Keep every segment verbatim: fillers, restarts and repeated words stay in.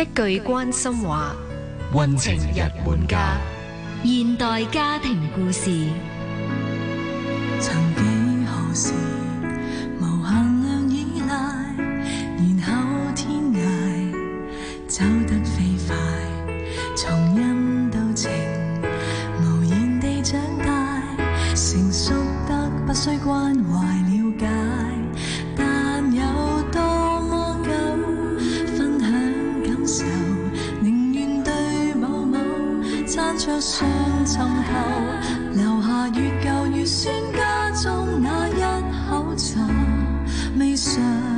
一句關心話， 溫情日滿家。 現代家庭故事。 曾幾何時無限量依賴，然後天涯走得飛快，從因到情無言地長大，成熟得不需關懷了解，但有多麼敢分享感受，寧願對某某餐桌上尋求，留下越舊越酸家中那一口茶，未嘗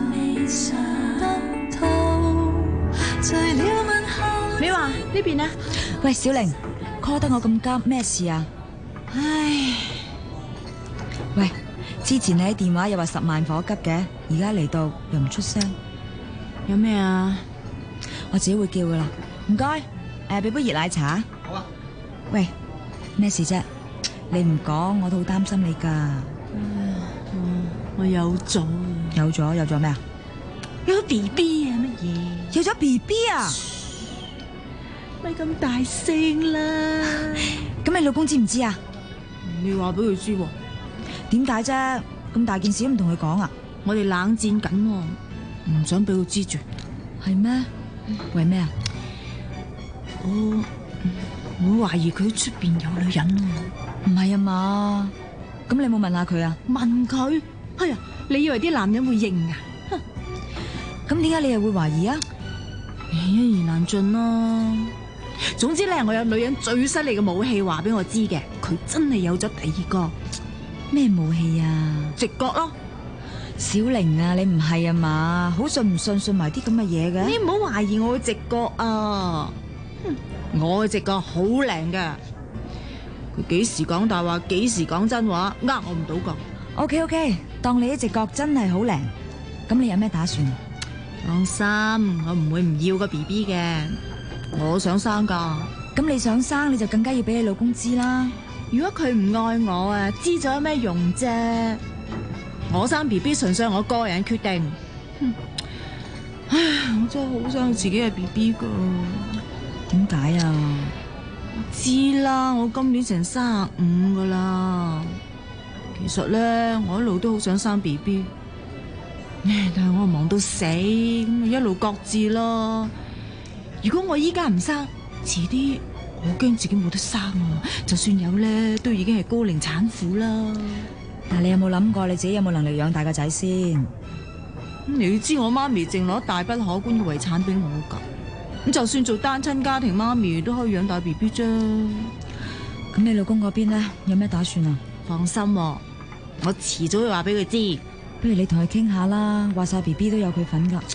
得到醉了問候。 你話呢邊啊？ 喂，小玲 call 得我咁急，咩事啊？ 唉， 喂，之前你喺電話又話十萬火急嘅，而家嚟到又唔出聲， 有咩啊？ 我自己會叫噶啦。唔該，誒，俾杯熱奶茶。 好啊。 喂，咩事啫？你唔講，我都好擔心你噶。 嗯，我有咗， 有咗有咗咩啊？ 有 B B 啊？乜嘢？ 有咗 B B 啊？ 咪咁大聲啦！ 咁你老公知唔知啊？ 你話俾佢知喎。 點解啫？咁大件事都唔同佢講啊？ 我哋冷戰緊，唔想俾佢知住。 係咩？為咩啊？ 我我懷疑佢出邊有女人啊！ 唔係啊嘛？咁你冇問下佢啊？ 問佢？哎呀，你以為啲男人會認啊？ 咁點解你又會懷疑啊？ 一言難盡咯。總之咧，我有女人最犀利嘅武器話俾我知嘅，佢真係有咗第二個。 咩武器啊？ 直覺咯。 小玲啊，你唔係啊嘛？好信唔信信埋啲咁嘅嘢嘅？ 你唔好懷疑我嘅直覺啊！我嘅直覺好靈嘅，佢幾時講大話，幾時講真話，呃我唔到噶。 OK OK，當你啲直覺真係好靈，咁你有咩打算？ 放心，我唔會唔要個 B B 嘅，我想生噶。 咁你想生，你就更加要俾你老公知啦。 如果佢唔愛我啊，知咗有咩用啫？我生 B B 純粹係我個人決定。唉，我真係好想自己係 B B 噶。 點解啊？ 知啦，我今年成三十五噶啦。其實咧，我一路都好想生 B B， 但係我忙到死，咁咪一路擱置咯。如果我依家唔生，遲啲我驚自己冇得生啊！就算有咧，都已經係高齡產婦啦。 但係你有冇諗過你自己有冇能力養大個仔先？ 你知我媽咪淨攞一大筆可觀嘅遺產俾我噶，咁就算做單親家庭媽咪都可以養大 B B 啫。 咁你老公嗰邊咧有咩打算啊？ 放心喎，我遲早會話俾佢知。 不如你同佢傾下啦，話晒 B B 都有佢份噶。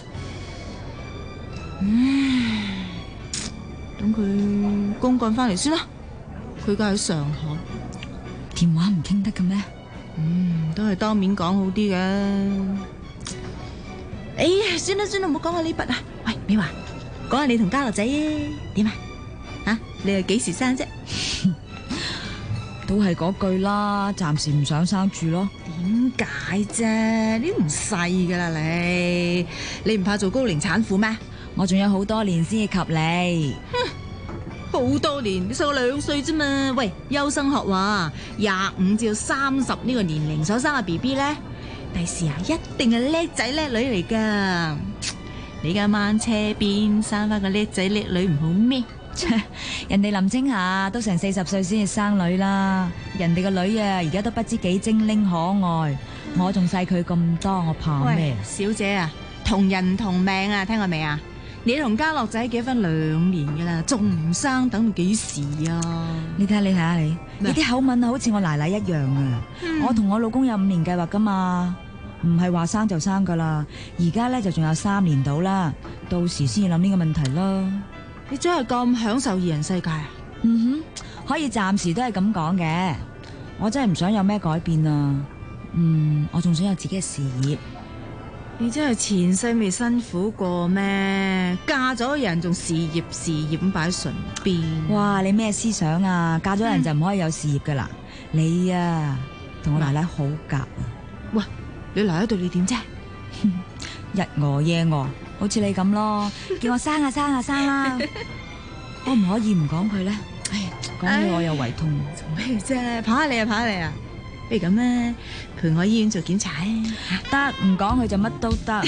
嗯，等佢公幹翻嚟先啦。佢而家喺上海， 電話唔傾得嘅咩？ 嗯，都係當面講好啲嘅。哎呀，算啦算啦，唔好講下呢筆啊。喂，美華，講下你同嘉樂仔點啊？吓，你係幾時生啫？ 都係嗰句啦，暫時唔想生住咯。 點解啫？你都唔細噶啦，你你唔怕做高齡產婦咩？ 我仲有好多年先至及你。 好多年，你細我兩歲啫嘛。喂，優生學話廿五至到三十呢個年齡所生嘅 B B 咧，第時啊一定係叻仔叻女嚟噶。你而家掹車邊生翻個叻仔叻女唔好咩？ 人哋林青霞都成四十歲先至生女啦，人哋個女啊而家都不知幾精靈可愛，我仲細佢咁多，我怕咩？ 小姐啊，同人唔同命啊，聽過未啊？你同嘉樂仔結婚兩年噶啦，仲唔生，等到幾時啊？ 你睇下你睇下你，你啲口吻啊，好似我奶奶一樣啊！嗯、我同我老公有五年計劃噶嘛，唔係話生就生噶啦，而家咧就仲有三年到啦，到時先至諗呢個問題咯。 你真係咁享受二人世界啊？ 嗯哼，可以暫時都係咁講嘅，我真係唔想有咩改變啊！嗯，我仲想有自己嘅事業。 你真係前世未辛苦過咩？嫁咗人仲事業事業咁擺喺唇邊。 哇！你咩思想啊？嫁咗人就唔可以有事業噶啦？嗯、你啊，同我奶奶好夾啊！ 喂，你奶奶對你點啫？ 日餓夜餓， 好似你咁咯，叫我生啊生啊生啦，可唔可以唔講佢咧？唉，講起我又胃痛。 做咩啫？跑下你啊，跑下你啊！不如咁啊，陪我醫院做檢查啊！ 得，唔講佢就乜都得。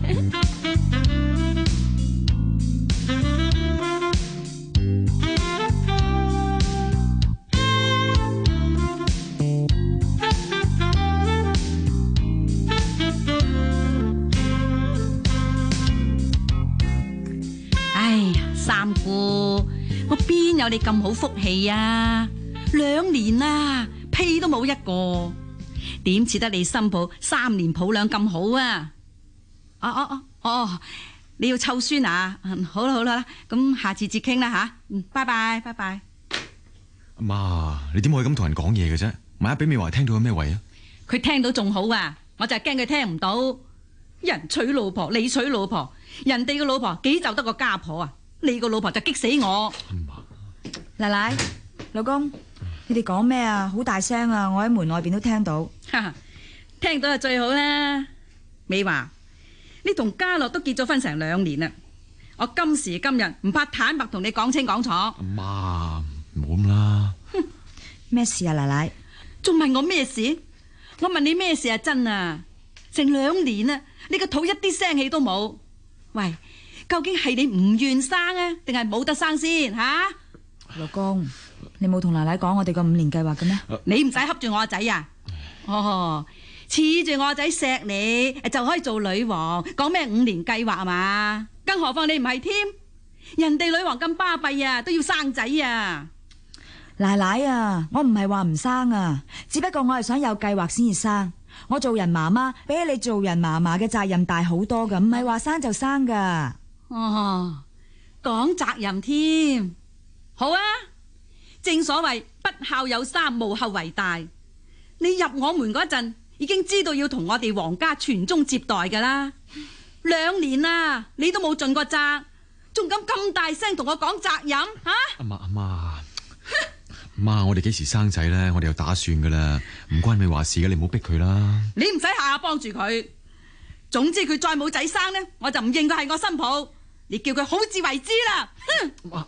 三姑，我邊有你咁好福氣啊？兩年啦，屁都冇一個，點似得你新抱三年抱兩咁好啊？哦哦哦哦，你要湊孫啊？好啦好啦，咁下次接傾啦吓。嗯，拜拜拜拜。 阿媽，你點可以咁同人講嘢嘅啫？萬一俾美華聽到有咩位啊？ 佢聽到仲好啊，我就係驚佢聽唔到。人娶老婆，你娶老婆，人哋嘅老婆幾就得個家婆啊？你個老婆就激死我！ 奶奶、老公，你哋講咩啊？好大聲啊！我喺門外邊都聽到。 聽到就最好啦。美華，你同家樂都結咗婚成兩年啦，我今時今日唔怕坦白同你講清講楚。 阿媽，唔好咁啦。 咩事啊，奶奶？ 仲問我咩事？我問你咩事啊？真啊，成兩年啦，你個肚一啲聲氣都冇。喂！究竟係你唔願生啊，定係冇得生先吓？啊、 老公，你冇同奶奶講我哋個五年計劃嘅咩？ 啊、你唔使恰住我個仔啊！哦，恃住我個仔錫你就可以做女王，講咩五年計劃啊嘛？更何況你唔係添，人哋女王咁巴閉啊，都要生仔啊！ 奶奶啊，我唔係話唔生啊，只不過我係想有計劃先至生。我做人媽媽比起你做人嫲嫲嘅責任大好多噶，唔係話生就生噶。 哦，講責任添，好啊！正所謂不孝有三，無後為大。你入我門嗰陣，已經知道要同我哋皇家傳宗接代噶啦。兩年啦，你都冇盡過責，仲敢咁大聲同我講責任吓？ 阿媽阿媽，媽，我哋幾時生仔咧？我哋有打算噶啦，唔關你話事嘅，你唔好逼佢啦。 你唔使下下幫住佢，總之佢再冇仔生呢，我就唔認佢係我新抱。你叫佢好自為之啦！哼！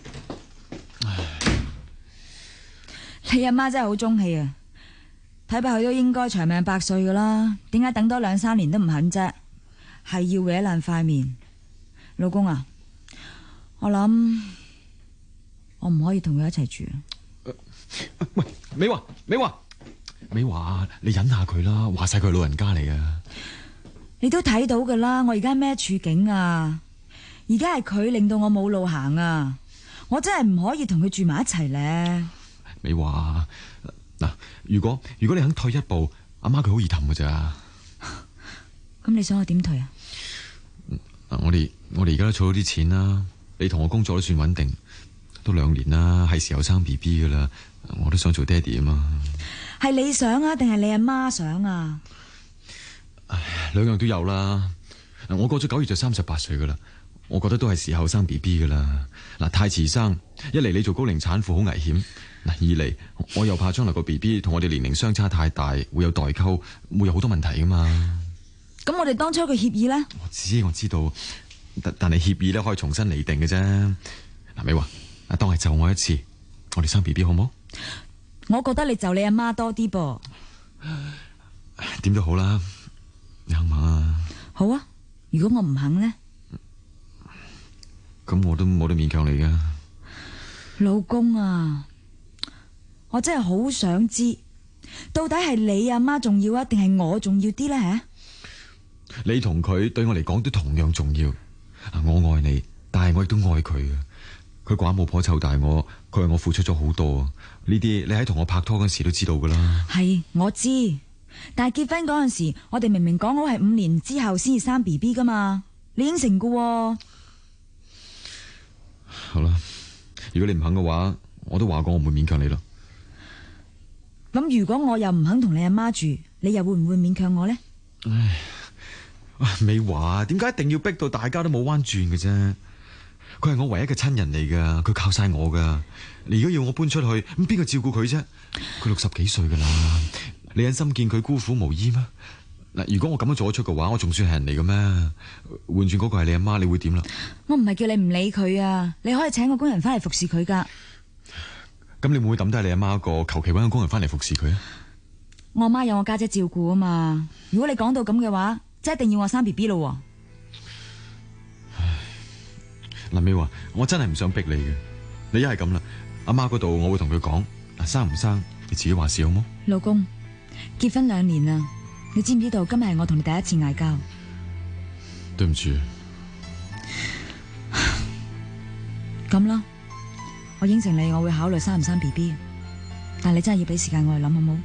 你阿媽真係好中氣啊！睇怕佢都應該長命百歲噶啦，點解等多兩三年都唔肯啫？係要搲爛塊面。老公啊，我諗我唔可以同佢一齊住。 喂，美華，美華，美華，你忍下佢啦，話晒佢係老人家嚟噶。 你都睇到噶啦，我而家咩處境啊？而家係佢令到我冇路行啊！我真係唔可以同佢住埋一齊咧。 美華，嗱，如果如果你肯退一步，阿媽佢好易氹噶咋。 咁你想我點退啊？ 我哋我哋而家都儲咗啲錢啦，你同我工作都算穩定，都兩年啦，係時候生 B B 噶啦。我都想做爹哋啊嘛。 係你想啊，定係你阿媽想啊？ 唉，兩樣都有啦。我過咗九月就三十八歲噶啦。我覺得都係時候生 B B 噶啦。嗱，太遲生，一嚟你做高齡產婦好危險，嗱，二嚟我又怕將來個 B B 同我哋年齡相差太大，會有代溝，會有好多問題噶嘛。 咁我哋當初嘅協議呢？ 我知我知道，但但係協議咧可以重新釐定嘅啫。嗱，美華，啊，當係就我一次，我哋生 B B 好唔好？ 我覺得你就你阿媽多啲噃。 點都好啦，你肯唔肯啊？ 好啊，如果我唔肯呢？ 咁我都冇得勉強你噶。 老公啊，我真係好想知，到底係你阿媽重要啊，定係我重要啲呢？吓？ 你同佢對我嚟講都同樣重要。我愛你，但係我亦都愛佢啊。佢寡母婆湊大我，佢為我付出咗好多啊。呢啲你喺同我拍拖嗰時都知道噶啦。係， 我知。但係結婚嗰陣時，我哋明明講好係五年之後先至生 B B 噶嘛，你應承噶。 好啦，如果你唔肯嘅話，我都話過我唔會勉強你咯。 咁如果我又唔肯同你阿媽住，你又會唔會勉強我呢？ 唉，美華，點解一定要逼到大家都冇彎轉嘅啫？佢係我唯一嘅親人嚟噶，佢靠晒我噶。你如果要我搬出去，咁邊個照顧佢啫？佢六十幾歲噶啦，你忍心見佢孤苦無依咩？ 嗱，如果我咁樣做得出嘅話，我仲算係人嚟嘅咩？換轉嗰個係你阿媽，你會點啦？ 我唔係叫你唔理佢啊，你可以請個工人翻嚟服侍佢噶。 咁你會唔會抌低你阿媽一個，求其搵個工人翻嚟服侍佢啊？ 我阿媽有我家姐照顧啊嘛。如果你講到咁嘅話，即係一定要我生 B B 咯。 林美華，我真係唔想逼你嘅。你一係咁啦，阿媽嗰度我會同佢講，嗱，生唔生你自己話事好冇？ 老公，結婚兩年啦，你知唔知道今日係我同你第一次嗌交？ 對唔住。 咁啦，我應承你，我會考慮生唔生 B B， 但你真係要俾時間我去諗好冇？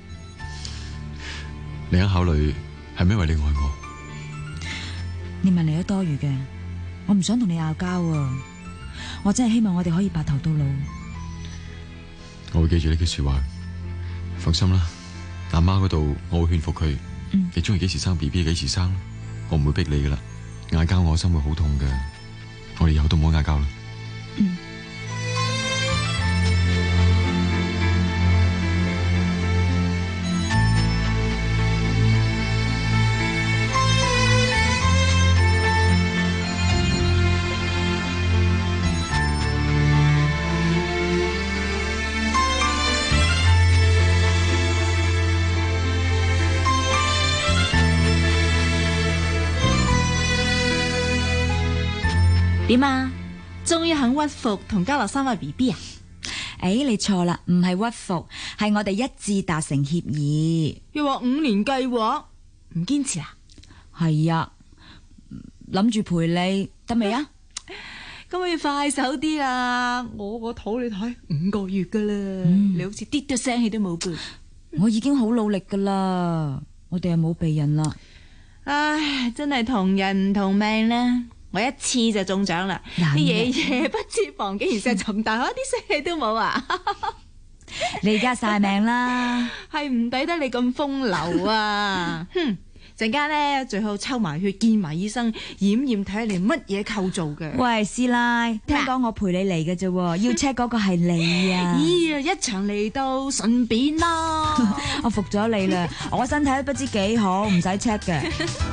你肯考慮係咪因為你愛我？ 你問嚟都多餘嘅，我唔想同你拗交啊！我真係希望我哋可以白頭到老。 我會記住呢句說話，放心啦。阿媽嗰度我會勸服佢， 嗯、 你中意幾時生 B B 幾時生，我唔會逼你噶啦。嗌交我心會好痛嘅，我哋以後都唔好嗌交啦。 嗯。 點啊？終於肯屈服同嘉樂生埋 B B 啊？ 誒，你錯啦，唔係屈服，係我哋一致達成協議。 又話五年計劃，唔堅持啊？ 係啊，諗住陪你得未啊？ 咁我要快手啲啦！我個肚你睇五個月噶啦，嗯、你好似啲多聲氣都冇噃。 我已經好努力噶啦，我哋係冇避孕啦。 唉，真係同人唔同命啦！我一次就中獎啦！啲爺爺不設防，竟然石沉大海，啲聲氣都冇啊！ 你而家晒命啦， 係唔抵得你咁風流啊！哼！陣間咧最好抽埋血見埋醫生驗驗睇下你乜嘢構造嘅。 喂，師奶，聽講我陪你嚟嘅啫，要 check 嗰個係你啊！ 咦啊，一場嚟到順便啦！ 我服咗你啦，我身體都不知幾好，唔使 check 嘅。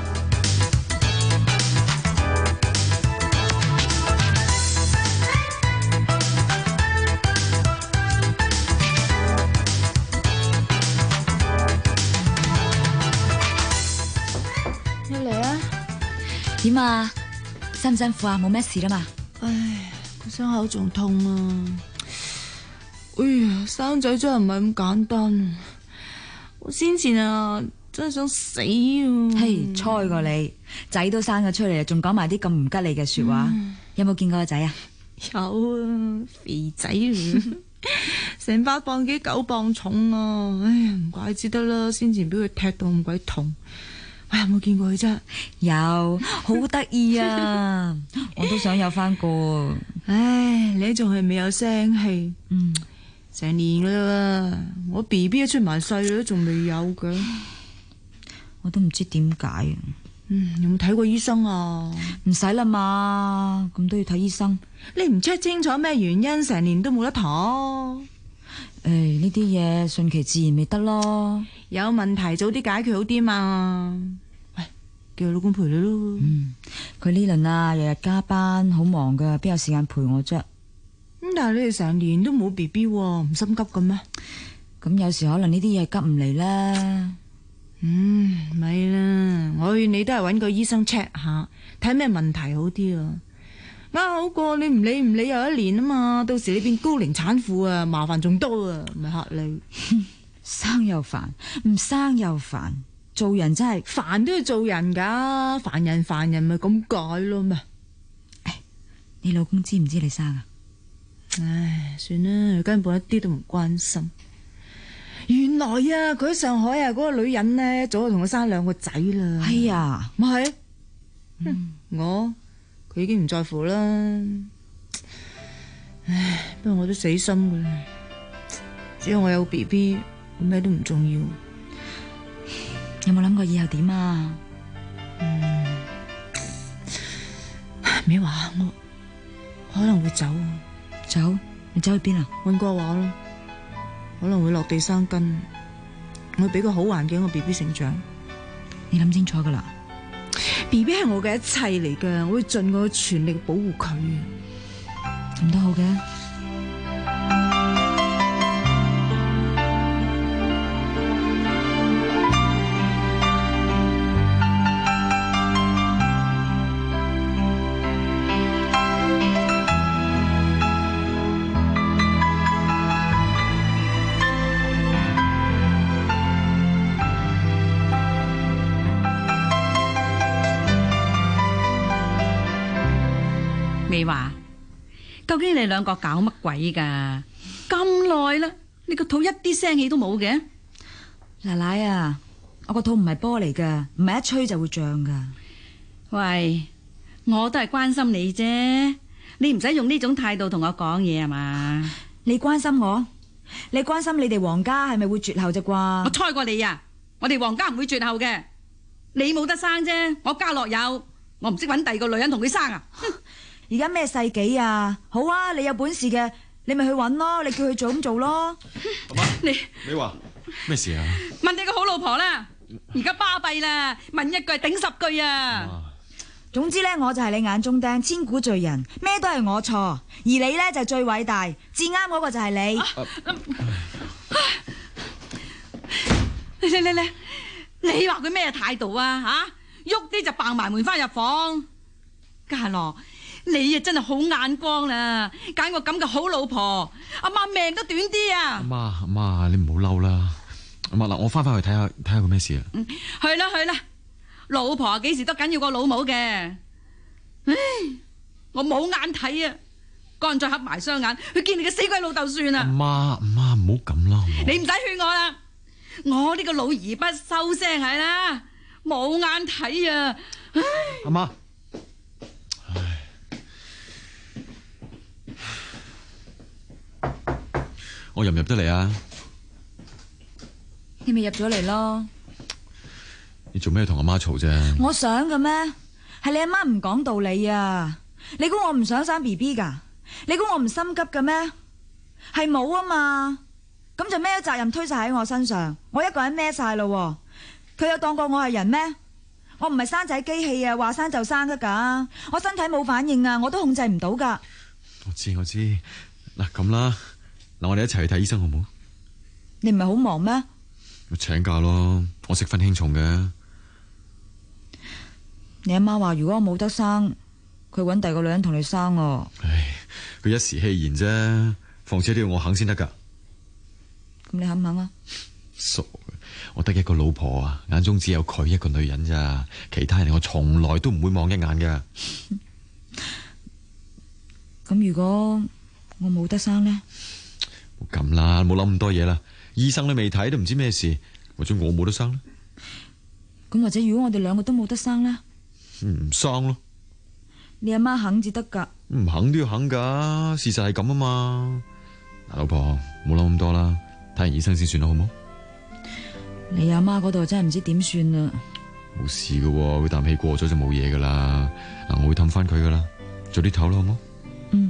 點啊？辛唔辛苦啊？冇咩事啦嘛？ 唉，個傷口仲痛啊！哎呀，生仔真係唔係咁簡單。我先前啊，真係想死啊！ 嘿，猜過你仔都生咗出嚟，仲講埋啲咁唔吉利嘅說話。嗯、有冇見過個仔啊？ 有啊，肥仔嚟，成百磅幾九磅重啊！哎呀，唔怪之得啦，先前俾佢踢到咁鬼痛。哎，有冇見過佢啫？ 有，好得意啊！我都想有翻個。 唉，你仲係未有聲氣？嗯，成年噶啦，我 B B 都出埋世啦，都仲未有嘅。 我都唔知點解啊。 嗯，有冇睇過醫生啊？ 唔使啦嘛，咁都要睇醫生。 你唔 check 清楚咩原因，成年都冇得唞。誒， 呢啲嘢順其自然咪得咯。 有問題早啲解決好啲嘛。喂，叫老公陪你咯。 嗯，佢呢輪啊，日日加班，好忙噶，邊有時間陪我啫？咁但係你哋成年都冇 B B，唔心急嘅咩？ 咁有時可能呢啲嘢急唔嚟啦。 嗯，咪啦，我勸你都係搵個醫生 check 下，睇咩問題好啲啊。啱好過你唔理唔理又一年啊嘛，到時你變高齡產婦啊，麻煩仲多啊，咪嚇你。 生又煩，唔生又煩，做人真係煩都要做人噶，煩人煩人咪咁解咯咩？ 唉，你老公知唔知你生啊？ 唉，算啦，佢根本一啲都唔關心。原來啊，佢喺上海啊，嗰個女人呢，早就同佢生兩個仔啦。 係啊， 咪係？嗯，我佢已經唔在乎啦。唉，不過我都死心噶啦，只要我有 B B， 我咩都唔重要。 有冇諗過以後點啊？ 嗯，咩話？我可能會走， 走？你走去邊啊？ 溫哥華咯。可能會落地生根，我會俾個好環境我 B B 成長。 你諗清楚噶啦。 B B 係我嘅一切嚟㗎，我會盡我嘅全力保護佢。 咁都好嘅。 美華，究竟你兩個搞乜鬼噶？咁耐啦，你個肚一啲聲氣都冇嘅。 奶奶啊，我個肚唔係波嚟噶，唔係一吹就會脹噶。 喂，我都係關心你啫，你唔使用呢種態度同我講嘢係嘛？ 你關心我？你關心你哋皇家係咪會絕後啫啩？ 我猜過你啊，我哋皇家唔會絕後嘅。你冇得生啫，我家樂有，我唔識搵第二個女人同佢生啊！ 而家咩世紀啊？好啊，你有本事嘅，你咪去搵咯，你叫佢做咁做咯。 阿媽， 你你話咩事啊？ 問你個好老婆啦，而家巴閉啦，問一句頂十句啊！ 總之咧，我就係你眼中釘，千古罪人，咩都係我錯，而你咧就最偉大，至啱嗰個就係你。 啊啊、你你你你你話佢咩態度啊？吓，喐啲就掟埋門翻入房。家樂，你啊真係好眼光啦，揀個咁嘅好老婆，阿媽命都短啲啊！ 阿媽阿媽，你唔好嬲啦。阿媽嗱，我翻返去睇下睇下佢咩事啊。 嗯，去啦去啦，老婆幾時都緊要過老母嘅。唉，我冇眼睇啊，乾脆合埋雙眼去見你嘅死鬼老豆算啦。 阿媽阿媽，唔好咁啦， 你唔使勸我啦，我呢個老而不收聲係啦，冇眼睇啊！唉， 阿媽。我入唔入得嚟啊？ 你咪入咗嚟咯。 你做咩同阿媽嘈啫？ 我想嘅咩？係你阿媽唔講道理啊！你估我唔想生 B B 噶？你估我唔心急嘅咩？係冇啊嘛，咁就孭責任推晒喺我身上，我一個人孭晒咯。佢有當過我係人咩？我唔係生仔機器啊，話生就生得噶。我身體冇反應啊，我都控制唔到噶。 我知我知，嗱咁啦。嗱，我哋一齊去睇醫生好唔好？ 你唔係好忙咩？ 我請假咯，我識分輕重嘅。 你阿媽話如果我冇得生，佢搵第二個女人同你生啊。 唉，佢一時氣言啫，況且都要我肯先得噶。 咁你肯唔肯啊？ 傻嘅，我得一個老婆啊，眼中只有佢一個女人咋，其他人我從來都唔會望一眼嘅。 咁如果我冇得生呢？ 咁啦，冇諗咁多嘢啦。醫生都未睇，都唔知咩事，或者我冇得生呢？ 咁或者如果我哋兩個都冇得生呢？ 唔生咯。 你阿媽肯至得噶。 唔肯都要肯噶，事實係咁啊嘛。嗱，老婆，冇諗咁多啦，睇完醫生先算啦，好唔好？ 你阿媽嗰度真係唔知點算啦。 冇事噶，佢啖氣過咗就冇嘢噶啦。嗱，我會氹翻佢噶啦，早啲唞啦，好唔好？ 嗯。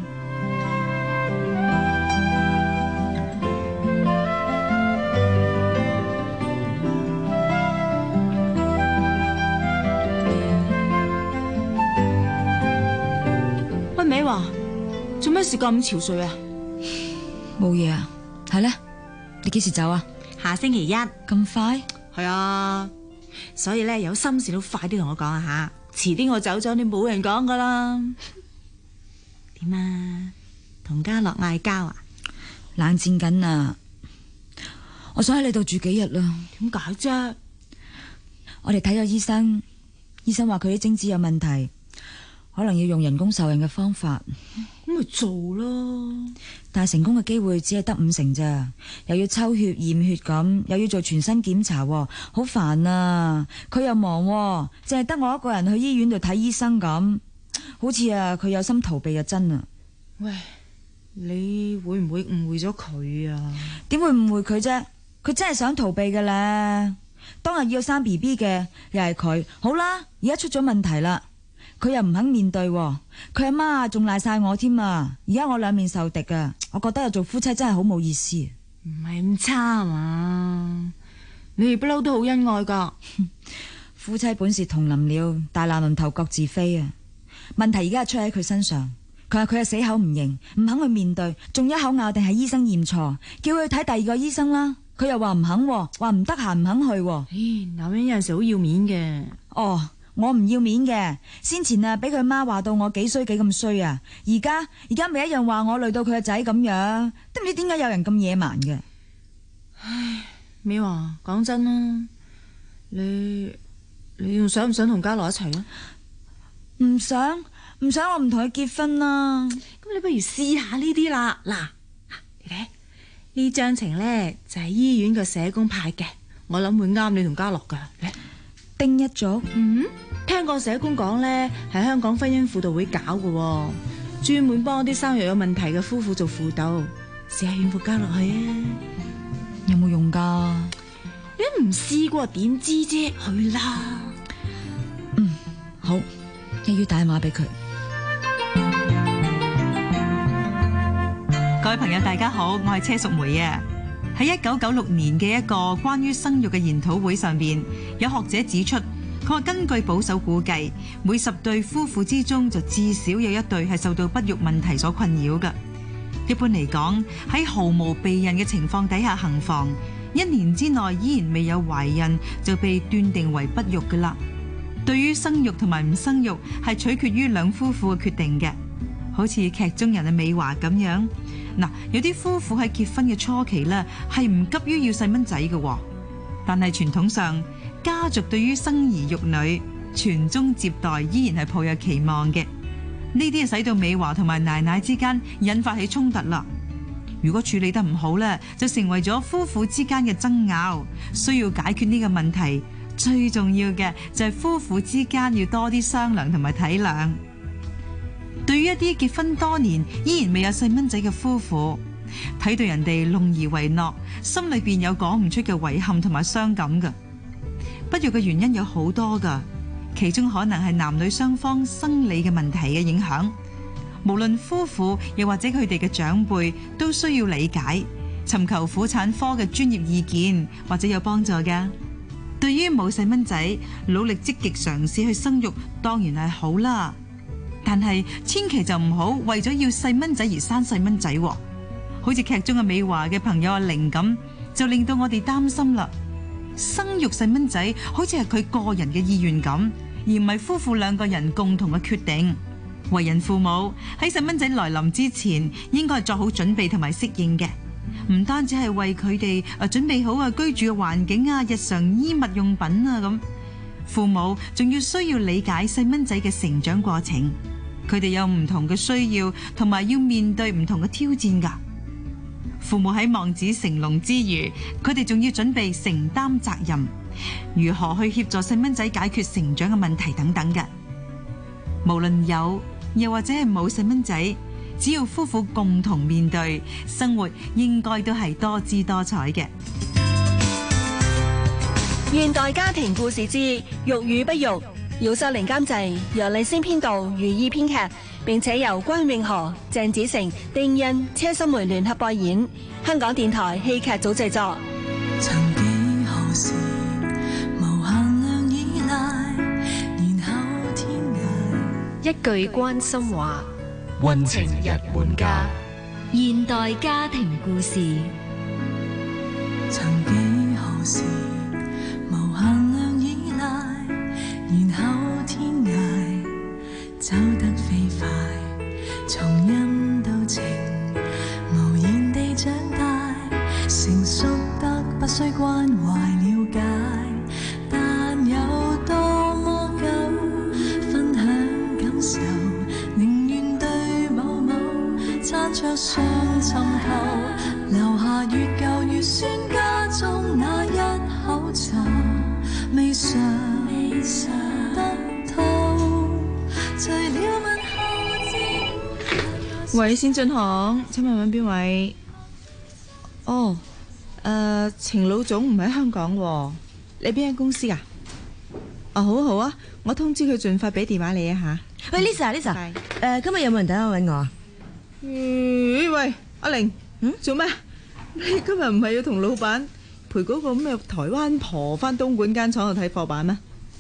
喂，美華，做咩事咁憔悴啊？ 冇嘢啊，係咧，你幾時走啊？ 下星期一。 咁快？ 係啊，所以咧有心事都快啲同我講啊吓，遲啲我走咗你冇人講噶啦。點啊？同家樂嗌交啊？ 冷戰緊啊！我想喺你度住幾日啦。 點解啫？ 我哋睇咗醫生，醫生話佢啲精子有問題，可能要用人工受孕嘅方法。 咁咪做咯。 但係成功嘅機會只係得五成咋，又要抽血驗血咁，又要做全身檢查，好煩啊！佢又忙，淨係得我一個人去醫院度睇醫生咁，好似啊佢有心逃避啊真啊！ 喂，你會唔會誤會咗佢啊？ 點會誤會佢啫？佢真係想逃避嘅咧。當日要生 B B 嘅又係佢，好啦，而家出咗問題啦。佢又唔肯面對，佢阿媽仲賴晒我添啊！而家我兩面受敵啊！我覺得做夫妻真係好冇意思。 唔係咁差啊嘛，你哋不嬲都好恩愛噶。 夫妻本是同林鳥，大難臨頭各自飛啊！問題而家係出喺佢身上，佢話佢係死口唔認，唔肯去面對，仲一口咬定係醫生驗錯，叫佢去睇第二個醫生啦。佢又話唔肯，話唔得閒，唔肯去。 唉，男人有陣時好要面嘅。 哦，我唔要面嘅，先前啊俾佢媽話到我幾衰幾咁衰啊，而家而家咪一樣話我累到佢個仔咁樣，都唔知點解有人咁野蠻嘅。 唉，美華，講真啦，你你仲想唔想同家樂一齊啊？ 唔想，唔想，我唔同佢結婚啦。 咁你不如試下呢啲啦。嗱，你睇呢張情呢，就係醫院嘅社工派嘅，我諗會啱你同家樂噶。 丁一族， 嗯，聽講社工講呢，係香港婚姻輔導會搞嘅，專門幫啲生育有問題嘅夫婦做輔導，試下勸服家樂去啊。 有冇用噶？ 你唔試過點知啫？去啦。 嗯，好，一於打電話俾佢。 各位朋友大家好，我係車淑梅啊。喺一九九六年嘅一個關於生育嘅研討會上邊，有學者指出，佢話根據保守估計，每十對夫婦之中就至少有一對係受到不育問題所困擾嘅。一般嚟講，喺毫無避孕嘅情況底下行房，一年之內依然未有懷孕，就被斷定為不育㗎喇。對於生育同埋唔生育，係取決於兩夫婦嘅決定嘅。好似劇中人嘅美華咁樣，嗱，有啲夫婦喺結婚嘅初期呢，係唔急於要細蚊仔嘅，但係傳統上家族對於生兒育女、傳宗接代依然係抱有期望嘅。呢啲係使到美華同埋奶奶之間引發起衝突啦。如果處理得唔好呢，就成為咗夫婦之間嘅爭拗，需要解決呢個問題。最重要嘅就係夫婦之間要多啲商量同埋體諒。對於一啲結婚多年依然未有細蚊仔嘅夫婦，睇到人哋弄而為諾，心裏邊有講唔出嘅遺憾同埋傷感㗎。不育嘅原因有好多㗎。其中可能係男女雙方生理嘅問題嘅影響，無論夫婦又或者佢哋嘅長輩都需要理解，尋求婦產科嘅專業意見或者有幫助㗎。對於冇細蚊仔，努力積極嘗試去生育當然係好啦，但係千祈就唔好為咗要細蚊仔而生細蚊仔，好似劇中嘅美華嘅朋友阿玲咁，就令到我哋擔心啦。生育細蚊仔好似係佢個人嘅意願咁，而唔係夫婦兩個人共同嘅決定。為人父母喺細蚊仔來臨之前，應該係作好準備同埋適應嘅，唔單止係為佢哋誒準備好啊居住嘅環境啊、日常衣物用品啊咁。父母仲要需要理解細蚊仔嘅成長過程，佢哋有唔同嘅需要，同埋要面對唔同嘅挑戰㗎。父母喺望子成龍之餘，佢哋仲要準備承擔責任，如何去協助細蚊仔解決成長嘅問題等等嘅。無論有又或者係冇細蚊仔，只要夫婦共同面對，生活應該都係多姿多彩嘅。 現代家庭故事之育與不育，姚秀玲監製，楊麗仙編導，如意編劇，並且由關詠荷、鄭子誠、丁欣、車心梅聯合播演，香港電台戲劇組製作。 曾幾何時無限量依賴，然後天涯一句關心話，溫情日換家。 現代家庭故事。 曾幾何時無限量依賴，然後天涯走得飛快，從因到情無言地長大，成熟得不需關懷了解，但有多麼久分享感受，寧願對某某餐桌上尋求，留下越舊越酸家中那一口茶，未嘗得透，除了問候知。 喂，先進行，請問揾邊位？哦，誒、呃，程老總唔喺香港喎，你邊間公司㗎？哦，好好啊，我通知佢盡快俾電話你啊吓。 喂 Lisa，Lisa， 誒、呃，今日有冇人打電話揾我啊？ 嗯，喂，阿玲，嗯，做咩？你今日唔係要同老闆陪嗰個咩台灣婆返東莞間廠度睇貨板咩？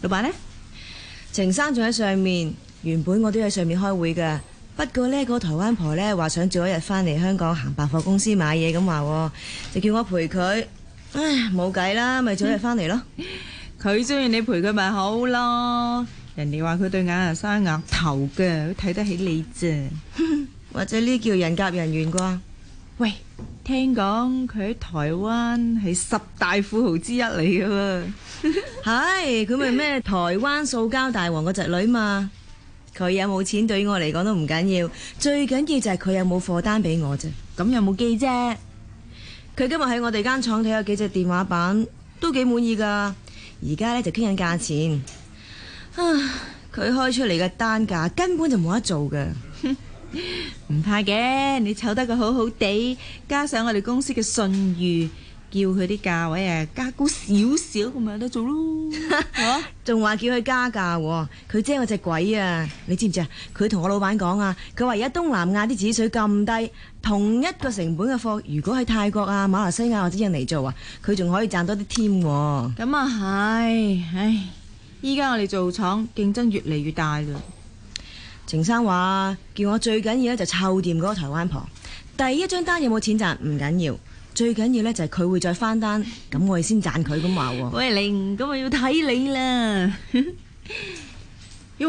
老闆呢？ 程生仲喺上面，原本我都喺上面開會㗎。不過呢，嗰個台灣婆呢話想早一日返嚟香港行百貨公司買嘢咁話，就叫我陪佢。唉，冇計啦，咪早一日返嚟咯。 佢中意你陪佢咪好咯。人哋話佢對眼係生額頭嘅，睇得起你啫。 或者呢叫人夾人緣啩？ 喂，聽講佢喺台灣係十大富豪之一嚟嘅喎。 係，佢咪咩台灣塑膠大王個侄女嘛？佢有冇錢對於我嚟講都唔緊要，最緊要就係佢有冇貨單俾我啫。 咁有冇機啫？ 佢今日喺我哋間廠睇有幾隻電話板，都幾滿意噶。而家咧就傾緊價錢。啊，佢開出嚟嘅單價根本就冇得做嘅。 唔怕嘅，你湊得佢好好地，加上我哋公司嘅信譽，叫佢啲價位啊加高少少，咁咪有得做咯。 仲話叫佢加價喎，佢精我隻鬼啊！你知唔知啊？佢同我老闆講啊，佢話而家東南亞啲紙水咁低，同一個成本嘅貨，如果喺泰國啊、馬來西亞或者印尼做啊，佢仲可以賺多啲添。咁啊係，唉，依家我哋做廠競爭越嚟越大啦。 程生話叫我最緊要咧就湊掂嗰個台灣婆，第一張單有冇錢賺唔緊要，最緊要咧就係佢會再翻單，咁我哋先賺佢咁話喎。 喂玲，咁我要睇你啦。咦喂，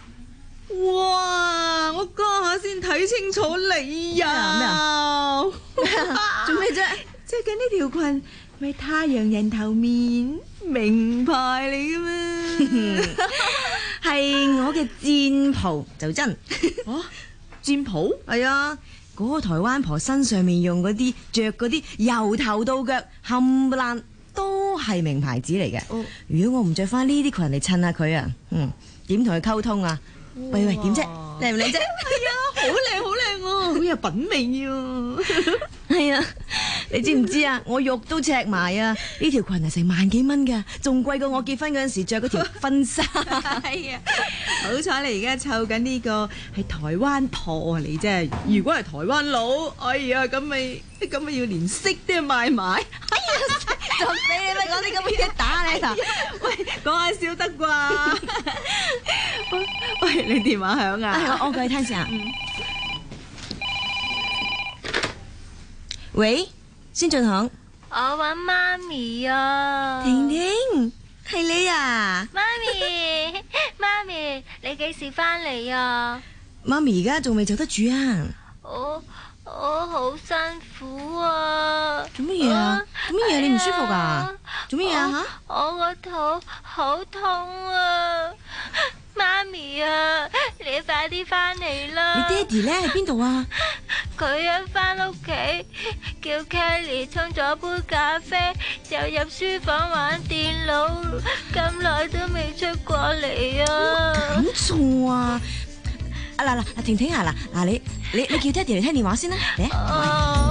哇！我家下先睇清楚你呀。咩啊？ 做咩啫？ 着緊呢條裙咪太陽人頭面名牌嚟嘅咩？ 係我嘅戰袍就真。 哦，戰袍？ 係啊，嗰、嗰個台灣婆身上面用嗰啲着嗰啲由頭到腳冚唪唥都係名牌子嚟嘅。哦、如果我唔着翻呢啲裙嚟襯下佢啊，嗯，點同佢溝通啊？喂喂，點啫？靚唔靚啫？係啊，好靚好靚啊，好有品味啊！ 係啊，你知唔知啊？我肉都赤埋啊！呢條裙係成萬幾蚊噶，仲貴過我結婚嗰陣時着嗰條婚紗。 係啊，好彩你而家湊緊呢個係台灣婆嚟啫。如果係台灣佬，哎呀，咁咪咁咪要連色都要賣埋。哎呀， 就俾你啦！講啲咁嘅嘢打你頭。 喂，講下笑得啩？喂，你電話響啊？ 哎、我我過去聽先啊。嗯、喂，先進行。 我搵媽咪啊。 婷婷，係你啊？ 媽咪，媽咪，你幾時返嚟啊？ 媽咪而家仲未就得住啊。 我我好辛苦啊。 做乜嘢啊？做乜嘢？你唔舒服啊？做乜嘢啊？ 吓？我個肚好痛啊！媽咪啊，你快啲返嚟啦！ 你爹哋咧喺邊度啊？ 佢一返屋企，叫 Kelly 沖咗杯咖啡，就入書房玩電腦，咁耐都未出過嚟啊！ 搞錯啊！啊嗱嗱，婷婷啊嗱嗱，你你你叫爹哋嚟聽電話先啦，嚟啊！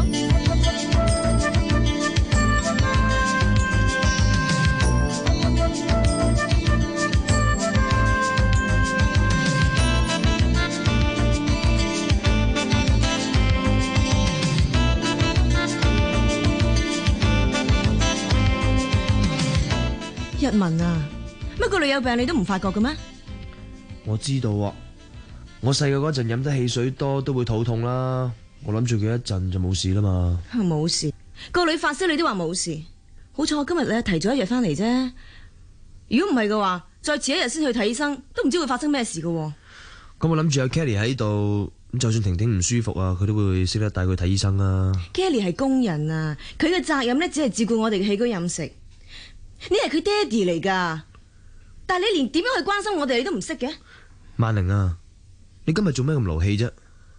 日文啊，乜個女有病你都唔發覺嘅咩？ 我知道啊，我細個嗰陣飲得汽水多都會肚痛啦，我諗住佢一陣就冇事啦嘛。 冇事，個女發燒你都話冇事，好彩我今日咧提早一日翻嚟啫。如果唔係嘅話，再遲一日先去睇醫生，都唔知會發生咩事嘅。 咁我諗住有 Kelly 喺度，咁就算婷婷唔舒服啊，佢都會識得帶佢睇醫生啊。 Kelly 係工人啊，佢嘅責任咧只係照顧我哋嘅起居飲食。你係佢爹哋嚟噶，但係你連點樣去關心我哋你都唔識嘅。 萬寧啊，你今日做咩咁勞氣啫？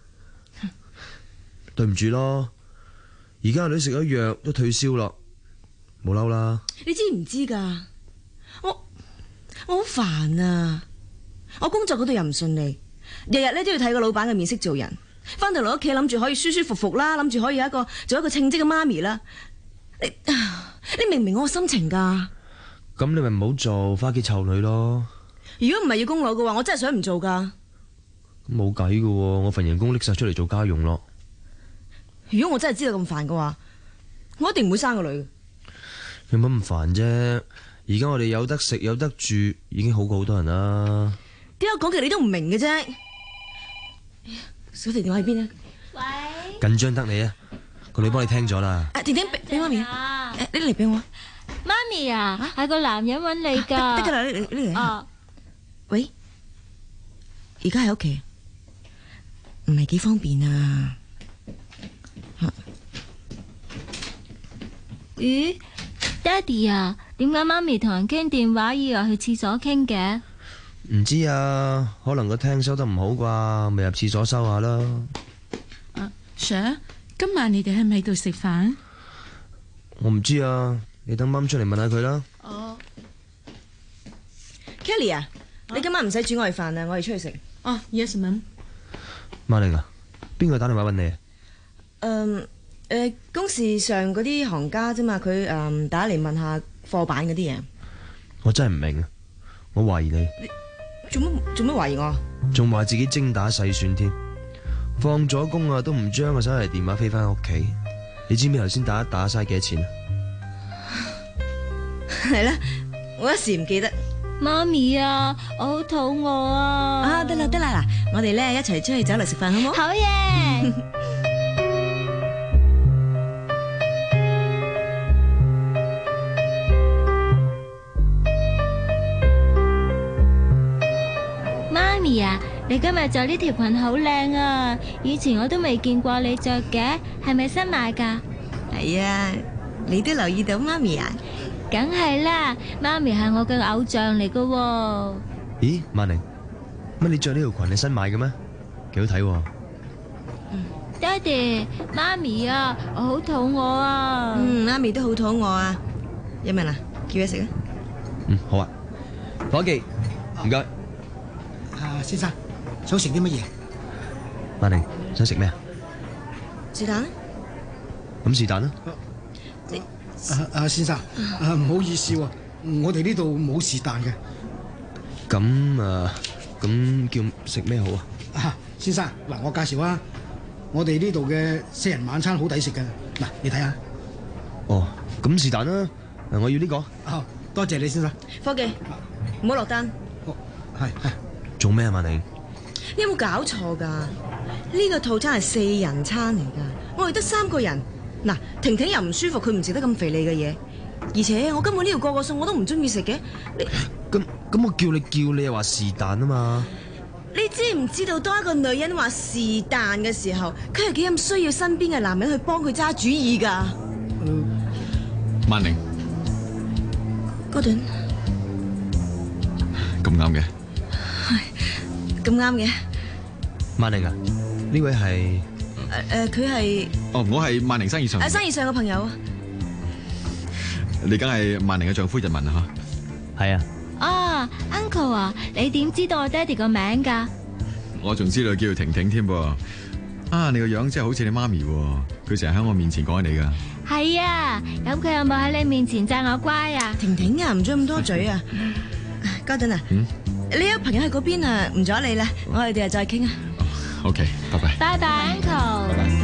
對唔住咯，而家我女食咗藥都退燒咯，冇嬲啦。 你知唔知噶？我我好煩啊！我工作嗰度又唔順利，日日咧都要睇個老闆嘅面色做人。翻到嚟屋企諗住可以舒舒服服啦，諗住可以有一個做一個稱職嘅媽咪啦。你你明唔明我嘅心情噶？ 咁你咪唔好做，翻屋企湊女咯。 如果唔係要供樓嘅話，我真係想唔做噶。 冇計噶，我份人工拎晒出嚟做家用咯。 如果我真係知道咁煩嘅話，我一定唔會生個女。 有乜咁煩啫？ 而家我哋有得食有得住，已經好過好多人啦。 點解講極你都唔明嘅啫？小婷電話喺邊啊？ 喂， 緊張得你啊！個女幫你聽咗啦。 啊，婷婷俾俾媽咪啊！誒，你嚟俾我。 媽咪啊，係個男人揾你㗎。 得㗎啦，你嚟你嚟。 哦， 喂，而家喺屋企，唔係幾方便啊。 咦，爹哋啊，點解媽咪同人傾電話，以為去廁所傾嘅？ 唔知啊，可能個廳收得唔好啩，咪入廁所收下啦。 啊 Sir， 今晚你哋係咪喺度食飯？ 我唔知啊，你等媽出嚟問下佢啦。 哦 Kelly 啊，你今晚唔使煮外飯啊，我哋出去食。 哦 Yes ma'am。 媽玲啊，邊個打電話揾你啊？ 嗯。誒、呃，公事上嗰啲行家啫嘛，佢誒、呃、打嚟問下貨板嗰啲嘢。 我真係唔明啊！我懷疑你。 你做乜做乜懷疑我？ 仲話自己精打細算添，放咗工啊都唔將個手提電話飛翻屋企。你知唔知頭先打一打嘥幾多錢啊？ 係啦，我一時唔記得。 媽咪啊，我好肚餓啊！ 啊，得啦得啦，嗱，我哋咧一齊出去酒樓食飯好冇？ 好嘢！媽咪啊，你今日着呢條裙好靚啊！以前我都未見過你着嘅，係咪新買噶？ 係啊，你都留意到媽咪啊？ 梗係啦，媽咪係我嘅偶像嚟噶喎。 咦，萬寧，乜你着呢條裙係新買嘅咩？幾好睇喎！ 爹哋，媽咪啊，我好肚餓啊！ 嗯，媽咪都好肚餓啊！一文啊，叫嘢食啊！ 嗯，好啊，伙計，唔該。 啊，先生，想食啲乜嘢？ 萬寧，想食咩啊？ 是但啦。 咁是但啦。 啊啊，先生，啊唔好意思喎，我哋呢度冇是但嘅。 咁啊，咁叫食咩好啊？ 啊，先生，嗱，我介紹啊，我哋呢度嘅四人晚餐好抵食嘅，嗱，你睇下。 哦，咁是但啦，我要呢個。 啊，多謝你先生。 伙計，唔好落單。 哦，係係。 做咩啊，萬寧？ 你有冇搞錯噶？呢個套餐係四人餐嚟噶，我哋得三個人。嗱，婷婷又唔舒服，佢唔食得咁肥膩嘅嘢，而且我根本呢度個個餸我都唔中意食嘅。你咁咁我叫你叫你又話是但啊嘛？ 你知唔知道當一個女人話是但嘅時候，佢係幾咁需要身邊嘅男人去幫佢揸主意噶？ 萬寧， 嗰段咁啱嘅， 係咁啱嘅。 萬寧啊，呢位係。 誒誒，佢係哦，我係萬寧生意上誒生意上嘅朋友啊。 你梗係萬寧嘅丈夫日文啊？ 吓，係啊。 啊 ，Uncle 啊，你點知道我爹哋個名噶？ 我仲知道叫婷婷添噃。啊，你個樣真係好似你媽咪喎，佢成日喺我面前講起你噶。 係啊，咁佢有冇喺你面前讚我乖啊？ 婷婷啊，唔准咁多嘴啊。家陣啊， 嗯， 你有朋友喺嗰邊啊，唔阻你啦，我哋第日再傾啊。 OK， 拜拜。 拜拜 ，Uncle。 拜拜。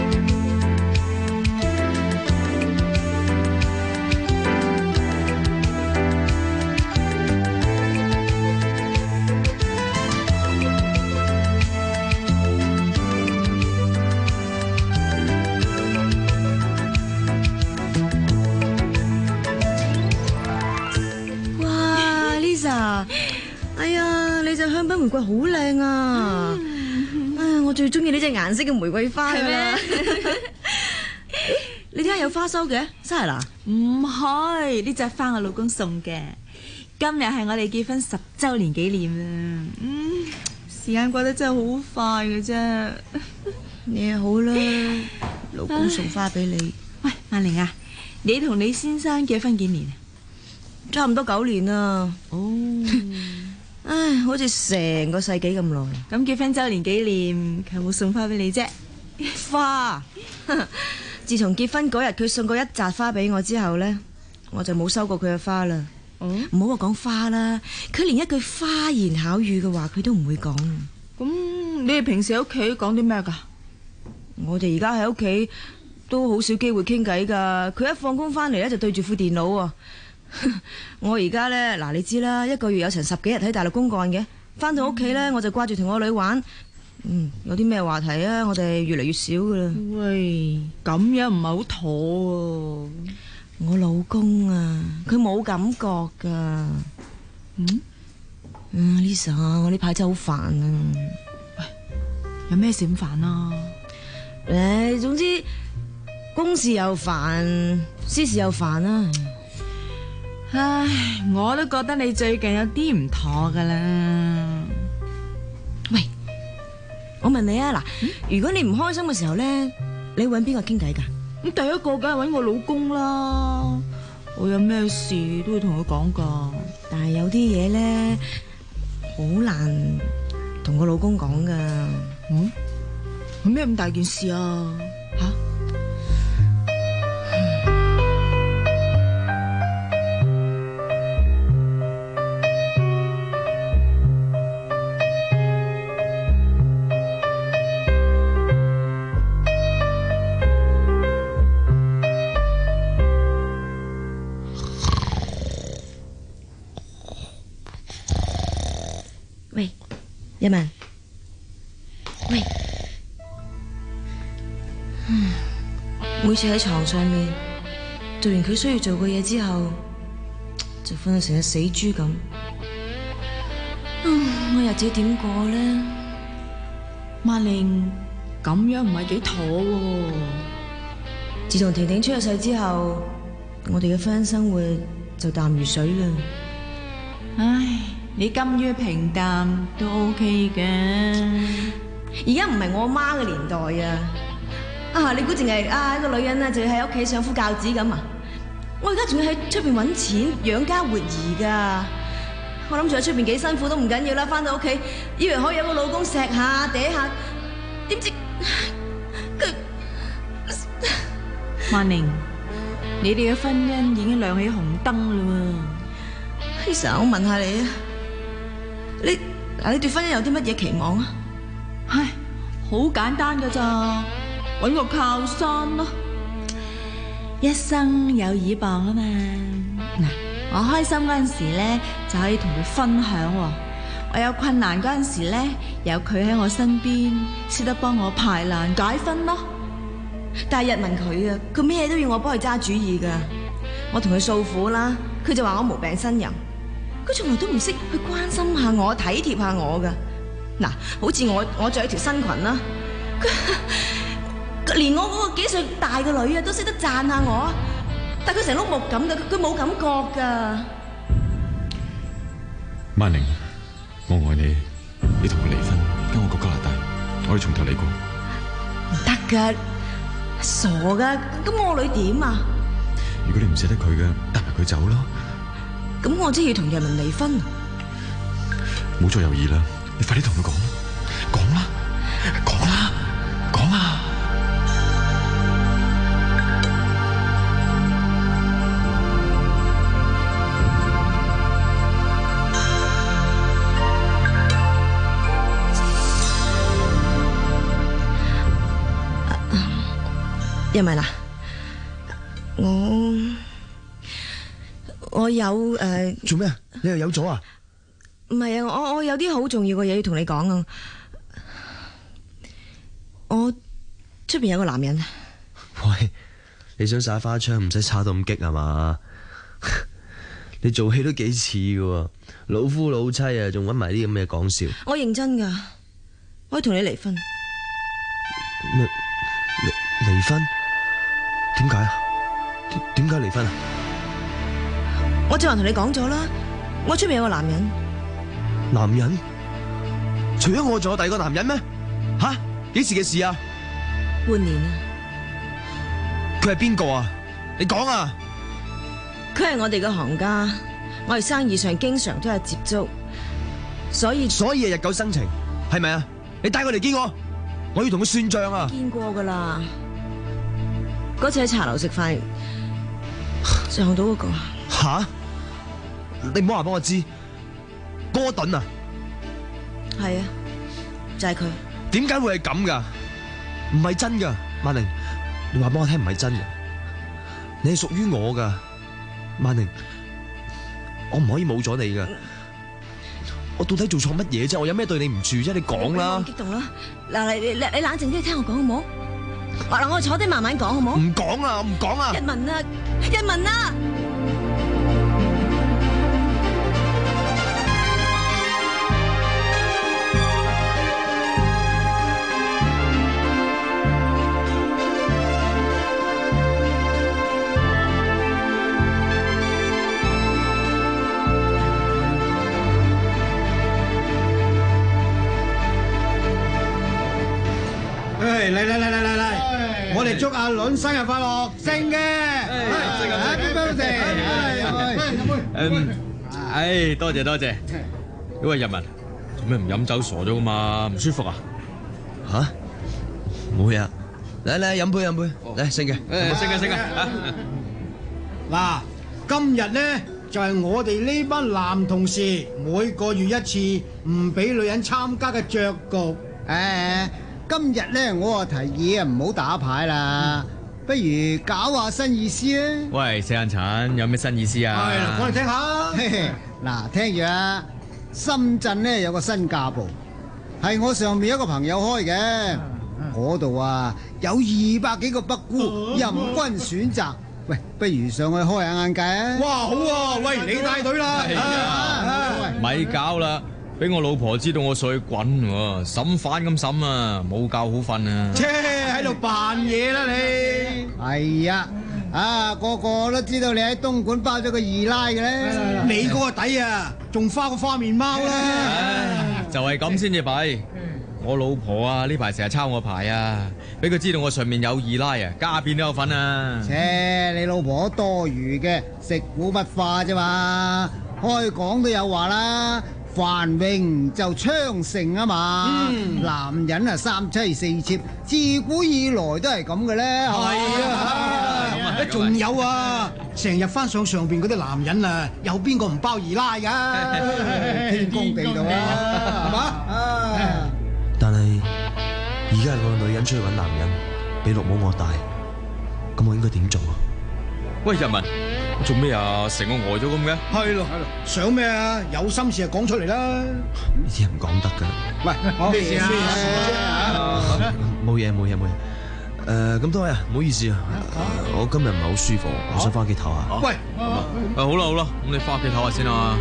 哇 ，Lisa， 哎呀，你隻香檳玫瑰好靚啊！我最中意呢隻顏色嘅玫瑰花㗎啦！你點解有花收嘅？生日啦？ 唔係，呢隻花我老公送嘅。今日係我哋結婚十週年紀念啊！嗯，時間過得真係好快嘅啫。 你好啦，老公送花俾你。 喂，萬玲啊，你同你先生結婚幾年？ 差唔多九年啦。 哦。 唉，好似成個世紀咁耐。 咁結婚周年紀念，佢有冇送花俾你啫？ 花，自從結婚嗰日佢送過一紮花俾我之後呢，我就冇收過佢嘅花啦。唔好話講花啦，佢連一句花言巧語嘅話佢都唔會講。 咁你哋平時喺屋企講啲咩噶？ 我哋而家喺屋企都好少機會傾偈噶。佢一放工翻嚟咧就對住副電腦啊。 我而家咧，嗱你知啦，一個月有成十幾日喺大陸公幹嘅，翻到屋企咧我就掛住同我女玩。嗯，有啲咩話題啊？我哋越嚟越少噶啦。 喂，咁樣唔係好妥喎。 我老公啊，佢冇感覺噶。 嗯？ 嗯 ，Lisa，我呢排真係好煩啊。 喂，有咩事咁煩啊？ 誒，總之公事又煩，私事又煩啦。 唉，我都覺得你最近有啲唔妥噶啦。 喂，我問你啊，嗱，如果你唔開心嘅時候咧，你會揾邊個傾偈噶？ 咁第一個梗係揾我老公啦。我有咩事都會同佢講噶。 但係有啲嘢咧，好難同個老公講噶。 嗯？有咩咁大件事啊？吓？ 喂，一文，喂，每次喺床上面做完佢需要做嘅嘢之後，就瞓到成隻死豬咁。嗯，我日子點過呢？ 萬玲，咁樣唔係幾妥喎。 自從婷婷出咗世之後，我哋嘅婚姻生活就淡如水啦。 唉。你甘於平淡都 OK 嘅， 而家唔係我媽嘅年代啊！啊，你估淨係啊一個女人啊，就要喺屋企相夫教子咁啊？我而家仲要喺出邊搵錢養家活兒噶，我諗住喺出邊幾辛苦都唔緊要啦，翻到屋企以為可以有個老公錫下嗲下，點知佢萬寧，你哋嘅婚姻已經亮起紅燈啦喎。 其實我問下你啊。你嗱，你對婚姻有啲乜嘢期望啊？ 唉，好簡單噶咋，搵個靠山咯，一生有倚傍啊嘛。嗱，我開心嗰陣時咧，就可以同佢分享；我有困難嗰陣時咧，有佢喺我身邊，識得幫我排難解紛咯。 但係日文佢啊，佢咩都要我幫佢揸主意噶。我同佢訴苦啦，佢就話我無病呻吟。佢從來都唔識去關心下我，體貼下我噶。嗱，好似我我着一條新裙啦，佢連我嗰個幾歲大嘅女啊都識得讚下我，但佢成碌木咁嘅，佢冇感覺噶。 萬寧，我愛你，你同我離婚，跟我過加拿大，我哋從頭嚟過。 唔得噶，傻噶，咁我女點啊？ 如果你唔捨得佢嘅，帶埋佢走咯。 咁我真係要同日文離婚。 冇再猶豫啦，你快啲同佢講，講啦，講啦，講啊！ 日文啊，我。我有誒，呃、 做咩啊？你又有咗啊？ 唔係啊，我我有啲好重要嘅嘢要同你講啊！我出邊有個男人。 喂，你想耍花槍唔使耍到咁激係嘛？你做戲都幾似嘅，老夫老妻啊，仲搵埋啲咁嘅講笑。 我認真噶，我要同你離婚。 咩？離離婚？點解啊？點點解離婚啊？ 我正話同你講咗啦，我出面有個男人。 男人？除咗我仲有第二個男人咩？吓？幾時嘅事啊？ 半年啊。 佢係邊個啊？你講啊！ 佢係我哋嘅行家，我哋生意上經常都有接觸，所以所以係日久生情，係咪啊？你帶佢嚟見我，我要同佢算賬啊！ 見過噶啦，嗰次喺茶樓食飯撞到嗰個。 吓！你唔好話俾我知，哥頓啊！ 係啊，就係佢。 點解會係咁噶？唔係真噶，萬寧，你話俾我聽唔係真嘅。你係屬於我噶，萬寧， 我唔可以冇咗你噶。我到底做錯乜嘢啫？我有咩對你唔住啫？你講啦。 激動啦！嗱，你你你你冷靜啲聽我講好冇？嗱，我坐低慢慢講好冇？ 唔講啊！我唔講啊！ 一文啊，一文啊！ 嚟嚟嚟嚟嚟嚟！我哋祝阿倫生日快樂，升嘅，Happy birthday！ 嗯，唉，多謝多謝。喂，日文，做咩唔飲酒？傻咗噶嘛？唔舒服啊？ 吓？冇嘢啊！嚟嚟飲杯飲杯，嚟升嘅， 誒升嘅升嘅。 嗱，今日咧就係我哋呢班男同事每個月一次唔俾女人參加嘅雀局。 誒。今日咧，我啊提議啊，唔好打牌啦，不如搞下新意思啊！ 喂，四眼陳，有咩新意思啊？ 係啦，講嚟聽下。 嗱，聽住啊，深圳咧有個新價鋪，係我上面一個朋友開嘅，嗰度啊有二百幾個北姑任君選擇。喂，不如上去開下眼界啊！ 哇，好啊！喂，你帶隊啦！ 咪搞啦！俾我老婆知道我上去滾喎，審犯咁審啊，冇覺好瞓啊！ 切，喺度扮嘢啦你！ 係啊，啊個個都知道你喺東莞包咗個二奶嘅咧， 你嗰個底啊，仲花個花面貓啦！ 唉，就係咁先至弊。我老婆啊，呢排成日抄我牌啊，俾佢知道我上面有二奶啊，家變都有份啊！ 切，你老婆多餘嘅，食古不化啫嘛，開講都有話啦。繁榮就昌盛啊嘛，嗯、男人啊三妻四妾，自古以來都係咁嘅咧。 係啊，仲有啊，成日翻上上邊嗰啲男人啊，有邊個唔包二奶㗎？天公地道啊，係嘛？ 但係而家係個女人出去揾男人，比綠帽我大，咁我應該點做啊？ 喂，日文。做咩啊？成個呆咗咁嘅？ 係咯，想咩啊？有心事就講出嚟啦。 呢啲係唔講得噶。 喂，咩事啊？ 冇嘢冇嘢冇嘢。誒，咁多位啊，唔好意思啊，我今日唔係好舒服，我想翻屋企唞下。 喂， 誒，好啦好啦，咁你翻屋企唞下先啊。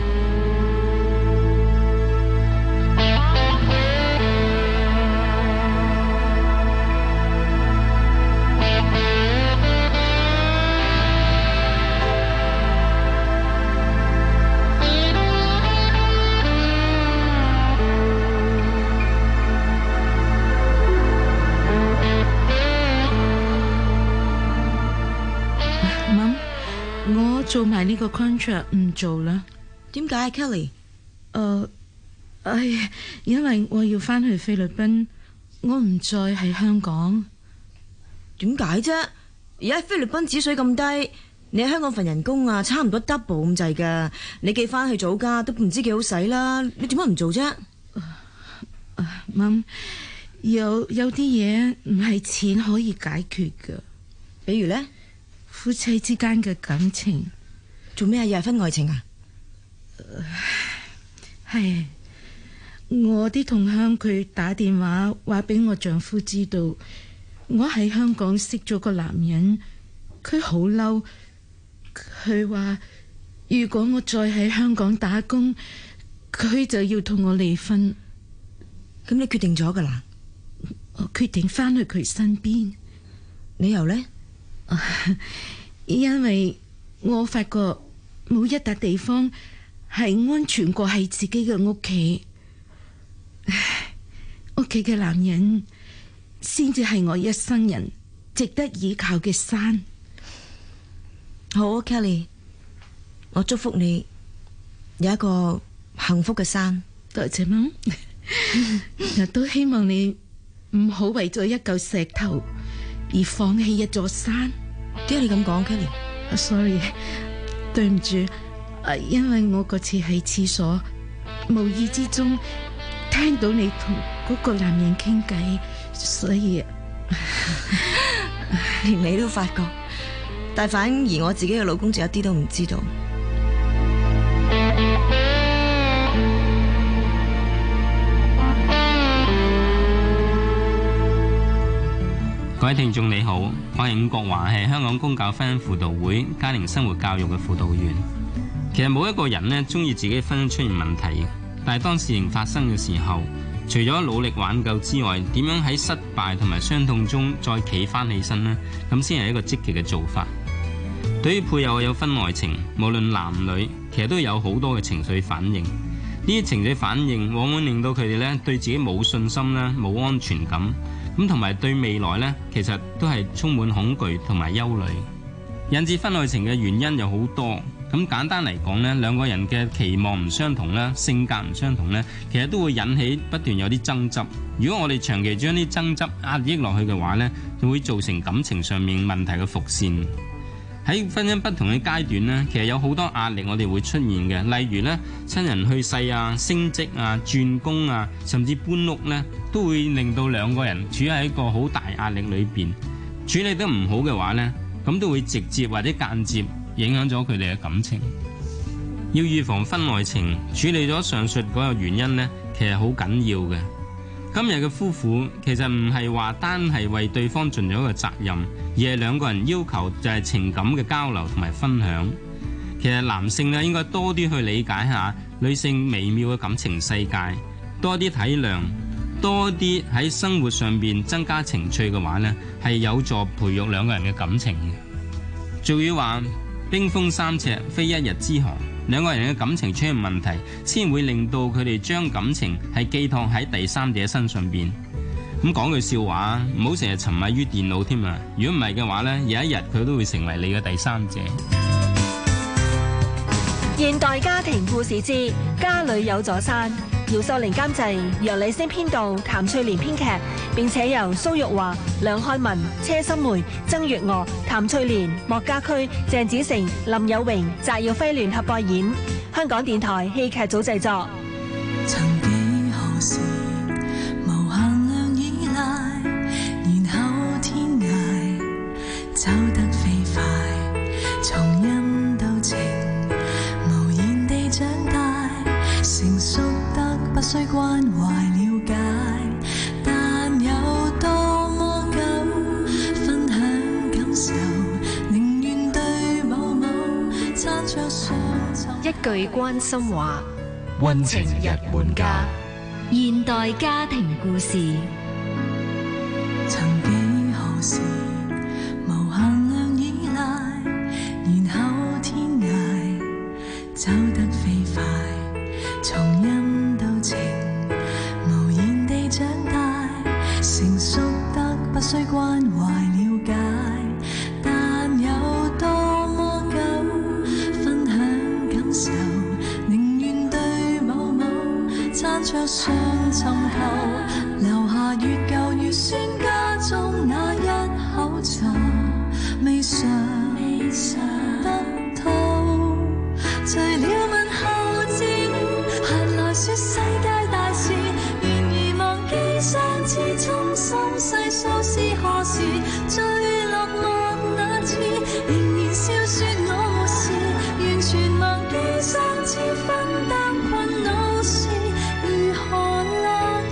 做埋呢個 contract 唔做啦。 點解 Kelly？ 誒，哎呀，因為我要翻去菲律賓，我唔再喺香港。 點解啫？而家菲律賓紙水咁低，你喺香港份人工啊，差唔多 double 咁滯噶。你寄翻去祖家都唔知幾好使啦。你點解唔做啫？ 媽，有有啲嘢唔係錢可以解決噶。 比如咧， 夫妻之間嘅感情。 做咩啊？又係婚外情啊？ 係、呃、我啲同鄉佢打電話話俾我丈夫知道，我喺香港識咗個男人，佢好嬲，佢話如果我再喺香港打工，佢就要同我離婚。 咁你決定咗噶啦？ 我決定翻去佢身邊。 理由呢？ 因為我發覺冇一笪地方係安全過喺自己嘅屋企，屋企嘅男人先至係我一生人值得依靠嘅山。 好 ，Kelly， 我祝福你有一個幸福嘅山。 多謝媽，我都希望你唔好為咗一嚿石頭而放棄一座山。 點解你咁講 ，Kelly？Sorry。 對唔住，因為我嗰次喺廁所無意之中聽到你同嗰個男人傾偈，所以連你都發覺，但反而我自己嘅老公就一啲都唔知道。 各位聽眾你好，我係伍國華，係香港公教婚姻輔導會家庭生活教育嘅輔導員。其實冇一個人呢中意自己婚姻出現問題，但係當事情發生嘅時候，除咗努力挽救之外，點樣喺失敗同埋傷痛中再企翻起身呢？咁先係一個積極嘅做法。對於配偶有婚外情，無論男女，其實都有好多嘅情緒反應。呢啲情緒反應往往令到佢哋咧對自己冇信心啦，冇安全感，咁同埋對未來咧，其實都係充滿恐懼同埋憂慮。引致婚外情嘅原因有好多，咁簡單嚟講咧，兩個人嘅期望唔相同啦，性格唔相同咧，其實都會引起不斷有啲爭執。如果我哋長期將啲爭執壓抑落去嘅話咧，就會造成感情上面問題嘅伏線。喺婚姻不同嘅階段呢，其實有好多壓力我哋會出現嘅，例如呢，親人去世啊、升職啊、轉工啊，甚至搬屋呢，都會令到兩個人處喺一個好大壓力裏邊。處理得唔好嘅話呢，咁都會直接或者間接影響咗佢哋嘅感情。要預防婚外情，處理咗上述嗰個原因呢，其實好緊要嘅。今日嘅夫婦其實唔係話單係為對方盡咗一個責任，而係兩個人要求就係情感嘅交流同埋分享。其實男性咧應該多啲去理解下女性微妙嘅感情世界，多啲體諒，多啲喺生活上邊增加情趣嘅話呢，係有助培育兩個人嘅感情嘅。俗語話冰封三尺非一日之寒，兩個人嘅感情出現問題，先會令到佢哋將感情係寄託喺第三者身上邊。咁講句笑話，唔好成日沉迷於電腦添啊！如果唔係嘅話呢，有一日佢都會成為你嘅第三者。 現代家庭故事之家裏有座山，姚秀玲監製，楊麗星編導，譚翠蓮編劇，並且由蘇玉華、梁漢文、車心梅、曾月娥、譚翠蓮、莫家駒、鄭子誠、林有榮、翟耀輝聯合播演。香港電台戲劇組製作。 曾幾何時無限量依賴，然後天涯走得飛快，從因到情無言地長大，成熟得不需關懷了解，但有多麼敢分享感受，寧願對某某撐着雙手。 一句關心話， 溫情日換家，現代家庭故事。 曾幾何時無限量依賴，然後天涯走得飛快，從因到情無言地長大，成熟得不需關懷了解，但有多麼敢分享感受，寧願對某某撐着雙尋頭，留下越舊越酸家中那一口茶，未嘗得到，醉了問候知閒來說世界大事，然而忘記上次衷心細數是何時，最落寞那次仍然笑說我沒事，完全忘記上次分擔困惱時如何樂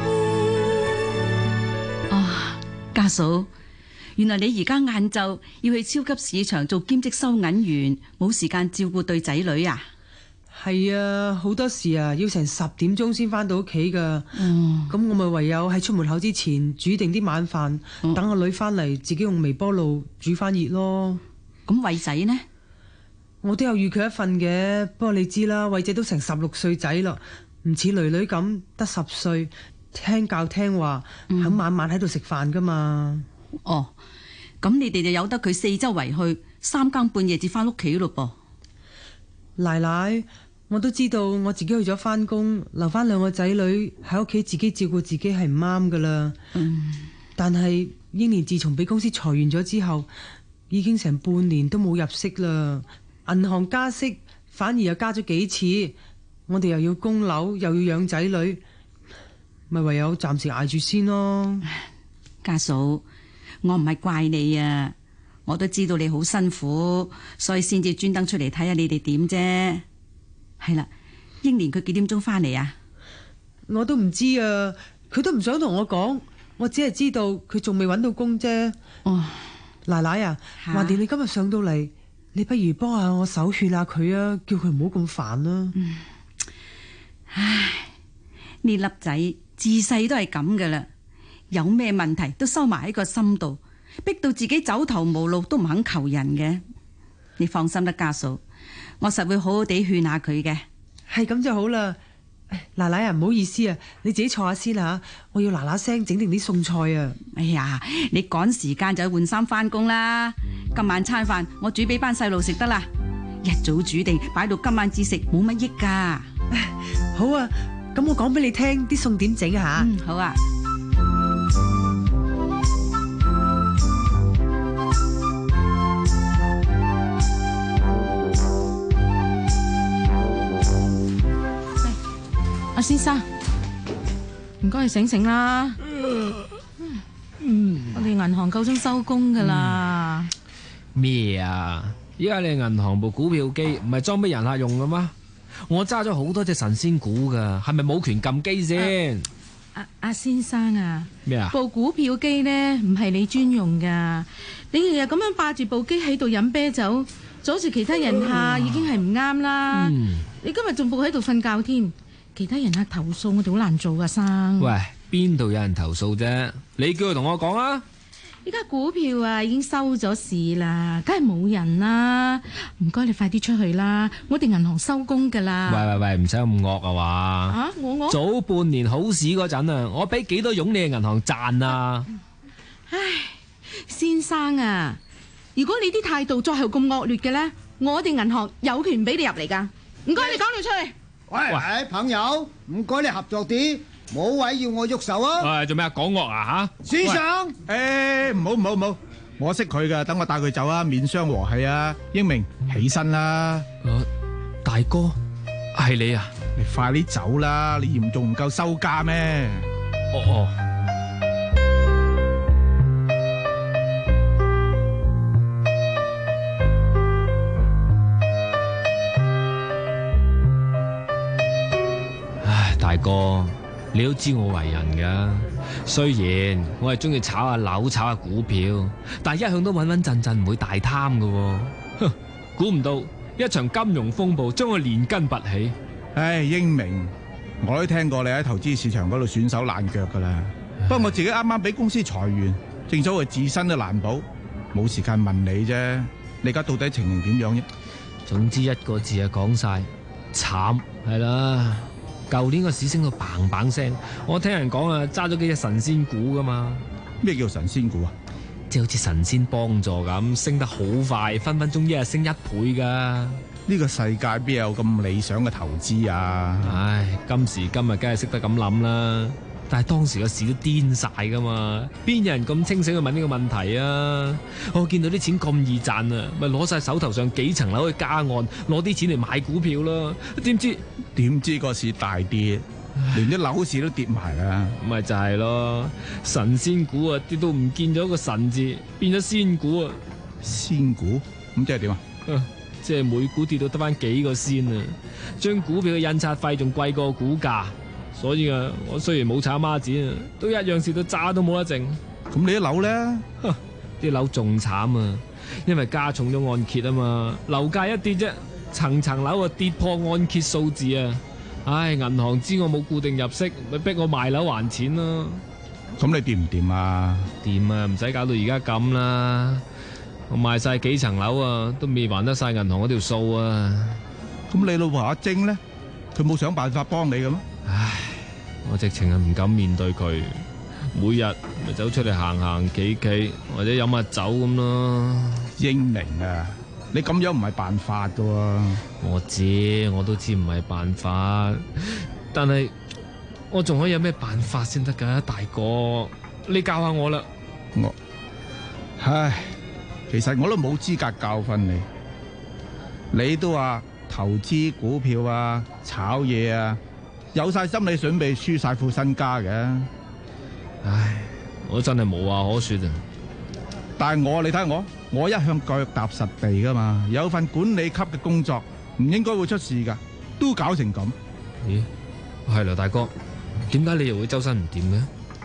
意。 啊，家嫂，原來你而家晏晝要去超級市場做兼職收銀員，冇時間照顧對仔女啊？ 係啊，好多時啊，要成十點鐘先翻到屋企噶。嗯，咁我咪唯有喺出門口之前煮定啲晚飯，嗯、等個女翻嚟自己用微波爐煮翻熱咯。 咁偉仔呢？ 我都有預佢一份嘅，不過你知啦，偉仔都成十六歲仔啦，唔似女女咁得十歲，聽教聽話，嗯、肯晚晚喺度食飯噶嘛。 哦，咁你哋就由得佢四周圍去，三更半夜至翻屋企咯噃。 奶奶，我都知道我自己去咗翻工，留翻兩個仔女喺屋企自己照顧自己係唔啱噶啦。嗯，但係英年自從俾公司裁員咗之後，已經成半年都冇入息啦。銀行加息反而又加咗幾次，我哋又要供樓又要養仔女，咪唯有暫時捱住先咯。 家嫂，我唔係怪你啊，我都知道你好辛苦，所以先至專登出嚟睇下你哋點啫。係啦，英年佢幾點鐘翻嚟啊？ 我都唔知啊，佢都唔想同我講， 我只係知道佢仲未揾到工啫。 哦， 奶奶啊，橫掂你今日上到嚟，你不如幫下我手勸下佢啊，叫佢唔好咁煩啦。 嗯，唉，呢粒仔自細都係咁噶啦，有咩問題都收埋喺個心度，逼到自己走投無路都唔肯求人嘅。你放心啦，家嫂，我實會好好地勸下佢嘅。 係咁就好啦。奶奶啊，唔好意思啊，你自己坐下先啦，我要嗱嗱聲整定啲餸菜啊。 哎呀，你趕時間就去換衫翻工啦。今晚餐飯我煮俾班細路食得啦，一早煮定擺到今晚至食冇乜益噶。 好啊，咁我講俾你聽啲餸點整吓。 嗯，好啊。 阿先生，唔該你醒醒啦。嗯，我哋銀行夠鐘收工噶啦。 咩啊？依家你銀行部股票機唔係裝俾人客用噶嗎？我揸咗好多隻神仙股噶，係咪冇權撳機先？ 阿阿先生啊， 咩啊？ 部股票機呢唔係你專用噶，你日日咁樣霸住部機喺度飲啤酒，阻住其他人客已經係唔啱啦。 嗯， 你今日仲部喺度瞓覺添。其他人客投訴我哋好難做噶，生。 喂，邊度有人投訴啫？你叫佢同我講啊！ 依家股票啊已經收咗市啦，梗係冇人啦。唔該你快啲出去啦，我哋銀行收工噶啦。 喂喂喂，唔使咁惡啊嘛！ 啊，我我早半年好市嗰陣啊，我俾幾多佣你嘅銀行賺啊！ 唉，先生啊，如果你啲態度再係咁惡劣嘅咧，我哋銀行有權俾你入嚟噶。唔該你趕佢出去。 喂，喂，朋友，唔該你合作啲，冇位要我喐手啊！ 喂，做咩啊？講惡啊吓！ 先生， 誒，唔好唔好唔好，我識佢噶，等我帶佢走啊，免傷和氣啊！英明，起身啦！ 大哥，係你啊！ 你快啲走啦！你嚴重唔夠收家咩？ 哦哦。大哥，你都知我為人噶，雖然我係中意炒下樓、炒下股票，但係一向都穩穩陣陣，唔會大貪噶。哼，估唔到一場金融風暴將我連根拔起。 唉，英明，我都聽過你喺投資市場嗰度損手爛腳噶啦。不過我自己啱啱俾公司裁員，正所謂自身都難保，冇時間問你啫。你而家到底情形點樣啫？ 總之一個字啊，講晒慘係啦。舊年個市升到嘭嘭聲，我聽人講啊，揸咗幾隻神仙股噶嘛。 咩叫神仙股啊？ 即係好似神仙幫助咁，升得好快，分分鐘一日升一倍噶。 呢個世界邊有咁理想嘅投資啊？ 唉，今時今日梗係識得咁諗啦。但係當時個市都癲晒噶嘛，邊有人咁清醒去問呢個問題啊？我見到啲錢咁易賺啊，咪攞晒手頭上幾層樓去加按，攞啲錢嚟買股票咯。點知點知個市大跌，連啲樓市都跌埋啦。 咪就係咯，神仙股啊跌到唔見咗個神字，變咗仙股啊！ 仙股咁即係點啊？ 即係每股跌到得翻幾個仙啊！將股票嘅印刷費仲貴過股價。所以啊，我雖然冇炒孖展啊，都一樣蝕到渣都冇得剩。 咁你啲樓咧？ 啲樓仲慘啊，因為加重咗按揭啊嘛，樓價一跌啫，層層樓啊跌破按揭數字啊！唉，銀行知我冇固定入息，咪逼我賣樓還錢咯。 咁你掂唔掂啊？ 掂啊，唔使搞到而家咁啦。我賣晒幾層樓啊，都未還得晒銀行嗰條數啊。 咁你老婆阿晶咧，佢冇想辦法幫你嘅咩？ 唉，我直情係唔敢面對佢，每日咪走出嚟行行企企，或者飲下酒咁咯。 英明啊，你咁樣唔係辦法噶喎。 我知，我都知唔係辦法，但係我仲可以有咩辦法先得噶？大哥，你教下我啦。 我，唉，其實我都冇資格教訓你。你都話投資股票啊，炒嘢啊，有晒心理準備，輸晒副身家嘅。 唉，我真係無話可說啊！ 但係我，你睇我，我一向腳踏實地噶嘛，有份管理級嘅工作，唔應該會出事噶，都搞成咁。 咦，係啦，大哥，點解你又會周身唔掂嘅？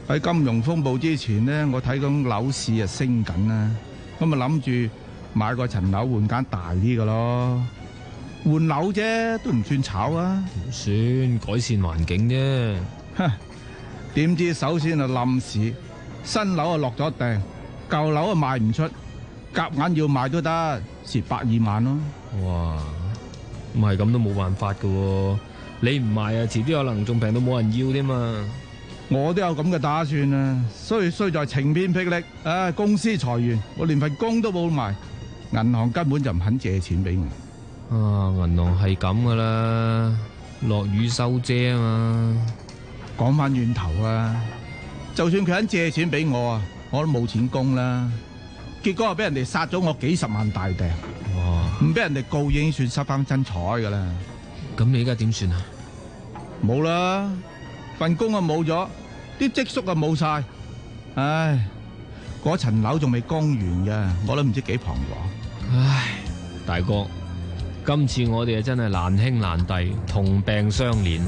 喺金融風暴之前呢，我睇緊樓市啊升緊啦，咁咪諗住買個層樓換間大啲嘅咯。換樓啫，都唔算炒啊。 唔算，改善環境啫。 哼，點知首先啊冧市，新樓啊落咗訂，舊樓啊賣唔出，夾硬要賣都得，蝕百二萬咯。 哇，唔係咁都冇辦法噶喎。你唔賣啊，遲啲可能仲平到冇人要添嘛。 我都有咁嘅打算啊，衰衰在晴天霹靂，啊公司裁員，我連份工都冇埋，銀行根本就唔肯借錢俾我。 啊，銀行係咁噶啦，落雨收遮啊嘛。 講翻轉頭啊，就算佢肯借錢俾我啊，我都冇錢供啦。結果啊，俾人哋殺咗我幾十萬大訂， 哇！ 唔俾人哋告已經算失翻真彩噶啦。 咁你而家點算啊？ 冇啦，份工啊冇咗，啲積蓄啊冇晒，唉，嗰層樓仲未供完嘅，我都唔知幾彷徨。 唉，大哥，今次我哋啊真係難兄難弟，同病相憐。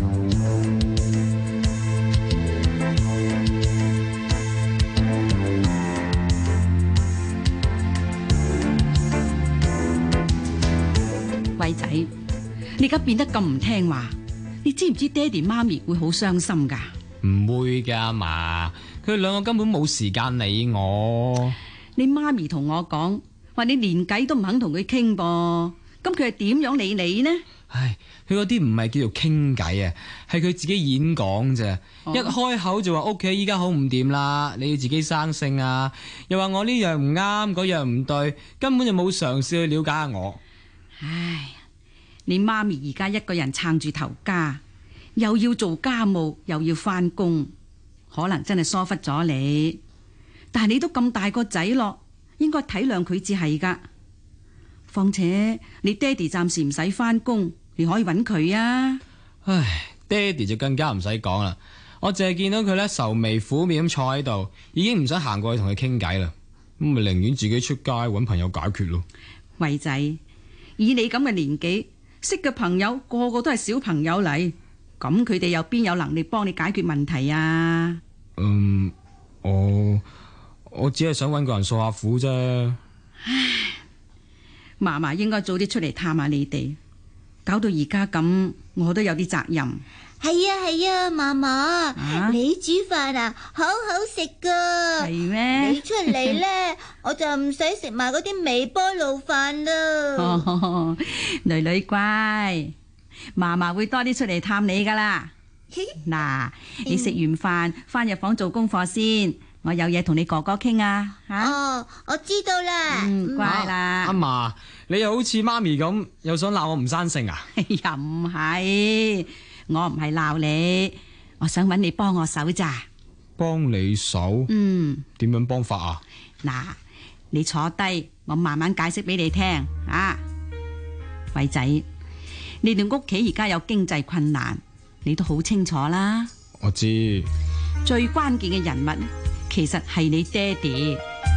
偉仔，你而家變得咁唔聽話，你知唔知爹哋媽咪會好傷心噶？ 唔會噶，阿嫲，佢哋兩個根本冇時間理我。 你媽咪同我講話，你連偈都唔肯同佢傾噃，咁佢係點樣理你呢？ 唉，佢嗰啲唔係叫做傾偈啊，係佢自己演講咋。 哦、 一開口就話屋企依家好唔掂啦，你要自己生性啊，又話我呢樣唔啱，嗰樣唔對，根本就冇嘗試去了解下我。 唉，你媽咪而家一個人撐住頭家，又要做家務，又要翻工，可能真係疏忽咗你。但係你都咁大個仔咯，應該體諒佢至係噶。況且你爹哋暫時唔使翻工，你可以搵佢啊。 唉，爹哋就更加唔使講啦。我淨係見到佢咧愁眉苦面咁坐喺度，已經唔想行過去同佢傾偈啦。咁咪寧願自己出街搵朋友解決咯。 偉仔，以你咁嘅年紀，識嘅朋友個個都係小朋友嚟，咁佢哋又邊有能力幫你解決問題啊？ 嗯，我我只係想搵個人訴下苦啫。 唉，嫲嫲應該早啲出嚟探下你哋，搞到而家咁，我都有啲責任。 係啊係啊，嫲嫲，啊、你煮飯啊，好好食噶。 係咩？ 你出嚟咧，我就唔使食埋嗰啲微波爐飯啦。 哦，女女乖，嫲嫲會多啲出嚟探你噶啦。嗱，你食完飯翻入房做功課先，我有嘢同你哥哥傾啊。吓， 哦，我知道啦。 嗯，乖啦。 阿嫲，你又好似媽咪咁，又想鬧我唔生性啊？ 又唔係。我唔係鬧你，我想揾你幫我手咋？ 幫你手？ 嗯， 點樣幫法啊？ 嗱，你坐低，我慢慢解釋俾你聽啊。偉仔，你哋屋企而家有經濟困難，你都好清楚啦。 我知。 最關鍵嘅人物其實係你爹哋。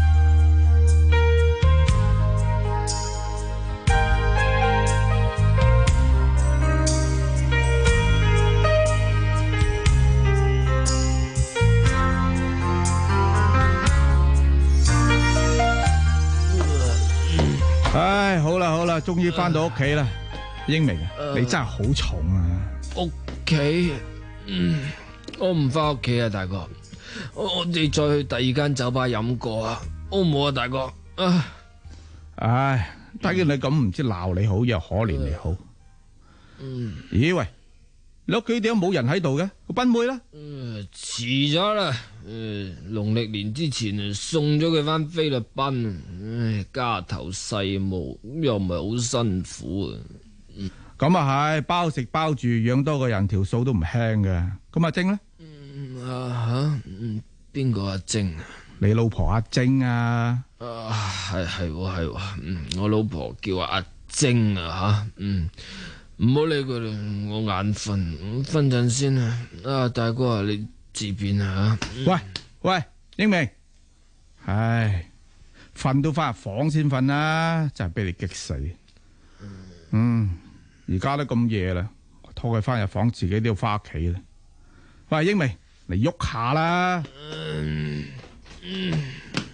唉，好啦好啦，終於翻到屋企啦。英明啊，你真係好重啊！ 屋企，嗯，我唔翻屋企啊，大哥。我哋再去第二間酒吧飲過啊，好唔好啊，大哥？啊， 唉，睇見你咁唔知鬧你好又可憐你好。 嗯， 咦喂，你屋企點解冇人喺度嘅？個賓妹啦？ 誒，遲咗啦。誒，農曆年之前送咗佢翻菲律賓，唉，家頭細務又唔係好辛苦啊。 咁啊係，包食包住養多個人條數都唔輕嘅。咁阿晶咧？ 嗯啊吓，嗯，邊個阿晶？ 你老婆阿晶啊？ 啊，係係係，嗯，我老婆叫阿晶啊吓，嗯，唔好理佢啦，我眼瞓，瞓陣先啊。啊，大哥啊，你自便啊。 喂喂，英明，唉，瞓都翻入房先瞓啦，真係俾你激死。嗯，而家都咁夜啦，拖佢翻入房，自己都要翻屋企啦。喂，英明， 嚟喐下啦。 嗯嗯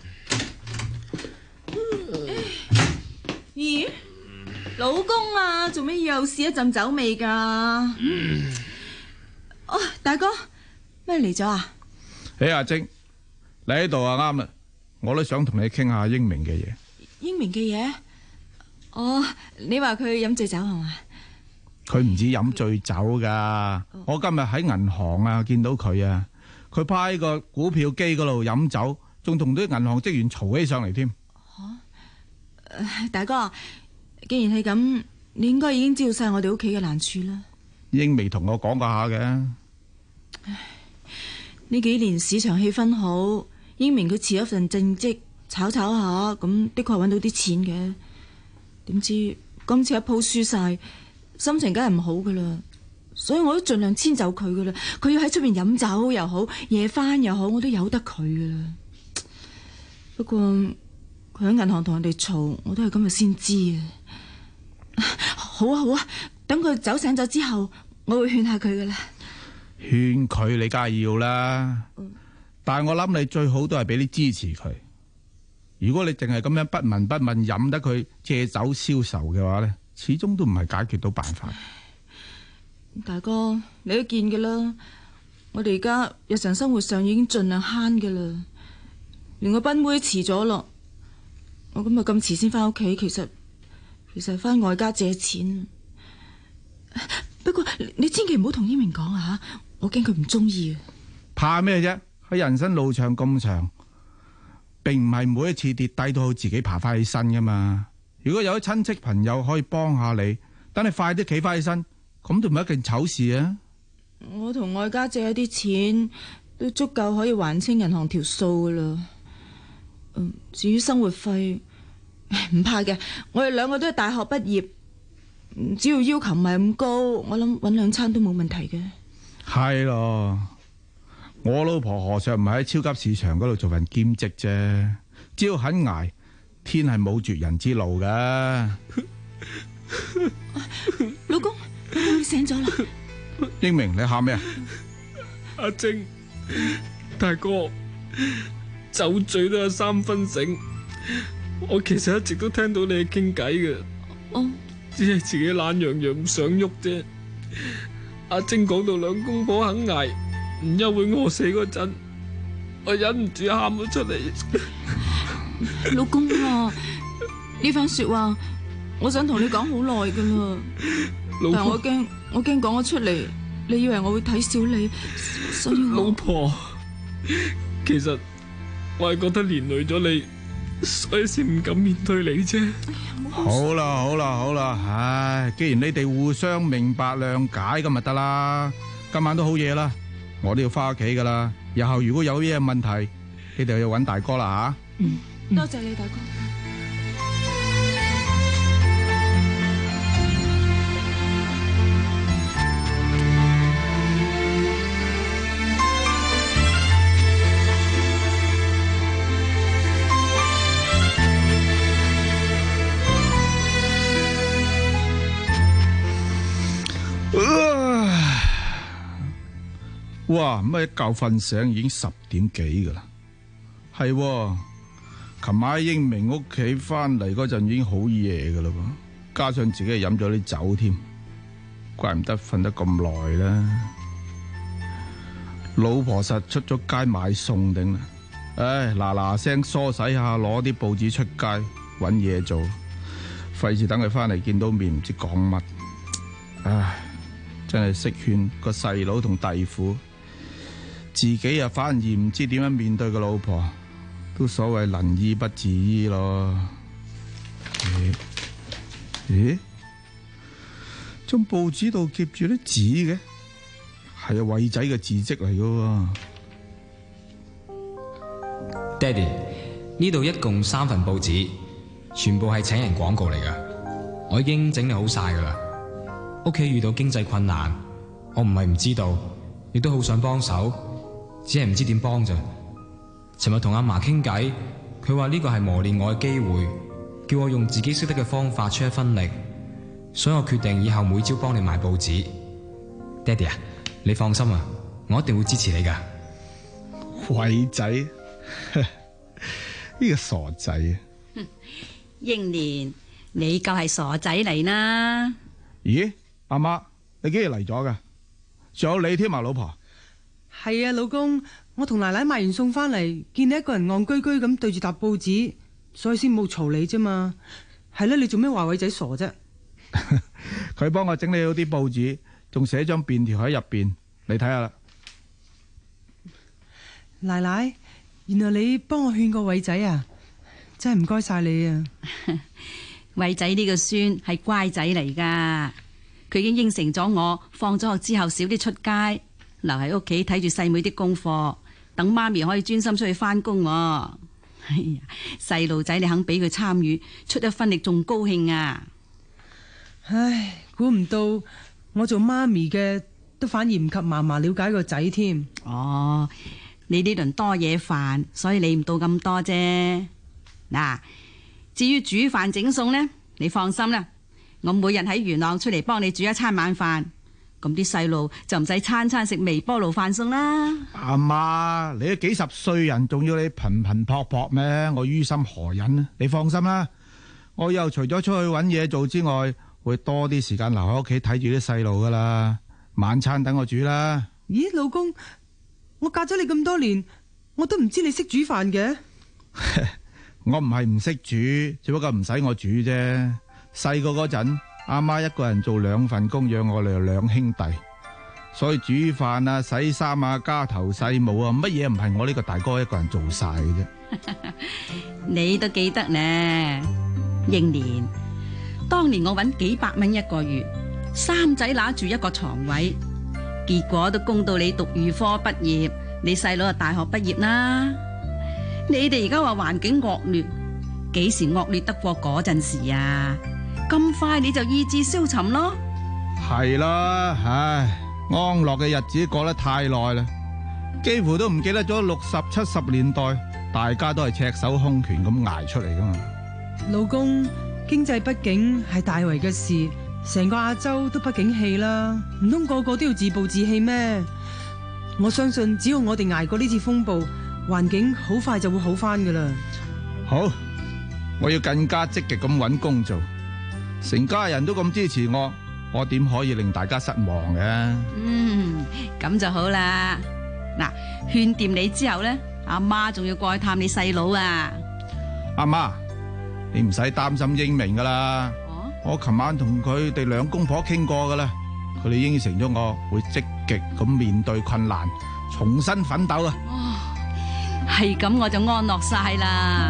咦，老公啊，做咩又試一陣酒味噶？嗯、哦，大哥，咩嚟咗啊？ 誒，阿晶，你喺度啊，啱啦，我都想同你傾下英明嘅嘢。 英明嘅嘢？哦，你話佢飲醉酒係嘛？ 佢唔止飲醉酒噶，哦、我今日喺銀行啊見到佢啊，佢趴喺個股票機嗰度飲酒，仲同啲銀行職員嘈起上嚟添。 大哥，既然係咁，你應該已經知道晒我哋屋企嘅難處啦。 英未同我講過下嘅。 呢幾年市場氣氛好，英明佢辭一份正職，炒炒下，咁的確揾到啲錢嘅。點知今次一鋪輸晒，心情梗係唔好噶啦。所以我都盡量遷就佢噶啦。佢要喺出邊飲酒又好，夜翻又好，我都由得佢噶啦。不過佢喺銀行同人哋嘈，我都係今日先知啊！好啊好啊，等佢酒醒咗之後，我會勸下佢噶啦。 勸佢你梗係要啦，嗯、但係我諗你最好都係俾啲支持佢。如果你淨係咁樣不聞不問飲得佢借酒消愁嘅話咧，始終都唔係解決到辦法。 大哥，你都見噶啦，我哋而家日常生活上已經盡量慳噶啦，連個賓妹遲咗咯。我今日咁遲先翻屋企，其實其實係翻外家借錢。不過你千祈唔好同英明講啊吓，我驚佢唔中意啊。 怕咩啫？喺人生路長咁長，並唔係每一次跌低都好自己爬翻起身噶嘛。如果有啲親戚朋友可以幫下你，等你快啲企翻起身，咁就唔係一件醜事啊。 我同外家借一啲錢，都足夠可以還清銀行條數噶啦。嗯，至於生活費，唔怕嘅，我哋兩個都係大學畢業，只要要求唔係咁高，我諗搵兩餐都冇問題嘅。 係咯，我老婆何嘗唔係喺超級市場嗰度做份兼職啫？只要肯捱，天係冇絕人之路噶。 老公，你醒咗啦？ 英明，你喊咩啊？ 阿晶，大哥。酒醉都有三分醒，我其實一直都聽到你傾偈嘅， 哦， 只係自己懶洋洋唔想喐啫。阿晶講到兩公婆肯捱，唔憂會餓死嗰陣，我忍唔住喊咗出嚟。 老公啊，呢番說話我想同你講好耐噶啦，但係我驚我驚講咗出嚟，你以為我會睇小你，所以我老婆，其實。我係覺得連累咗你，所以先唔敢面對你啫。 好啦好啦好啦，唉，既然你哋互相明白諒解咁咪得啦。今晚都好夜啦，我都要翻屋企噶啦。日後如果有咩問題，你哋要揾大哥啦吓。 嗯，多謝你大哥。 哇！乜一覺瞓醒已經十點幾噶啦，係，琴晚英明屋企翻嚟嗰陣已經好夜噶啦噃，加上自己係飲咗啲酒添，怪唔得瞓得咁耐啦。老婆實出咗街買餸頂啦，唉，嗱嗱聲梳洗下，攞啲報紙出街搵嘢做，費事等佢翻嚟見到面唔知講乜，唉，真係識勸個細佬同弟婦。自己啊，反而唔知點樣面對個老婆，都所謂能醫不自醫咯。咦？咦？張報紙度夾住啲紙嘅，係啊，偉仔嘅字跡嚟噶。 爹哋，呢度一共三份報紙，全部係請人廣告嚟噶。我已經整理好晒噶啦。屋企遇到經濟困難，我唔係唔知道，亦都好想幫手。只係唔知點幫咋。尋日同阿嫲傾偈，佢話呢個係磨練我嘅機會，叫我用自己識得嘅方法出一分力，所以我決定以後每朝幫你買報紙。爹哋啊，你放心啊，我一定會支持你噶。 偉仔，呢個傻仔。 英年，你夠係傻仔嚟啦！ 咦，阿媽，你幾時嚟咗噶？仲有你添啊，老婆。 係啊，老公，我同奶奶買完餸翻嚟，見你一個人戇居居咁對住沓報紙，所以先冇嘈你啫嘛。係啦，你做咩話偉仔傻啫？ 佢幫我整理好啲報紙，仲寫張便條喺入邊，你睇下啦。 奶奶，原來你幫我勸過偉仔啊，真係唔該晒你啊！ 偉仔呢個孫係乖仔嚟噶，佢已經應承咗我，放咗學之後少啲出街，留喺屋企睇住細妹啲功課，等媽咪可以專心出去翻工。哎呀，細路仔你肯俾佢參與，出一分力仲高興啊！ 唉，估唔到我做媽咪嘅都反而唔及嫲嫲了解個仔添。 哦，你呢輪多嘢煩，所以理唔到咁多啫。嗱，至於煮飯整餸呢，你放心啦，我每日喺元朗出嚟幫你煮一餐晚飯，咁啲細路就唔使餐餐食微波爐飯餸啦。 阿媽，你都幾十歲人，仲要你頻頻撲撲咩？我於心何忍啊？你放心啦，我以後除咗出去揾嘢做之外，會多啲時間留喺屋企睇住啲細路噶啦。晚餐等我煮啦。 咦，老公，我嫁咗你咁多年，我都唔知你識煮飯嘅。 我唔係唔識煮，只不過唔使我煮啫。細個嗰陣，阿媽一個人做兩份工養我哋兩兄弟，所以煮飯啊、洗衫啊、家頭細務啊，乜嘢唔係我呢個大哥一個人做晒嘅啫。 你都記得呢，英年，當年我搵幾百蚊一個月，三仔揦住一個床位，結果都供到你讀預科畢業，你細佬就大學畢業啦。你哋而家話環境惡劣，幾時惡劣得過嗰陣時啊？咁快你就意志消沉咯？ 係啦，唉，安樂嘅日子過得太耐啦，幾乎都唔記得咗六十七十年代，大家都係赤手空拳咁捱出嚟噶嘛。 老公，經濟不景係大圍嘅事，成個亞洲都不景氣啦，唔通個個都要自暴自棄咩？我相信只要我哋捱過呢次風暴，環境好快就會好翻噶啦。 好，我要更加積極咁搵工做，成家人都咁支持我，我點可以令大家失望嘅？ 嗯，咁就好啦。嗱，勸掂你之後咧，阿媽仲要過去探你細佬啊。 阿媽，你唔使擔心英明噶啦。我琴晚同佢哋兩公婆傾過噶啦，佢哋應承咗我會積極咁面對困難，重新奮鬥啊！ 係咁我就安樂晒啦。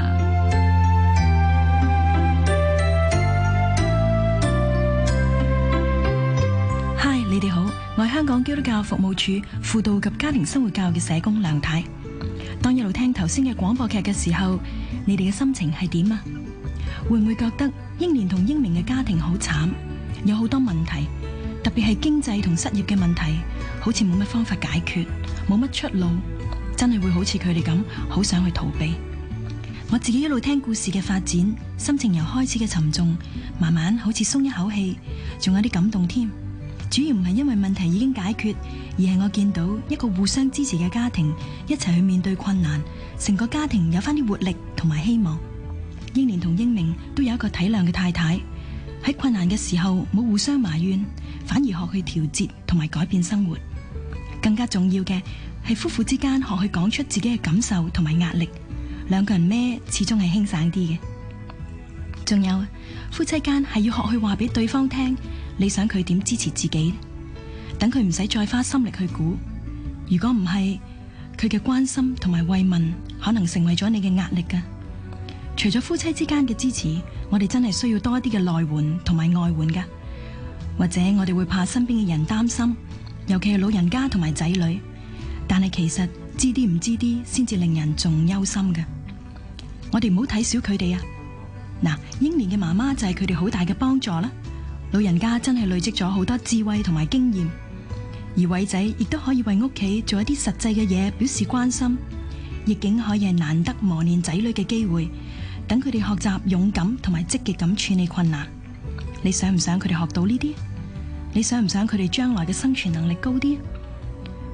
嗨，你哋好，我係香港基督教服務處輔導及家庭生活教育嘅社工梁太。當一路聽頭先嘅廣播劇嘅時候，你哋嘅心情係點啊？會唔會覺得英年同英明嘅家庭好慘，有好多問題，特別係經濟同失業嘅問題，好似冇乜方法解決，冇乜出路，真係會好似佢哋咁，好想去逃避。我自己一路聽故事嘅發展，心情由開始嘅沉重，慢慢好似鬆一口氣，仲有啲感動添。主要唔係因為問題已經解決，而係我見到一個互相支持嘅家庭，一齊去面對困難，成個家庭有翻啲活力同埋希望。英年同英明都有一個體諒嘅太太，喺困難嘅時候冇互相埋怨，反而學去調節同埋改變生活。更加重要嘅係夫婦之間學去講出自己嘅感受同埋壓力，兩個人孭始終係輕省啲嘅。仲有夫妻間係要學去話俾對方聽，你想佢點支持自己，等佢唔使再花心力去估。如果唔係，佢嘅關心同埋慰問可能成為咗你嘅壓力㗎。除咗夫妻之間嘅支持，我哋真係需要多一啲嘅內援同埋外援㗎。或者我哋會怕身邊嘅人擔心，尤其係老人家同埋仔女，但係其實知啲唔知啲先至令人仲憂心㗎。我哋唔好睇小佢哋啊！嗱，英年嘅媽媽就係佢哋好大嘅幫助啦。老人家真係累積咗好多智慧同埋經驗，而偉仔亦都可以為屋企做一啲實際嘅嘢表示關心，亦竟可以係難得磨練仔女嘅機會，等佢哋學習勇敢同埋積極咁處理困難。你想唔想佢哋學到呢啲？你想唔想佢哋將來嘅生存能力高啲？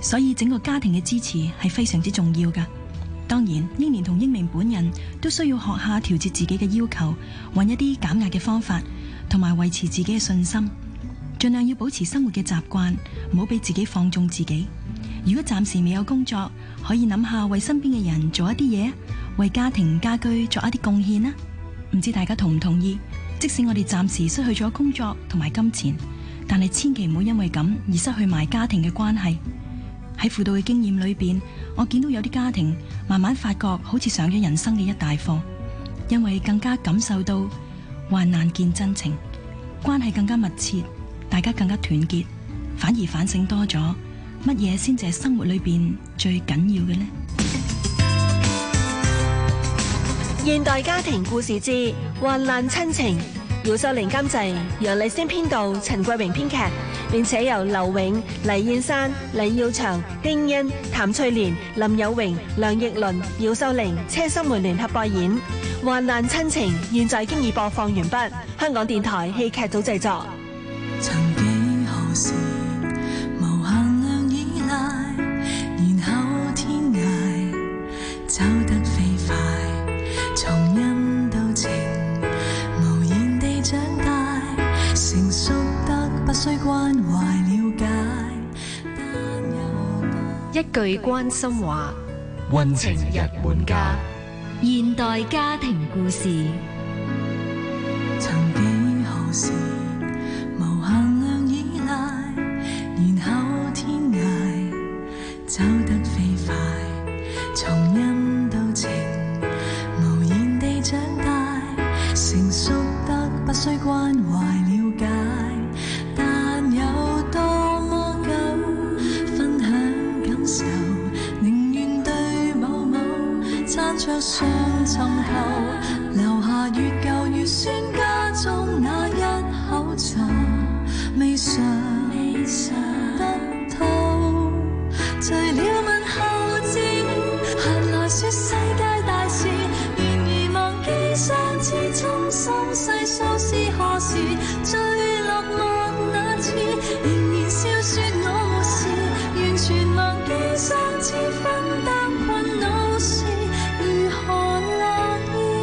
所以整個家庭嘅支持係非常之重要㗎。當然，英蓮同英明本人都需要學下調節自己嘅要求，揾一啲減壓嘅方法，同埋維持自己嘅信心，盡量要保持生活嘅習慣，唔好俾自己放縱自己。如果暫時未有工作，可以諗下為身邊嘅人做一啲嘢，為家庭家居作一啲貢獻啦。唔知大家同唔同意？即使我哋暫時失去咗工作同埋金錢，但係千祈唔好因為咁而失去埋家庭嘅關係。喺輔導嘅經驗裏邊，我見到有啲家庭慢慢發覺好似上咗人生嘅一大課，因為更加感受到患難見真情，關係更加密切，大家更加團結，反而反省多咗，乜嘢先至係生活裏邊最緊要嘅呢？ 現代家庭故事之患難親情，姚秀玲監製，楊麗仙編導，陳桂榮編劇，並且由劉永、黎燕珊、黎耀祥、丁欣、譚翠蓮、林有榮、梁奕倫、姚秀玲、車心梅聯合播演《患難親情》，現在經已播放完畢。香港電台戲劇組製作。 曾幾何時無限量依賴，然後天涯走得飛快，從因到情無言地長大，成熟得不需關懷了解， 一句關心話， 溫情日滿家。 現代家庭故事。 曾幾何時無限量依賴，然後天涯走得飛快，從因到情無言地長大，成熟得不需關懷了解，但有多麼久分享感受，寧願對某某餐桌上尋求，留下越舊越酸家中那一口茶，未嘗得透，醉了問候知閒來說世界大事，然而忘記上次衷心細數是何時，最落寞那次仍然笑說我沒事，完全忘記上次分擔困惱時如何樂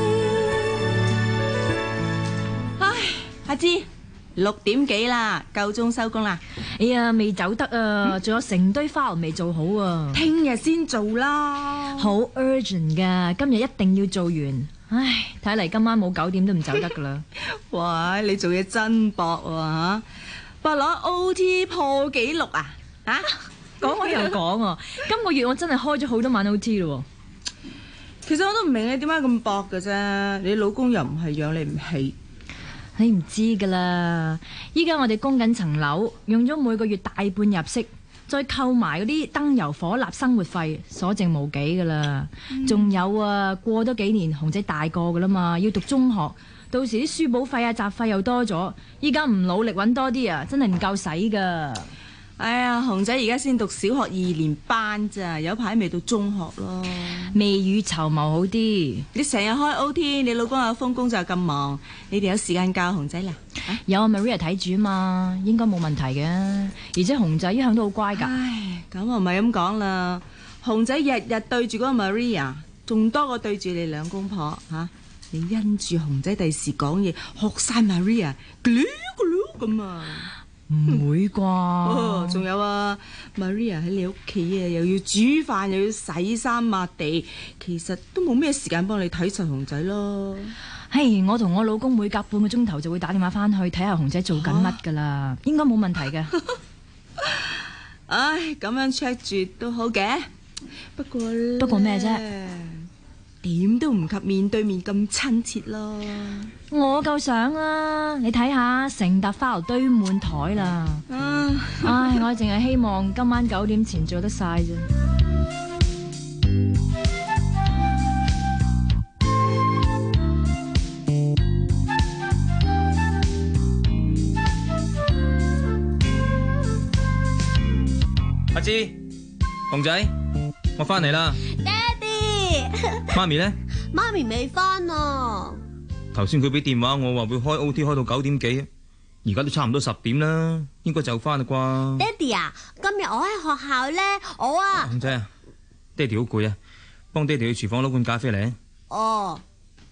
意。 唉，阿芝，六點幾啦，夠鐘收工啦。 哎呀，未走得啊，仲有成堆 file 未做好啊， 聽日先做啦。 好 urgent 噶，今日一定要做完。唉，睇嚟今晚冇九點都唔走得噶啦。 喂，你做嘢真搏喎嚇！話攞 O T 破紀錄啊！嚇， 講開又講啊，今個月我真係開咗好多晚 O T 咯。 其實我都唔明你點解咁搏嘅啫，你老公又唔係養你唔起。 你唔知噶啦，依家我哋供緊層樓，用咗每個月大半入息，再扣埋嗰啲燈油火蠟生活費，所剩無幾噶啦。仲、嗯、有啊，過多幾年熊仔大個噶啦嘛，要讀中學，到時啲書簿費啊雜費又多咗，依家唔努力揾多啲啊，真係唔夠使噶。 哎呀，熊仔而家先讀小學二年班咋，有排未到中學咯。 未雨綢繆好啲。 你成日開 O T， 你老公有封工就咁忙，你哋有時間教熊仔啦？啊、 有阿 Maria 睇住啊嘛，應該冇問題嘅。而且熊仔一向都好乖噶。 唉，咁啊唔係咁講啦。熊仔日日對住嗰個 Maria， 仲多過對住你兩公婆吓、啊。你因住熊仔第時講嘢，學晒 Maria， 咕嚕咕嚕咁啊！ 唔會啩？ 仲、哦、有啊 ，Maria 喺你屋企啊，又要煮飯，又要洗衫抹地，其實都冇咩時間幫你睇實熊仔咯。 嘿，我同我老公每隔半個鐘頭就會打電話翻去睇下熊仔做緊乜噶啦，啊、應該冇問題嘅。 唉，咁樣 check 住都好嘅。不過不過咩啫？ 點都唔及面對面咁親切咯。 我夠想啊！你睇下，成沓 file 堆滿台啦。 啊、 唉，我淨係希望今晚九點前做得晒啫。 阿芝，熊仔，我翻嚟啦。媽咪呢？ 媽咪未返啊！ 頭先佢俾電話我話會開 O T 開到九點幾， 而家都差唔多十點啦，應該就翻啦啩。 爹哋啊，今日我喺學校咧，我啊， 紅仔啊，爹哋好攰啊，幫爹哋去廚房攞罐咖啡嚟。 哦。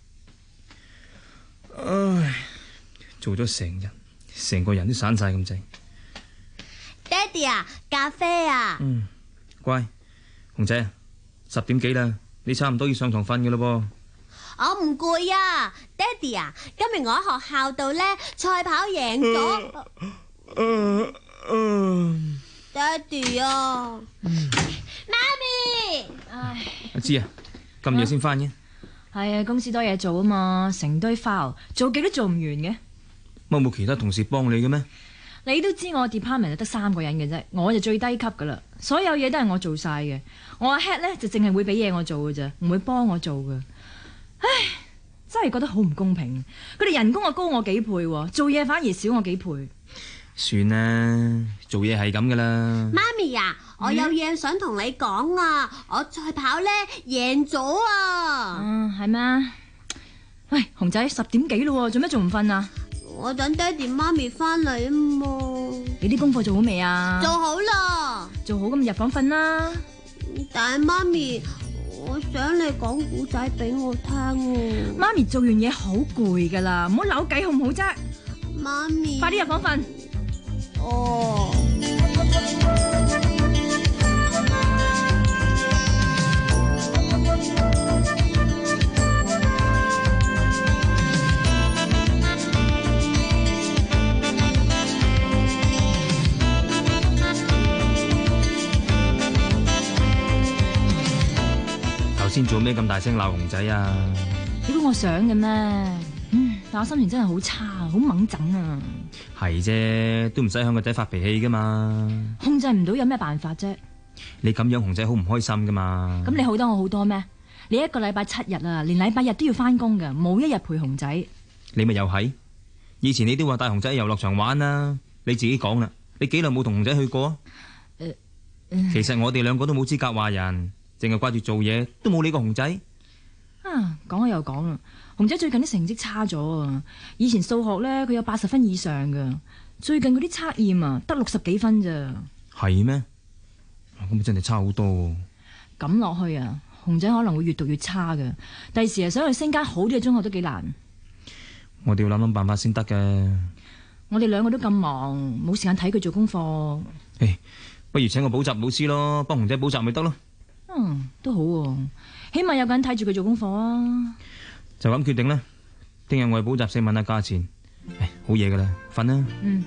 唉，做咗成日，成個人都散晒咁滯。 爹哋啊，咖啡啊。 嗯，乖，紅仔啊，十點幾啦，你差唔多要上堂瞓噶咯噃。 我唔攰啊，爹哋啊，今日我喺學校度咧賽跑贏咗。爹哋啊，媽咪， 唉， 阿芝啊，咁夜先翻嘅？ 係啊，公司多嘢做啊嘛，成堆 file，做極都做唔完嘅。 乜冇其他同事幫你嘅咩？ 你都知我 department 得三個人嘅啫，我就最低級噶啦，所有嘢都係我做晒嘅。我阿 head 咧就淨係會俾嘢我做嘅啫，唔會幫我做嘅。唉，真係覺得好唔公平。佢哋人工啊高我幾倍，做嘢反而少我幾倍。 算啦，做嘢係咁噶啦。 媽咪啊，我有嘢想同你講啊，我賽跑咧贏咗啊。 嗯，係咩？喂，熊仔，十點幾咯，做咩仲唔瞓啊？ 我等爹哋媽咪翻嚟啊嘛。 你啲功課做好未啊？ 做好啦。 做好咁入房瞓啦。 但係媽咪，我想你講古仔俾我聽喎。 媽咪做完嘢好攰噶啦，唔好扭計好唔好啫？ 媽咪， 快啲入房瞓。 哦。 頭先做咩咁大聲鬧熊仔啊？ 你估我想嘅咩？嗯，但我心情真係好差，好掹整啊！ 係啫，都唔使向個仔發脾氣噶嘛。 控制唔到有咩辦法啫？ 你咁樣熊仔好唔開心噶嘛？ 咁你好多我好多咩？你一個禮拜七日啊，連禮拜日都要翻工噶，冇一日陪熊仔。 你咪又係？以前你都話帶熊仔遊樂場玩啦，你自己講啦，你幾耐冇同熊仔去過啊？ 呃呃、 其實我哋兩個都冇資格話人。淨係掛住做嘢，都冇理過熊仔。 啊，講開又講啊，熊仔最近啲成績差咗啊！以前數學咧，佢有八十分以上噶，最近嗰啲測驗啊，得六十幾分咋。 係咩？咁真係差好多。 咁落去啊，熊仔可能會越讀越差噶。第時啊，想去升間好啲嘅中學都幾難。 我哋要諗諗辦法先得嘅。 我哋兩個都咁忙，冇時間睇佢做功課。 誒，不如請個補習老師咯，幫熊仔補習咪得咯。 嗯，都好喎，起碼有個人睇住佢做功課啊。 就咁決定啦，聽日我去補習社問下價錢。唉，好夜噶啦，瞓啦。 嗯。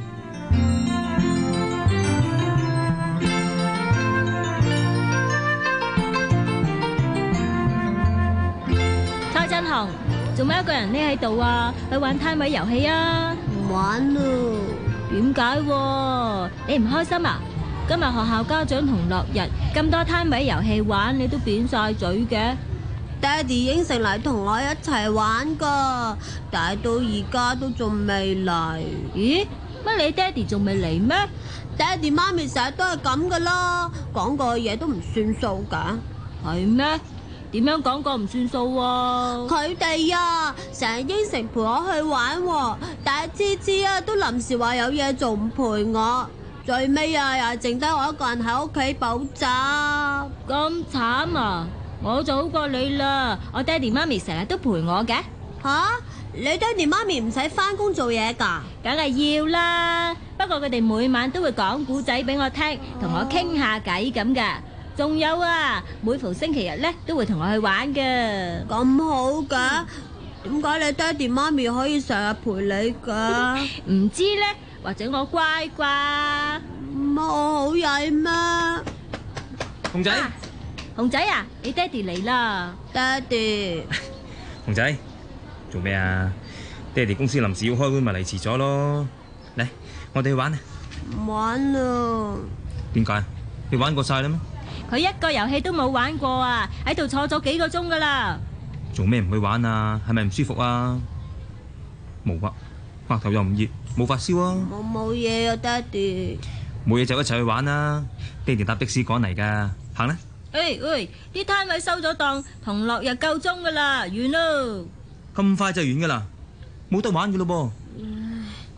蔡振雄，做咩一個人匿喺度啊？去玩攤位遊戲啊？ 唔玩咯。 點解？你唔開心啊？今日學校家長同樂日咁多攤位遊戲玩，你都扁晒嘴嘅。 爹哋應承嚟同我一齊玩噶，但係到而家都仲未嚟。 咦？乜你爹哋仲未嚟咩？ 爹哋媽咪成日都係咁噶啦，講過嘢都唔算數噶。 係咩？點樣講過唔算數啊？ 佢哋啊，成日應承陪我去玩，但係次次啊都臨時話有嘢做唔陪我。最尾啊，又係剩低我一個人喺屋企補習。 咁慘啊！我就好過你啦，我爹哋媽咪成日都陪我嘅。 吓？你爹哋媽咪唔使翻工做嘢噶？ 梗係要啦，不過佢哋每晚都會講古仔俾我聽，同我傾下偈咁噶。仲有啊，每逢星期日咧都會同我去玩噶。 咁好㗎？點解你爹哋媽咪可以成日陪你噶？ 唔知咧。或者我乖啩？ 乜我好曳咩？ 熊仔， 啊，熊仔啊，你爹哋嚟啦！ 爹哋， 熊仔做咩啊？爹哋公司臨時要開會，咪嚟遲咗咯。嚟，我哋去玩啊！ 唔玩啦。 點解？你玩過晒啦咩？ 佢一個遊戲都冇玩過啊！喺度坐咗幾個鐘噶啦。 做咩唔去玩啊？係咪唔舒服啊？冇啊，額頭又唔熱。冇發燒啊！ 我冇嘢啊，爹哋。 冇嘢就一齊去玩啦！爹哋搭的士趕嚟噶，行啦！ 誒喂，啲攤位收咗檔，同樂日夠鐘噶啦，完咯！ 咁快就完噶啦，冇得玩噶咯噃！ 只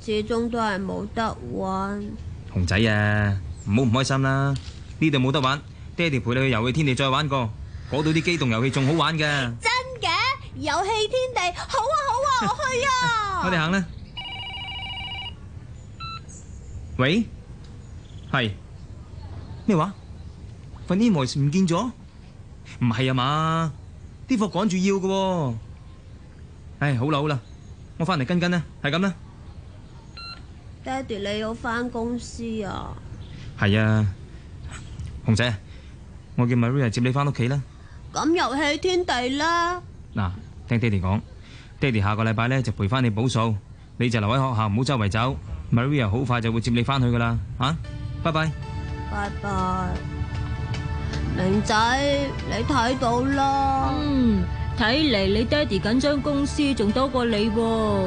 始終都係冇得玩。 熊仔啊，唔好唔開心啦，呢度冇得玩，爹哋陪你去遊戲天地再玩過，嗰度啲機動遊戲仲好玩㗎。 真嘅？遊戲天地，好啊好啊，我去啊！ 我哋行啦。喂，係咩話？份 invoice 唔見咗？唔係啊嘛，啲貨趕住要嘅喎。唉，好啦好啦，我翻嚟跟跟啦，係咁啦。 爹哋，你要翻公司啊？ 係啊，熊仔，我叫 Maria 接你翻屋企啦。 咁遊戲天地啦。 嗱，聽爹哋講，爹哋下個禮拜咧就陪翻你補數，你就留喺學校唔好周圍走。Maria 好快就會接你翻去噶啦，啊，拜拜。 拜拜。明仔，你睇到啦。 嗯，睇嚟你爹哋緊張公司仲多過你喎。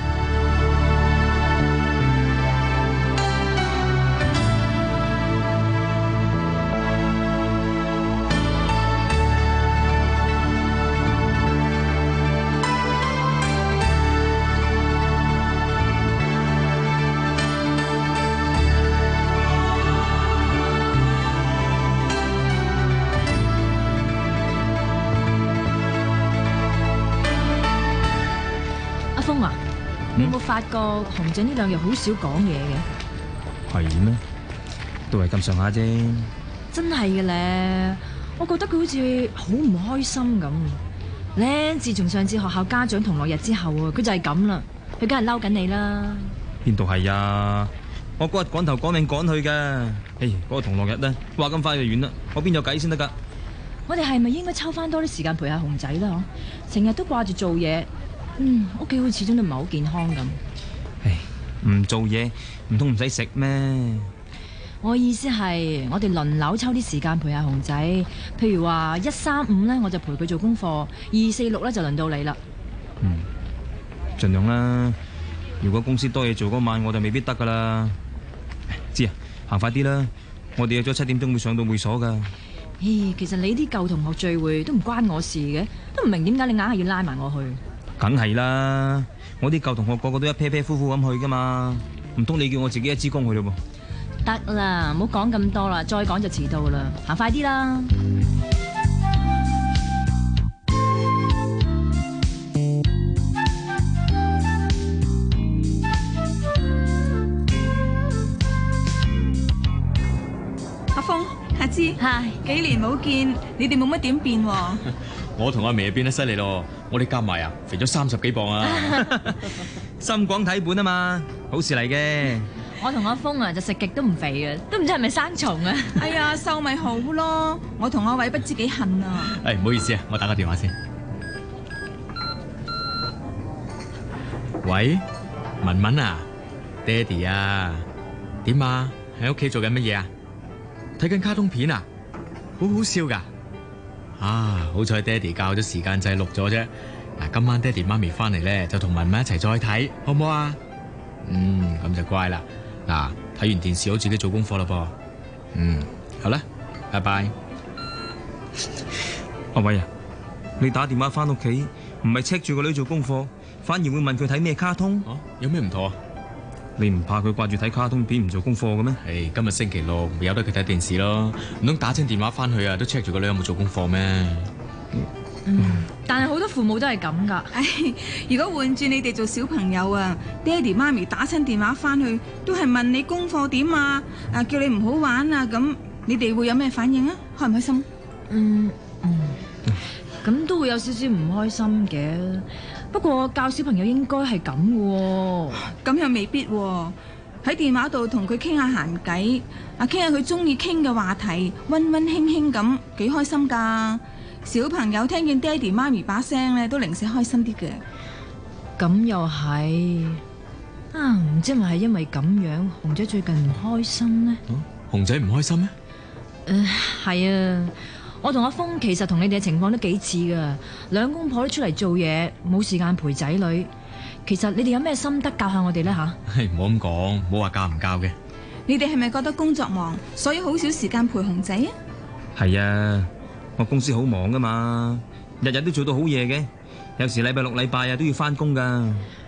你有冇發覺紅仔呢兩日好少講嘢嘅？ 係咩？都係咁上下啫。 真係嘅咧，我覺得佢好似好唔開心咁。咧，自從上次學校家長同樂日之後啊，佢就係咁啦。佢梗係嬲緊你啦。 邊度係啊？我嗰日趕頭趕命趕去噶。唉，嗰個同樂日咧，話咁快就完啦，我邊有計先得噶？ 我哋係咪應該抽翻多啲時間陪下紅仔啦？嗬，成日都掛住做嘢。嗯，屋企好似始終都唔係好健康咁。 唉，唔做嘢唔通唔使食咩？ 我意思係，我哋輪流抽啲時間陪下紅仔。譬如話一三五咧，我就陪佢做功課；二四六咧就輪到你啦。 嗯，盡量啦。如果公司多嘢做嗰晚，我就未必得噶啦。知啊，行快啲啦！我哋約咗七點鐘會上到會所噶。 咦，其實你啲舊同學聚會都唔關我事嘅，都唔明點解你硬係要拉埋我去。 梗係啦，我啲舊同學個個都一啤啤呼呼咁去噶嘛，唔通你叫我自己一支公去咯噃？ 得啦，唔好講咁多啦，再講就遲到啦，行快啲啦！ 阿峰、阿芝， 係幾年冇見，你哋冇乜點變喎？ 我同阿眉變得犀利咯，我哋夾埋啊，肥咗三十幾磅啊！ 心廣體本啊嘛，好事嚟嘅。 我同阿峰啊就食極都唔肥嘅，都唔知係咪生蟲啊！ 哎呀，瘦咪好咯，我同阿偉不知幾恨啊！ 誒，唔好意思啊，我打個電話先。喂，文文啊，爹哋啊，點啊？喺屋企做緊乜嘢啊？睇緊卡通片啊？好好笑噶！啊，好彩爹哋教咗時間掣錄咗啫。嗱，今晚爹哋媽咪翻嚟咧，就同文文一齊再睇，好唔好啊？嗯，咁就乖啦。嗱，睇完電視好自己做功課啦噃。嗯，好啦，拜拜。 阿偉啊，你打電話翻屋企，唔係 check 住個女做功課，反而會問佢睇咩卡通？ 哦，有咩唔妥啊？ 你唔怕佢掛住睇卡通片唔做功課嘅咩？ 誒，今日星期六，咪由得佢睇電視咯。唔通打親電話翻去啊，都 check 住個女有冇做功課咩？ 嗯，但係好多父母都係咁噶。 唉，如果換轉你哋做小朋友啊，爹哋媽咪打親電話翻去，都係問你功課點啊，啊叫你唔好玩啊，咁你哋會有咩反應啊？開唔開心？ 嗯嗯，咁都會有少少唔開心嘅。不過教小朋友應該係咁嘅， 咁又未必喎。喺電話度同佢傾下閒偈，啊傾下佢中意傾嘅話題，溫溫馨馨咁，幾開心噶。小朋友聽見爹哋媽咪把聲咧，都零舍開心啲嘅。 咁又係啊，唔知係咪係因為咁樣，紅仔最近唔開心呢？ 哦，紅仔唔開心咩？ 誒，係啊。我同阿峰其實同你哋嘅情況都幾似噶，兩公婆都出嚟做嘢，冇時間陪仔女。其實你哋有咩心得教下我哋呢？吓？ 唔好咁講，唔好話教唔教嘅。 你哋係咪覺得工作忙，所以好少時間陪紅仔啊？ 係啊，我公司好忙噶嘛，日日都做到好夜嘅，有時禮拜六禮拜啊都要翻工噶。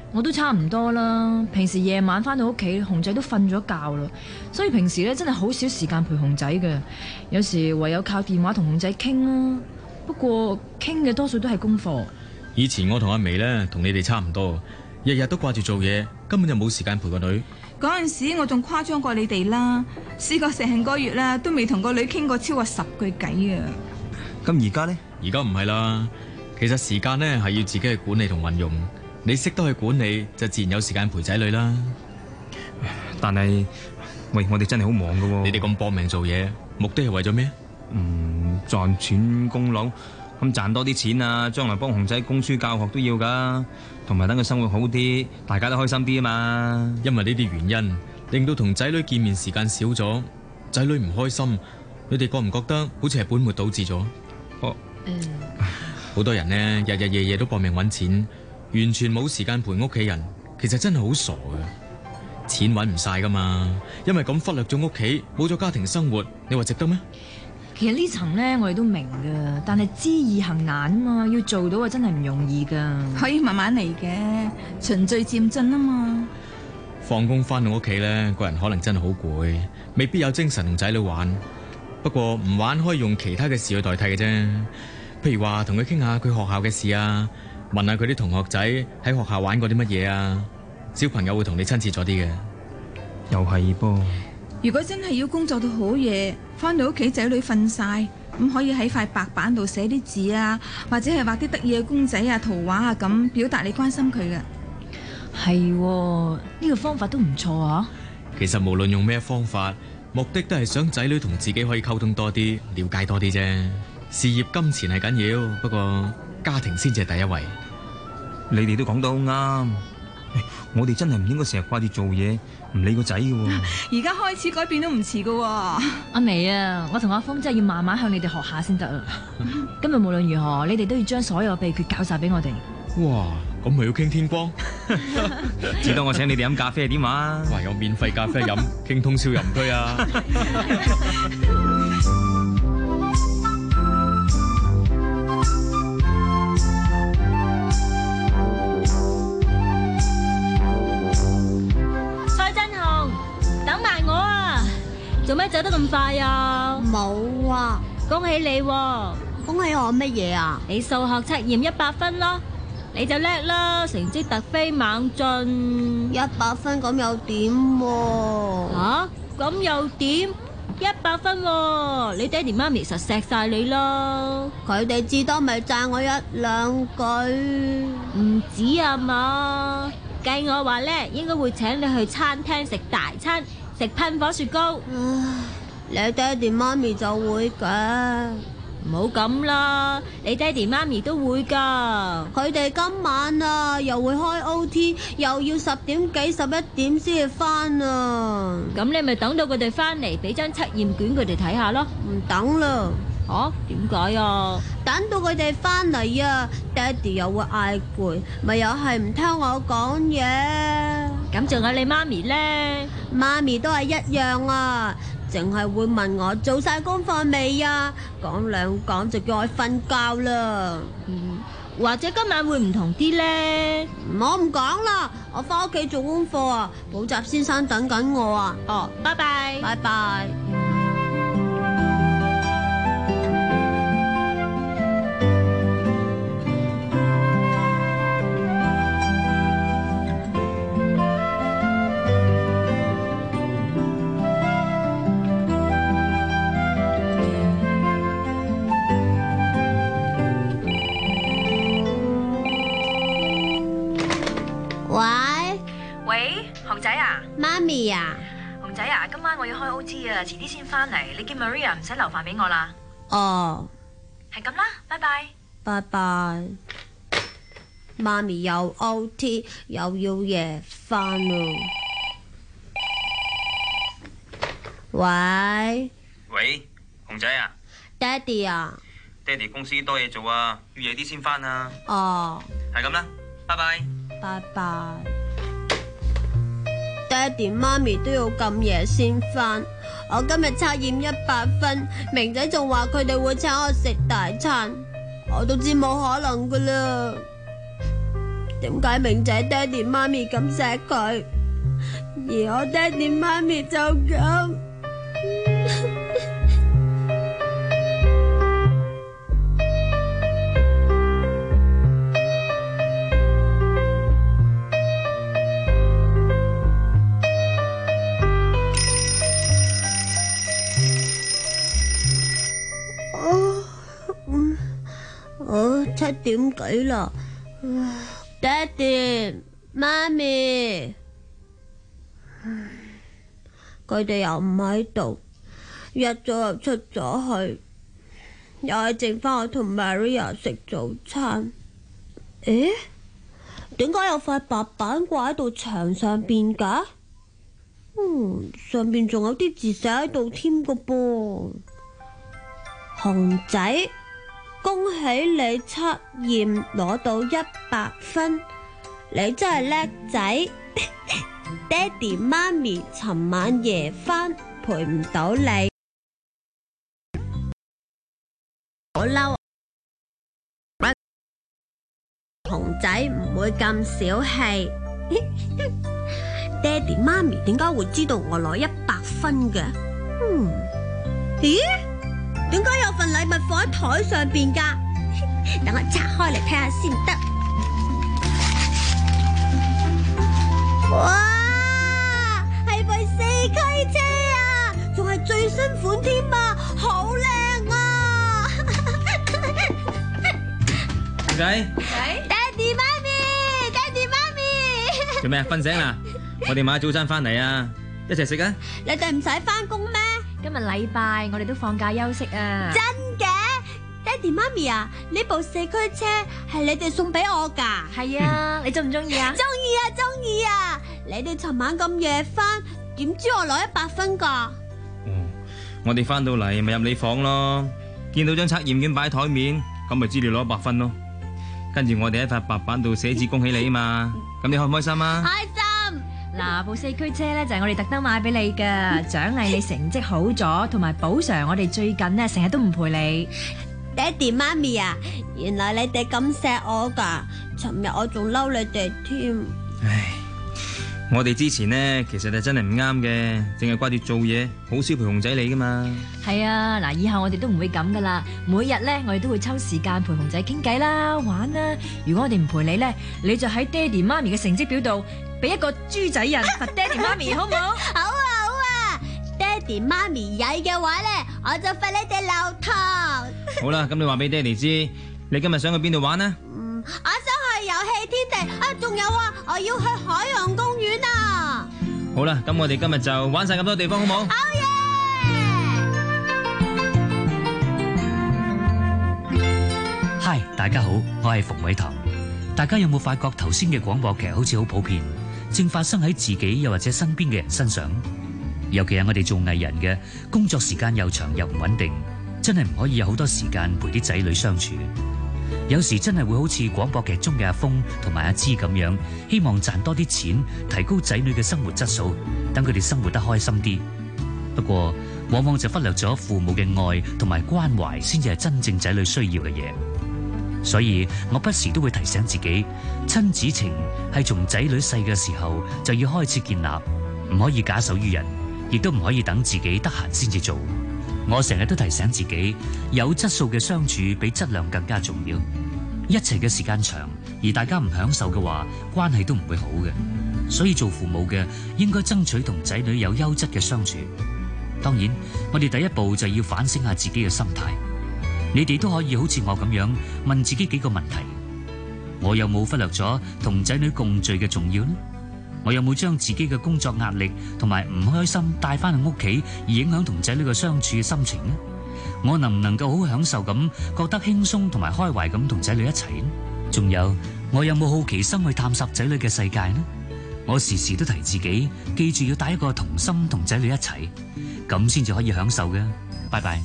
我都差唔多啦。平時夜晚翻到屋企，熊仔都瞓咗覺啦，所以平時咧真係好少時間陪熊仔嘅。有時唯有靠電話同熊仔傾啦。不過傾嘅多數都係功課。 以前我同阿眉咧，同你哋差唔多，日日都掛住做嘢，根本就冇時間陪個女。 嗰陣時我仲誇張過你哋啦，試過成個月啦，都未同個女傾過超過十句偈啊！ 咁而家呢？ 而家唔係啦，其實時間呢係要自己去管理同運用。你識得去管理，就自然有時間陪仔女啦。 但係，喂，我哋真係好忙噶喎。 你哋咁搏命做嘢，目的係為咗咩？ 嗯，賺錢供樓，咁賺多啲錢啊，將來幫熊仔供書教學都要噶，同埋等佢生活好啲，大家都開心啲啊嘛。 因為呢啲原因，令到同仔女見面時間少咗，仔女唔開心。你哋覺唔覺得好似係本末倒置咗？哦，嗯，好多人呢，日日夜夜都搏命揾錢。完全冇時間陪屋企人，其實真係好傻嘅。錢搵唔晒噶嘛，因為咁忽略咗屋企，冇咗家庭生活，你話值得咩？ 其實呢層呢，我哋都明噶，但係知易行難啊嘛，要做到啊真係唔容易噶。 可以慢慢嚟嘅，循序漸進啊嘛。 放工翻到屋企呢，個人可能真係好攰，未必有精神同仔女玩。不過唔玩可以用其他嘅事去代替嘅啫，譬如話同佢傾下佢學校嘅事啊。問下佢啲同學仔喺學校玩過啲乜嘢啊？小朋友會同你親切咗啲嘅。 又係噃。 如果真係要工作到好夜，翻到屋企仔女瞓晒，咁可以喺塊白板度寫啲字啊，或者係畫啲得意嘅公仔啊、圖畫啊，咁表達你關心佢嘅。 係喎，呢個方法都唔錯啊。 其實無論用咩方法，目的都係想仔女同自己可以溝通多啲，了解多啲啫。事業金錢係緊要，不過家庭先至係第一位。 你哋都講得好啱，我哋真係唔應該成日掛住做嘢，唔理個仔嘅。 而家開始改變都唔遲㗎。 阿眉啊，我同阿峰真係要慢慢向你哋學下先得啊。今日無論如何，你哋都要將所有秘訣教晒俾我哋。 哇，咁咪要傾天光？ 至多我請你哋飲咖啡係點話？ 哇，有免費咖啡飲，傾通宵又唔拘啊！ 做咩走得咁快啊？ 冇啊！ 恭喜你喎！ 恭喜我乜嘢啊？ 你數學測驗一百分咯，你就叻啦，成績突飛猛進。 一百分咁又點喎？ 吓？咁又點？一百分喎！你爹哋媽咪實錫晒你咯， 佢哋至多咪讚我一兩句， 唔止啊嘛。計我話咧，應該會請你去餐廳食大餐。食噴火雪糕， 你爹哋媽咪就會嘅， 唔好咁啦，你爹哋媽咪都會噶。 佢哋今晚啊又會開 O T， 又要十點幾十一點先至翻啊。 咁你咪等到佢哋翻嚟，俾張測驗卷佢哋睇下咯。 唔等啦。 哦，點解啊？ 等到佢哋翻嚟啊，爹哋又會嗌攰，咪又係唔聽我講嘢。 咁仲有你媽咪呢？ 媽咪都係一樣啊，淨係會問我做晒功課未啊，講兩講就叫我瞓覺啦。 嗯，或者今晚會唔同啲呢？ 我唔講啦，我翻屋企做功課啊，補習先生等緊我啊。 哦，拜拜， 拜拜。 熊仔啊， 媽咪啊， 熊仔啊，今晚我要開 O T 啊，遲啲先翻嚟，你叫 Maria 唔使留飯俾我啦。 哦， 係咁啦，拜拜。 拜拜。媽咪又 O T 又要夜翻咯。喂？ 喂，熊仔啊？ 爹哋啊？ 爹哋公司多嘢做啊，要夜啲先翻啊。 哦， 係咁啦，拜拜。 拜拜。爹哋媽咪都要咁夜先翻，我今日測驗一百分，明仔仲話佢哋會請我食大餐，我都知冇可能噶啦。 點解明仔爹哋媽咪咁錫佢，而我爹哋媽咪就咁？我七點幾啦，爹哋媽咪，佢哋又唔喺度，一早又出咗去，又係剩翻我同 Maria 食早餐。誒，點解有塊白板掛喺度牆上邊㗎？嗯，上邊仲有啲字寫喺度添㗎噃。熊仔，恭喜你測驗攞到一百分，你真係叻仔。爹哋媽咪尋晚夜返陪唔到你，好嬲。熊仔唔會咁小氣。爹哋媽咪點解會知道我攞一百分嘅？嗯，咦？點解有份禮物放喺台上邊噶？等我拆開嚟睇下先得。哇，係部四驅車啊，仲係最新款添啊，好靚啊！ 仔， 爹哋媽咪，爹哋媽咪， 做咩啊？瞓醒啦？我哋買早餐翻嚟啊，一齊食啊！ 你哋唔使翻工咩？ 今日禮拜，我哋都放假休息啊！ 真嘅，爹哋媽咪啊，呢部四驅車係你哋送俾我噶。 係啊，你中唔中意啊？ 中意啊，中意啊！你哋尋晚咁夜翻，點知我攞一百分噶？ 我哋翻到嚟咪入你房咯，見到張測驗卷擺喺台面，咁咪知你攞一百分咯。跟住我哋喺塊白板度寫字恭喜你啊嘛，咁你開唔開心啊？ 開心！ 嗱，部四驅車咧就係我哋特登買俾你噶，獎勵你成績好咗，同埋補償我哋最近呢成日都唔陪你。 爹哋媽咪啊，原來你哋咁錫我噶，尋日我仲嬲你哋添。 唉，我哋之前呢其實係真係唔啱嘅，淨係掛住做嘢，好少陪熊仔你噶嘛。 係啊，嗱，以後我哋都唔會咁噶啦，每日咧我哋都會抽時間陪熊仔傾偈啦、玩啦。如果我哋唔陪你咧，你就喺爹哋媽咪嘅成績表度俾一個豬仔人罰爹哋媽咪，好唔好？ 好啊好啊，爹哋媽咪曳嘅話咧，我就罰你哋留堂。 好啦，咁你話俾爹哋知，你今日想去邊度玩啊？ 嗯，我想去遊戲天地啊，仲有啊，我要去海洋公園啊。 好啦，咁我哋今日就玩晒咁多地方，好唔好？ 好嘢！ 嗨，大家好，我係馮偉棠。大家有冇發覺頭先嘅廣播劇好似好普遍，正發生喺自己又或者身邊嘅人身上？尤其係我哋做藝人嘅，工作時間又長又唔穩定，真係唔可以有好多時間陪啲仔女相處。有時真係會好似廣播劇中嘅阿峰同埋阿芝咁樣，希望賺多啲錢，提高仔女嘅生活質素，等佢哋生活得開心啲。不過往往就忽略咗父母嘅愛同埋關懷，先至係真正仔女需要嘅嘢。所以我不時都會提醒自己，親子情係從仔女細嘅時候就要開始建立，唔可以假手於人，亦都唔可以等自己得閒先至做。我成日都提醒自己，有質素嘅相處比質量更加重要。一齊嘅時間長，而大家唔享受嘅話，關係都唔會好嘅。所以做父母嘅應該爭取同仔女有優質嘅相處。當然，我哋第一步就要反省下自己嘅心態。你哋都可以好似我咁樣問自己幾個問題：我有冇忽略咗同仔女共聚嘅重要呢？我有冇將自己嘅工作壓力同埋唔開心帶翻去屋企，而影響同仔女嘅相處嘅心情呢？我能唔能夠好享受咁，覺得輕鬆同埋開懷咁同仔女一齊呢？仲有，我有冇好奇心去探索仔女嘅世界呢？我時時都提自己，記住要帶一個童心同仔女一齊，咁先至可以享受嘅。拜拜。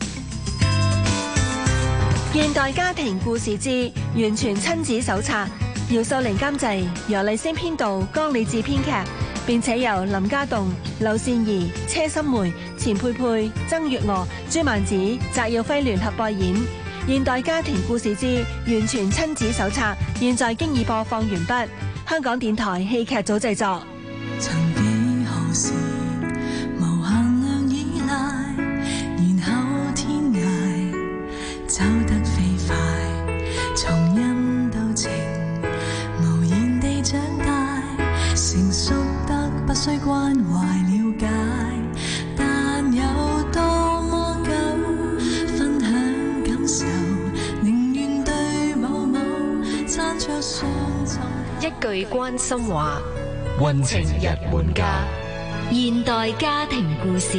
現代家庭故事之完全親子手冊，姚秀玲監製，楊麗星編導，江理智編劇，並且由林家棟、劉善儀、車心梅、錢佩佩、曾月娥、朱曼子、翟耀輝聯合播演。 現代家庭故事之完全親子手冊》，現在經已播放完畢。香港電台戲劇組製作。 曾幾何時無限量依賴，然後天涯走得飛快，從音到情無言地長大，成熟得不需關懷了解，但有多麼久分享感受，寧願對某某餐桌上一句關心話，溫情日滿家， 現代家庭故事。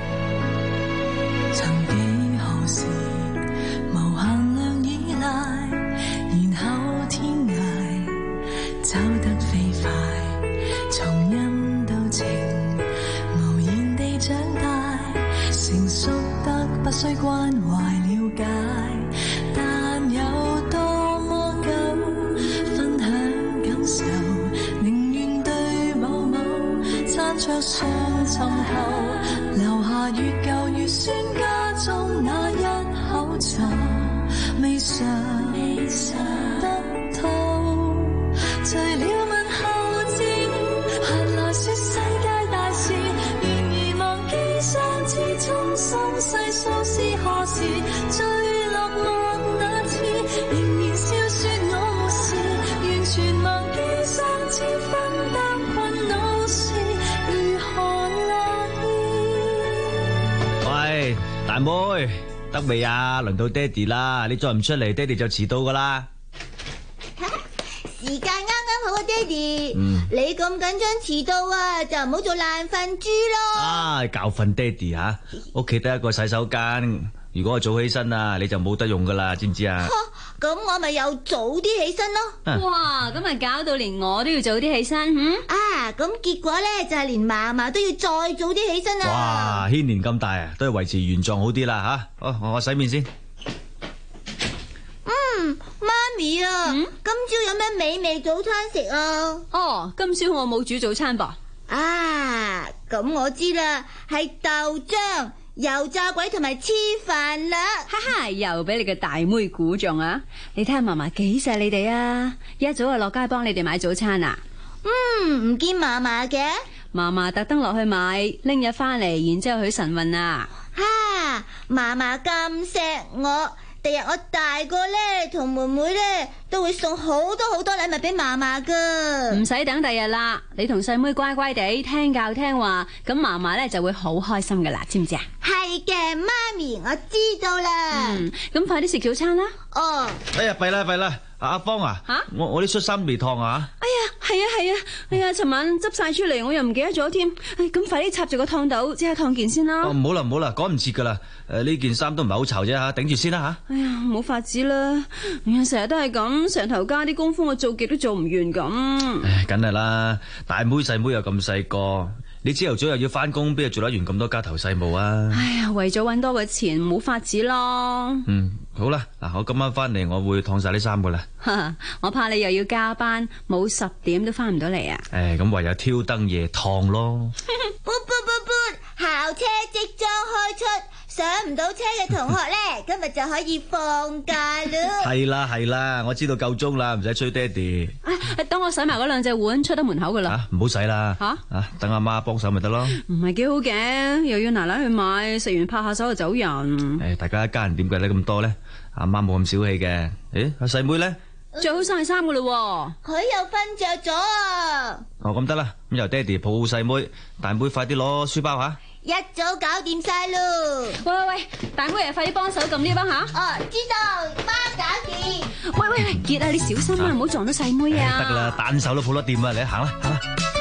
曾幾何時無限量依賴，然後天涯走得飛快，從音到情無言地長大，成熟得不需關懷了解，但有多麼久分享感受，寧願對某某餐桌上尋求，留下越舊越酸家中那一口茶，未嘗得透，除了問候字，閒來說世界大事，然而忘記上次衷心細數是何時，最落寞那次，仍然笑說我沒事，完全忘記上次分擔困惱時如何樂意。 喂，大妹，得未啊？輪到爹哋啦，你再唔出嚟，爹哋就遲到噶啦。 時間啱啱好啊，爹哋。 嗯你咁緊張遲到啊，就唔好做爛瞓豬咯。 啊，教訓爹哋吓，屋企得一個洗手間，如果我早起身啊，你就冇得用噶啦，知唔知啊？ 咁我咪又早啲起身咯。 啊哇，咁咪搞到連我都要早啲起身，嗯？啊，咁結果咧就係連嫲嫲都要再早啲起身啊。 哇，牽連咁大啊，都係維持原狀好啲啦吓。好，我洗面先。 嗯，媽咪啊，今朝有咩美味早餐食啊？ 哦，今朝我冇煮早餐噃。 啊，咁我知啦，係豆漿、油炸鬼同埋黐飯啦。 哈哈，又俾你個大妹估中啊！你睇下嫲嫲幾錫你哋啊，一早就落街幫你哋買早餐啊。 嗯，唔見嫲嫲嘅。 嫲嫲特登落去買，拎日翻嚟，然之後去晨運啊。 哈，嫲嫲咁錫我。第日我大個咧，同妹妹咧都會送好多好多禮物俾嫲嫲噶。 唔使等第日啦，你同細妹乖乖地聽教聽話，咁嫲嫲咧就會好開心噶啦，知唔知啊？ 係嘅，媽咪，我知道啦。 嗯，咁快啲食早餐啦。 哦。 哎呀，弊啦弊啦，阿芳啊， 吓， 我我啲恤衫未燙啊。 哎呀，係啊係啊，哎呀，尋晚執晒出嚟，我又唔記得咗添。哎，咁快啲插住個燙斗，即刻燙件先啦。 哦，唔好啦唔好啦，趕唔切噶啦。誒，呢件衫都唔係好潮啫吓，頂住先啦吓。 哎呀，冇法子啦，哎呀，成日都係咁，成頭家啲功夫我做極都做唔完咁。 唉，梗係啦，大妹細妹又咁細個，你朝頭早又要翻工，邊度做得完咁多家頭細務啊？ 哎呀，為咗搵多個錢，冇法子咯。 嗯，好啦，嗱，我今晚翻嚟，我會燙晒啲衫噶啦。 我怕你又要加班，冇十點都翻唔到嚟啊！ 誒，咁唯有挑燈夜燙咯。 噗噗噗噗，校車即將開出，上唔到車嘅同學咧，今日就可以放假咯。 係啦係啦，我知道夠鐘啦，唔使催爹哋。 哎，等我洗埋嗰兩隻碗，出得門口噶啦。 啊，唔好洗啦。 吓啊，等阿媽幫手咪得咯。 唔係幾好嘅，又要奶奶去買，食完拍下手就走人。 誒，大家一家人點計得咁多咧？阿媽冇咁小氣嘅。誒，阿細妹咧？ 着好晒衫噶啦， 佢又瞓着咗啊！ 哦，咁得啦，咁由爹哋抱細妹，大妹快啲攞書包吓。 一早搞掂晒咯。 喂喂喂，大妹啊，快啲幫手撳呢班吓。 哦，知道，媽搞掂。 喂喂喂，傑啊，你小心啊，唔好撞到細妹啊。 得噶啦，單手都抱得掂啊，你行啦行啦。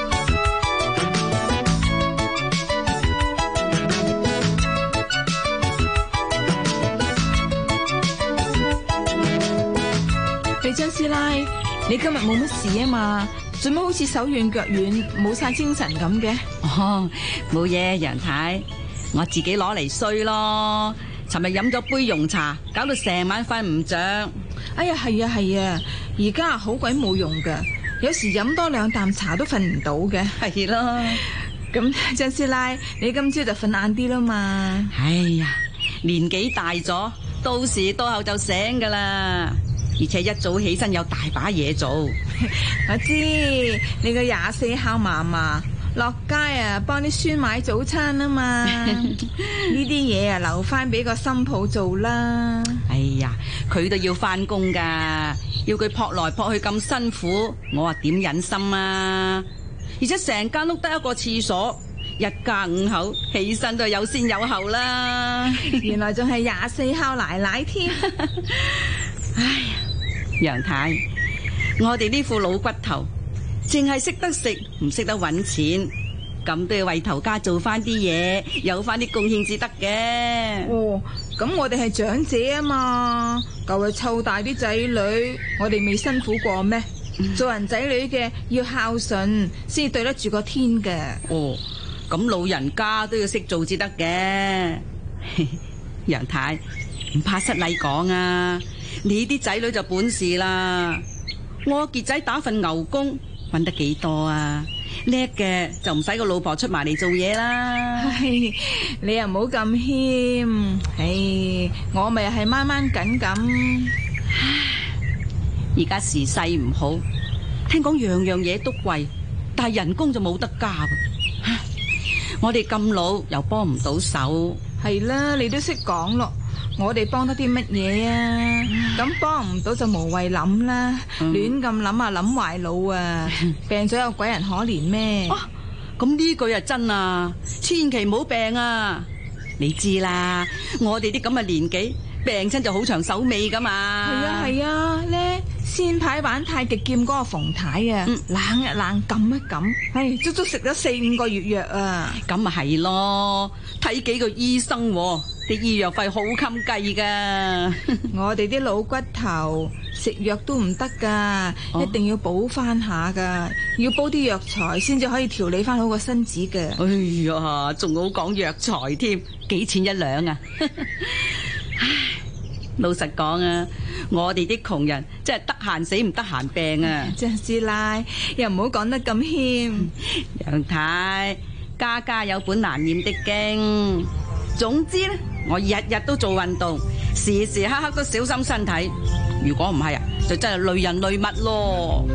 張師奶，你今日冇乜事啊嘛？做乜好似手軟腳軟，冇晒精神咁嘅？ 哦，冇嘢，楊太，我自己攞嚟衰咯。尋日飲咗杯溶茶，搞到成晚瞓唔着。 哎呀，係啊係啊，而家好鬼冇用噶，有時飲多兩啖茶都瞓唔到嘅。 係咯， 咁張師奶，你今朝就瞓晏啲啦嘛？ 哎呀，年紀大咗。 到時到後就醒噶啦，而且一早起身有大把嘢做。 我知你個廿四孝嫲嫲落街啊，幫啲孫買早餐啊嘛，呢啲嘢啊留翻俾個新抱做啦。 哎呀，佢都要翻工噶，要佢撲來撲去咁辛苦，我話點忍心啊！而且成間屋得一個廁所，一家五口起身都有先有後啦。 原來仲係廿四孝奶奶添。 哎呀，楊太，我哋呢副老骨頭，淨係識得食，唔識得搵錢，咁都要為頭家做翻啲嘢，有翻啲貢獻至得嘅。 哦，咁我哋係長者啊嘛，舊日湊大啲仔女，我哋未辛苦過咩？嗯、做人仔女嘅要孝順，先至對得住個天嘅。 哦，咁老人家都要識做至得嘅。楊太，唔怕失禮講啊，你啲仔女就本事啦。我傑仔打份牛工，搵得幾多啊？叻嘅就唔使個老婆出埋嚟做嘢啦。 你又唔好咁謙，唉，我咪係掹掹緊咁。 而家時勢唔好，聽講樣樣嘢都貴，但係人工就冇得加噃。我哋咁老又幫唔到手。 係啦，你都識講咯。我哋幫得啲乜嘢啊？咁幫唔到就無謂諗啦，亂咁諗啊諗壞腦啊！病咗有鬼人可憐咩？ 哦，咁呢句啊真啊，千祈唔好病啊！你知啦，我哋啲咁嘅年紀，病親就好長手尾噶嘛。 係啊係啊，咧先排玩太極劍嗰個馮太啊， 嗯、 冷一冷，撳一撳，唉，足足食咗四五個月藥啊！ 咁咪係咯，睇幾個醫生喎。啲醫藥費好襟計噶， 我哋啲老骨頭食藥都唔得噶，哦、一定要補翻下噶，要煲啲藥材先至可以調理翻好個身子嘅。 哎呀，仲好講藥材添，幾錢一兩啊？唉，老實講啊，我哋啲窮人真係得閒死唔得閒病啊！ 張師奶又唔好講得咁謙， 楊太，家家有本難念的經。總之咧，我日日都做運動，時時刻刻都小心身體。如果唔係啊，就真係累人累物咯。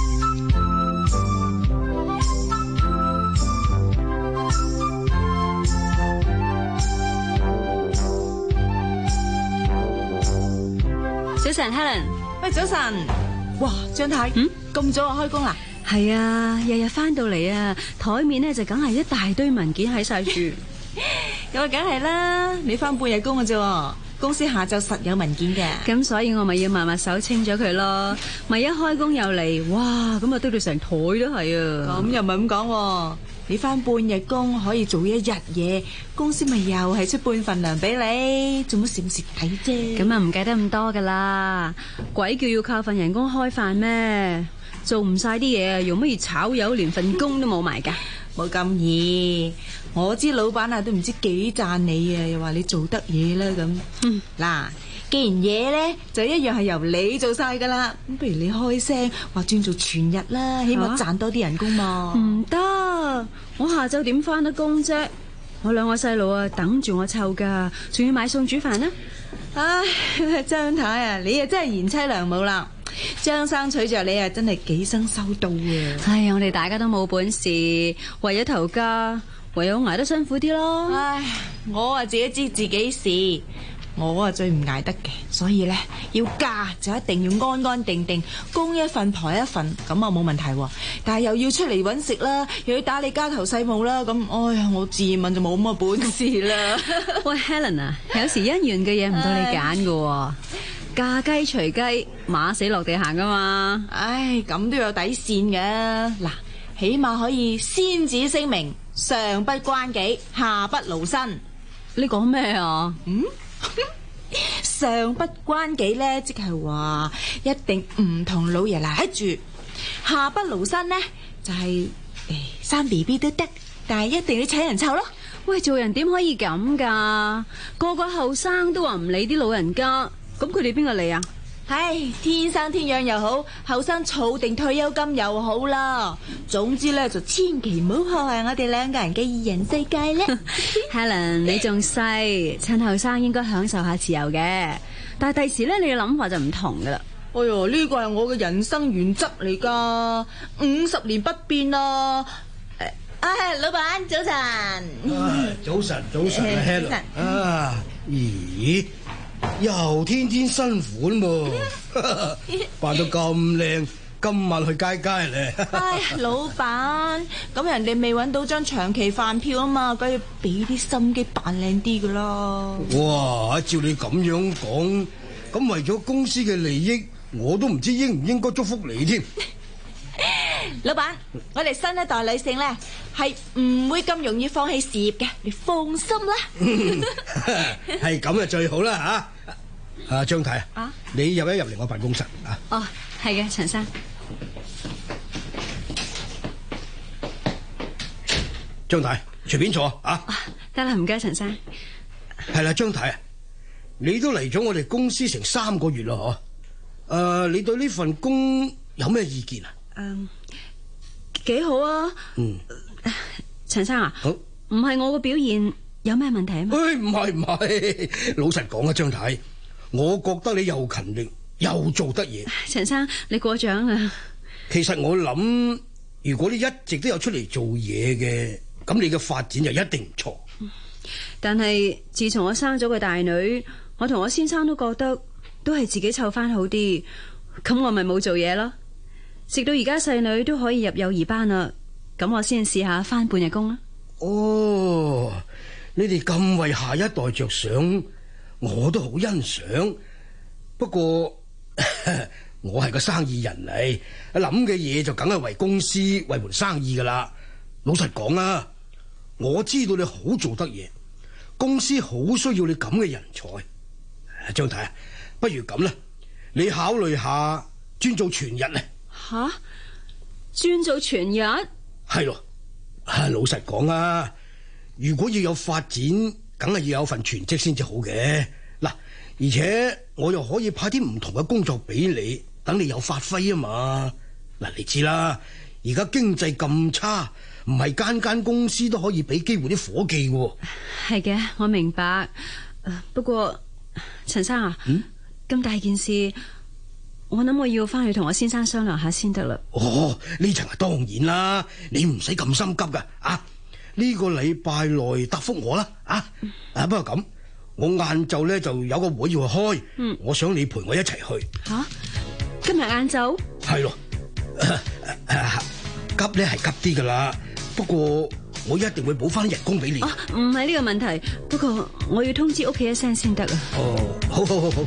早晨 Helen， 喂，早晨。哇，張太，嗯，咁早就開工啦？ 係啊，日日翻到嚟啊，台面咧就梗係一大堆文件喺晒處。 咁啊，梗係啦！你翻半日工嘅啫，公司下晝實有文件嘅。 咁所以我咪要慢慢手清咗佢咯，咪一開工又嚟，哇！咁啊堆到成台都係啊！ 咁又唔係咁講，你翻半日工可以做一日嘢，公司咪又係出半份糧俾你，做乜蝕唔蝕底啫？ 咁啊唔計得咁多噶啦，鬼叫要靠份人工開飯咩？做唔晒啲嘢，用乜嘢炒魷，連份工都冇埋噶？ 冇咁易，我知老闆啊都唔知幾讚你啊，又話你做得嘢啦咁。嗱、嗯，既然嘢咧就一樣係由你做晒噶啦，咁不如你開聲話轉做全日啦，起碼賺多啲人工嘛。 唔得、啊，我下晝點翻得工啫？我兩個細路啊等住我湊噶，仲要買餸煮飯啊！ 唉，張太啊，你啊真係賢妻良母啦！張生娶着你啊，真係幾生收到啊！ 唉，我哋大家都冇本事，為咗頭家，唯有捱得辛苦啲咯。 唉，我啊自己知自己事，我啊最唔捱得嘅，所以咧要嫁就一定要安安定定，公一份婆一份，咁啊冇問題。但係又要出嚟搵食啦，又要打理家頭細務啦，咁哎呀，我自問就冇咁嘅本事啦。 喂 Helen 啊，有時姻緣嘅嘢唔到你揀噶。嫁雞隨雞，馬死落地行噶嘛？ 唉，咁都有底線嘅。嗱，起碼可以先旨聲明，上不關己，下不勞身。 你講咩啊？ 嗯，上不關己咧，即係話一定唔同老爺奶住；下不勞身咧，就係、是、誒生 B B 都得，但係一定要請人湊咯。 喂，做人點可以咁噶？個個後生都話唔理啲老人家。咁佢哋邊個嚟啊？ 唉，天生天養又好，後生儲定退休金又好啦。總之咧，就千祈唔好破壞我哋兩個人嘅二人世界咧。 Helen，你仲細，趁後生應該享受下自由嘅。但係第時咧，你嘅諗法就唔同噶啦。 哎喲，呢個係我嘅人生原則嚟噶，五十年不變啊！啊，老闆早晨。 啊，早晨，早晨啊 ，Helen。啊，咦？又天天新款喎，扮到咁靚，今晚去街街咧。 唉，老闆，咁人哋未揾到張長期飯票啊嘛，梗要俾啲心機扮靚啲噶啦。 哇！照你咁樣講，咁為咗公司嘅利益，我都唔知應唔應該祝福你添。 老闆，我哋新一代女性咧係唔會咁容易放棄事業嘅，你放心啦。 係咁就最好啦吓。啊，張太啊， 你入一入嚟我辦公室啊。 哦，係嘅，陳生。 張太，隨便坐啊。 得啦，唔該，陳生。 係啦，張太啊，你都嚟咗我哋公司成三個月啦，嗬？誒，你對呢份工有咩意見啊？ 嗯，幾好啊。 嗯， 陳生啊， 好， 唔係我個表現有咩問題啊？ 誒，唔係唔係，老實講啊，張太，我覺得你又勤力又做得嘢。 陳生，你過獎啦。 其實我諗，如果你一直都有出嚟做嘢嘅，咁你嘅發展就一定唔錯。 但係自從我生咗個大女，我同我先生都覺得都係自己湊翻好啲，咁我咪冇做嘢咯。直到而家細女都可以入幼兒班啦，咁我先試下翻半日工啦。 哦，你哋咁為下一代着想，我都好欣賞。不過我係個生意人嚟，諗嘅嘢就梗係為公司為門生意噶啦。老實講啊，我知道你好做得嘢，公司好需要你咁嘅人才。張太，不如咁啦，你考慮下專做全日咧。 吓，專做全日？ 係咯，老實講啊，如果要有發展，梗係要有份全職先至好嘅。嗱，而且我又可以派啲唔同嘅工作俾你，等你有發揮啊嘛。嗱，你知啦，而家經濟咁差，唔係間間公司都可以俾機會啲伙計喎。 係嘅，我明白。不過陳生啊，咁、嗯、大件事，我諗我要翻去同我先生商量下先得啦。 哦，呢層係當然啦，你唔使咁心急噶啊！呢、這個禮拜內答覆我啦啊！啊，不過咁，我晏晝咧就有個會要去開，嗯、我想你陪我一齊去。 吓、啊，今日晏晝？ 係咯、啊啊，急咧係急啲噶啦，不過我一定會補翻人工俾你。 啊，唔係呢個問題，不過我要通知屋企一聲先得啊。 哦，好好好好。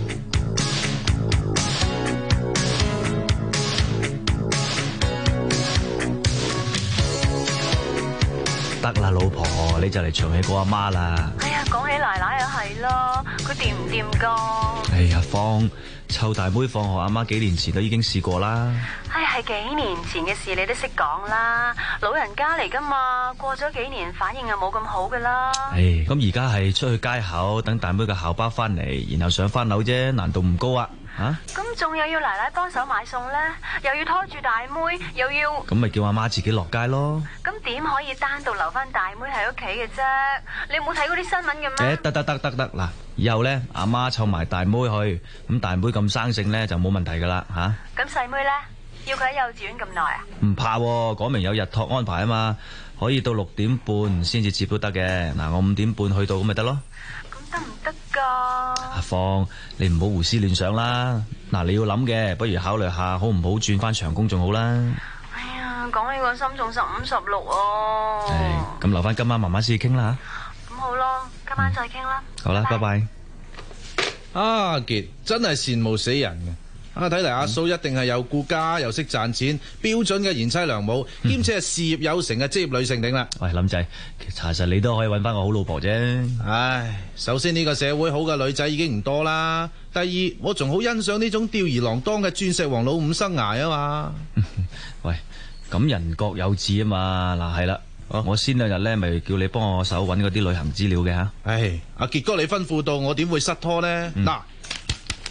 得啦，老婆，你就嚟長氣過阿媽啦。 哎呀，講起奶奶又係咯，佢掂唔掂噶？ 哎呀，芳，湊大妹放學，阿媽幾年前都已經試過啦。 唉，係幾年前嘅事，你都識講啦。老人家嚟噶嘛，過咗幾年反應又冇咁好噶啦。 唉，咁而家係出去街口等大妹嘅校巴翻嚟，然後上翻樓啫，難度唔高啊。吓， 咁仲又要奶奶幫手買餸咧，又要拖住大妹，又要咁咪叫阿媽自己落街咯。 咁點可以單獨留翻大妹喺屋企嘅啫？你冇睇嗰啲新聞嘅咩？ 誒，得得得得得，嗱，以後咧阿媽湊埋大妹去，咁大妹咁生性咧就冇問題噶啦吓。 咁細妹咧，要佢喺幼稚園咁耐啊？ 唔怕，講明有日托安排啊嘛，可以到六點半先至接都得嘅。嗱，我五點半去到咁咪得咯。 得唔得噶？ 阿芳，你唔好胡思亂想啦。嗱，你要諗嘅，不如考慮下好唔好轉翻長工仲好啦。 哎呀，講起個心仲十五十六哦。 誒，咁留翻今晚慢慢先傾啦吓。咁好咯，今晚再傾啦。 好啦，拜拜。 阿傑真係羨慕死人嘅。啊，睇嚟阿蘇一定係又顧家又識賺錢，標準嘅賢妻良母，兼且係事業有成嘅職業女性頂啦。 喂，林仔，查實你都可以揾翻個好老婆啫。 唉，首先呢個社會好嘅女仔已經唔多啦。第二，我仲好欣賞呢種吊兒郎當嘅鑽石王老五生涯啊嘛。 喂，咁人各有志啊嘛。嗱，係啦，我先兩日咧，咪叫你幫我手揾嗰啲旅行資料嘅吓。 唉，阿傑哥你吩咐到，我點會失拖呢？嗱、嗯。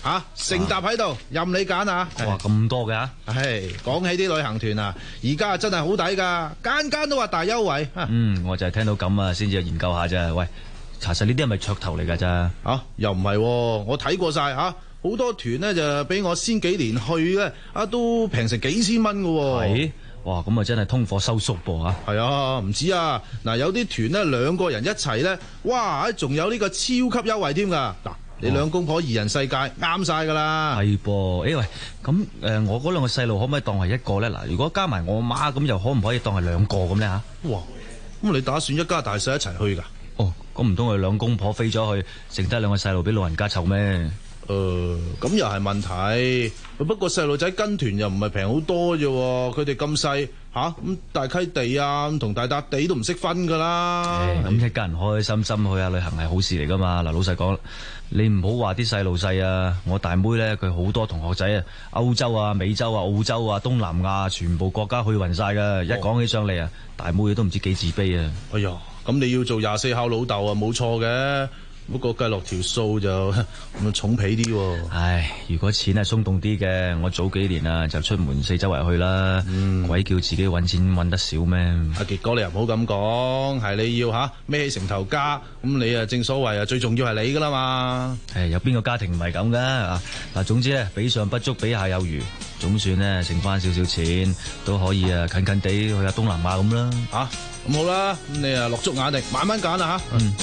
吓，成沓喺度，任你揀啊！ 哇，咁多嘅？ 唉，講起啲旅行團啊，而家真係好抵噶，間間都話大優惠。 嗯，我就係聽到咁啊，先至研究下啫。喂，查實呢啲係咪噱頭嚟噶咋？ 啊，又唔係，我睇過晒吓。好多團呢就俾我先幾年去咧，啊都平成幾千蚊噶。 係，哇，咁啊真係通貨收縮噃吓。 係啊，唔止啊，嗱有啲團呢兩個人一齊咧，哇，仲有呢個超級優惠添噶。嗱，你兩公婆二人世界啱晒噶啦。 係噃，誒喂，咁誒、呃、我嗰兩個細路可唔可以當係一個咧？嗱，如果加埋我媽咁，又可唔可以當係兩個咁咧吓？ 哇，咁你打算一家大細一齊去噶？ 哦，咁唔通我哋兩公婆飛咗去，剩低兩個細路俾老人家湊咩？ 誒，咁又係問題。不過細路仔跟團又唔係平好多啫，佢哋咁細吓，咁大溪地啊，同大笪地都唔識分噶啦。 咁一家人開開心心去下旅行係好事嚟噶嘛。嗱，老實講，你唔好話啲細路細啊，我大妹咧佢好多同學仔啊，歐洲啊、美洲啊、澳洲啊、東南亞全部國家去勻晒噶。一講起上嚟啊，大妹都唔知幾自卑啊。 哎呀，咁你要做廿四孝老豆啊，冇錯嘅。不過計落條數就咁重皮啲喎。 唉，如果錢係鬆動啲嘅，我早幾年啊就出門四周圍去啦。嗯、鬼叫自己揾錢揾得少咩？ 阿傑哥，你又唔好咁講，係你要吓孭起成頭家，咁你啊正所謂啊最重要係你噶啦嘛。 誒，有邊個家庭唔係咁噶？啊嗱，總之咧，比上不足，比下有餘，總算咧剩翻少少錢都可以啊，近近地去下東南亞咁啦。 吓，咁好啦，咁你啊落足眼力，慢慢揀啦吓。嗯。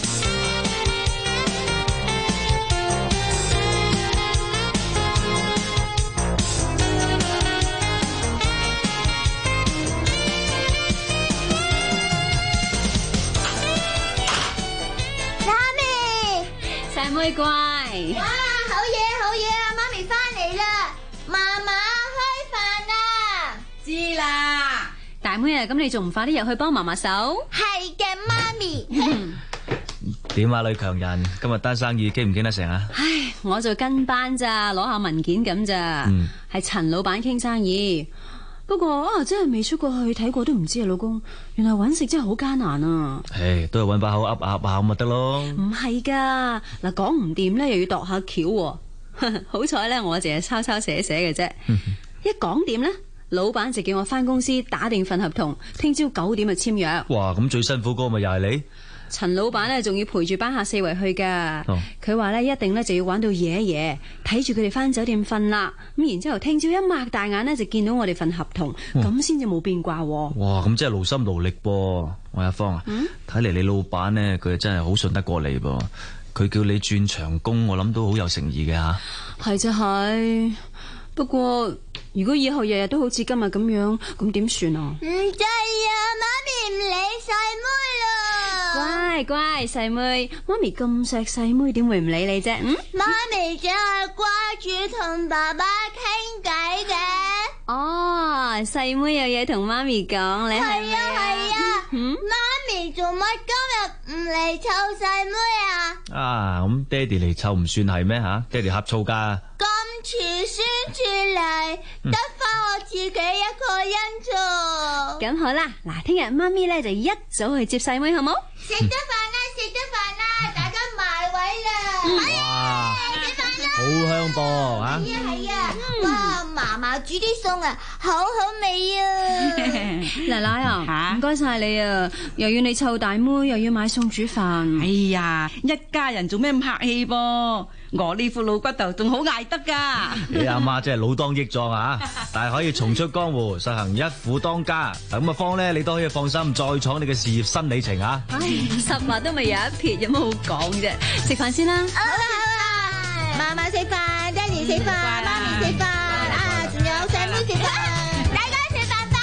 妹乖，哇， 好嘢好嘢啊！媽咪翻嚟啦，嫲嫲開飯啦。 知啦，大妹啊，咁你仲唔快啲入去幫嫲嫲手？ 係嘅，媽咪。 點啊，女強人，今日單生意經唔經得成啊？ 唉，我就跟班咋，攞下文件咁咋，係陳、嗯、老闆傾生意。不過啊，真係未出過去睇過都唔知啊，老公，原來搵食真係好艱難啊！ 唉，都係搵把口噏噏下咁咪得咯。 唔係噶，嗱，講唔掂咧，又要度下橋。好彩咧，我淨係抄抄寫寫嘅啫。一講掂咧，老闆就叫我翻公司打定份合同，聽朝九點就簽約。 哇，咁最辛苦嗰個咪又係你？ 陳老闆咧仲要陪住班客四圍去噶，佢話咧一定咧就要玩到夜一夜，睇住佢哋翻酒店瞓啦，咁然之後聽朝一擘大眼咧就見到我哋份合同，咁先至冇變卦。哇， 咁真係勞心勞力噃。我阿芳啊，睇嚟、嗯、你老闆咧佢真係好信得過你噃，佢叫你轉長工，我諗都好有誠意嘅吓。 係就係，不過如果以後日日都好似今日咁樣，咁點算啊？ 唔制啊，媽咪唔理細妹啦。 乖乖，細妹，媽咪咁錫細妹，點會唔理你啫？嗯， 媽咪淨係掛住同爸爸傾偈嘅。 哦，細妹有嘢同媽咪講，你係咪啊？ 係啊係啊。嗯，媽咪做乜今日唔嚟湊細妹啊？ 啊，咁爹哋嚟湊唔算係咩吓？爹哋呷醋噶。 咁遲先至嚟，得翻我自己一個人做。 咁好啦，嗱，聽日媽咪咧就一早去接細妹，好冇？ 食得飯啦，食得飯啦，大家埋位啦。 哇， 食飯啦， 好香噃吓。 係啊係啊，哇，嫲嫲煮啲餸啊，好好味啊。 奶奶啊，唔該晒你啊，又要你湊大妹，又要買餸煮飯。 哎呀，一家人做咩咁客氣噃？我呢副老骨頭仲好捱得噶。 你阿媽真係老當益壯啊！但係可以重出江湖，實行一夫當家。咁啊方咧，你都可以放心再闖你嘅事業新里程啊！ 唉，十劃都未有一撇，有乜好講啫？食飯先啦。 好啦好啦，嫲嫲食飯，爹哋食飯，媽咪食飯，啊，仲有細妹食飯，大家食飯飯。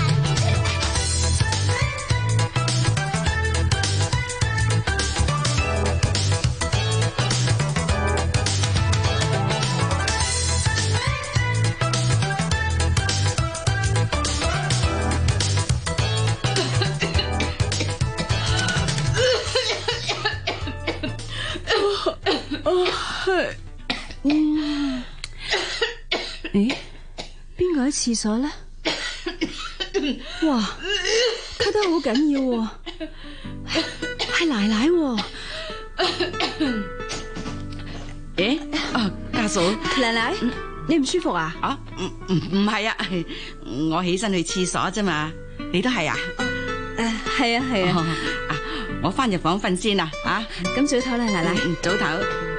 嗯，咦？邊個喺廁所咧？哇，咳得好緊要喎，係奶奶喎。 誒，啊，家嫂， 奶奶，你唔舒服啊？ 啊，唔唔唔係啊，我起身去廁所啫嘛。你都係啊？ 誒，係啊係啊。 啊，我翻入房瞓先啦。啊， 咁早唞啦，奶奶。 早唞。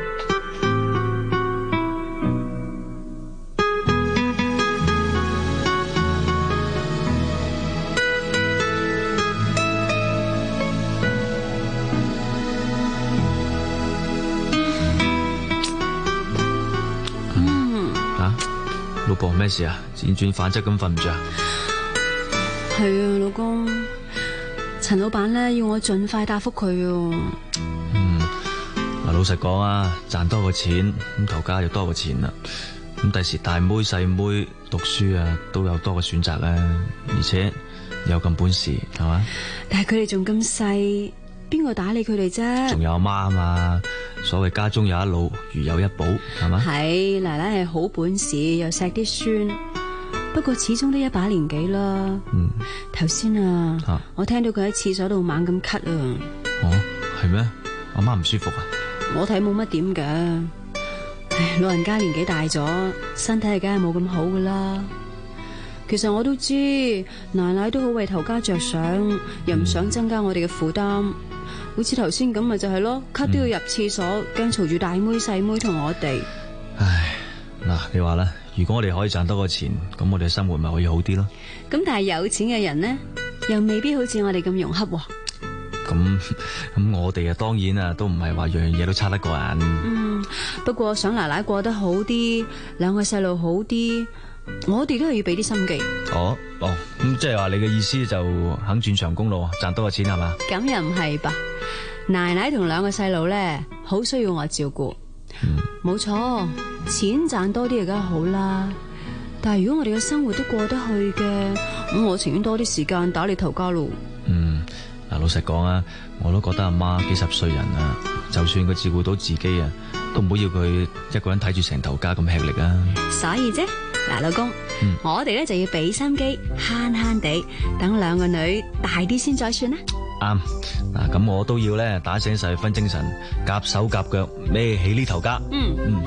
老婆咩事啊？輾轉反側咁瞓唔着？ 係啊，老公，陳老闆咧要我盡快答覆佢啊。 嗯，嗱，老實講啊，賺多個錢咁頭家又多個錢啦。咁第時大妹細妹讀書啊，都有多個選擇啦。而且有咁本事，係嘛？ 但係佢哋仲咁細，邊個打理佢哋啫？ 仲有阿媽啊嘛。所謂家中有一老，如有一寶，係嘛？ 係，奶奶係好本事，又錫啲孫，不過始終都一把年紀啦。嗯，頭先啊，啊我聽到佢喺廁所度猛咁咳啊。 哦，係咩？阿媽唔舒服啊？ 我睇冇乜點㗎。唉，老人家年紀大咗，身體係梗係冇咁好噶啦。其實我都知，奶奶都好為頭家着想，又唔想增加我哋嘅負擔。嗯，好似頭先咁咪就係咯，咳都要入廁所，驚嘈住大妹細妹同我哋。 唉，嗱，你話啦，如果我哋可以賺多個錢，咁我哋嘅生活咪可以好啲咯。 咁但係有錢嘅人呢，又未必好似我哋咁融洽。 咁咁我哋啊，當然啊，都唔係話樣樣嘢都差得過人。 嗯，不過想奶奶過得好啲，兩個細路好啲，我哋都係要俾啲心機。 哦哦，咁即係話你嘅意思就肯轉長公路，賺多個錢係嘛？ 咁又唔係吧？奶奶同兩個細路咧，好需要我照顧。嗯，冇錯，錢賺多啲梗係好啦。但係如果我哋嘅生活都過得去嘅，咁我情願多啲時間打理頭家咯。 嗯，嗱，老實講啊，我都覺得阿媽幾十歲人啊，就算佢照顧到自己啊，都唔好要佢一個人睇住成頭家咁吃力啊。 所以啫。嗱，老公，嗯、我哋咧就要俾心機，慳慳地，等兩個女大啲先再算啦。 啱，嗱，咁我都要咧打醒十分精神，夾手夾腳孭起呢頭家。嗯嗯。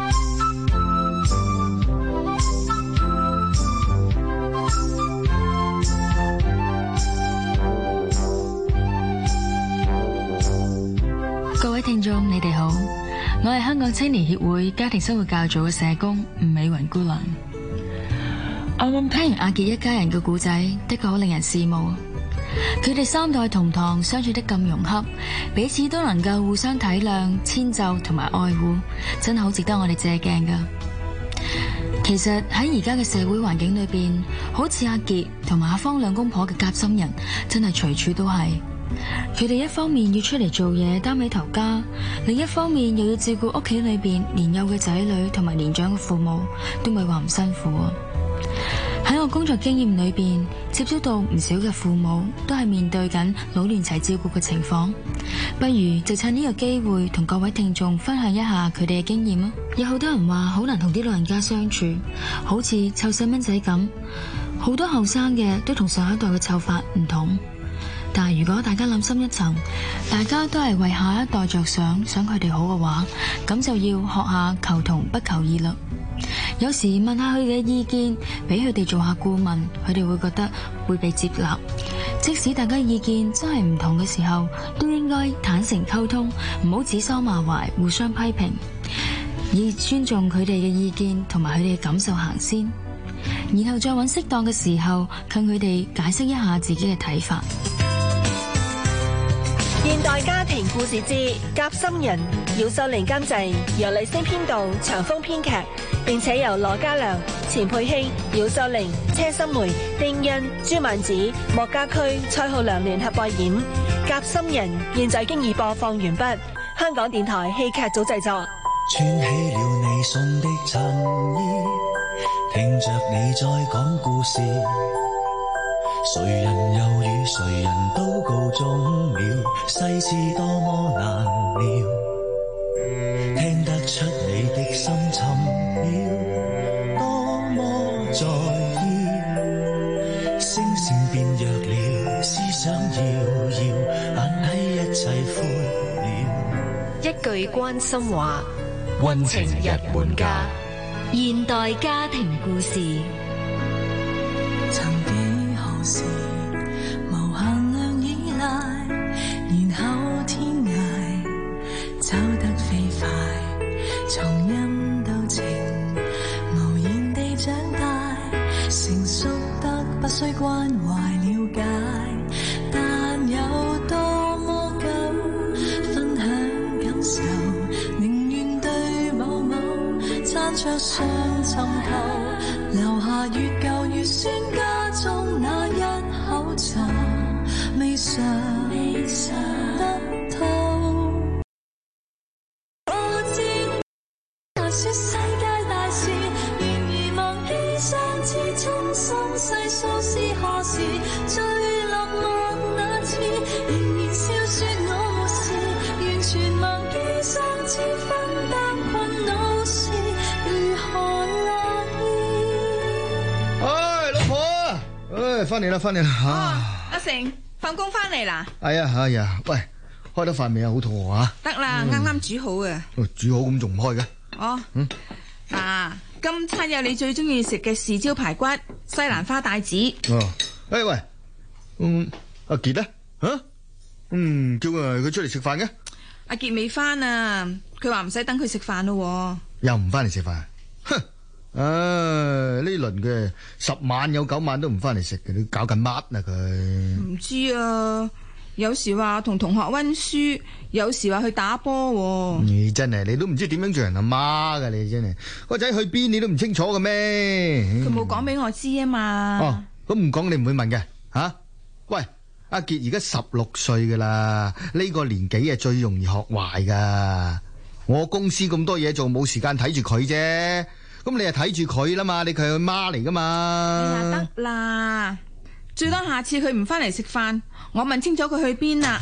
各位聽眾，你哋好，我係香港青年協會家庭生活教育組嘅社工吳美雲姑娘。啱啱聽完阿杰一家人嘅故仔，的確好令人羨慕。佢哋三代同堂相處得咁融洽，彼此都能夠互相體諒、遷就同埋愛護，真係好值得我哋借鏡噶。其實喺而家嘅社會環境裏邊，好似阿杰同埋阿芳兩公婆嘅夾心人，真係隨處都係。佢哋一方面要出嚟做嘢擔起頭家，另一方面又要照顧屋企裏邊年幼嘅仔女同埋年長嘅父母，都咪話唔辛苦啊。喺我工作經驗裏邊，接觸到唔少嘅父母都係面對緊老嫩齊照顧嘅情況，不如就趁呢個機會同各位聽眾分享一下佢哋嘅經驗啊。有好多人話好難同啲老人家相處，好似湊細蚊仔咁，好多後生嘅都同上一代嘅湊法唔同。但係如果大家諗深一層，大家都係為下一代着想，想佢哋好嘅話，咁就要學下求同不求異啦。有時問下佢哋嘅意見，俾佢哋做下顧問，佢哋會覺得會被接納。即使大家意見真係唔同嘅時候，都應該坦誠溝通，唔好指桑罵槐，互相批評，以尊重佢哋嘅意見同埋佢哋嘅感受行先，然後再揾適當嘅時候，向佢哋解釋一下自己嘅睇法。 現代家庭故事之夾心人，姚秀玲監製，由麗聲編導，長風編劇，並且由羅家良、錢佩熙、姚秀玲、車心梅、丁欣、朱曼子、莫家駒、蔡浩良聯合播演。夾心人現在經已播放完畢，香港電台戲劇組製作。 穿起了你送的襯衣，聽着你在講故事，誰人又與誰人都告終了，世事多麼難料，聽得出你的心沉了，多麼在意，聲線變弱了，思想搖搖，眼睇一切灰了， 一句關心話， 溫情日換家。 現代家庭故事。 曾幾何時無限量依賴，然後天涯走得飛快，從因到情無言地長大，成熟得不需關懷了解，但有多麼久分享感受，寧願對某某餐桌上尋求，留下越舊越酸家中那一口酒，未嘗未嘗得透。我知那說世界大事，然而忘記上次衷心細數是何時，最落寞那次，仍然笑說我沒事，完全忘記上次分擔困惱是如何樂意。 唉，老婆，唉，翻嚟啦，翻嚟啦吓。 阿成放工翻嚟啦？ 係啊，哎呀，喂，開得飯未啊？好肚餓啊！ 得啦，啱啱煮好啊。 哦，煮好咁仲唔開嘅？ 哦， 嗯， 嗱，今餐有你最中意食嘅豉椒排骨、西蘭花帶子。 哦，誒喂，嗯，阿傑咧，吓，嗯，叫佢佢出嚟食飯嘅。 阿傑未翻啊，佢話唔使等佢食飯咯。 又唔翻嚟食飯？哼！唉，呢輪嘅十晚有九晚都唔翻嚟食嘅，你搞緊乜啊佢？ 唔知啊，有時話同同學溫書，有時話去打波。 你真係，你都唔知點樣做人阿媽噶，你真係個仔去邊你都唔清楚嘅咩？ 佢冇講俾我知啊嘛。 哦，咁唔講你唔會問嘅吓？喂，阿傑而家十六歲噶啦，呢個年紀係最容易學壞噶。我公司咁多嘢做，冇時間睇住佢啫。咁你係睇住佢啦嘛，你佢係佢媽嚟噶嘛。 哎呀，得啦，最多下次佢唔翻嚟食飯，我問清楚佢去邊啦。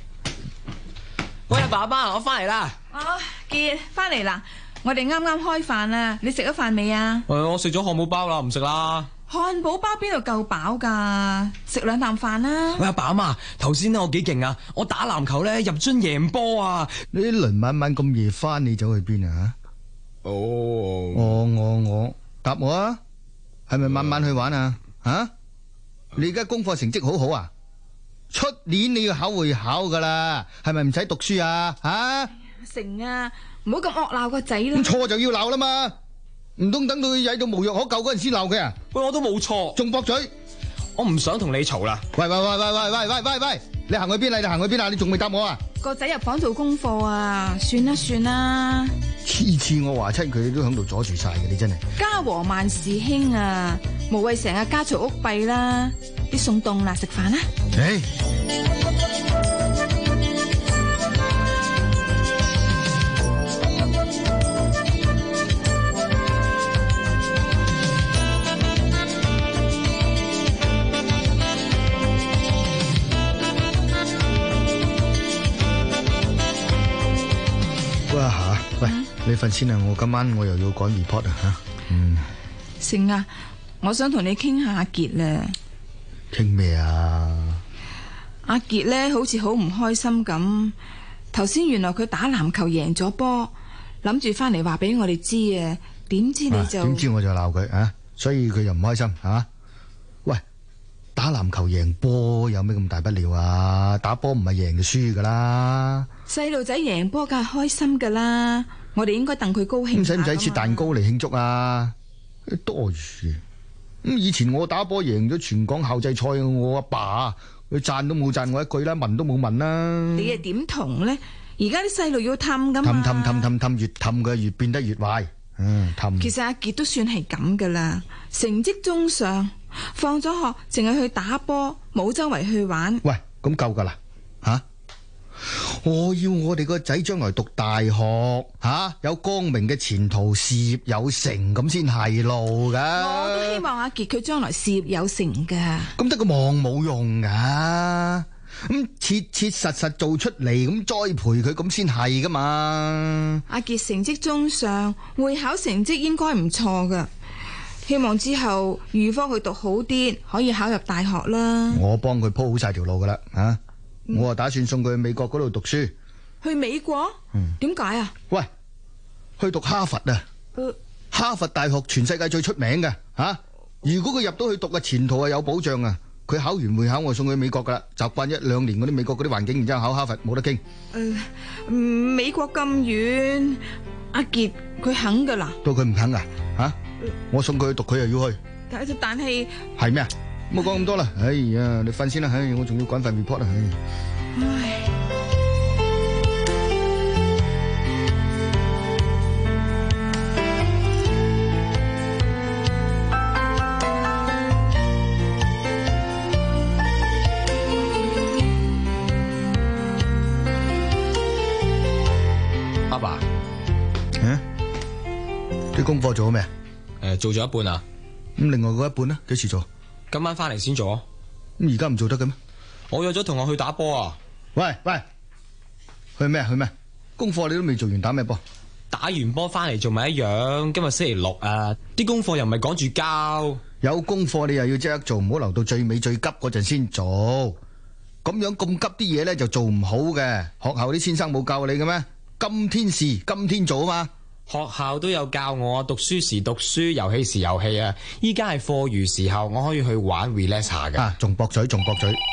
喂，爸爸，我翻嚟啦。 哦，傑翻嚟啦，我哋啱啱開飯啦，你食咗飯未啊？ 誒，我食咗漢堡包啦，唔食啦。 漢堡包邊度夠飽噶？食兩啖飯啦。 喂，阿爸阿媽，頭先咧我幾勁啊！我打籃球咧入樽贏波啊！ 你一輪晚晚咁夜翻，你走去邊啊？哦，我我我答我啊，係咪晚晚去玩啊？吓，你而家功課成績好好啊？出年你要考會考噶啦，係咪唔使讀書啊？吓， 成啊，唔好咁惡鬧個仔啦。 咁錯就要鬧啦嘛，唔通等到佢曳到無藥可救嗰陣先鬧佢啊？ 喂，我都冇錯， 仲駁嘴， 我唔想同你嘈啦。 喂喂喂喂喂喂喂喂喂，你行去邊啊？你行去邊啊？你仲未答我啊？ 個仔入房做功課啊，算啦算啦。 次次我話親佢都響度阻住晒嘅，你真係家和萬事興啊，無謂成日家嘈屋閉啦。啲餸凍啦，食飯啦。 誒，哇吓，喂，你瞓先啊，我今晚我又要趕 report 啊吓。嗯， 成啊，我想同你傾下阿傑啦。 傾咩啊？ 阿傑咧好似好唔開心咁。頭先原來佢打籃球贏咗波，諗住翻嚟話俾我哋知啊。點知你就點知我就鬧佢啊？所以佢就唔開心係嘛？喂，打籃球贏波有咩咁大不了啊？打波唔係贏就輸噶啦。 細路仔贏波梗係開心噶啦，我哋應該戥佢高興。 咁使唔使切蛋糕嚟慶祝啊？多餘。咁以前我打波贏咗全港校際賽，我阿爸佢讚都冇讚我一句啦，問都冇問啦。 你係點同呢？而家啲細路要氹噶嘛？ 氹氹氹氹氹，越氹佢越變得越壞。嗯，氹。 其實阿傑都算係咁噶啦，成績中上，放咗學淨係去打波，冇周圍去玩。 喂，咁夠噶啦吓！我要我哋個仔將來讀大學吓、啊，有光明嘅前途，事業有成咁先係路噶。 我都希望阿傑佢將來事業有成噶。 咁得個望冇用噶，咁切切實實做出嚟，咁栽培佢咁先係噶嘛。 阿傑成績中上，會考成績應該唔錯噶。希望之後預科佢讀好啲，可以考入大學啦。 我幫佢鋪好晒條路噶啦，吓、啊。我啊打算送佢去美國嗰度讀書。 去美國？點解啊？ 喂，去讀哈佛啊！ 呃、 哈佛大學全世界最出名嘅吓。如果佢入到去讀嘅前途係有保障啊！佢考完會考我送佢去美國噶啦，習慣一兩年嗰啲美國嗰啲環境，然之後考哈佛冇得傾。 誒，美國咁遠，阿杰佢肯噶啦。 到佢唔肯啊？吓，我送佢去讀，佢又要去。 但係但係係咩啊？唔好講咁多啦。哎呀，你瞓先啦。唉，我仲要趕份 report 啊。唉。 阿爸， 嗯，啲功課做咗未？ 誒，做咗一半啊。 咁另外嗰一半咧，幾時做？ 今晚翻嚟先做。 咁而家唔做得嘅咩？ 我約咗同學去打波啊。 喂喂，去咩？去咩？功課你都未做完，打咩波？ 打完波翻嚟做咪一樣。今日星期六啊，啲功課又唔係趕住交。 有功課你又要即刻做，唔好留到最尾最急嗰陣先做。咁樣咁急啲嘢咧就做唔好嘅。學校啲先生冇教你嘅咩？今天事今天做啊嘛！ 學校都有教我讀書時讀書，遊戲時遊戲啊！依家係課餘時候，我可以去玩 relax 下嘅。 啊，仲駁嘴，仲駁嘴。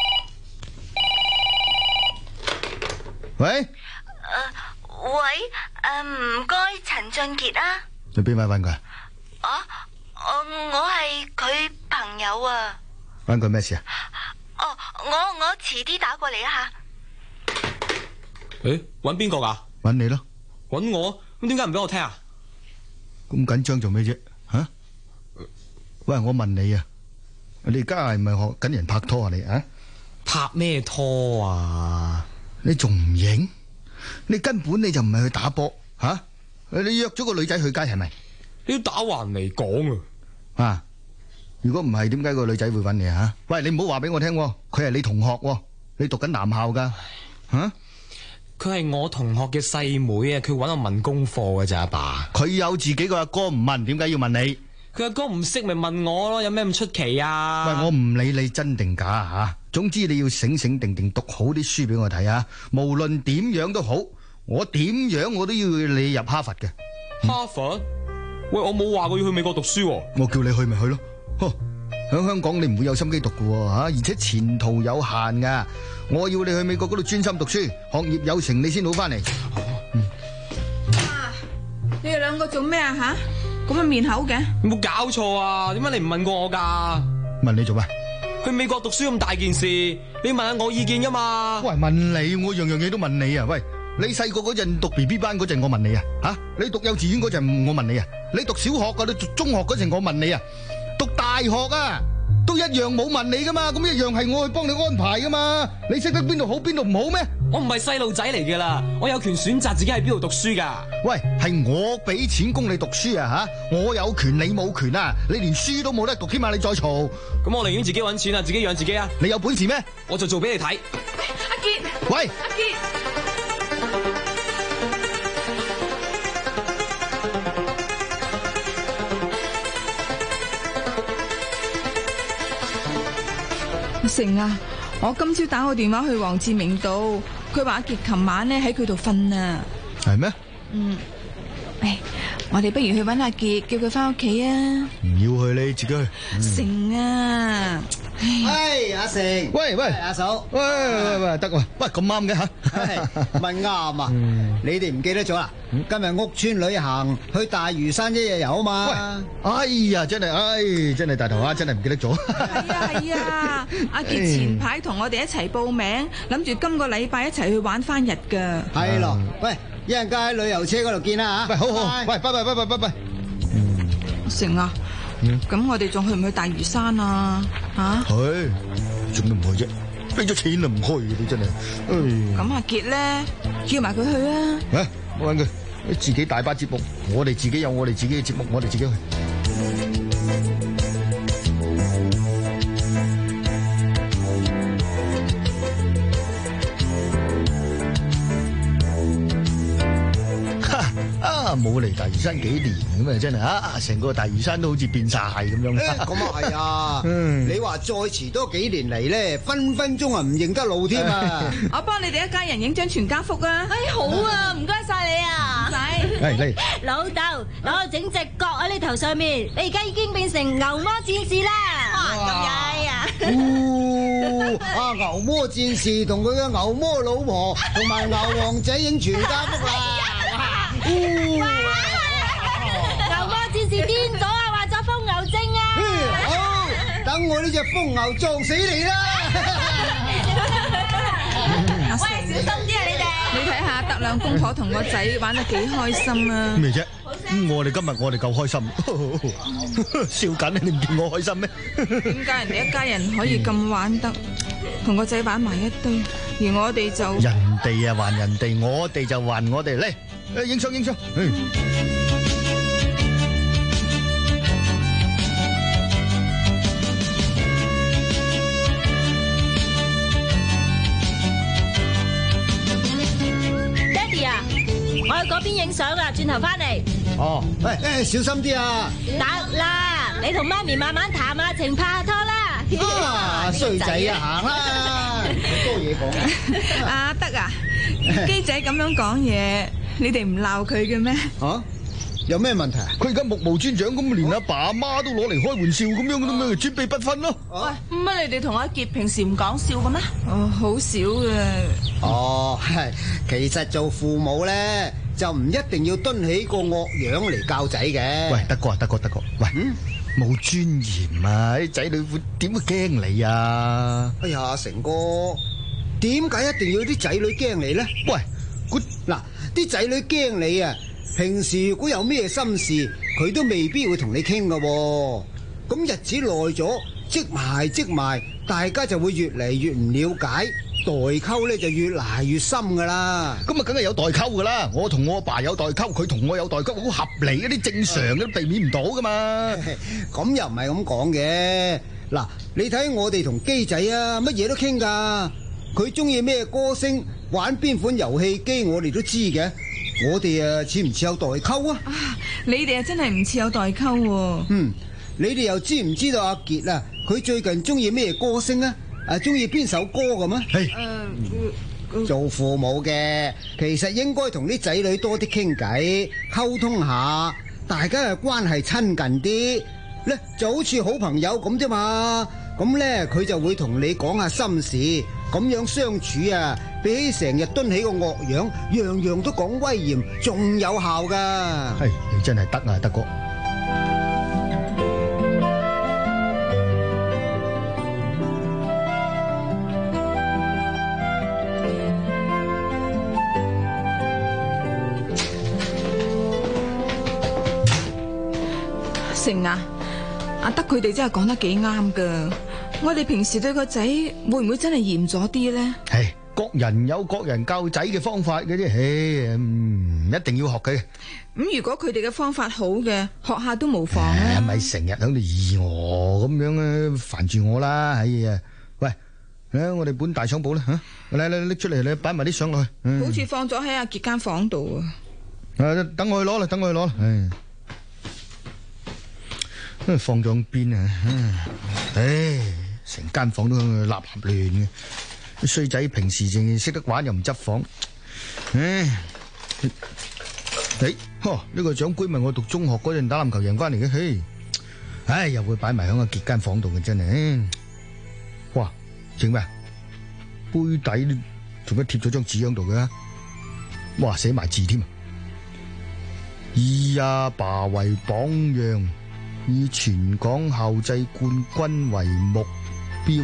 喂？誒、 呃，喂，誒唔該，陳俊傑啊。 你邊位揾佢？ 啊，我我係佢朋友啊。 揾佢咩事啊？ 哦，我我遲啲打過嚟啊吓。 誒，揾邊個噶？ 揾你咯。 揾我？咁點解唔俾我聽啊？ 咁緊張做咩啫？吓、啊？喂，我問你啊，你而家係咪學緊人拍拖啊？你啊？ 拍咩拖啊？ 你仲唔認？你根本你就唔係去打波吓、啊？你約咗個女仔去街係咪？ 你要打橫嚟講啊！ 啊！如果唔係，點解個女仔會揾你啊？喂，你唔好話俾我聽，佢係你同學，你讀緊男校噶吓？ 佢係我同學嘅細妹啊！佢揾我問功課嘅咋，阿爸。 佢有自己個阿哥唔問，點解要問你？ 佢阿哥唔識咪問我咯，有咩咁出奇啊？ 喂，我唔理你真定假吓，總之你要醒醒定定讀好啲書俾我睇啊！無論點樣都好，我點樣我都要你入哈佛嘅。 哈佛？喂，我冇話過要去美國讀書。 我叫你去咪去咯。呵，喺香港你唔會有心機讀嘅吓，而且前途有限噶。我要你去美國嗰度專心讀書，學業有成你先好翻嚟。 嗯、啊！你哋兩個做咩啊吓？咁樣面口嘅？ 有冇搞錯啊？點解你唔問過我噶？ 問你做咩？ 去美國讀書咁大件事，你問下我意見噶嘛？ 喂，問你，我樣樣嘢都問你啊！喂，你細個嗰陣讀 B B 班嗰陣，我問你啊，吓？你讀幼稚園嗰陣，我問你啊？你讀小學噶，你讀中學嗰陣，我問你啊？讀大學啊？都一樣冇問你噶嘛，咁一樣係我去幫你安排噶嘛。你識得邊度好邊度唔好咩？ 我唔係細路仔嚟噶啦，我有權選擇自己喺邊度讀書噶。 喂，係我俾錢供你讀書啊吓，我有權你冇權啊，你連書都冇得讀添啊，你再嘈。 咁我寧願自己搵錢啊，自己養自己啊。 你有本事咩？ 我就做俾你睇。 阿傑， 喂， 阿傑。成啊！我今朝打個電話去黃志明度，佢話阿傑琴晚咧喺佢度瞓啊。 係咩？ 嗯，誒，我哋不如去搵阿傑，叫佢翻屋企啊。 唔要去，你自己去。 嗯、成啊！ 喂，阿成， 喂喂， 阿嫂， 喂喂喂，得喎，喂咁啱嘅吓， 問啱啊！你哋唔記得咗啦？今日屋村旅行去大嶼山一日遊啊嘛！ 喂，哎呀，真係，哎，真係大頭蝦，真係唔記得咗。 係啊係啊，阿傑前排同我哋一齊報名，諗住今個禮拜一齊去玩翻日噶。 係咯，喂，一陣間喺旅遊車嗰度見啦吓。 喂，好好，喂，拜拜拜拜拜拜。 成啊！咁我哋仲去唔去大嶼山啊？吓？ 去，做咩唔去啫？俾咗錢就唔去，你真係。 咁阿傑咧，叫埋佢去啊！ 啊，我搵佢，自己大把節目，我哋自己有我哋自己嘅節目，我哋自己去。啊！冇嚟大嶼山幾年咁啊，真係啊！成個大嶼山都好似變晒咁樣。 咁啊係啊！你話再遲多幾年嚟咧，分分鐘啊唔認得路添啊！ 我幫你哋一家人影張全家福啊！ 哎，好啊，唔該晒你啊！ 唔使。 嚟嚟， 老豆，攞個整隻角喺你頭上面，你而家已經變成牛魔戰士啦！哇，咁曳啊！ 哦，啊牛魔戰士同佢嘅牛魔老婆同埋牛王仔影全家福啦！ 牛魔戰士癲咗啊，話咗瘋牛症啊！ 好，等我呢隻瘋牛撞死你啦！ 喂，小心啲啊！你哋，你睇下德兩公婆同個仔玩得幾開心啊！ 咩啫？咁我哋今日我哋夠開心，笑緊你唔見我開心咩？ 點解人哋一家人可以咁玩得，同個仔玩埋一堆，而我哋就人哋啊還人哋，我哋就還我哋，嚟，誒影相影相。 我去嗰邊影相啦，轉頭翻嚟。 哦，喂，誒，小心啲啊！ 得啦，你同媽咪慢慢談下情，拍下拖啦。 啊，衰仔啊，行啦，多嘢講。 阿德啊，基仔咁樣講嘢，你哋唔鬧佢嘅咩？ 啊？有咩問題啊？ 佢而家目無尊長咁，連阿爸阿媽都攞嚟開玩笑咁樣，咁咪準備不分咯。 喂，乜你哋同阿傑平時唔講笑嘅咩？哦，好少嘅。 哦，係，其實做父母咧，就唔一定要蹲起個惡樣嚟教仔嘅。 喂，德哥啊，德哥，德哥，喂，冇尊嚴啊！啲仔女會點會驚你啊？ 哎呀，成哥，點解一定要啲仔女驚你咧？喂，嗱，啲仔女驚你啊！平時如果有咩心事，佢都未必會同你傾噶。咁日子耐咗，積埋積埋，大家就會越嚟越唔了解，代溝咧就越嚟越深噶啦。 咁啊，梗係有代溝噶啦。我同我阿爸有代溝，佢同我有代溝，好合理，一啲正常嘅，避免唔到噶嘛。 咁又唔係咁講嘅。嗱，你睇我哋同基仔啊，乜嘢都傾噶。佢中意咩歌星，玩邊款遊戲機，我哋都知嘅。我哋啊，似唔似有代溝啊？ 你哋啊，真係唔似有代溝。 嗯，你哋又知唔知道阿傑啊？佢最近中意咩歌星啊？啊，中意邊首歌咁啊？係誒，做父母嘅，其實應該同啲仔女多啲傾偈，溝通下，大家嘅關係親近啲咧，就好似好朋友咁啫嘛。咁咧，佢就會同你講下心事，咁樣相處啊，比起成日蹲起個惡樣，樣樣都講威嚴，仲有效噶。 係，你真係得啊，德哥。 成啊，阿德佢哋真係講得幾啱噶。我哋平時對個仔會唔會真係嚴咗啲咧？ 係，各人有各人教仔嘅方法嘅啫，唉，唔一定要學嘅。 咁如果佢哋嘅方法好嘅，學下都無妨啊。 係咪成日喺度議我咁樣咧，煩住我啦？哎呀，喂，誒，我哋本大相簿啦吓，嚟嚟拎出嚟，你擺埋啲相落去。 好似放咗喺阿傑間房度啊。 誒，等我去攞啦，等我去攞啦。唉。放咗邊啊！唉，成間房都立立亂嘅，啲衰仔平時淨係識得玩又唔執房。唉，誒，呵，呢個獎杯咪我讀中學嗰陣打籃球贏翻嚟嘅，嘿，唉，又會擺埋喺個傑間房度嘅，真係，哇，整咩？杯底仲乜貼咗張紙喺度嘅？哇，寫埋字添啊！以阿爸為榜樣，以全港校際冠軍為目標。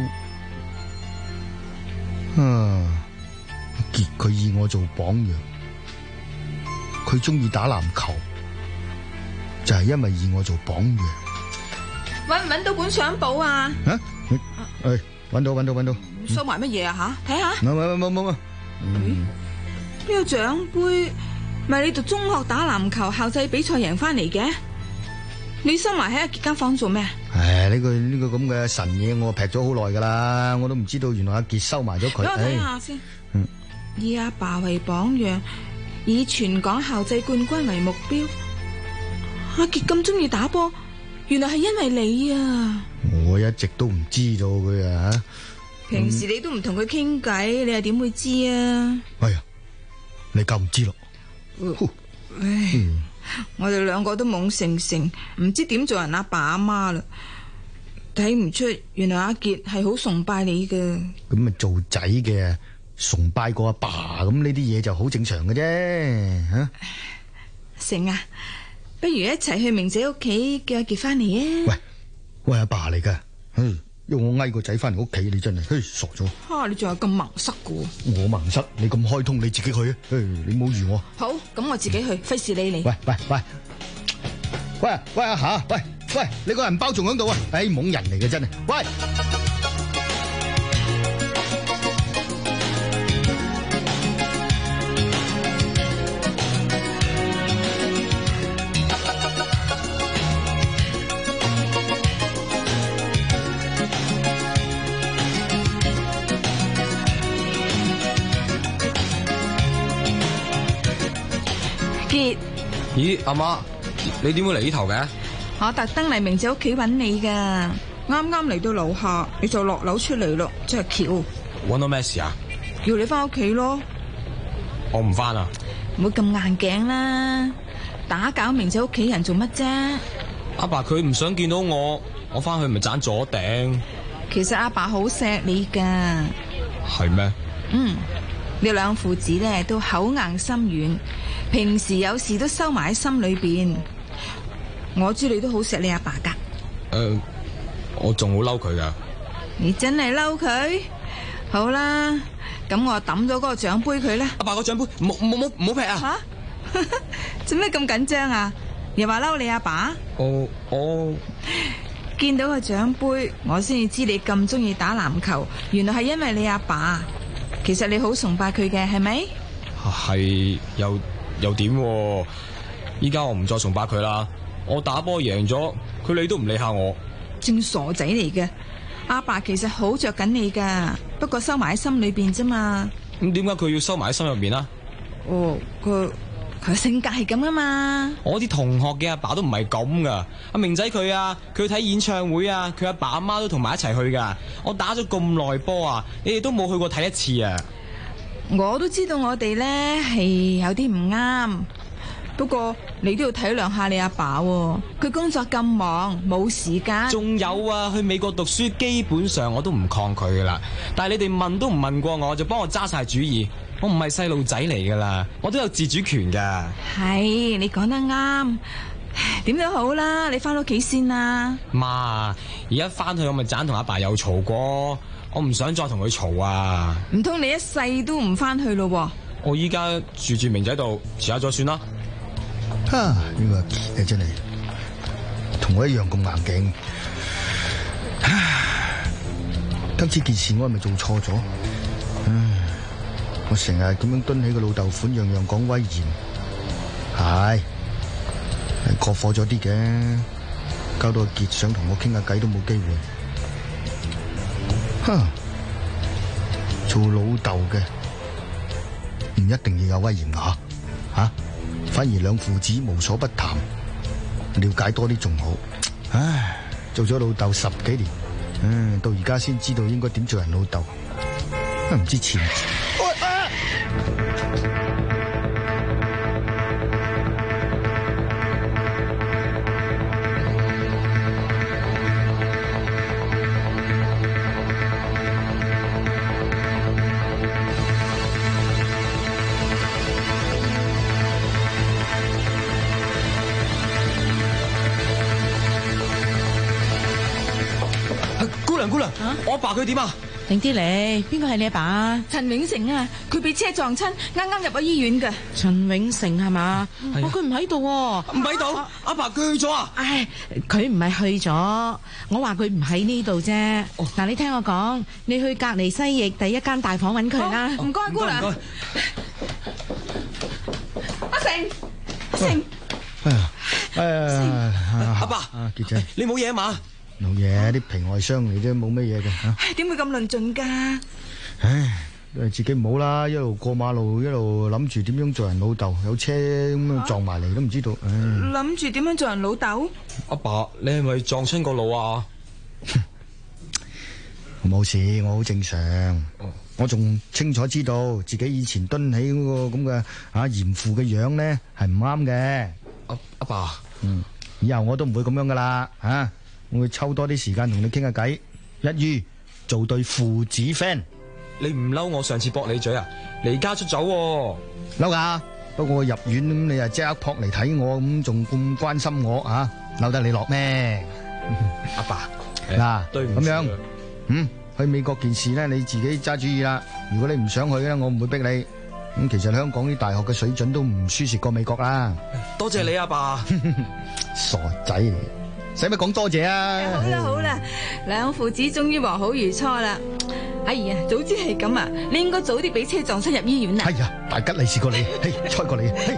啊，傑佢以我做榜樣，佢中意打籃球，就係因為以我做榜樣。 搵唔搵到本相簿啊？ 啊，誒，搵到搵到搵到。 收埋乜嘢啊？吓，睇下。 冇冇冇冇冇。 嗯，呢個獎杯咪你讀中學打籃球校際比賽贏翻嚟嘅？你收埋喺阿傑間房做咩？ 唉，呢個呢個咁嘅神嘢我劈咗好耐噶啦，我都唔知道原來阿傑收埋咗佢。 俾我睇下先。嗯，以阿爸為榜樣，以全港校際冠軍為目標。阿傑咁中意打波，原來係因為你啊！ 我一直都唔知道佢啊吓。 平時你都唔同佢傾偈，你又點會知啊？ 哎呀，你夠唔知咯？ 唉，嗯、我哋兩個都懵成成，唔知點做人阿爸阿媽啦。睇唔出，原來阿杰係好崇拜你嘅。 咁啊，做仔嘅崇拜過阿爸，咁呢啲嘢就好正常嘅啫。吓、啊， 成啊，不如一齊去明仔屋企叫阿杰翻嚟啊！ 喂，喂，阿爸嚟噶，嗯，要我嗌個仔翻嚟屋企，你真係，嘿，傻咗。吓、 啊，你仲有咁盲塞嘅？ 我盲塞，你咁開通，你自己去啊！嘿，你唔好預我。 好，咁我自己去，費事理你。 喂喂喂，喂喂阿霞，喂。喂，你個銀包仲喺度啊？哎，懵人嚟嘅真係。喂， 杰， 咦，阿媽，你點會嚟呢頭嘅？ 我特登嚟明仔屋企揾你噶，啱啱嚟到樓下，你就落樓出嚟咯，真係巧。 揾到咩事啊？ 要你翻屋企咯。 我唔翻啊！ 唔好咁硬頸啦，打攪明仔屋企人做乜啫？ 阿爸佢唔想見到我，我翻去咪盞咗頂。 其實阿爸好錫你噶。 係咩？ 嗯，你兩父子咧都口硬心軟，平時有事都收埋喺心裏邊。我知你都好錫你阿爸噶。誒、 呃，我仲好嬲佢噶。 你真係嬲佢？好啦，咁我抌咗嗰個獎杯佢啦。 阿爸個獎杯，唔好唔好唔好劈啊！ 吓，做咩咁緊張啊？又話嬲你阿爸？ 我我見到個獎杯，我先至知你咁中意打籃球，原來係因為你阿爸。其實你好崇拜佢嘅，係咪？ 係又又點？依家我唔再崇拜佢啦。我打波贏咗，佢理都唔理下我。 正傻仔嚟嘅，阿爸其實好着緊你噶，不過收埋喺心裏邊啫嘛。 咁點解佢要收埋喺心入邊啊？ 哦，佢佢性格係咁啊嘛。 我啲同學嘅阿爸都唔係咁噶。阿明仔佢啊，佢睇演唱會啊，佢阿爸阿媽都同埋一齊去噶。我打咗咁耐波啊，你哋都冇去過睇一次啊。 我都知道我哋咧係有啲唔啱。不過你都要體諒下你阿爸，佢工作咁忙，冇時間。 仲有啊，去美國讀書基本上我都唔抗拒噶啦。但係你哋問都唔問過我，就幫我揸晒主意。我唔係細路仔嚟噶啦，我都有自主權噶。 係，你講得啱。點都好啦，你翻屋企先啦。 媽，而家翻去我咪盞同阿爸有嘈過，我唔想再同佢嘈啊。 唔通你一世都唔翻去咯？ 我依家住住明仔度，遲下再算啦。 哈！呢個阿杰真係同我一樣咁硬頸。今次件事我係咪做錯咗？唉，我成日咁樣蹲起個老豆款，樣樣講威嚴，係係過火咗啲嘅，搞到阿杰想同我傾下偈都冇機會。哼，做老豆嘅唔一定要有威嚴噶吓吓。反而兩父子無所不談，了解多啲仲好。唉，做咗老豆十幾年，嗯，到而家先知道應該點做人老豆，都唔知前。 姑娘，啊、我阿爸佢點啊？ 定啲嚟，邊個係你阿爸？陳永成啊，佢俾車撞親，啱啱入咗醫院㗎。陳永成係嘛？哦，佢唔喺度， 唔喺度。阿爸佢去咗啊？ 唉，佢唔係去咗，我話佢唔喺呢度啫。嗱、哦，你聽我講，你去隔離西翼第一間大房揾佢啦。 唔該，姑娘。阿成，阿成。 哎呀，哎呀， 阿爸， 阿杰仔， 你冇嘢啊嘛？ 冇嘢，啲皮外傷嚟啫，冇乜嘢嘅吓。 點會咁論盡噶？ 唉，都係自己唔好啦，一路過馬路，一路諗住點樣做人老豆，有車咁樣撞埋嚟都唔知道。唉， 諗住點樣做人老豆？ 阿爸，你係咪撞親個腦啊？ 冇事，我好正常。哦、我仲清楚知道自己以前蹲起嗰個咁嘅啊嚴父嘅樣咧係唔啱嘅。 阿阿爸， 嗯，以後我都唔會咁樣噶啦，吓、啊，我會抽多啲時間同你傾下偈，一於做對父子 friend。 你唔嬲我上次駁你嘴啊？離家出走喎。 嬲噶，不過我入院咁你又即刻撲嚟睇我，咁仲咁關心我啊？嬲得你落咩？ 阿爸， 嗱， 對唔住咁樣，嗯，去美國件事咧，你自己揸主意啦。如果你唔想去咧，我唔會逼你。咁其實香港啲大學嘅水準都唔輸蝕過美國啦。 多謝你阿爸， 傻仔，使乜講多謝啊？ 好啦好啦，兩父子終於和好如初啦。哎呀，早知係咁啊，你應該早啲俾車撞親入醫院啊！ 哎呀，大吉利是過你，嘿，猜過你，嘿。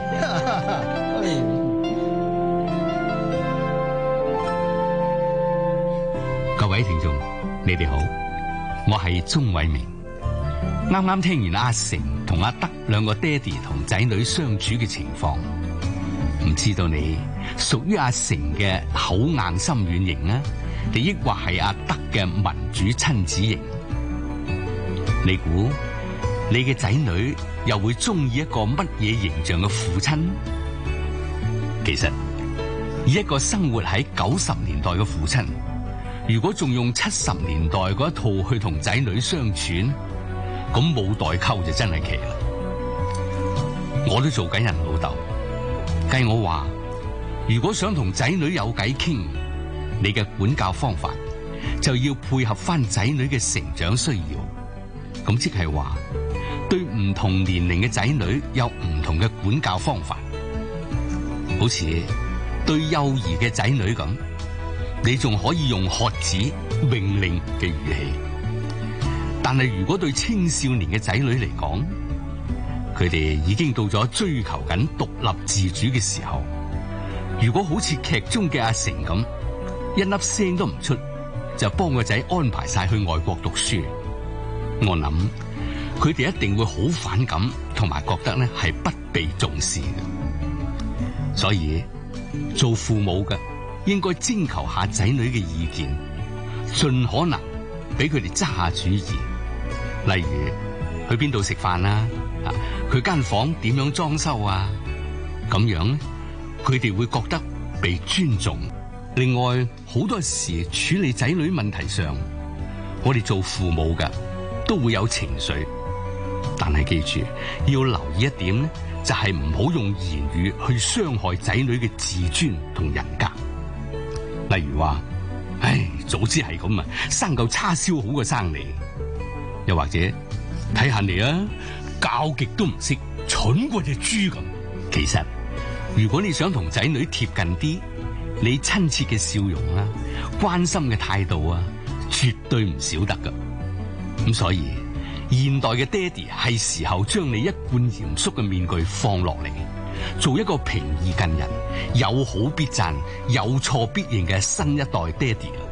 各位聽眾，你哋好，我係鍾偉明。啱啱聽完阿成同阿德兩個爹哋同仔女相處嘅情況，唔知道你屬於阿成嘅口硬心軟型啊，定抑或係阿德嘅民主親子型？你估你嘅仔女又會中意一個乜嘢形象嘅父親？其實以一個生活喺九十年代嘅父親，如果仲用七十年代嗰一套去同仔女相處，咁冇代溝就真係奇啦！我都做緊人老豆，計我話，如果想同仔女有偈傾，你嘅管教方法就要配合翻仔女嘅成長需要。咁即係話，對唔同年齡嘅仔女有唔同嘅管教方法。好似對幼兒嘅仔女咁，你仲可以用喝止、命令嘅語氣。但係如果對青少年嘅仔女嚟講，佢哋已經到咗追求緊獨立自主嘅時候。如果好似劇中嘅阿成咁，一粒聲都唔出，就幫個仔安排晒去外國讀書，我諗佢哋一定會好反感，同埋覺得咧係不被重視嘅。所以做父母嘅應該徵求下仔女嘅意見，盡可能俾佢哋揸下主意。例如去邊度食飯啦，啊，佢間房點樣裝修啊，咁樣咧，佢哋會覺得被尊重。另外，好多時處理仔女問題上，我哋做父母嘅都會有情緒，但係記住要留意一點咧，就係唔好用言語去傷害仔女嘅自尊同人格。例如話，唉，早知係咁啊，生嚿叉燒好過生你。又或者睇下你啊，教極都唔識，蠢過隻豬咁。其實如果你想同仔女貼近啲，你親切嘅笑容啊，關心嘅態度啊，絕對唔少得噶。咁所以現代嘅爹哋係時候將你一貫嚴肅嘅面具放落嚟，做一個平易近人、有好必讚、有錯必認嘅新一代爹哋啦。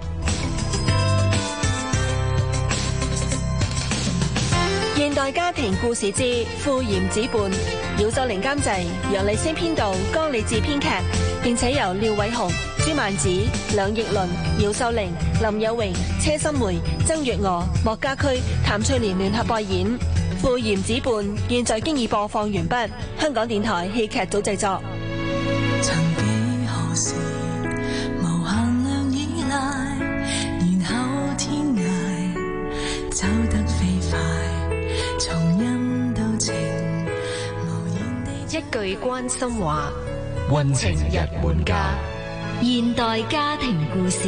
現代家庭故事之《父嚴子伴》，姚秀玲監製，楊麗仙編導，江理智編劇，並且由廖偉雄、朱曼子、梁奕倫、姚秀玲、林有榮、車心梅、曾月娥、莫家駒、譚翠蓮聯合播演《父嚴子伴》，現在經已播放完畢。香港電台戲劇組製作。 曾幾何時無限量依賴，然後天涯走得飛快，從陰到晴，無言地一句關心話， 溫情日滿家，現代家庭故事。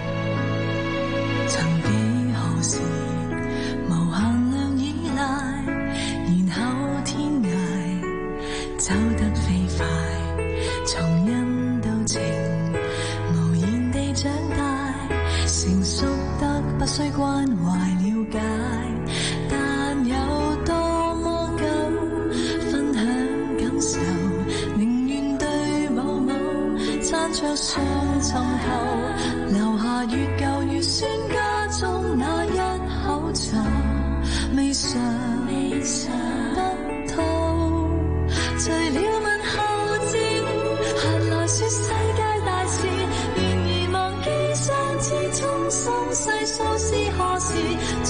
曾幾何時無限量依賴，然後天涯走得飛快，從陰到晴，無言地長大，成熟得不需關懷了解，但有多麼久分享感受，寧願對某某撐着雙尋頭，留下越舊越酸家中那一口茶，未嘗未嘗不透，除了問候之閒來說世界大事，然而忘記上次衷心細數是何時。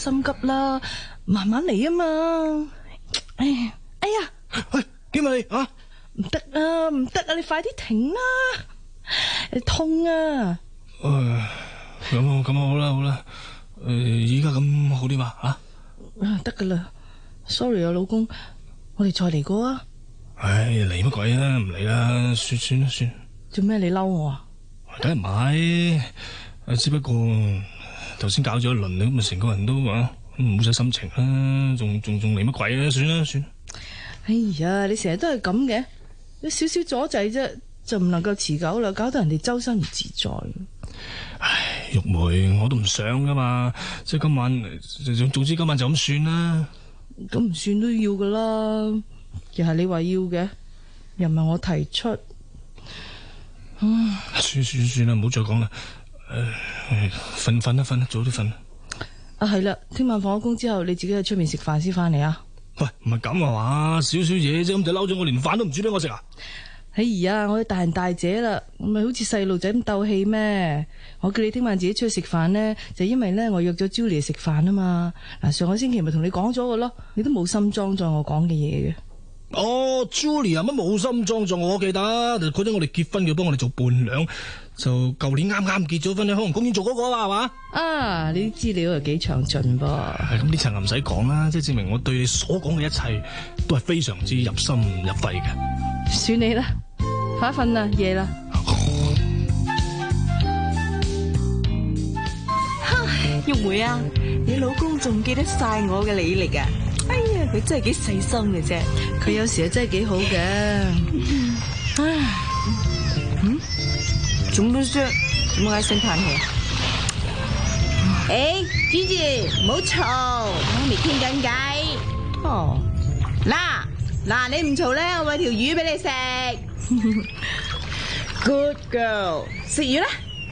心急啦，慢慢嚟啊嘛。哎呀，哎呀， 喂，點啊你啊？ 唔得啊，唔得啊，你快啲停啦，痛啊！ 誒，咁咁好啦好啦，誒，而家咁好啲嘛？啊？ 啊，得噶啦 ，sorry 啊，老公，我哋再嚟過啊。 唉，嚟乜鬼啊？唔嚟啦，算算啦算。 做咩你嬲我啊？ 梗係唔係，只不過頭先搞咗一輪，咁啊成個人都啊冇晒心情啦，仲仲仲嚟乜鬼啊？算啦算。 哎呀，你成日都係咁嘅。有少少阻滯啫，就唔能夠持久啦，搞到人哋周身唔自在。 唉，玉梅，我都唔想噶嘛，即係今晚，總總之今晚就咁算啦。 咁唔算都要噶啦，又係你話要嘅，又唔係我提出。唉， 算算算啦，唔好再講啦。誒，瞓瞓啦，瞓啦，早啲瞓。 啊，係啦，聽晚放咗工之後，你自己喺出面食飯先翻嚟啊。 喂，唔係咁啊嘛，少少嘢啫，咁就嬲咗我，連飯都唔煮俾我食啊！ 哎呀，我哋大人大姐啦，我咪好似細路仔咁鬥氣咩？我叫你聽晚自己出去食飯呢，就因為呢，我約咗 Julie 食飯啊嘛。嗱，上個星期咪同你講咗嘅咯，你都冇心裝載我講嘅嘢嘅。 哦 ，Julie 啊，乜冇心裝載我記得，嗰陣我哋結婚要幫我哋做伴娘，就舊年啱啱結咗婚喺海洋公園做嗰個啊，係嘛？ 啊，你啲資料又幾詳盡噃。 係咁，呢層唔使講啦，即係證明我對你所講嘅一切都係非常之入心入肺嘅。 算你啦，快瞓啦，夜啦。玉梅啊，你老公仲記得晒我嘅履歷啊？哎呀，佢真係幾細心嘅啫，佢有時啊真係幾好嘅。唉，嗯，仲都說點解聲嘆氣？ 誒，Gigi，唔好嘈，媽咪傾緊偈。 哦， 嗱嗱，你唔嘈咧，我餵條魚俾你食。Good girl， 食魚啦。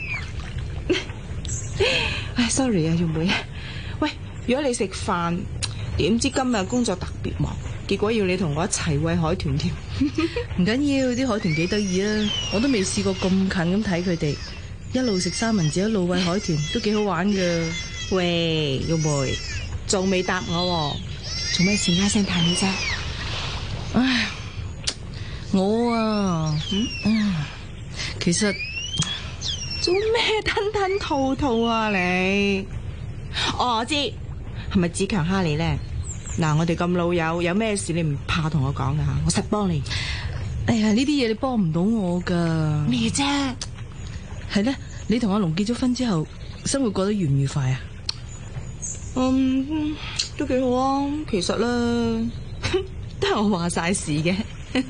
唉 ，sorry 啊，玉梅。喂，如果你食飯，點知今日工作特別忙，結果要你同我一齊餵海豚添。唔緊要，啲海豚幾得意啊！我都未試過咁近咁睇佢哋，一路食三文治，一路餵海豚，都幾好玩噶。喂，玉梅，仲未答我，做咩事唉聲嘆氣啫？唉，我啊，嗯，嗯，其實做咩吞吞吐吐啊你？哦，我知，係咪子強蝦你咧？嗱，我哋咁老友，有咩事你唔怕同我講噶吓，我實幫你。哎呀，呢啲嘢你幫唔到我噶。咩啫？係咧，你同阿龍結咗婚之後，生活過得愉唔愉快啊？嗯，都幾好啊。其實咧，都係我話晒事嘅。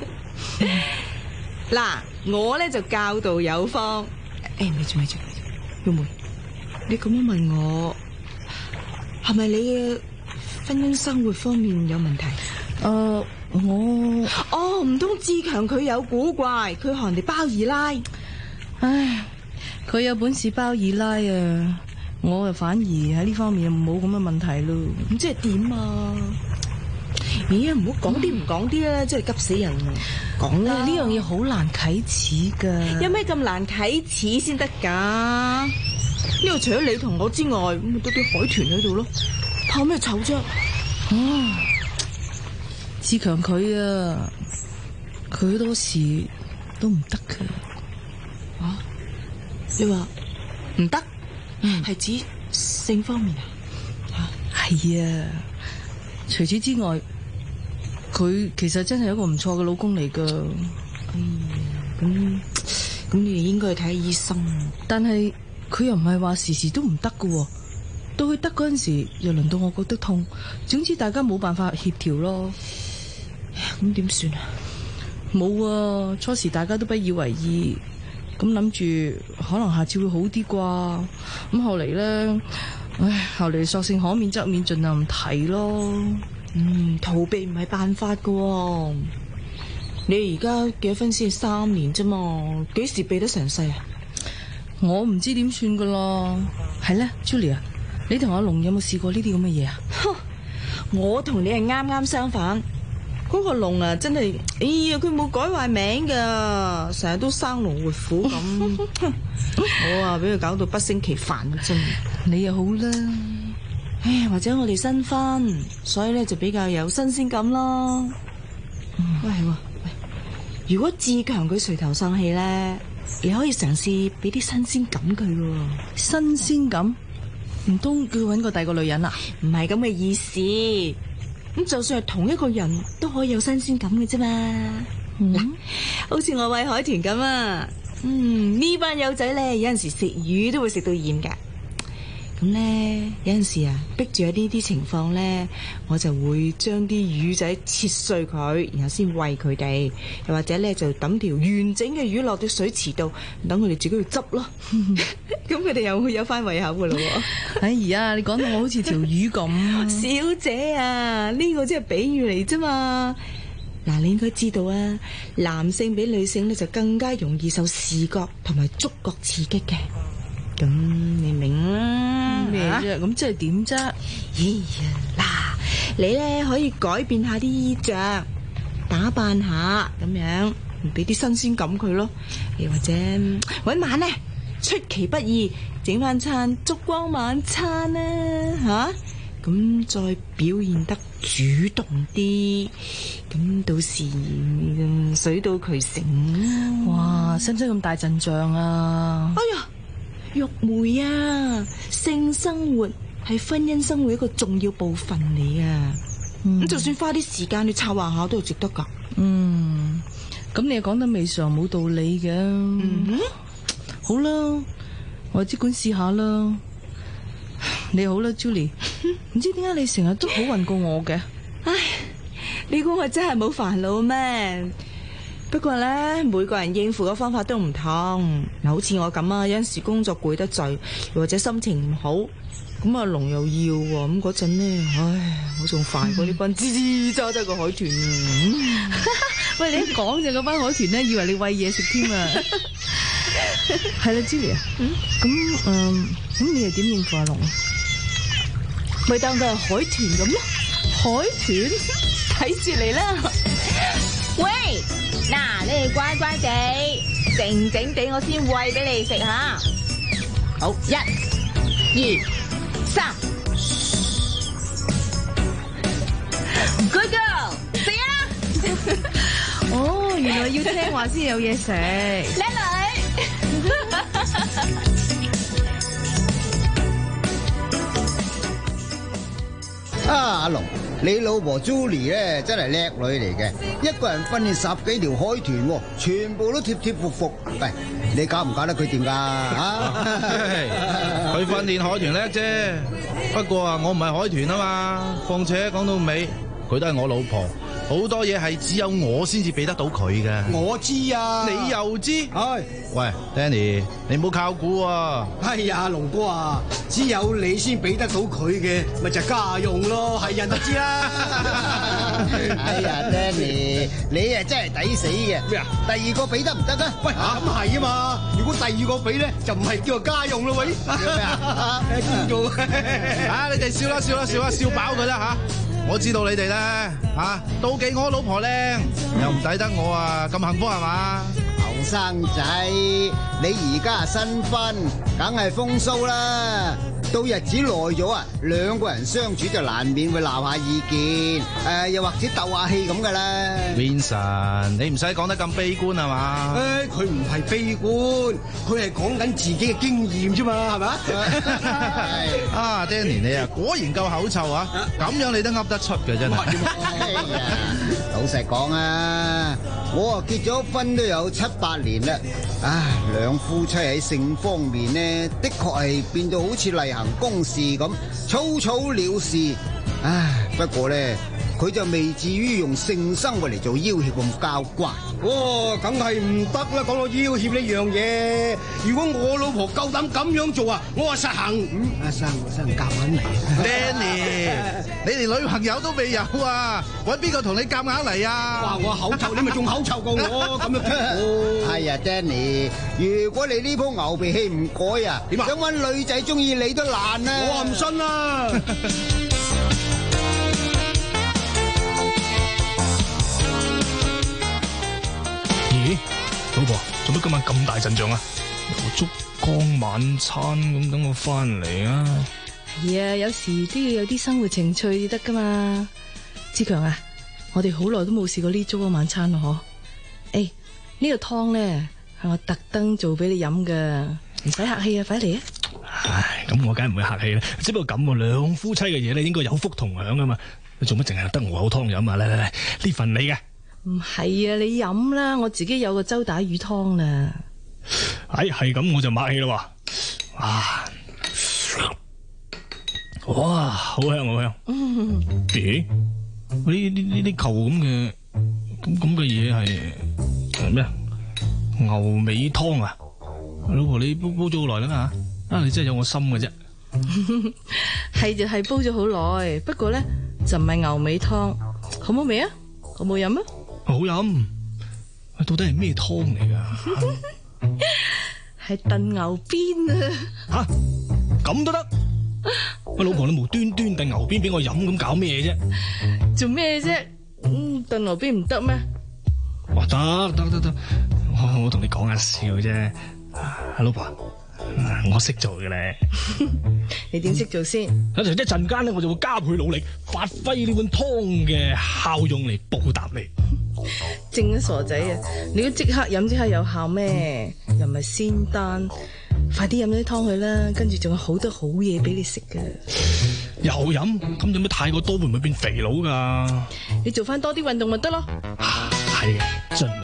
嗱，我咧就教導有方。誒，咪住咪住，玉梅，你咁樣問我，係咪你嘅婚姻生活方面有問題？誒、uh, 我哦，唔通志強佢有古怪，佢學人哋包二奶。唉，佢有本事包二奶啊，我又反而喺呢方面冇咁嘅問題咯。咁即係點啊？咦，唔好講啲唔講啲啦，真係急死人啊！講啦，呢樣嘢好難啟齒噶。有咩咁難啟齒先得噶？呢度除咗你同我之外，咁咪得啲海豚喺度咯，怕咩醜啫？啊，志強佢啊，佢好多時都唔得噶。啊？你話唔得？嗯，係指性方面啊？係啊。除此之外，佢其實真係一個唔錯嘅老公嚟噶。嗯，咁咁你哋應該去睇醫生。但係佢又唔係話時時都唔得噶，到佢得嗰陣時，又輪到我覺得痛。總之大家冇辦法協調咯。咁點算啊？冇啊，初時大家都不以為意，咁諗住可能下次會好啲啩。咁後嚟咧。唉，後嚟索性可免則免，盡量唔提咯。嗯，逃避唔係辦法噶。你而家結婚先三年啫嘛，幾時避得成世啊？我唔知點算噶啦。係咧 ，Julia， 你同阿龍有冇試過呢啲咁嘅嘢啊？我同你係啱啱相反。嗰、嗰個龍啊，真係，哎呀，佢冇改壞名噶，成日都生龍活虎咁。我啊，俾佢搞到不勝其煩啊！真係。你又好啦， 唉，或者我哋新婚，所以咧就比較有新鮮感咯。嗯、喂，係喎，喂，如果志強佢垂頭喪氣咧，你可以嘗試俾啲新鮮感佢喎。 新鮮感？唔通叫佢搵個第二個女人啦？ 唔係咁嘅意思。咁就算係同一個人都可以有新鮮感嘅啫嘛。嗱、嗯，好似我餵海豚咁啊。嗯，呢班友仔咧有陣時食魚都會食到厭噶。咁咧有陣時啊，逼住喺呢啲情況咧，我就會將啲魚仔切碎佢，然後先餵佢哋。又或者咧就抌條完整嘅魚落啲水池度，等佢哋自己去執咯。咁佢哋又會有翻胃口噶咯。 哎呀，你講到我好似條魚咁。 小姐啊，呢個只係比喻嚟啫嘛。嗱，你應該知道啊，男性比女性咧就更加容易受視覺同埋觸覺刺激嘅。咁你明啦？ 咩啫？咁即係點啫？ 咦呀，嗱，你咧可以改變下啲衣着，打扮下咁樣，俾啲新鮮感佢咯。又或者搵晚咧，出其不意整翻餐燭光晚餐啦，吓？咁再表現得主動啲，咁到時水到渠成。 哇，使唔使咁大陣仗啊？ 哎呀，玉梅啊，性生活係婚姻生活一個重要部分嚟啊！咁、嗯、就算花啲時間去策劃下都係值得噶。 嗯，咁你又講得未嘗冇道理嘅。嗯，好啦，我只管試下啦。你好啦 ，Julie， 唔知點解你成日都好運過我嘅？ 唉，你估我真係冇煩惱咩？不過咧，每個人應付嘅方法都唔同。嗱，好似我咁啊，有陣時工作攰得滯，又或者心情唔好，咁啊龍又要喎，咁嗰陣咧，唉，我仲煩過呢班吱吱喳喳嘅海豚啊！ 喂，你一講就嗰班海豚咧，以為你餵嘢食添啊！係啦，Julie，咁嗯，咁你又點應付阿龍啊？ 咪當佢係海豚咁咯，海豚睇住嚟啦！喂，嗱，你哋乖乖地，靜靜地，我先餵俾你食吓。好，一、二、三 ，Good girl，食啊！ 哦，原來要聽話先有嘢食， 叻女。 啊，阿龍，你老婆 Julie 咧真係叻女嚟嘅，一個人訓練十幾條海豚，全部都貼貼服服。喂，你教唔教得佢掂噶？啊， 佢訓練海豚叻啫，不過啊，我唔係海豚啊嘛。況且講到尾，佢都係我老婆。好多嘢係只有我先至俾得到佢嘅。 我知啊， 你又知？ 係。 喂 ，Danny， 你唔好靠估啊！ 哎呀，龍哥啊，只有你先俾得到佢嘅，咪就係家用咯，係人都知啦。 哎呀 ，Danny， 你啊真係抵死嘅。咩啊？第二個俾得唔得啊？ 喂，咁係啊嘛。如果第二個俾咧，就唔係叫做家用咯，喂。叫咩啊？叫做啊！你哋笑啦笑啦笑啦，笑飽佢啦吓！我知道你哋咧，吓妒忌我老婆靚，又唔抵得我啊咁幸福係嘛？ 後生仔，你而家係新婚，梗係風騷啦。到日子耐咗啊，兩個人相處就難免會鬧下意見，誒，又或者鬥下氣咁噶啦。 Vincent，你唔使講得咁悲觀係嘛？ 誒，佢唔係悲觀，佢係講緊自己嘅經驗啫嘛，係咪？ 啊 ，Danny 你啊，果然夠口臭啊！咁樣你都噏得出嘅真係。 老實講啊，我啊結咗婚都有七八年啦，唉，兩夫妻喺性方面呢，的確係變到好似例行公事咁，草草了事。唉，不過咧，佢就未至於用性生活嚟做要挾咁交關。 哦，梗係唔得啦！講到要挾呢樣嘢，如果我老婆夠膽咁樣做啊，我話實行。嗯，阿生，阿生夾硬嚟。 Danny，你連女朋友都未有啊，搵邊個同你夾硬嚟啊？ 哇！我口臭，你咪仲口臭過我咁樣。 係啊 ，Danny， 如果你呢鋪牛脾氣唔改啊，點啊？想搵女仔中意你都難啊！ 我話唔信啦。 咦，老婆，做乜今晚咁大陣仗啊？有燭光晚餐咁，等我翻嚟啊！ 係啊，有時都要有啲生活情趣得噶嘛。志強啊，我哋好耐都冇試過呢粥嗰晚餐咯，嗬？誒，呢個湯咧係我特登做俾你飲噶，唔使客氣啊，快嚟啊！ 唉，咁我梗係唔會客氣啦。只不過咁，兩夫妻嘅嘢咧應該有福同享噶嘛。你做乜淨係得我有湯飲啊？嚟嚟嚟，呢份你嘅。 唔係啊，你飲啦，我自己有個周打魚湯啦。 唉，係咁我就客氣啦。哇！哇，好香好香。嗯，咦？呢呢呢啲舊咁嘅咁咁嘅嘢係咩啊？牛尾湯啊！老婆你煲煲咗好耐啦嘛？啊，你真係有我心嘅啫。 係就係煲咗好耐，不過咧就唔係牛尾湯，好冇味啊？好冇飲啊？ 好飲。到底係咩湯嚟噶？ 係燉牛鞭啊！ 吓，咁都得？喂，老婆你無端端燉牛鞭俾我飲，咁搞咩啫？ 做咩啫？嗯，燉牛鞭唔得咩？ 哇，得得得得，我我同你講下笑啫。老婆，我識做嘅咧。 你點識做先？ 一陣間咧，我就會加倍努力，發揮呢碗湯嘅效用嚟報答你。 正啊，傻仔啊！你都即刻飲即刻有效咩？又唔係仙丹，快啲飲咗啲湯去啦！跟住仲有好多好嘢俾你食噶。 又飲？咁飲得太過多會唔會變肥佬噶？ 你做翻多啲運動咪得咯。 係嘅，盡力。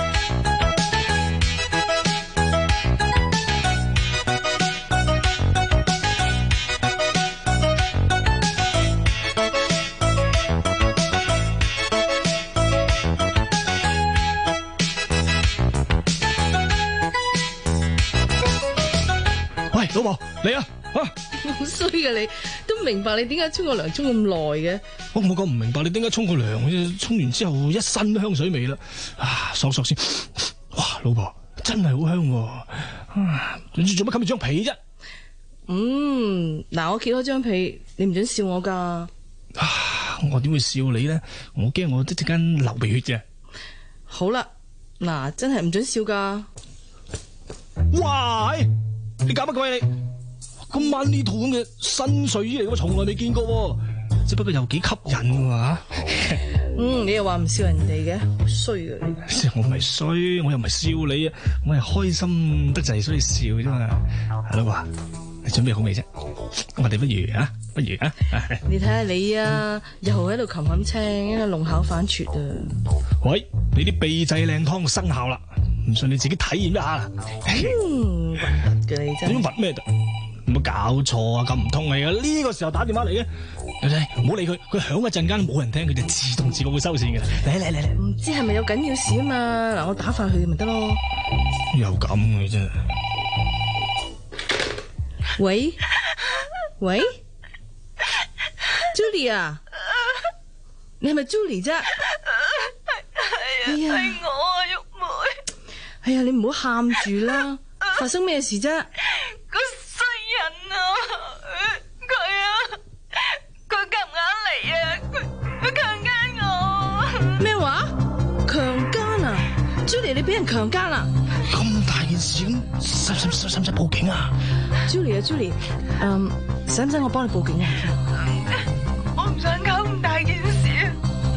老婆，嚟啊！ 好衰噶你，都唔明白你點解沖個涼沖咁耐嘅？ 我冇講唔明白你點解沖個涼嘅，沖完之後一身都香水味啦！啊，索索先，哇，老婆真係好香喎！啊，你做乜冚住張被啫？ 嗯，嗱，我揭開張被，你唔准笑我噶。 啊，我點會笑你咧？我驚我一陣間流鼻血啫。 好啦，嗱，真係唔准笑噶。 哇！你搞乜鬼你？今晚呢套咁嘅新睡衣嚟，我從來未見過，只不過又幾吸引嘅嘛。 嗯，你又話唔笑人哋嘅，衰嘅你。 我唔係衰，我又唔係笑你啊，我係開心得滯所以笑啫嘛。係咯，你準備好未啫？我哋不如啊，不如啊。 你睇下你啊，又喺度琴冚青，一個弄巧反拙啊。 喂，你啲秘製靚湯生效啦！唔信你自己體驗一下啦。 嗯，核突嘅你真。 點核咩？有冇搞錯啊？咁唔通嚟噶？呢個時候打電話嚟嘅，你唔好理佢，佢響一陣間冇人聽，佢就自動自覺會收線嘅。嚟嚟嚟嚟， 唔知係咪有緊要事啊嘛？嗱，我打翻佢咪得咯。 又咁嘅啫。 喂喂 ，Julie 啊，你係咪 Julie 啫？ 係啊，係我啊，玉梅。 哎呀，你唔好喊住啦！發生咩事啫？ 個衰人啊！佢啊，佢夾硬嚟啊！佢佢強姦我。 咩話？強姦啊 ？Julie，你俾人強姦啊？ 咁大件事，咁使唔使使唔使報警啊 ？Julie 啊 ，Julie，嗯，使唔使我幫你報警啊？ 我唔想搞咁大件事。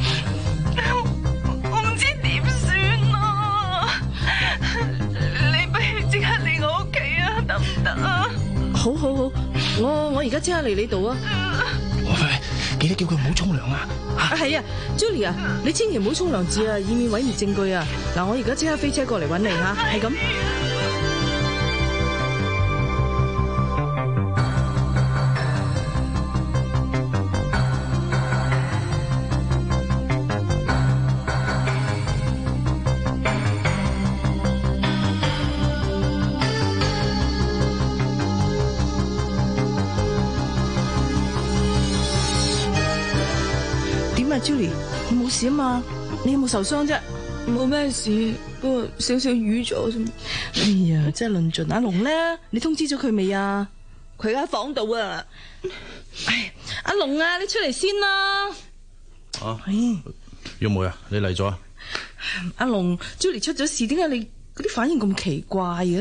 得唔得啊？ 好好好，我我而家即刻嚟你度啊！ 喂，記得叫佢唔好沖涼啊！ 啊係啊 ，Julie 啊，你千祈唔好沖涼住啊，以免毀滅證據啊！嗱，我而家即刻飛車過嚟揾你吓，係咁。Julie， 你冇事啊嘛？你有冇受傷啫？ 冇咩事，不過少少瘀咗啫。 哎呀，真係論盡。阿龍咧，你通知咗佢未啊？ 佢喺房度啊。 唉，阿龍啊，你出嚟先啦。 啊，玉梅啊，你嚟咗啊？ 阿龍 ，Julie 出咗事，點解你嗰啲反應咁奇怪嘅你？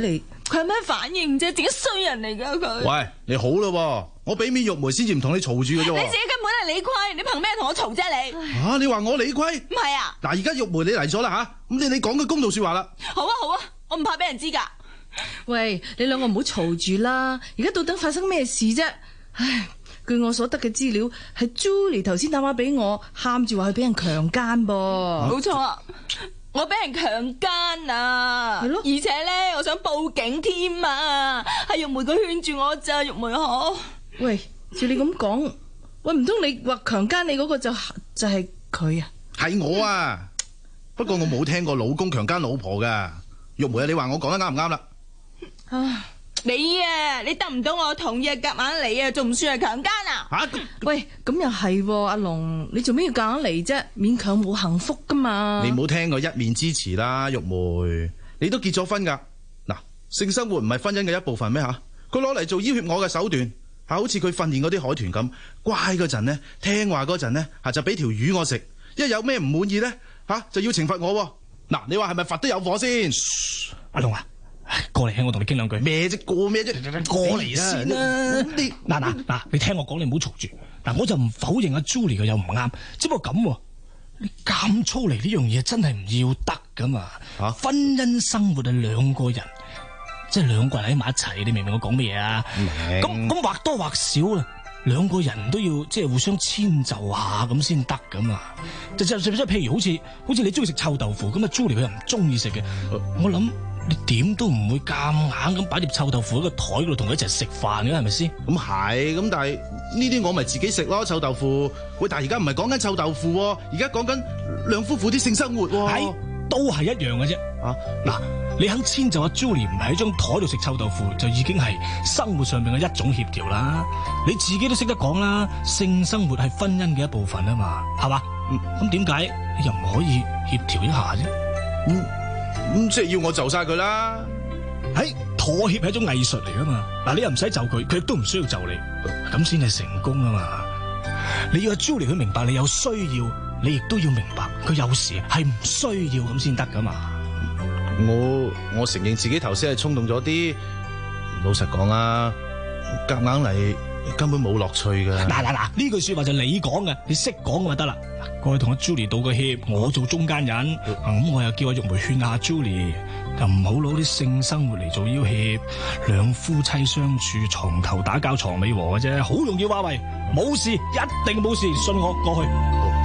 佢係咩反應啫？自己衰人嚟噶佢。 喂，你好啦，我俾面玉梅先至唔同你嘈住嘅啫。 你自己根本係理虧，你憑咩同我嘈啫你？ 吓、啊，你話我理虧？ 唔係啊。 嗱，而家玉梅你嚟咗啦吓，咁你你講句公道說話啦。 好啊好啊，我唔怕俾人知噶。 喂，你兩個唔好嘈住啦，而家到底發生咩事啫？唉，據我所得嘅資料，係 Julie 頭先打電話俾我，喊住話佢俾人強姦噃。 冇錯啊，我俾人強姦啊！係咯，而且咧，我想報警添啊！係玉梅佢勸住我咋，玉梅可。 喂，照你咁講，喂，唔通你話強姦你嗰個就就係佢啊？ 係我啊，不過我冇聽過老公強姦老婆噶。玉梅啊，你話我講得啱唔啱啦？ 啊！你啊，你得唔到我同意啊，夾硬嚟啊，仲唔算係強姦啊？ 吓、啊！ 喂，咁又係，阿龍，你做咩要夾硬嚟啫？勉強冇幸福噶嘛？ 你冇聽過一面之詞啦，玉梅，你都結咗婚噶。嗱，性生活唔係婚姻嘅一部分咩吓？佢攞嚟做要挾我嘅手段，吓，好似佢訓練嗰啲海豚咁，乖嗰陣呢，聽話嗰陣呢，吓就俾條魚我食，一有咩唔滿意呢，吓就要懲罰我。嗱，你話係咪罰得有火先？ 阿龍啊！過嚟，我同你傾兩句。 咩啫？過咩啫？ 過嚟先啦！你嗱嗱嗱，你聽我講，你唔好嘈住。嗱，我就唔否認阿 Julie 佢有唔啱，只不過咁，你咁粗嚟呢樣嘢真係唔要得噶嘛。啊、婚姻生活係兩個人，即係兩個人喺埋一齊，你明唔明我講乜嘢啊？咁咁或多或少啦，兩個人都要即係互相遷就下咁先得噶嘛。就就即係譬如好似好似你中意食臭豆腐咁啊 ，Julie 佢又唔中意食嘅，我諗。你點都唔會夾硬咁擺碟臭豆腐喺個台嗰度同佢一齊食飯嘅係咪先？ 咁係，咁但係呢啲我咪自己食咯，臭豆腐。喂，但係而家唔係講緊臭豆腐，而家講緊兩夫婦啲性生活。 係，都係一樣嘅啫。啊，嗱，你肯遷就阿 Julie 唔係喺張台度食臭豆腐，就已經係生活上面嘅一種協調啦。你自己都識得講啦，性生活係婚姻嘅一部分啊嘛，係嘛？咁點解你又唔可以協調一下啫？ 嗯咁、嗯、即係要我就晒佢啦？ 喺妥協係一種藝術嚟噶嘛？嗱，你又唔使就佢，佢亦都唔需要就你，咁先係成功啊嘛！你要阿 Julie 去明白你有需要，你亦都要明白佢有時係唔需要咁先得噶嘛。 我我承認自己頭先係衝動咗啲，老實講啊，夾硬嚟根本冇樂趣噶。 嗱嗱嗱，呢句說話就你講嘅，你識講咁就得啦。過去同阿 Julie 道個歉，我做中間人，咁、嗯、我又叫阿玉梅勸下 Julie，就唔好攞啲性生活嚟做要挾，兩夫妻相處床頭打交床尾和嘅啫，好容易話為冇事，一定冇事，信我過去。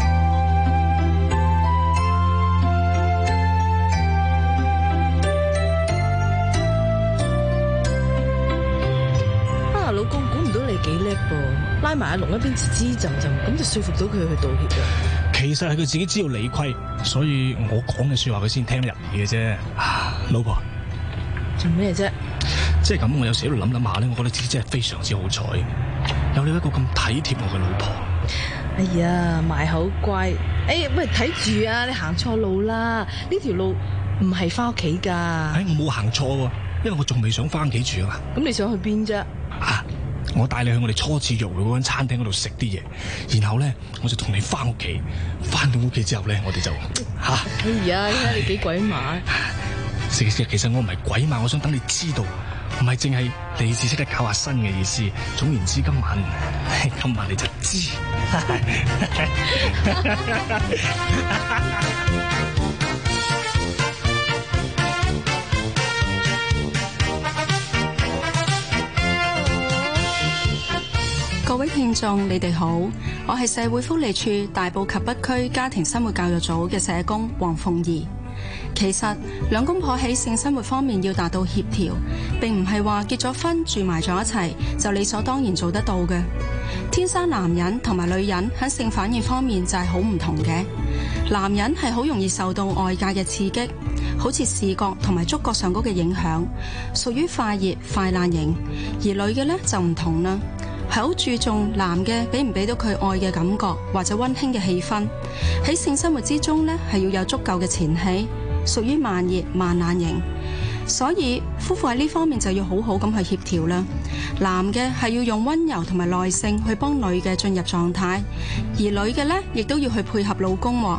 啊，老公，估唔到你幾叻噃，拉埋阿龍一邊吱吱浸浸，咁就說服到佢去道歉啦。 其實係佢自己知道理虧，所以我講嘅說話佢先聽得入耳嘅啫。啊，老婆， 做咩啫？ 即係咁，我有時喺度諗諗下咧，我覺得自己真係非常之好彩，有你一個咁體貼我嘅老婆。 哎呀，賣口乖，哎，喂，睇住啊，你行錯路啦！呢條路唔係翻屋企噶。 哎，我冇行錯喎，因為我仲未想翻屋企住啊嘛。 咁你想去邊啫？ 啊！我帶你去我哋初次約會嗰間餐廳嗰度食啲嘢，然後咧我就同你翻屋企，翻到屋企之後咧我哋就吓。啊、 哎呀，睇下你幾鬼馬！ 其實其實我唔係鬼馬，我想等你知道，唔係淨係你只識得搞下新嘅意思。總言之，今晚今晚你就知。 各位聽眾，你哋好，我係社會福利署大埔及北區家庭生活教育組嘅社工黃鳳儀。其實兩公婆喺性生活方面要達到協調，並唔係話結咗婚住埋咗一齊就理所當然做得到嘅。天生男人同埋女人喺性反應方面就係好唔同嘅。男人係好容易受到外界嘅刺激，好似視覺同埋觸覺上高嘅影響，屬於快熱快爛型，而女嘅呢就唔同啦。係好注重男嘅俾唔俾到佢愛嘅感覺或者溫馨嘅氣氛，喺性生活之中呢係要有足夠嘅前戲，屬於慢熱慢爛型。所以夫婦喺呢方面就要好好咁去協調啦。男嘅係要用溫柔同埋耐性去幫女嘅進入狀態，而女嘅呢亦都要去配合老公，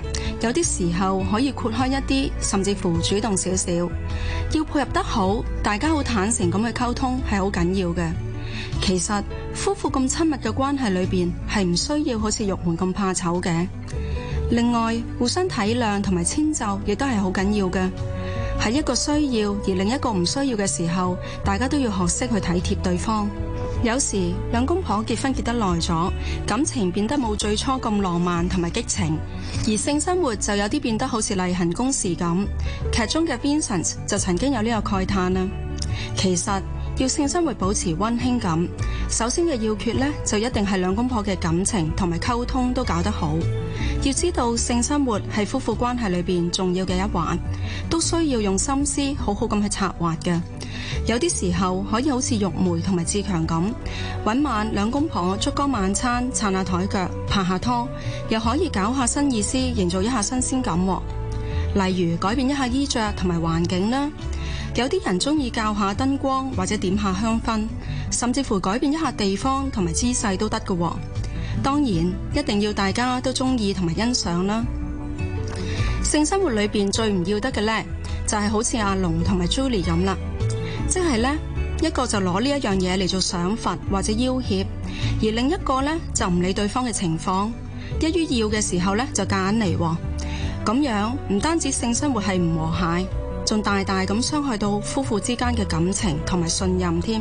有啲時候可以豁開一啲，甚至乎主動少少。要配合得好，大家好坦誠咁去溝通係好緊要嘅。其實夫婦咁親密嘅關係裏邊係唔需要好似玉梅咁怕醜嘅。另外，互相體諒同埋遷就亦都係好緊要嘅。喺一個需要而另一個唔需要嘅時候，大家都要學識去體貼對方。有時兩公婆結婚結得耐咗，感情變得冇最初咁浪漫同埋激情，而性生活就有啲變得好似例行公事咁。劇中嘅 Vincent 就曾經有呢個慨嘆啦。其實要性生活保持溫馨感，首先嘅要訣呢，就一定係兩公婆嘅感情同埋溝通都搞得好。要知道性生活係夫婦關係裏邊重要嘅一環，都需要用心思好好咁去策劃嘅。有啲時候可以好似玉梅同埋志強咁，搵晚兩公婆燭光晚餐，撐下台腳，拍下拖，又可以搞下新意思，營造一下新鮮感。例如改變一下衣着同埋環境啦。有啲人中意校下燈光或者點下香薰，甚至乎改變一下地方同埋姿勢都得㗎。當然一定要大家都中意同埋欣賞啦。性生活裏邊最唔要得嘅呢，就係好似阿龍同埋 Julie 咁啦，即係呢，一個就攞呢一樣嘢嚟做賞罰或者要挾，而另一個呢，就唔理對方嘅情況，一於要嘅時候呢，就夾硬嚟。咁樣唔單止性生活係唔和諧，仲大大咁傷害到夫婦之間嘅感情同埋信任添。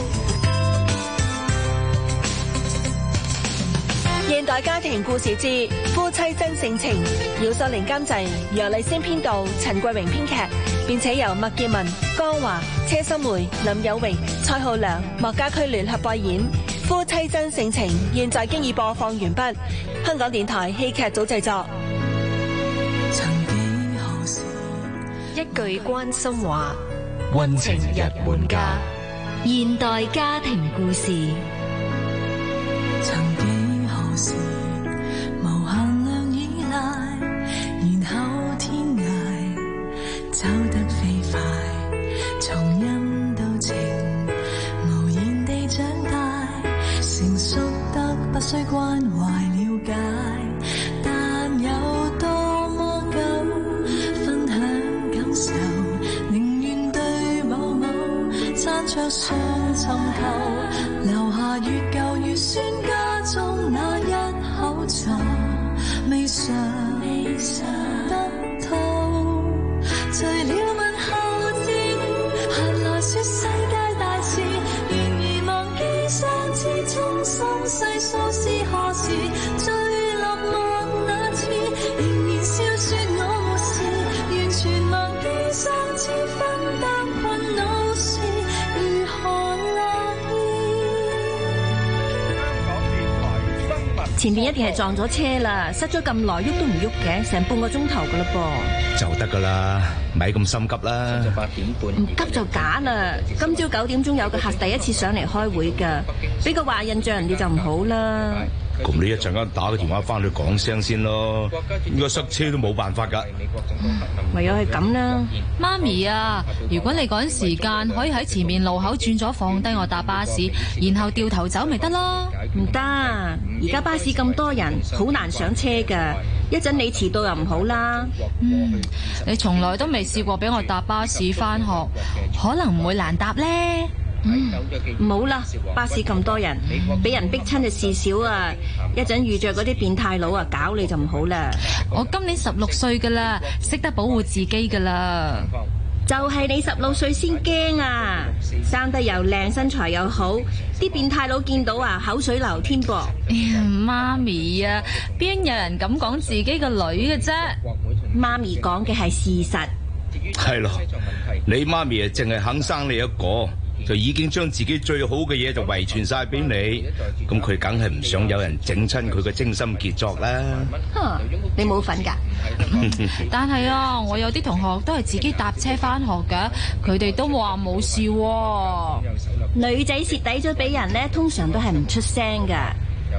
現代家庭故事之夫妻真性情，姚秀玲監製，楊麗仙編導，陳桂榮編劇，並且由麥潔文、江華、車心梅、林有榮、蔡浩良、莫家駒聯合播演。夫妻真性情現在經已播放完畢。香港電台戲劇組製作。 一句關心話，溫情日換家， 現代家庭故事。 曾幾何時，無限量依賴，然後天涯，走得飛快，從因到情，無言地長大，成熟得不需關懷了解，但有多麼敢分享感受，寧願對某某餐桌上尋求，留下越舊越酸家中那一口茶，未嘗未嘗得透，醉了問候知，閒來說世界大事，然而忘記上次衷心細數是何時，最落寞那次，仍然笑說我沒事，完全忘記上次分擔困惱是如何樂意。前面一定係撞咗車啦，塞咗咁耐喐都唔喐嘅，成半個鐘頭噶啦噃。 就得噶啦，咪咁心急啦。 八點半，唔急就假啦。今朝九點鐘有個客第一次上嚟開會噶，俾個壞印象人哋就唔好啦。 咁你一陣間打個電話翻去講聲先咯，如果塞車都冇辦法噶。 唯有係咁啦。 媽咪啊，如果你趕時間，可以喺前面路口轉咗放低我搭巴士，然後掉頭走咪得咯。 唔得，而家巴士咁多人，好難上車噶。一陣你遲到又唔好啦。 嗯，你從來都未試過俾我搭巴士翻學，可能唔會難搭呢。 嗯，唔好啦，巴士咁多人，俾人逼親就事少啊！一陣遇着嗰啲變態佬啊，搞你就唔好啦。 我今年十六歲噶啦，識得保護自己噶啦。 就係你十六歲先驚啊！生得又靚，身材又好，啲變態佬見到啊，口水流添噃。 哎呀，媽咪啊，邊有人咁講自己個女嘅啫？ 媽咪講嘅係事實。 係咯，你媽咪啊，淨係肯生你一個，就已經將自己最好嘅嘢就遺傳晒俾你，咁佢梗係唔想有人整親佢嘅精心傑作啦。 哼，你冇份噶？ 但係啊，我有啲同學都係自己搭車翻學嘅，佢哋都話冇事喎。 女仔蝕底咗俾人呢，通常都係唔出聲噶。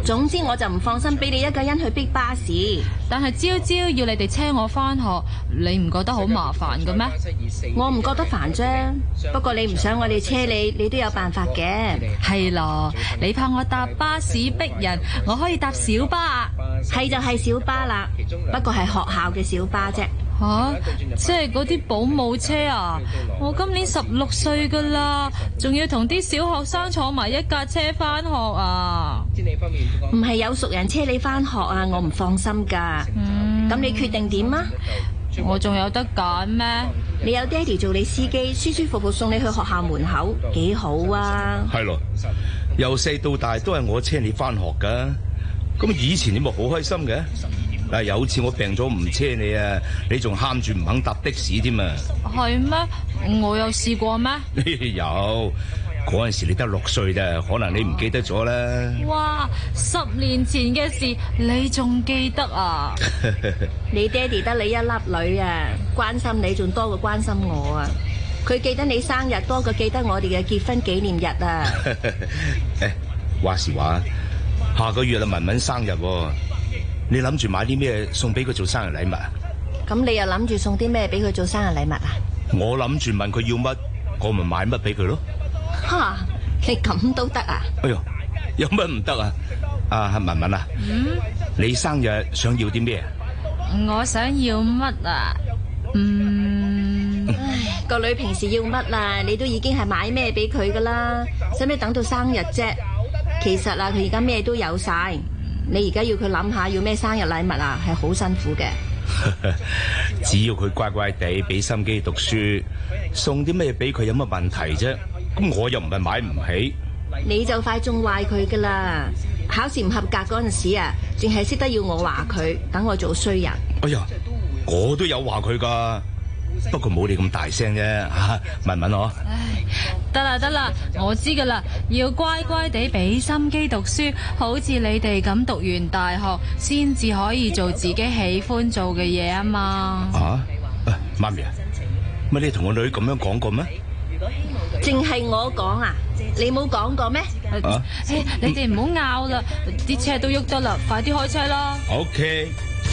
總之我就唔放心俾你一個人去逼巴士。 但係朝朝要你哋車我返學，你唔覺得好麻煩嘅咩？ 我唔覺得煩啫，不過你唔想我哋車你，你都有辦法嘅。 係咯，你怕我搭巴士逼人，我可以搭小巴啊。 係就係小巴啦，不過係學校嘅小巴啫。 吓、啊，即係嗰啲保姆車啊！我今年十六歲噶啦，仲要同啲小學生坐埋一架車返學啊！ 唔係有熟人車你返學啊，我唔放心噶。咁、嗯、你決定點啊？ 我仲有得揀咩？ 你有爹哋做你司機，舒舒服服送你去學校門口，幾好啊！ 係咯，由細到大都係我車你返學噶。咁以前你咪好開心嘅。嗱，有次我病咗唔車你啊，你仲喊住唔肯搭的士添啊！ 係咩？我有試過咩？ 有，嗰陣時你得六歲咋，可能你唔記得咗啦。 哇！十年前嘅事，你仲記得啊？ 你爹哋得你一粒女啊，關心你仲多過關心我啊！佢記得你生日多過記得我哋嘅結婚紀念日啊！ 誒，話時話，下個月啊文文生日喎。你諗住買啲咩送俾佢做生日禮物啊？ 咁你又諗住送啲咩俾佢做生日禮物啊？ 我諗住問佢要乜，我咪買乜俾佢咯。 哈，你咁都得啊？ 哎喲，有乜唔得啊？啊，文文啊，嗯，你生日想要啲咩啊？ 我想要乜啊？嗯， 唉，個女平時要乜啊？你都已經係買咩俾佢噶啦，使唔使等到生日啫？其實啊，佢而家咩都有晒。你而家要佢諗下要咩生日禮物啊，係好辛苦嘅。 只要佢乖乖地俾心機讀書，送啲咩俾佢有乜問題啫？咁我又唔係買唔起。 你就快縱壞佢噶啦！考試唔合格嗰陣時啊，淨係識得要我話佢，等我做衰人。 哎呀，我都有話佢噶，不過冇你咁大聲啫。吓，文文我。 唉，得啦得啦，我知噶啦，要乖乖地俾心機讀書，好似你哋咁讀完大學，先至可以做自己喜歡做嘅嘢啊嘛。 啊，媽咪啊，乜你同我女咁樣講過咩？ 淨係我講啊，你冇講過咩？ 啊， 誒，你哋唔好拗啦，啲車都喐得啦，快啲開車啦。 OK。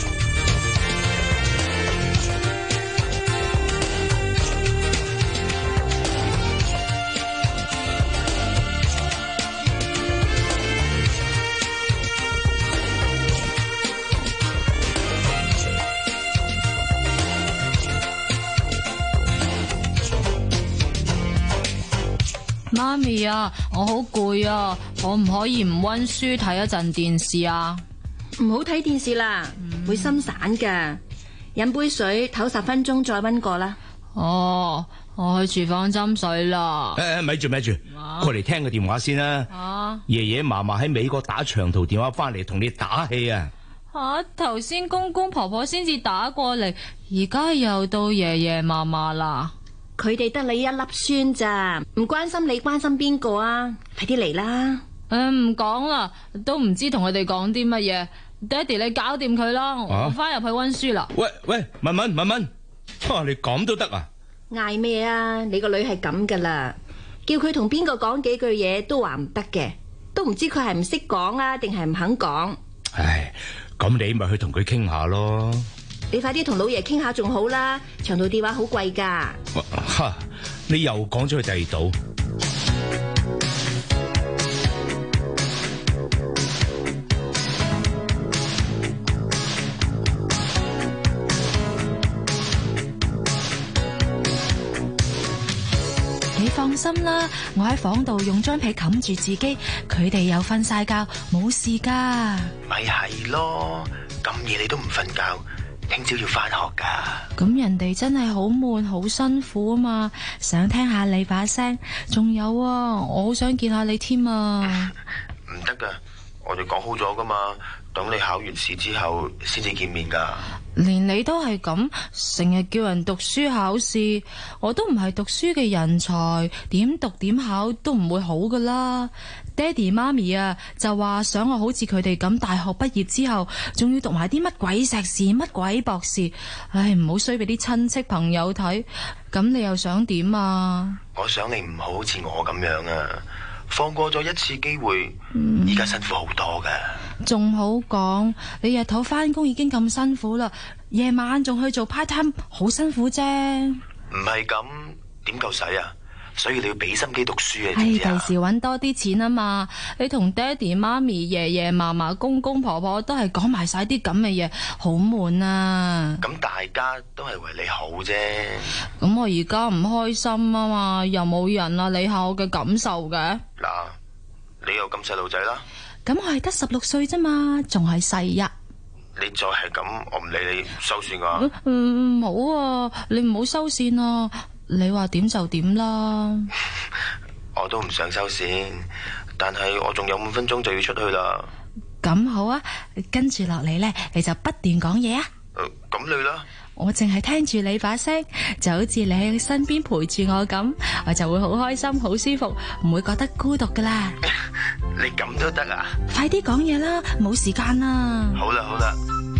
媽咪啊，我好攰啊，可唔可以唔溫書睇一陣電視啊？ 唔好睇電視啦，嗯、會心散噶。飲杯水，唞十分鐘再溫過啦。 哦，我去廚房斟水啦。 誒誒，咪住咪住，過嚟聽個電話先啦。啊，爺爺嫲嫲喺美國打長途電話翻嚟同你打氣啊。 吓，頭先公公婆婆先至打過嚟，而家又到爺爺嫲嫲啦。 佢哋得你一粒孫咋，唔關心你關心邊個啊？快啲嚟啦！ 誒，唔講啦，都唔知同佢哋講啲乜嘢。爹哋，你搞掂佢啦，我翻入去溫書啦。 喂喂，文文文文，啊，你咁都得啊？ 嗌咩啊？你個女係咁噶啦，叫佢同邊個講幾句嘢都話唔得嘅，都唔知佢係唔識講啊，定係唔肯講。 唉，咁你咪去同佢傾下咯。 你快啲同老爺傾下仲好啦，長途電話好貴噶。 哈，你又講咗去第二度。 你放心啦，我喺房度用張被冚住自己，佢哋又瞓晒覺，冇事噶。 咪係咯，咁夜你都唔瞓覺。聽朝要翻學噶， 咁人哋真係好悶好辛苦啊嘛，想聽下你把聲，仲有啊，我好想見下你添啊。 唔得噶，我哋講好咗噶嘛，等你考完試之後先至見面噶。 連你都係咁，成日叫人讀書考試，我都唔係讀書嘅人才，點讀點考都唔會好噶啦。爹哋媽咪啊，就話想我好似佢哋咁，大學畢業之後仲要讀埋啲乜鬼碩士、乜鬼博士，唉，唔好衰俾啲親戚朋友睇。咁你又想點啊？ 我想你唔好好似我咁樣啊， 放過咗一次機會，依家、嗯、辛苦好多噶。 仲好講，你日頭翻工已經咁辛苦啦，夜晚仲去做 part time， 好辛苦啫。 唔係咁，點夠使啊？所以你要俾心機讀書啊！ 唉，第時搵多啲錢啊嘛！你同爹哋媽咪、爺爺嫲嫲、公公婆婆都係講埋晒啲咁嘅嘢，好悶啊！ 咁大家都係為你好啫。 咁我而家唔開心啊嘛，又冇人啊理下我嘅感受嘅。 嗱，你又咁細路仔啦。 咁我係得十六歲啫嘛，仲係細一。 你再係咁，我唔理你收線啊！ 嗯，唔好啊，你唔好收線啊！你話點就點啦。 我都唔想收線，但係我仲有五分鐘就要出去啦。 咁好啊，跟住落嚟呢，你就不斷講嘢啊。 咁、呃、你啦。 我淨係聽住你把聲，就好似你喺身邊陪住我咁，我就會好開心、好舒服，唔會覺得孤獨噶啦。 你咁都得啊？ 快啲講嘢啦，冇時間啦。 好啦好啦。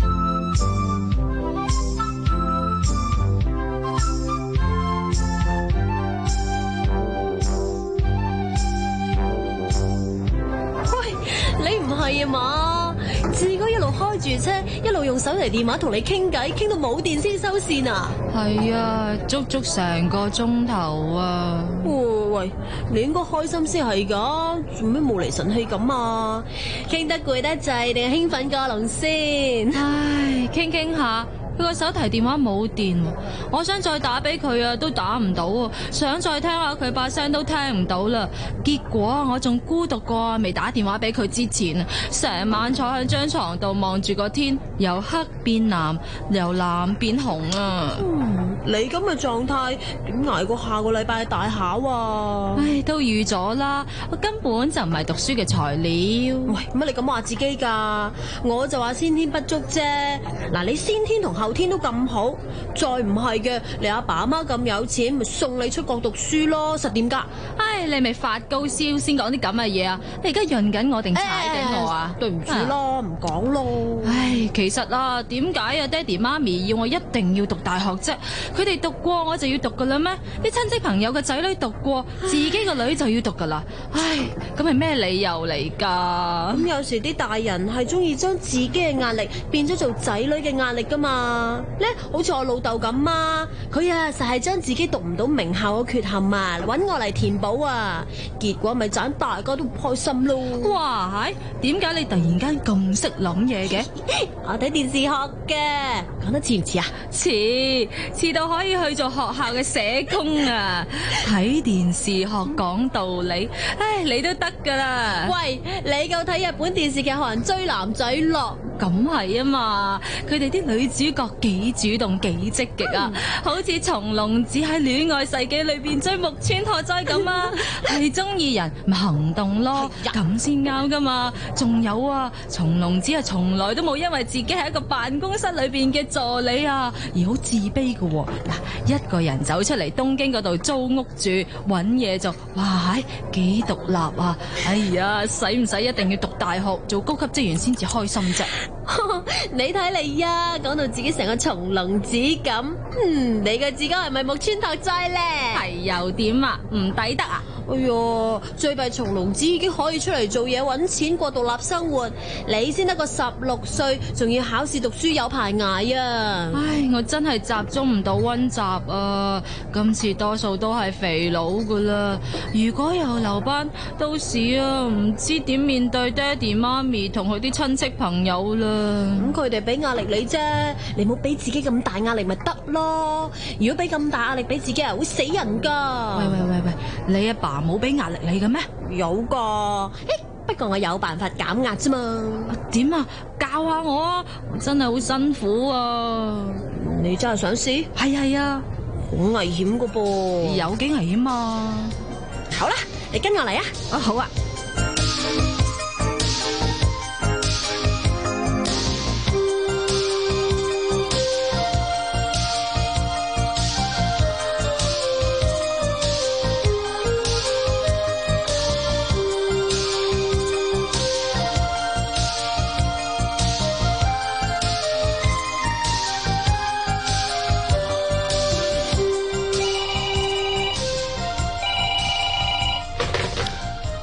你唔係啊嘛？志哥一路開住車，一路用手提電話同你傾偈，傾到冇電先收線啊？ 係啊，足足成個鐘頭啊！ 喂，你應該開心先係噶，做咩冇厘神氣咁啊？傾得攰得滯定係興奮過龍先？ 唉，傾傾下。佢個手提電話冇電，我想再打俾佢啊，都打唔到啊！想再聽下佢把聲都聽唔到啦。結果我仲孤獨過未打電話俾佢之前，成晚坐喺張床度望住個天，由黑變藍，由藍變紅啊！ 嗯，你咁嘅狀態點捱過下個禮拜大考啊？ 唉，都預咗啦，我根本就唔係讀書嘅材料。 喂，乜你咁話自己噶？我就話先天不足啫。嗱，你先天同後天都咁好，再唔係嘅，你阿爸阿媽咁有錢，咪送你出國讀書咯，實點噶？ 唉，你咪發高燒先講啲咁嘅嘢啊！你而家潤緊我定踩緊我啊？ 對唔住咯，唔講咯。 唉，其實啊，點解啊，爹哋媽咪要我一定要讀大學啫？佢哋讀過我就要讀噶啦咩？啲親戚朋友嘅仔女讀過，自己個女就要讀噶啦。唉，咁係咩理由嚟噶？ 咁有時啲大人係中意將自己嘅壓力變咗做仔女嘅壓力噶嘛？咧，好似我老豆咁啊，佢啊實係將自己讀唔到名校嘅缺陷啊，搵我嚟填補啊，結果咪盞大家都唔開心咯。 哇，係點解你突然間咁識諗嘢嘅？ 我睇電視學嘅，講得似唔似啊？ 似，似到可以去做學校嘅社工啊！睇電視學講道理，唉，你都得噶啦。 喂，你夠睇日本電視劇學人追男仔咯？ 咁係啊嘛，佢哋啲女主角幾主動幾積極啊，嗯、好似松隆子喺戀愛世紀裏邊追木村拓哉咁啊，係中意人咪行動咯，咁先啱噶嘛。仲有啊，松隆子啊從來都冇因為自己係一個辦公室裏邊嘅助理啊而好自卑噶。嗱，一個人走出嚟東京嗰度租屋住搵嘢做，哇，幾獨立啊！哎呀，使唔使一定要讀大學做高級職員先至開心啫？ 你睇你呀，講到自己成個松隆子咁，嗯，你嘅自己係咪木村拓哉咧？ 係又點啊？唔抵得啊？ 哎喲，最弊松隆子已經可以出嚟做嘢搵錢過獨立生活，你先得個十六歲，仲要考試讀書有排捱啊！ 唉，我真係集中唔到溫習啊！今次多數都係肥佬噶啦，如果又留班，到時啊唔知點面對爹哋媽咪同佢啲親戚朋友啦。 咁佢哋俾壓力你啫，你冇俾自己咁大壓力咪得咯。如果俾咁大壓力俾自己啊，會死人噶。 喂喂喂喂，你阿爸冇俾壓力你嘅咩？ 有噶，誒，不過我有辦法減壓啫嘛。 點啊？教下我啊！我真係好辛苦啊！ 你真係想試？ 係係啊， 好危險噶噃。 有幾危險啊？ 好啦，你跟我嚟啊！ 啊，好啊。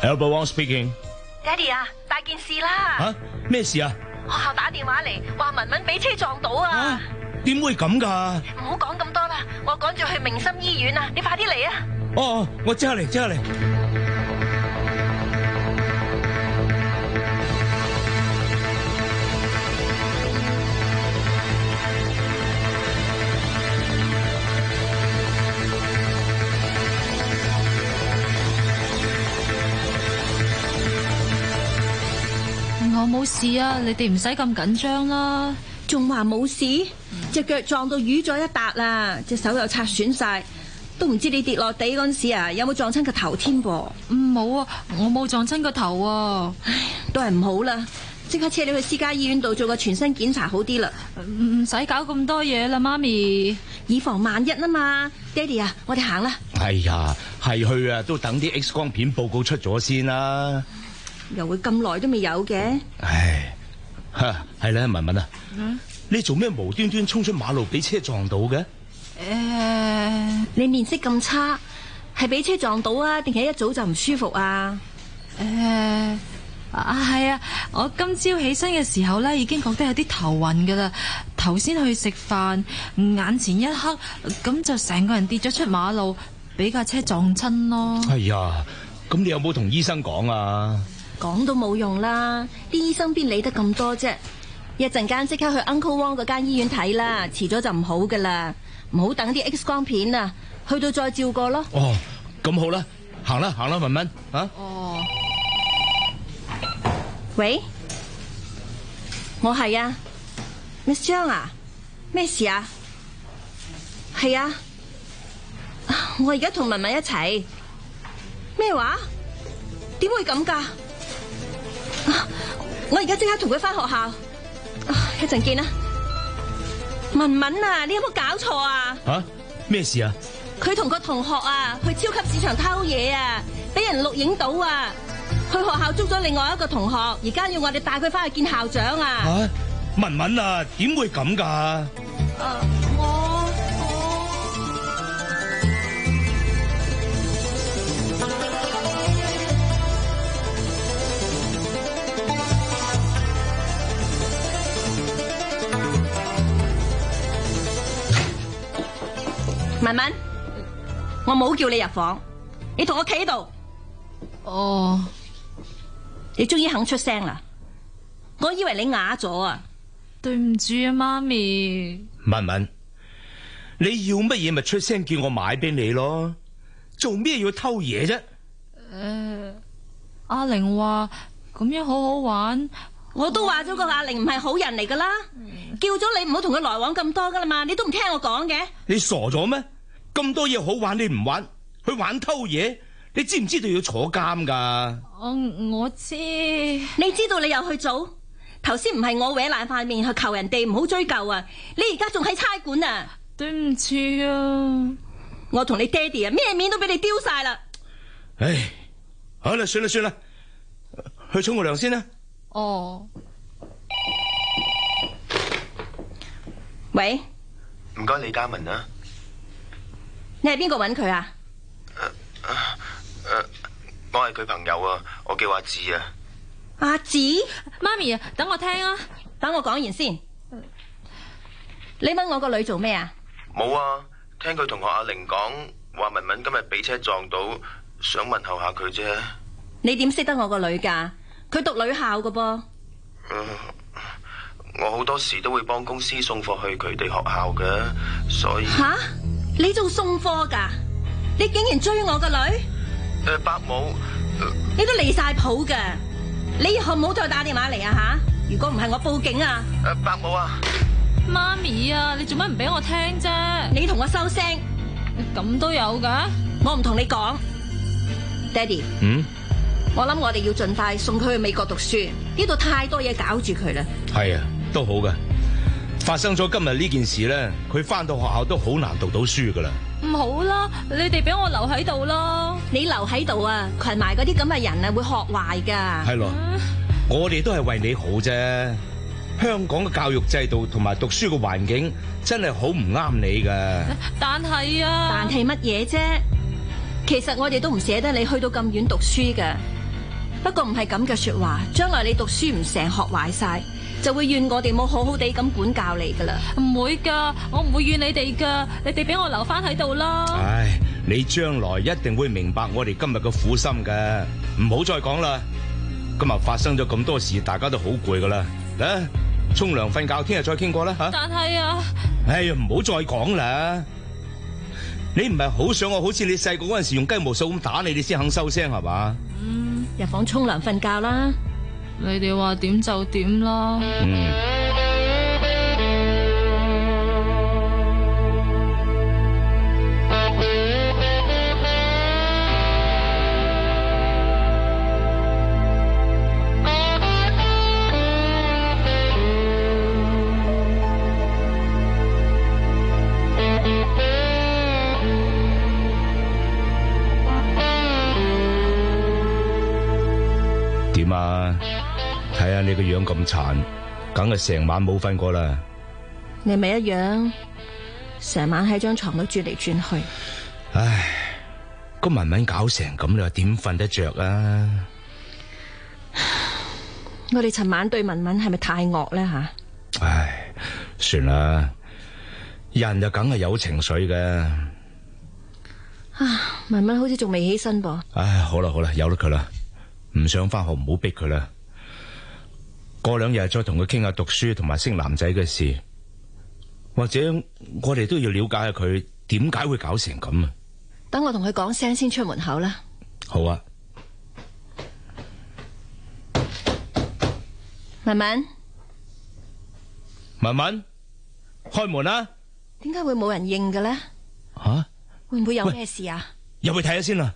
Albert Wong speaking。 爹哋啊，大件事啦！ 吓，咩事啊？ 學校打電話嚟，話文文俾車撞到啊！ 點會咁噶？ 唔好講咁多啦，我趕住去明心醫院啊！你快啲嚟啊！ 哦，我即刻嚟，即刻嚟。 我冇事啊，你哋唔使咁緊張啦。 仲話冇事？隻腳撞到瘀咗一笪啦，隻手又擦損晒，都唔知你跌落地嗰陣時啊，有冇撞親個頭添噃？ 冇啊，我冇撞親個頭啊。 唉，都係唔好啦，即刻車你去私家醫院度做個全身檢查好啲啦。 唔使搞咁多嘢啦，媽咪， 以防萬一啊嘛。爹哋啊，我哋行啦。 哎呀，係去啊，都等啲 X 光片報告出咗先啦。 又會咁耐都未有嘅？ 唉，吓係啦，文文啊， 嗯、 你做咩無端端衝出馬路俾車撞到嘅？誒、 呃，你面色咁差，係俾車撞到啊，定係一早就唔舒服啊？ 誒、呃，啊係啊，我今朝起身嘅時候咧，已經覺得有啲頭暈噶啦。頭先去食飯，眼前一黑，咁就成個人跌咗出馬路，俾架車撞親咯。 哎呀，咁你有冇同醫生講啊？ 講都冇用啦，啲醫生邊理得咁多啫？一陣間即刻去 Uncle Wong 嗰間醫院睇啦，遲咗就唔好噶啦，唔好等啲 X 光片啊，去到再照過咯。 哦，咁好啦，行啦行啦，文文啊。 哦。 喂，我係啊 ，Miss 張啊，咩事啊？係啊，我而家同文文一齊。咩話？點會咁噶？我而家即刻同佢翻學校，一陣見啦。文文啊，你有冇搞錯啊？ 吓？咩事啊？ 佢同個同學啊去超級市場偷嘢啊，俾人錄影到啊，去學校捉咗另外一個同學，而家要我哋帶佢翻去見校長啊。 吓？文文啊，點會咁噶？ 啊，我。文文，我冇叫你入房，你同我企喺度。 哦， 你終於肯出聲啦，我以為你啞咗啊。 對唔住啊，媽咪。 文文，你要乜嘢咪出聲叫我買俾你咯，做咩要偷嘢啫？誒、 呃，阿玲話咁樣好好玩， 我都話咗個阿玲唔係好人嚟噶啦，嗯、叫咗你唔好同佢來往咁多噶啦嘛，你都唔聽我講嘅。 你傻咗咩？咁多嘢好玩你唔玩，去玩偷嘢，你知唔知道要坐監噶？ 我我知， 你知道你又去做？頭先唔係我搲爛塊面去求人哋唔好追究啊！你而家仲喺差館啊！ 對唔住啊！ 我同你爹哋啊，咩面都俾你丟晒啦！ 唉，好啦，算啦算啦，去沖個涼先啦。 哦。 喂， 唔該李嘉文啊。 你係邊個揾佢啊？ 誒誒誒，我係佢朋友啊，我叫阿志啊。 阿志， 媽咪啊，等我聽啊， 等我講完先。你問我個女做咩啊？ 冇啊，聽佢同學阿玲講話文文今日俾車撞到，想問候下佢啫。 你點識得我個女噶？佢讀女校噶噃。 嗯，我好多時都會幫公司送貨去佢哋學校嘅，所以吓？你做送貨噶？你竟然追我個女？ 誒，伯母， 你都離晒譜噶！你以後唔好再打電話嚟啊吓！如果唔係我報警啊！ 誒，伯母啊！ 媽咪啊，你做乜唔俾我聽啫？ 你同我收聲！ 咁都有噶？ 我唔同你講，爹哋。 嗯。 我諗我哋要盡快送佢去美國讀書，呢度太多嘢搞住佢啦。 係啊，都好噶。發生咗今日呢件事咧，佢翻到學校都好難讀到書噶啦。 唔好啦，你哋俾我留喺度啦。 你留喺度啊，群埋嗰啲咁嘅人啊，會學壞噶。 係咯，我哋都係為你好啫。香港嘅教育制度同埋讀書嘅環境真係好唔啱你噶。 但係啊， 但係乜嘢啫？其實我哋都唔捨得你去到咁遠讀書噶。 不過唔係咁嘅說話，將來你讀書唔成學壞晒，就會怨我哋冇好好地咁管教你噶啦。 唔會噶，我唔會怨你哋噶，你哋俾我留翻喺度啦。 唉，你將來一定會明白我哋今日嘅苦心嘅，唔好再講啦。今日發生咗咁多事，大家都好攰噶啦。嚟，沖涼瞓覺，聽日再傾過啦吓。 但係啊， 哎呀，唔好再講啦。你唔係好想我好似你細個嗰陣時用雞毛掃咁打你，你先肯收聲係嘛？ 嗯，入房沖涼瞓覺啦。 你哋話點就點啦。 嗯。點啊？睇下你個樣咁殘，梗係成晚冇瞓過啦。 你咪一樣，成晚喺張床度轉嚟轉去。 唉，個文文搞成咁，你話點瞓得着啊？ 我哋尋晚對文文係咪太惡咧吓？ 唉，算啦，人就梗係有情緒嘅。 啊，文文好似仲未起身噃。 唉，好啦好啦，由得佢啦，唔想翻學唔好逼佢啦。過兩日再同佢傾下讀書同埋識男仔嘅事，或者我哋都要了解下佢點解會搞成咁啊。 等我同佢講聲先出門口啦。 好啊。 文文， 文文，開門啦。 點解會冇人應嘅咧？ 吓、啊？ 會唔會有咩事啊？ 入去睇下先啦。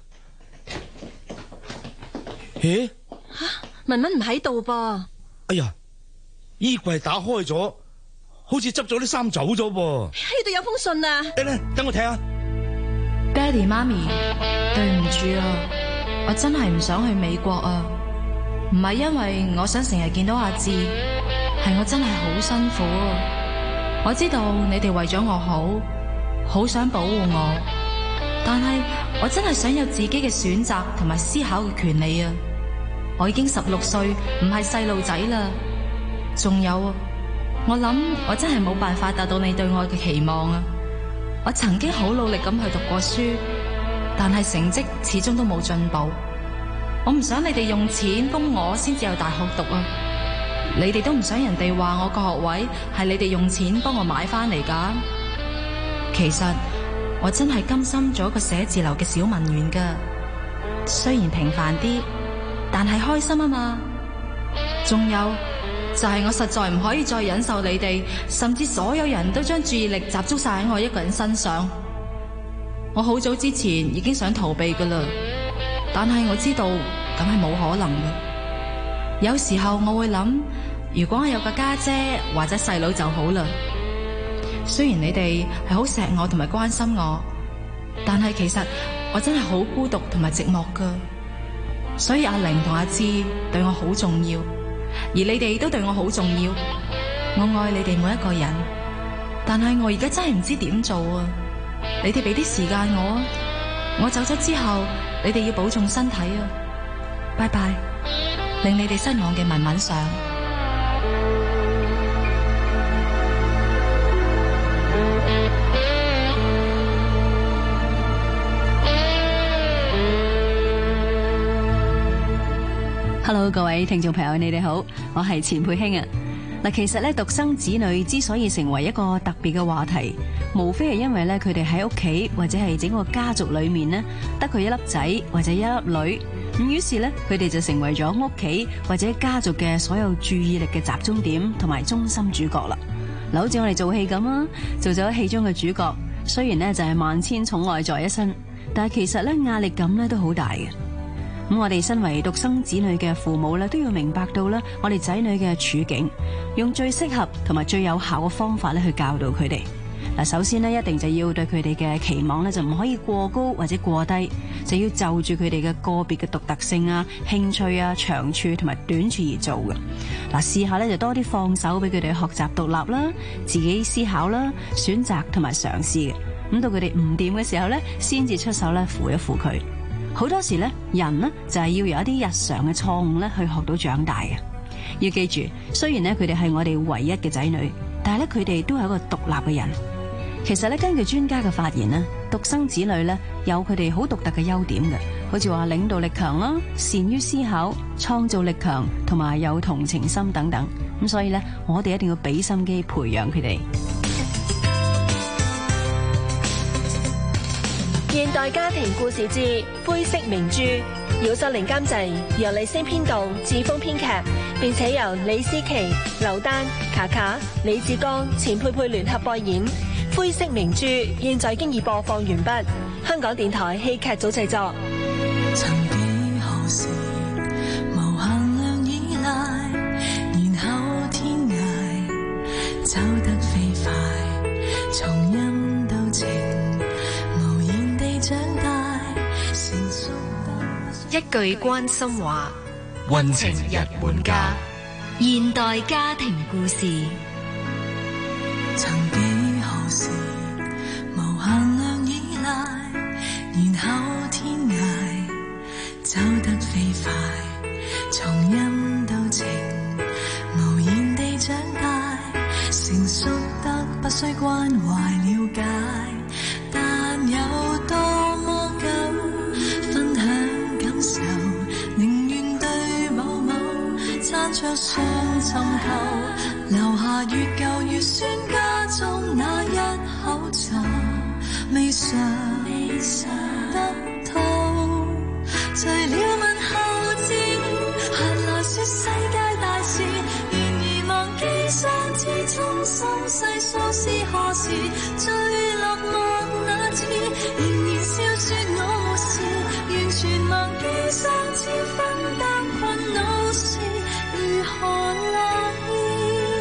咦？ 吓、啊，文文唔喺度噃。 哎呀，衣櫃打開咗，好似執咗啲衫走咗噃。 喺度有封信啊！ 嚟嚟，等我睇下。 爹哋媽咪，對唔住啊，我真係唔想去美國啊。唔係因為我想成日見到阿志，係我真係好辛苦啊。我知道你哋為咗我好，好想保護我，但係我真係想有自己嘅選擇同埋思考嘅權利啊。我已經十六歲，唔係細路仔啦。仲有，我諗我真係冇辦法達到你對我嘅期望啊。我曾經好努力咁去讀過書，但係成績始終都冇進步。我唔想你哋用錢供我先至有大學讀啊。你哋都唔想人哋話我個學位係你哋用錢幫我買翻嚟噶。其實我真係甘心做一個寫字樓嘅小文員噶，雖然平凡啲，但係開心啊嘛。仲有就係我實在唔可以再忍受你哋，甚至所有人都將注意力集中晒喺我一個人身上。我好早之前已經想逃避噶啦，但係我知道咁係冇可能嘅。有時候我會諗，如果我有個家姐或者細佬就好啦。雖然你哋係好錫我同埋關心我，但係其實我真係好孤獨同埋寂寞噶。所以阿玲同阿志對我好重要，而你哋都對我好重要。我愛你哋每一個人，但係我而家真係唔知點做啊！你哋俾啲時間我啊！我走咗之後，你哋要保重身體啊！拜拜，令你哋失望嘅文文上。 Hello， 各位聽眾朋友，你哋好，我係錢佩卿啊。嗱，其實咧，獨生子女之所以成為一個特別嘅話題，無非係因為咧，佢哋喺屋企或者係整個家族裏面呢，得佢一粒仔或者一粒女，咁於是咧，佢哋就成為咗屋企或者家族嘅所有注意力嘅集中點同埋中心主角啦。嗱，好似我哋做戲咁啊，做咗戲中嘅主角，雖然呢就係萬千寵愛在一身，但係其實咧，壓力感咧都好大嘅。咁我哋身為獨生子女嘅父母咧，都要明白到咧，我哋仔女嘅處境，用最適合同埋最有效嘅方法咧去教導佢哋。嗱，首先咧，一定就要對佢哋嘅期望咧就唔可以過高或者過低，就要就住佢哋嘅個別嘅獨特性啊、興趣啊、長處同埋短處而做嘅。嗱，試下咧就多啲放手俾佢哋學習獨立啦、自己思考啦、選擇同埋嘗試嘅。咁到佢哋唔掂嘅時候咧，先至出手咧扶一扶佢。 好多時咧，人呢就係要由一啲日常嘅錯誤咧去學到長大嘅。要記住，雖然咧佢哋係我哋唯一嘅仔女，但係咧佢哋都係一個獨立嘅人。其實咧，根據專家嘅發言咧，獨生子女咧有佢哋好獨特嘅優點嘅，好似話領導力強啦，善於思考、創造力強，同埋有同情心等等。咁所以咧，我哋一定要俾心機培養佢哋。 現代家庭故事之灰色明珠，姚秀玲監製，楊麗星編導，志峰編劇，並且由李思琪、劉丹、卡卡、李志剛、錢佩佩聯合播演。灰色明珠現在經已播放完畢，香港電台戲劇組製作。 曾幾何時無限量依賴，然後天涯走得飛快，從陰到晴，無言地長大，成熟得一句關心話，溫情日滿家， 現代家庭故事。 曾幾何時無限量依賴，然後天涯走得飛快，從陰到晴，無言地長大，成熟得不需關懷了解，但有多麼敢分享感受，寧願對某某撐着雙浸透，留下越舊越酸家中那一口茶，未嘗得透，除了問候之閒來說世界大事，然而忘記相知衷心細數是何時，最落寞那次，仍然笑說我沒事，完全忘記相知分擔困惱時如何樂意。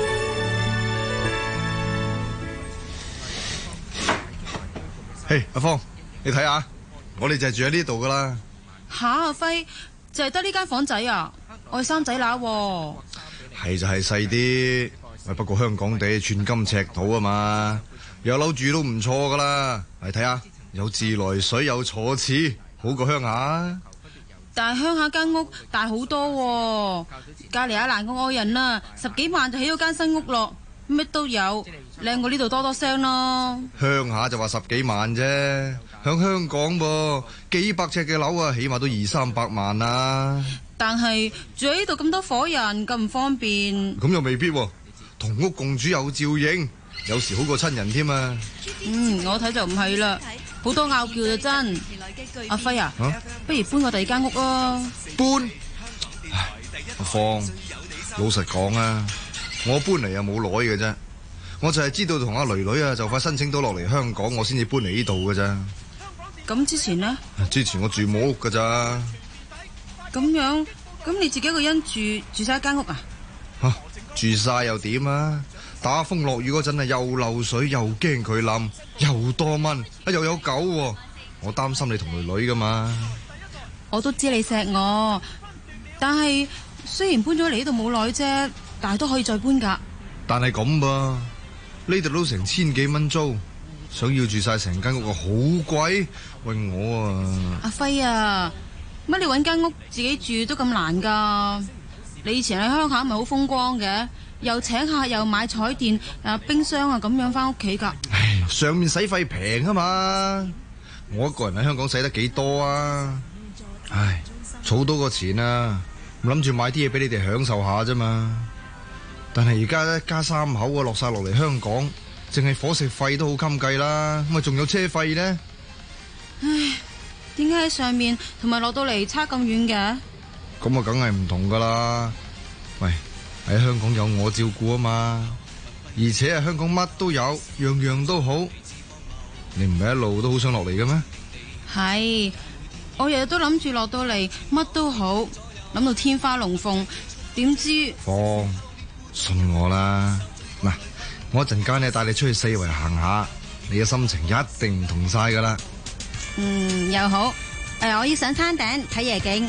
嘿，hey, 阿芳，你睇下，我哋就係住喺呢度噶啦。 吓，阿輝，就係得呢間房仔啊？我係三仔乸喎。 係就係細啲，喂，不過香港地寸金尺土啊嘛，有樓住都唔錯噶啦。嚟睇下，有自來水，有坐廁，好過鄉下。 但係鄉下間屋大好多喎，隔籬阿蘭個愛人啊，十幾萬就起咗間新屋咯，乜都有，靚過呢度多多聲咯。 鄉下就話十幾萬啫，響香港噃，幾百尺嘅樓啊，起碼都二三百萬啦。 但係住喺呢度咁多伙人，咁唔方便。 咁又未必喎，同屋共住有照應，有時好過親人添啊。 嗯，我睇就唔係啦，好多拗撬就真。阿輝啊，啊不如搬過第二間屋啊。 搬？唉，阿芳，老實講啊，我搬嚟又冇耐嘅啫，我就係知道同阿囡囡啊就快申請到落嚟香港，我先至搬嚟呢度嘅咋。 咁之前呢？ 之前我住冇屋噶咋。 咁樣，咁你自己一個人住住晒一間屋啊？ 吓、啊，住晒又點啊？打風落雨嗰陣啊，又漏水，又驚佢冧，又多蚊，啊又有狗、啊，我擔心你同囡囡噶嘛。 我都知你錫我，但係雖然搬咗嚟呢度冇耐啫，但係都可以再搬噶。 但係咁噃，呢度都成千幾蚊租，想要住晒成間屋啊，好貴。喂我啊， 阿輝啊，乜你搵間屋自己住都咁難噶？你以前喺鄉下咪好風光嘅，又請客又買彩電啊冰箱啊咁樣翻屋企噶。 唉，上面使費平啊嘛，我一個人喺香港使得幾多啊？唉，儲到個錢啊，諗住買啲嘢俾你哋享受下啫嘛。但係而家一家三口啊，落晒落嚟香港，淨係伙食費都好襟計啦，咁啊仲有車費呢？ 唉，點解喺上面同埋落到嚟差咁遠嘅？ 咁啊，梗係唔同噶啦。喂，喺香港有我照顧啊嘛，而且啊香港乜都有，樣樣都好。你唔係一路都好想落嚟嘅咩？ 係，我日日都諗住落到嚟乜都好，諗到天花龍鳳，點知？ 放，信我啦。嗱，我一陣間咧帶你出去四圍行下，你嘅心情一定唔同晒噶啦。 嗯，又好。誒，我要上山頂睇夜景。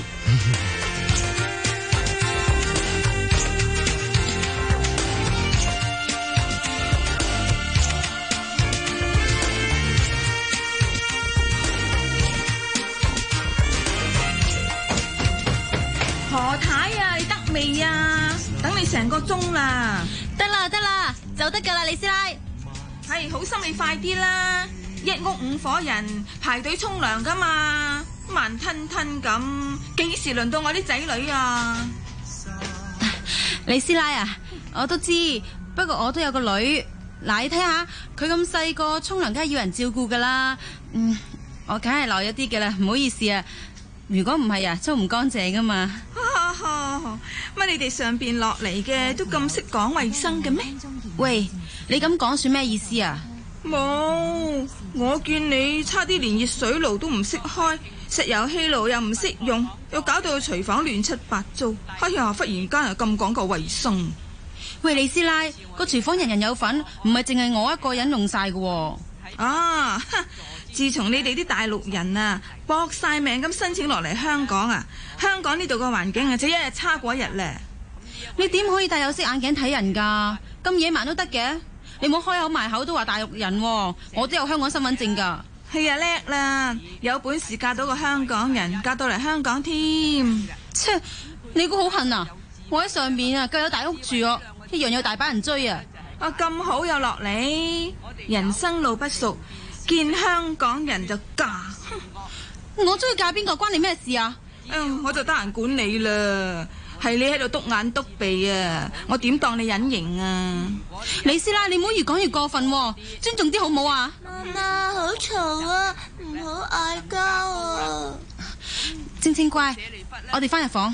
未啊？等你成個鐘啦。 得啦得啦，就得噶啦，李師奶。 係，好心你快啲啦！一屋五伙人排隊沖涼噶嘛，慢吞吞咁，幾時輪到我啲仔女啊？ 李師奶啊，我都知，不過我都有個女，嗱你睇下，佢咁細個沖涼，梗係要人照顧噶啦。嗯，我梗係耐咗啲嘅啦，唔好意思啊。如果唔係啊，沖唔乾淨噶嘛。 乜你哋上邊落嚟嘅都咁識講衛生嘅咩？ 喂，你咁講算咩意思啊？ 冇，我見你差啲連熱水爐都唔識開，石油氣爐又唔識用，又搞到個廚房亂七八糟。哎呀，忽然間又咁講究衛生。 喂，李師奶，個廚房人人有份，唔係淨係我一個人用晒嘅。 啊，自從你哋啲大陸人啊搏晒命咁申請落嚟香港啊，香港呢度個環境啊就一日差過一日咧。 你點可以戴有色眼鏡睇人噶？咁野蠻都得嘅？你冇開口埋口都話大陸人，我都有香港身份證噶。 係啊，叻啦，有本事嫁到個香港人，嫁到嚟香港添。 切，你估好恨啊？我喺上面啊，夠有大屋住哦，一樣有大把人追啊！ 啊，咁好又落嚟，人生路不熟，見香港人就嫁。 我中意嫁邊個關你咩事啊？ 嗯，我就得閒管你啦。係你喺度篤眼篤鼻啊！我點當你隱形啊？ 李師奶，你唔好越講越過分，尊重啲好唔好啊？ 媽媽，好嘈啊，唔好嗌交啊！ 晶晶乖，我哋翻入房。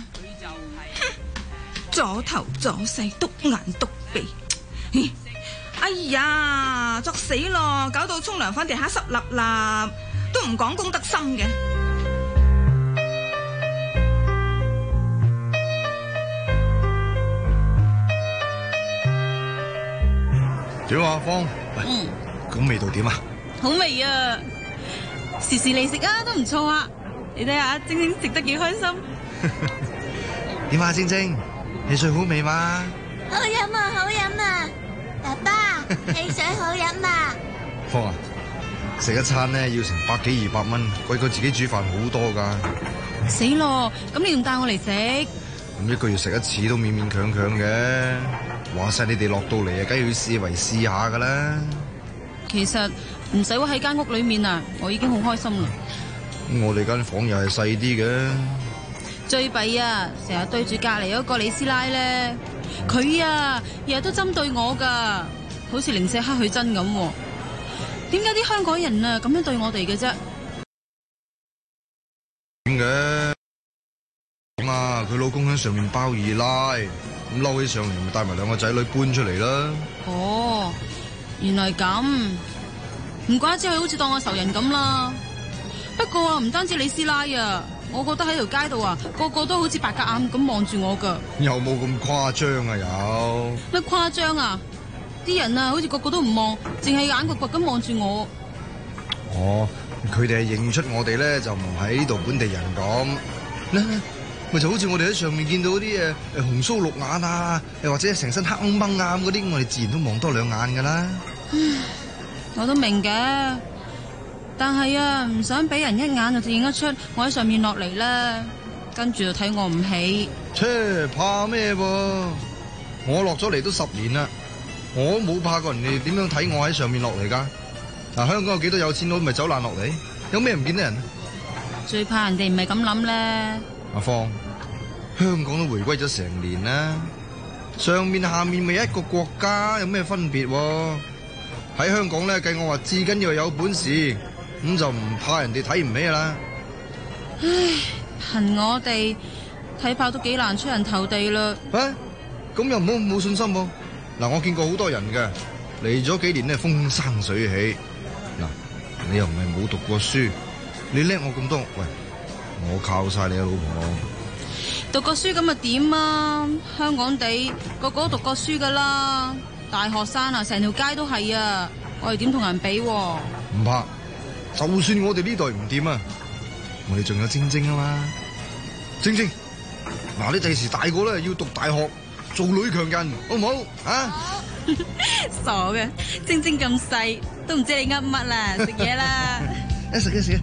左頭左勢，篤眼篤鼻。哎呀，作死咯！搞到沖涼翻地下濕立立，都唔講公德心嘅。 點啊，芳？ 嗯， 咁味道點啊？ 好味啊！時時嚟食啊，都唔錯啊！你睇下，晶晶食得幾開心。 點啊，晶晶？汽水好味嘛？ 好飲啊，好飲啊！爸爸，汽水好飲啊！ 芳啊，食一餐呢要成百幾二百蚊，貴過自己煮飯好多噶。 死咯！咁你仲帶我嚟食？ 咁一個月食一次都勉勉強強嘅。話晒你哋落到嚟啊，梗係要試為試下噶啦。 其實唔使我喺間屋裏面啊，我已經好開心啦。 我哋間房又係細啲嘅。 最弊啊，成日對住隔籬嗰個李師奶咧，佢啊日日都針對我噶，好似零舍黑佢真咁。點解啲香港人啊咁樣對我哋嘅啫？ 點嘅？咁啊，佢老公喺上面包二奶。咁嬲起上嚟，咪帶埋兩個仔女搬出嚟啦。 哦，原來咁，唔怪之佢好似當我仇人咁啦。不過啊，唔單止李師奶啊，我覺得喺條街度啊，個個都好似白鴿眼咁望住我噶。 有冇咁誇張啊？有乜誇張啊？啲人啊，好似個個都唔望，淨係眼掘掘咁望住我。 哦，佢哋係認出我哋咧，就唔係呢度本地人咁。咪就好似我哋喺上面見到啲誒誒紅鬚綠眼啊，又或者成身黑掹掹啊嗰啲，我哋自然都望多兩眼噶啦。 我都明嘅，但係啊，唔想俾人一眼就認得出我喺上面落嚟啦，跟住就睇我唔起。 切，怕咩噃？我落咗嚟都十年啦，我冇怕過人哋點樣睇我喺上面落嚟噶。嗱，香港有幾多有錢佬咪走難落嚟？有咩唔見得人？ 最怕人哋唔係咁諗咧。 阿芳，香港都回歸咗成年啦，上面下面咪一個國家，有咩分別？喺香港咧，計我話至緊要有本事，咁就唔怕人哋睇唔起啦。 唉，憑我哋睇怕都幾難出人頭地啦。 啊，咁又唔好冇信心喎。嗱，我見過好多人嘅，嚟咗幾年咧，風生水起。嗱，你又唔係冇讀過書，你叻我咁多，喂。我靠晒你啊，老婆！ 讀過書咁咪點啊？香港地個個都讀過書噶啦，大學生啊，成條街都係啊！我哋點同人比？ 唔怕，就算我哋呢代唔掂啊，我哋仲有晶晶啊嘛！晶晶，嗱，你第時大個咧要讀大學，做女強人，好唔好啊？ 傻嘅，晶晶咁細，都唔知你噏乜啦！食嘢啦， 一食一食。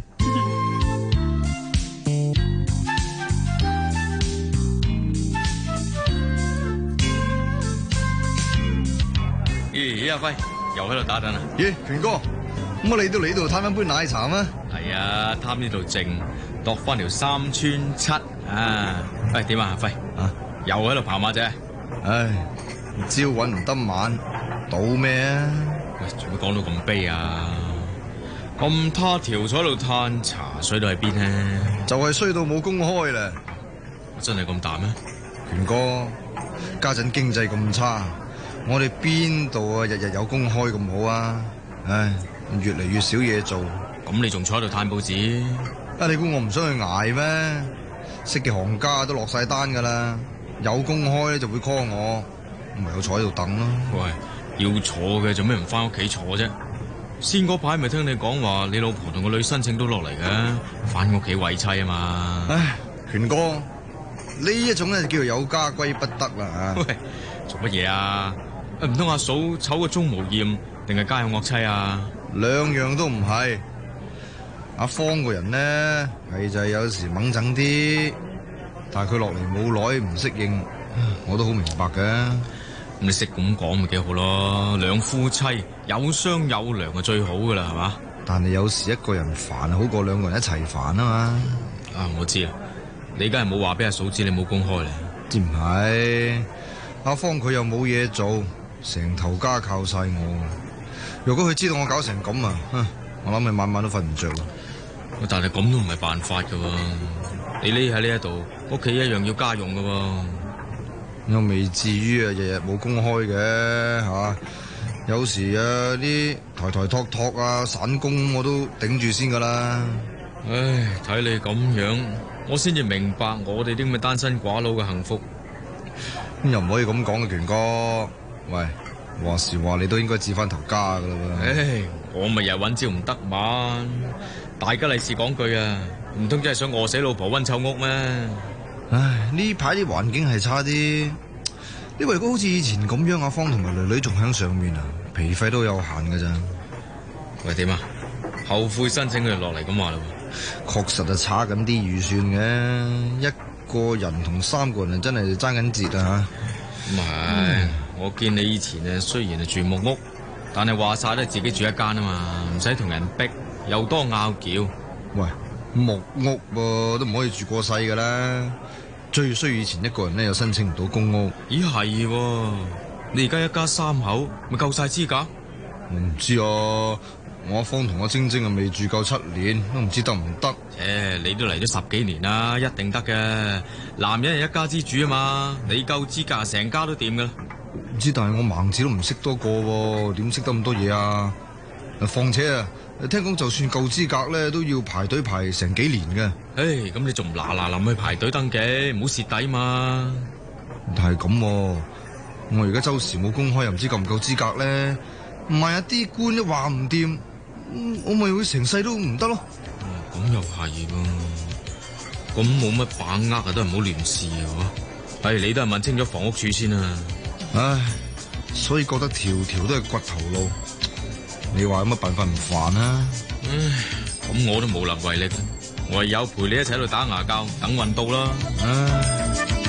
咦，阿輝又喺度打緊啊？ 咦，權哥，咁我嚟到你度嘆翻杯奶茶咩？ 係啊，貪呢度靜，度翻條三川七啊！喂，點啊，阿輝啊，又喺度跑馬啫？ 唉，朝搵唔得晚，賭咩啊？ 喂，做乜講到咁悲啊？咁他條坐喺度嘆茶，水到喺邊呢？ 就係衰到冇公開啦！ 真係咁大咩？ 權哥，家陣經濟咁差，我哋邊度啊日日有公開咁好啊？唉，越嚟越少嘢做。 咁你仲坐喺度嘆報紙？ 啊，你估我唔想去捱咩？識嘅行家都落晒單噶啦，有公開咧就會 call 我，唯有坐喺度等咯。 喂，要坐嘅做咩唔翻屋企坐啫？先嗰排咪聽你講話，你老婆同個女申請都落嚟嘅，翻屋企慰妻啊嘛。 唉，權哥，呢一種咧就叫做有家歸不得啦。 喂，做乜嘢啊？唔通阿嫂醜個鍾無艷，定係家有惡妻啊？ 兩樣都唔係。阿芳個人呢，係就係有時猛整啲，但係佢落嚟冇耐唔適應，我都好明白嘅。 咁你識咁講咪幾好咯？兩夫妻有商有量就最好噶啦，係嘛？ 但係有時一個人煩好過兩個人一齊煩啊嘛。 啊，我知啦，你梗係冇話俾阿嫂知你冇公開咧。 知唔係？阿芳佢又冇嘢做，成頭家靠晒我。如果佢知道我搞成咁啊，我諗佢晚晚都瞓唔着啦。 但係咁都唔係辦法噶喎，你匿喺呢一度，屋企一樣要家用噶喎。 又未至於啊，日日冇公開嘅吓。有時啊，啲抬抬托托啊，散工我都頂住先噶啦。 唉，睇你咁樣，我先至明白我哋啲咁嘅單身寡佬嘅幸福。 咁又唔可以咁講嘅，權哥。喂，話時話你都應該置翻頭家噶啦喎。 唉，我咪日揾朝唔得晚。大吉利是講句啊，唔通真係想餓死老婆溫臭屋咩？ 唉，呢排啲環境係差啲。你話如果好似以前咁樣，阿芳同埋女女仲喺上面啊，皮費都有限噶咋。 喂，點啊？後悔申請佢落嚟咁話啦？ 確實係差緊啲預算嘅，一個人同三個人真係爭緊節啊吓。 咁係，我見你以前啊，雖然係住木屋，但係話晒都係自己住一間啊嘛，唔使同人逼，又多拗撬。 喂，木屋噃都唔可以住過世噶啦，最衰以前一個人咧又申請唔到公屋。 咦係，你而家一家三口咪夠晒資格？ 我唔知啊，我阿芳同阿晶晶啊未住夠七年，都唔知得唔得。 誒，你都嚟咗十幾年啦，一定得嘅。男人係一家之主啊嘛，你夠資格成家都掂噶啦。 唔知，但係我盲字都唔識多個，點識得咁多嘢啊？況且啊，聽講就算夠資格咧，都要排隊排成幾年嘅。 唉，咁你仲唔嗱嗱臨去排隊登記，唔好蝕底嘛。 但係咁，我而家周時冇公開，又唔知夠唔夠資格咧。唔係啊，啲官都話唔掂，我咪會成世都唔得咯。 咁又係噃，咁冇乜把握啊，都唔好亂試啊！係你都係問清咗房屋處先啊！ 唉，所以覺得條條都係掘頭路。你話有乜辦法唔煩啊？ 唉，咁我都無能為力，唯有陪你一齊喺度打牙鉸，等運到啦。 唉。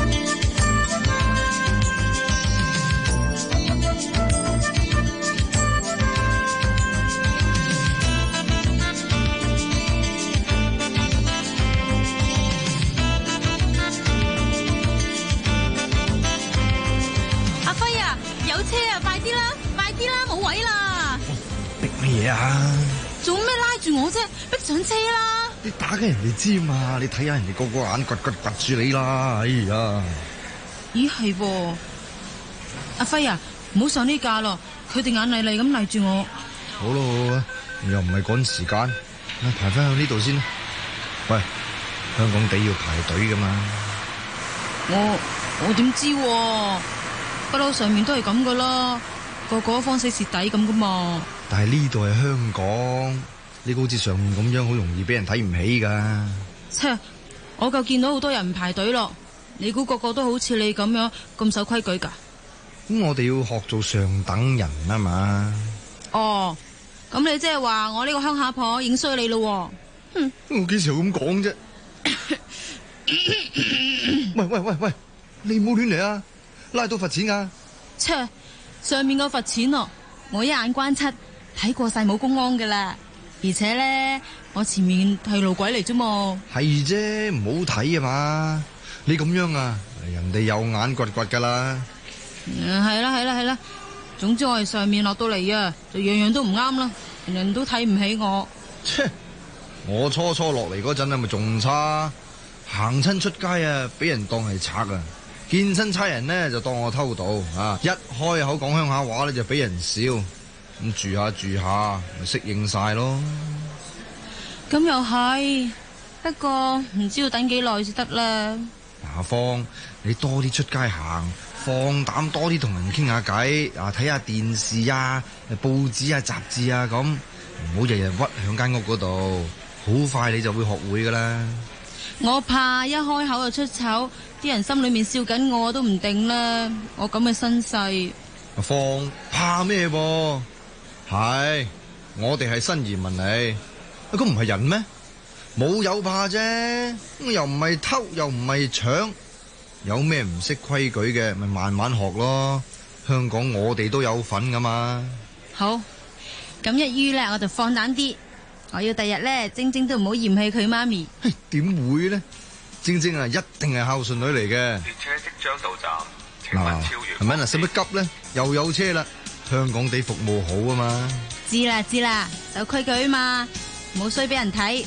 嘢啊！做咩拉住我啫？逼上車啦！ 你打緊人哋知嘛？你睇下人哋個個眼掘掘掘住你啦！哎呀！ 咦係噃，阿輝啊，唔好上呢架咯，佢哋眼厲厲咁賴住我。 好咯好咯，又唔係趕時間，排翻向呢度先。喂，香港地要排隊噶嘛？ 我我點知？不嬲上面都係咁噶啦，個個方死蝕底咁噶嘛。 但係呢度係香港，你好似上面咁樣，好容易俾人睇唔起噶。 切，我夠見到好多人唔排隊咯。你估個個都好似你咁樣咁守規矩噶？ 咁我哋要學做上等人啊嘛。 哦，咁你即係話我呢個鄉下婆影衰你咯？哼！ 我幾時會咁講啫？喂喂喂喂，你唔好亂嚟啊！拉到罰錢啊！ 切，上面個罰錢咯。 我一眼關七，睇過晒冇公安噶啦。而且咧，我前面係路鬼嚟啫嘛。 係啫，唔好睇啊嘛！你咁樣啊，人哋有眼掘掘噶啦。 嗯，係啦係啦係啦，總之我係上面落到嚟啊，就樣樣都唔啱啦，人人都睇唔起我。 切！我初初落嚟嗰陣啊，咪仲差，行親出街啊，俾人當係賊啊！見親差人呢，就當我偷渡啊！一開口講鄉下話咧就俾人笑，咁住下住下咪適應晒咯。 咁又係，不過唔知要等幾耐先得啦。 阿芳，你多啲出街行，放膽多啲同人傾下偈啊，睇下電視啊、報紙啊、雜誌啊咁，唔好日日屈響間屋嗰度，好快你就會學會噶啦。 我怕一開口就出醜，啲人心裏面笑緊我都唔定啦。我咁嘅身世， 阿芳怕咩噃？係我哋係新移民嚟，咁唔係人咩？冇有怕啫，又唔係偷，又唔係搶，有咩唔識規矩嘅，咪慢慢學咯。香港我哋都有份噶嘛。 好，咁一於咧，我就放膽啲。我要第日咧，晶晶都唔好嫌棄佢媽咪。 點會呢？晶晶啊，一定係孝順女嚟嘅。 列車即將到站，請問超越。 係咪嗱？使乜急呢？又有車啦，香港地服務好啊嘛。 知啦知啦，守規矩啊嘛，冇衰俾人睇。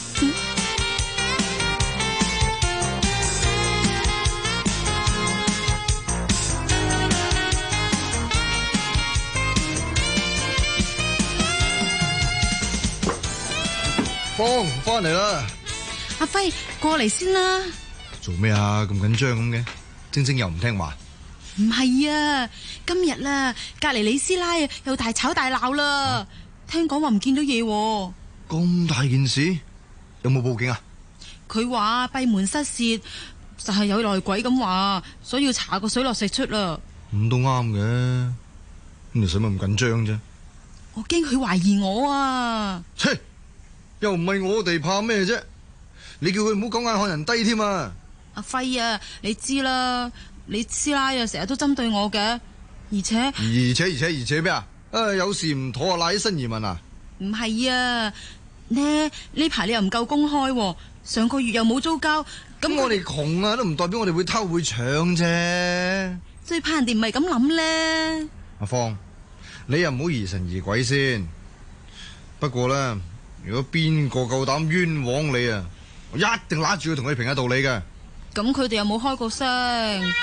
芳翻嚟啦！ 阿輝過嚟先啦。 做咩啊？咁緊張咁嘅？晶晶又唔聽話。 唔係啊，今日啦，隔籬李師奶又大吵大鬧啦。啊、聽講話唔見到嘢。 咁大件事，有冇報警啊？ 佢話閉門失竊，就係有內鬼咁話，所以要查個水落石出啦。 咁都啱嘅，咁你使乜咁緊張啫？ 我驚佢懷疑我啊！ 切！又唔係我哋怕咩啫？你叫佢唔好講眼看人低添啊！ 阿輝啊，你知啦，你師奶啊成日都針對我嘅，而且而且而且而且咩啊？啊有事唔妥啊，賴啲新移民啊？唔係啊，呢呢排你又唔夠公開，上個月又冇租交， 咁我哋窮啊，都唔代表我哋會偷會搶啫。 最怕人哋唔係咁諗咧。 阿芳，你又唔好疑神疑鬼先。不過咧，如果邊個夠膽冤枉你啊，我一定拉住佢同佢評下道理嘅。 咁佢哋又冇開過聲。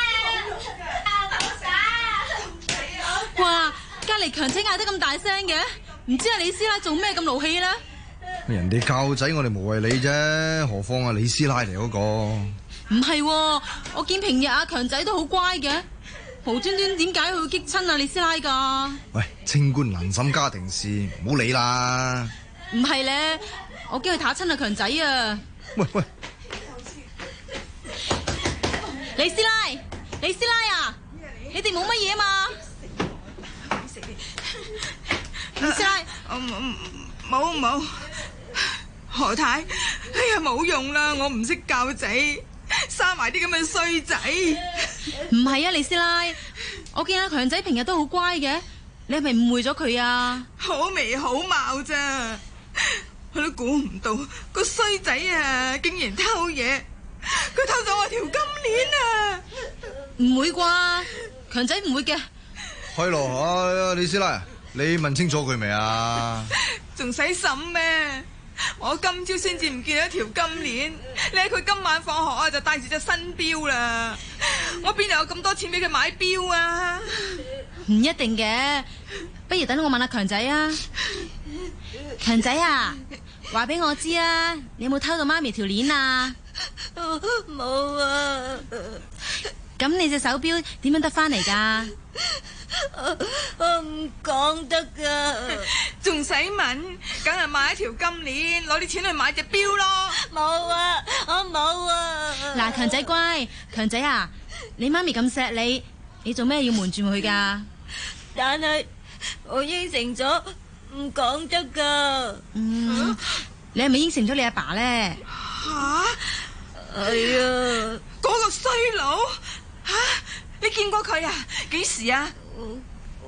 哇！隔籬強仔嗌得咁大聲嘅，唔知阿李師奶做咩咁勞氣呢？ 人哋教仔，我哋無謂理啫，何況啊李師奶嚟嗰個。 唔係，我見平日阿強仔都好乖嘅，無端端點解佢會激親阿李師奶噶？ 喂，清官難審家庭事，唔好理啦。 唔係咧，我驚佢打親阿強仔啊！ 喂喂， 李師奶，李師奶啊，你哋冇乜嘢嘛？李師奶， 冇冇，何太，哎呀冇用啦，我唔識教仔，生埋啲咁嘅衰仔。 唔係啊，李師奶，我見阿強仔平日都好乖嘅，你係咪誤會咗佢啊？ 好眉好貌咋，我都估唔到個衰仔啊，竟然偷嘢，佢偷咗我條金鏈啊！ 唔會啩？強仔唔會嘅。 係咯，哎呀，李師奶，你問清楚佢未啊？ 仲使審咩？我今朝先至唔見咗條金鏈，你睇佢今晚放學啊就帶住隻新錶啦。我邊度有咁多錢俾佢買錶啊？ 唔一定嘅，不如等我問下強仔啊。強仔啊，話俾我知啊，你有冇偷到媽咪條鏈啊？ 冇啊。 咁你隻手錶點樣得翻嚟噶？ 我我唔講得噶， 仲使問？梗係買一條金鏈，攞啲錢去買隻錶咯。 冇啊，我冇啊。 嗱，強仔乖，強仔啊，你媽咪咁錫你，你做咩要瞞住佢噶？ 但係我應承咗唔講得噶。 嗯，你係咪應承咗你阿爸咧？ 吓， 係啊， 嗰個衰佬吓，你見過佢啊？幾時啊？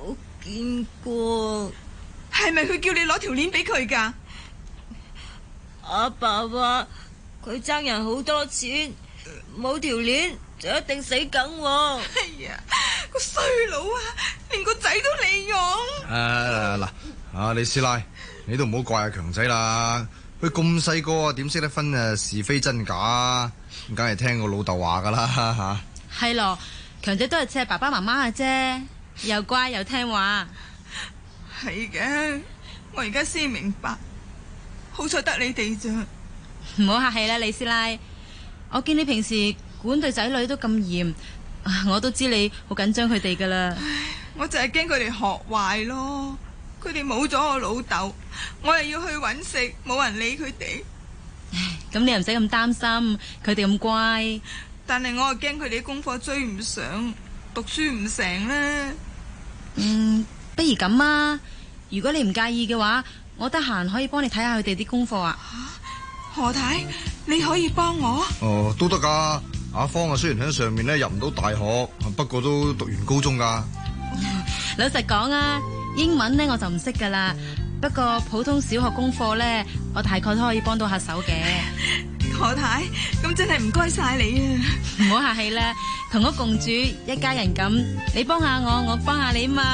見過。係咪佢叫你攞條鏈俾佢㗎？ 阿爸話佢爭人好多錢，冇條鏈就一定死梗喎。 哎呀，個衰佬啊，連個仔都利用。 誒嗱，啊李師奶，你都唔好怪阿強仔啦。佢咁細個啊，點識得分誒是非真假？咁梗係聽個老豆話噶啦吓。 係咯，強仔都係似爸爸媽媽嘅啫，又乖又聽話。 係嘅，我而家先明白，好彩得你哋咋。 唔好客氣啦，李師奶。我見你平時管對仔女都咁嚴，我都知你好緊張佢哋噶啦。 我就係驚佢哋學壞咯。佢哋冇咗我老豆，我又要去搵食，冇人理佢哋。 咁你又唔使咁擔心，佢哋咁乖。 但係我又驚佢哋功課追唔上，讀書唔成啦。 嗯，不如咁啊，如果你唔介意嘅話，我得閒可以幫你睇下佢哋啲功課啊。 何太，你可以幫我？ 哦，都得噶。阿芳啊，雖然喺上面咧入唔到大學，不過都讀完高中噶。 老實講啊，英文呢我就唔識噶啦，不過普通小學功課呢，我大概都可以幫到下手嘅。 何太，咁真係唔該晒你啊！ 唔好客氣啦，同屋共住一家人咁，你幫下我，我幫下你嘛。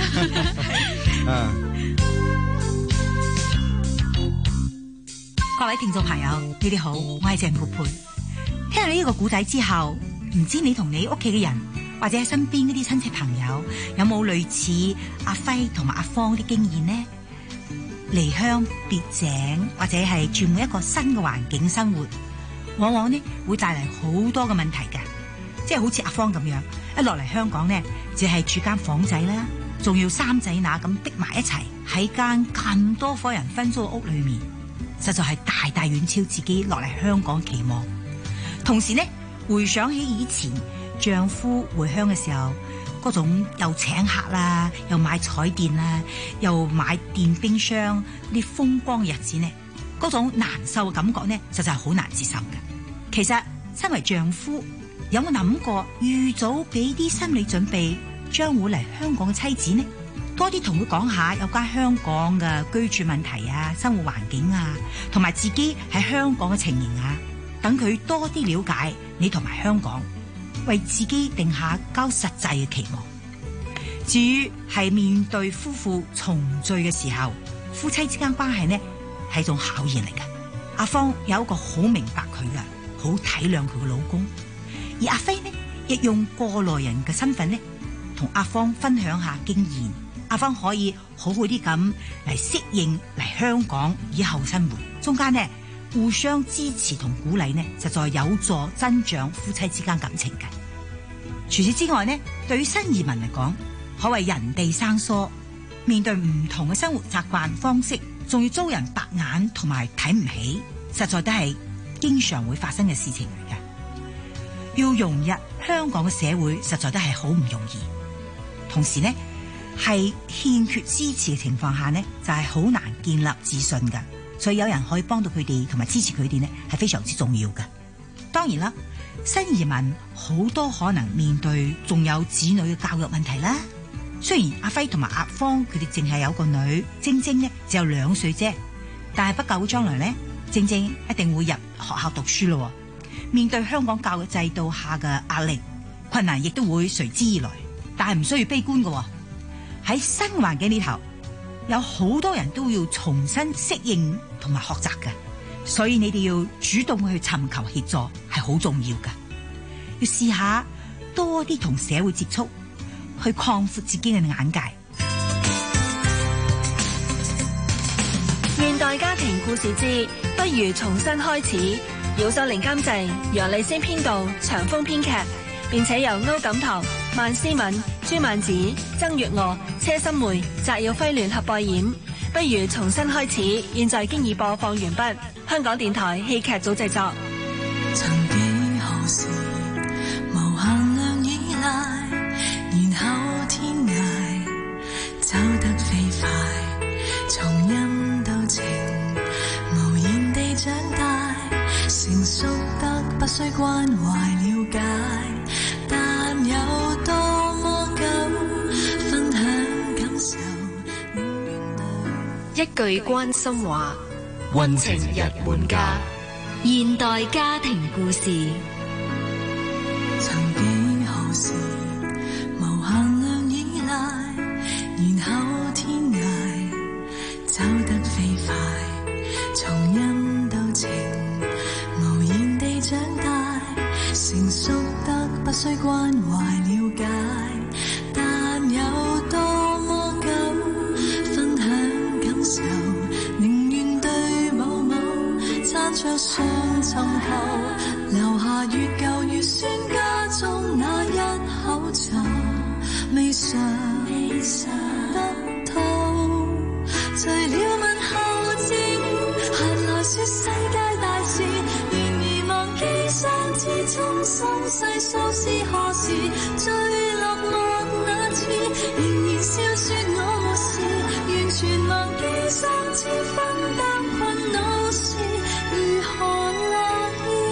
各位聽眾朋友，你哋好，我係鄭培培。聽完呢個故仔之後，唔知你同你屋企嘅人，或者身邊嗰啲親戚朋友，有冇類似阿輝同埋阿芳啲經驗呢？離鄉別井或者係轉換一個新嘅環境生活，往往呢會帶嚟好多嘅問題嘅。即係好似阿芳咁樣，一落嚟香港呢，只係住間房仔啦，仲要三仔乸咁逼埋一齊喺間咁多伙人分租嘅屋裏面，實在係大大遠超自己落嚟香港期望。同時呢，回想起以前丈夫回鄉嘅時候，嗰種又請客啦，又買彩電啦，又買電冰箱，啲風光日子呢，嗰種難受嘅感覺呢，實在係好難接受嘅。其實身為丈夫，有冇諗過預早俾啲心理準備，將會嚟香港嘅妻子呢？多啲同佢講下有關香港嘅居住問題啊、生活環境啊，同埋自己喺香港嘅情形啊，等佢多啲了解你同埋香港，為自己定下交實際嘅期望。至於係面對夫婦重聚嘅時候，夫妻之間關係呢係一種考驗嚟嘅。阿芳有一個好明白佢嘅，好體諒佢嘅老公，而阿輝呢亦用過來人嘅身份呢，同阿芳分享下經驗。阿芳可以好好啲咁嚟適應嚟香港以後生活，中間呢互相支持同鼓勵呢，實在有助增長夫妻之間感情嘅。除此之外呢，對於新移民嚟講，可謂人地生疏，面對唔同嘅生活習慣方式，仲要遭人白眼同埋睇唔起，實在都係經常會發生嘅事情嚟嘅。要融入香港嘅社會，實在都係好唔容易。同時呢，係欠缺支持嘅情況下呢，就係好難建立自信嘅。所以有人可以幫到佢哋同埋支持佢哋呢，係非常之重要嘅。當然啦，新移民好多可能面對仲有子女嘅教育問題啦。雖然阿輝同埋阿芳佢哋淨係有個女，晶晶呢只有兩歲啫，但係不久嘅將來呢，晶晶一定會入學校讀書咯。面對香港教育制度下嘅壓力，困難亦都會隨之而來。但係唔需要悲觀嘅，喺新環境裏頭，有好多人都要重新適應同埋學習嘅，所以你哋要主動去尋求協助係好重要嘅。要試下多啲同社會接觸，去擴闊自己嘅眼界。 現代家庭故事之不如重新開始，姚秀玲監製，楊麗仙編導，長風編劇，並且由歐錦棠、萬思敏、朱曼子、曾月娥、車心梅、翟耀輝聯合播演。不如重新開始，現在經已播放完畢。香港電台戲劇組製作。 曾幾何時無限量依賴，然後天涯走得飛快，從因到情無言地長大，成熟得不需關懷了解，但有多麼久分享感受。 一句關心話，溫情日換家， 現代家庭故事。 曾幾何時無限量依賴，然後天涯走得飛快，從因到情無言地長大，成熟得不需關懷了解，但有多麼敢分享感受，寧願對某某撐着雙尋頭，留下越舊越酸家中那一口酒，未嘗得到除了問候之閒來說世界大事，然而忘記上次衷心細數是何時，最落寞那次仍然笑說我沒事，完全忘記上次分擔困惱時如何樂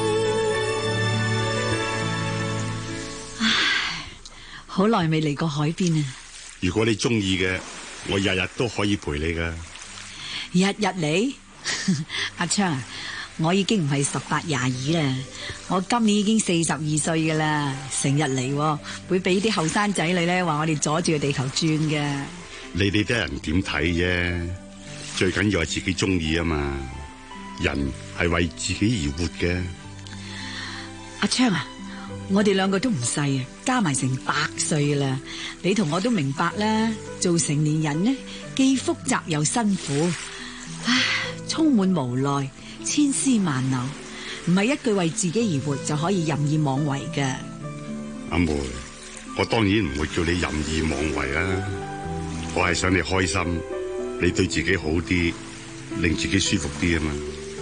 意。 唉，好耐未嚟過海邊啊！ 如果你中意嘅，我日日都可以陪你噶。 日日嚟？阿昌啊，我已經唔係十八廿二啦，我今年已經四十二歲噶啦，成日嚟會俾啲後生仔女咧話我哋阻住個地球轉嘅。 你哋啲人點睇啫？最緊要係自己中意啊嘛，人係為自己而活嘅。 阿昌啊，我哋兩個都唔細啊，加埋成百歲啦。你同我都明白啦，做成年人呢，既複雜又辛苦，唉，充滿無奈，千絲萬縷，唔係一句為自己而活就可以任意妄為嘅。 阿梅，我當然唔會叫你任意妄為啦，我係想你開心，你對自己好啲，令自己舒服啲啊嘛。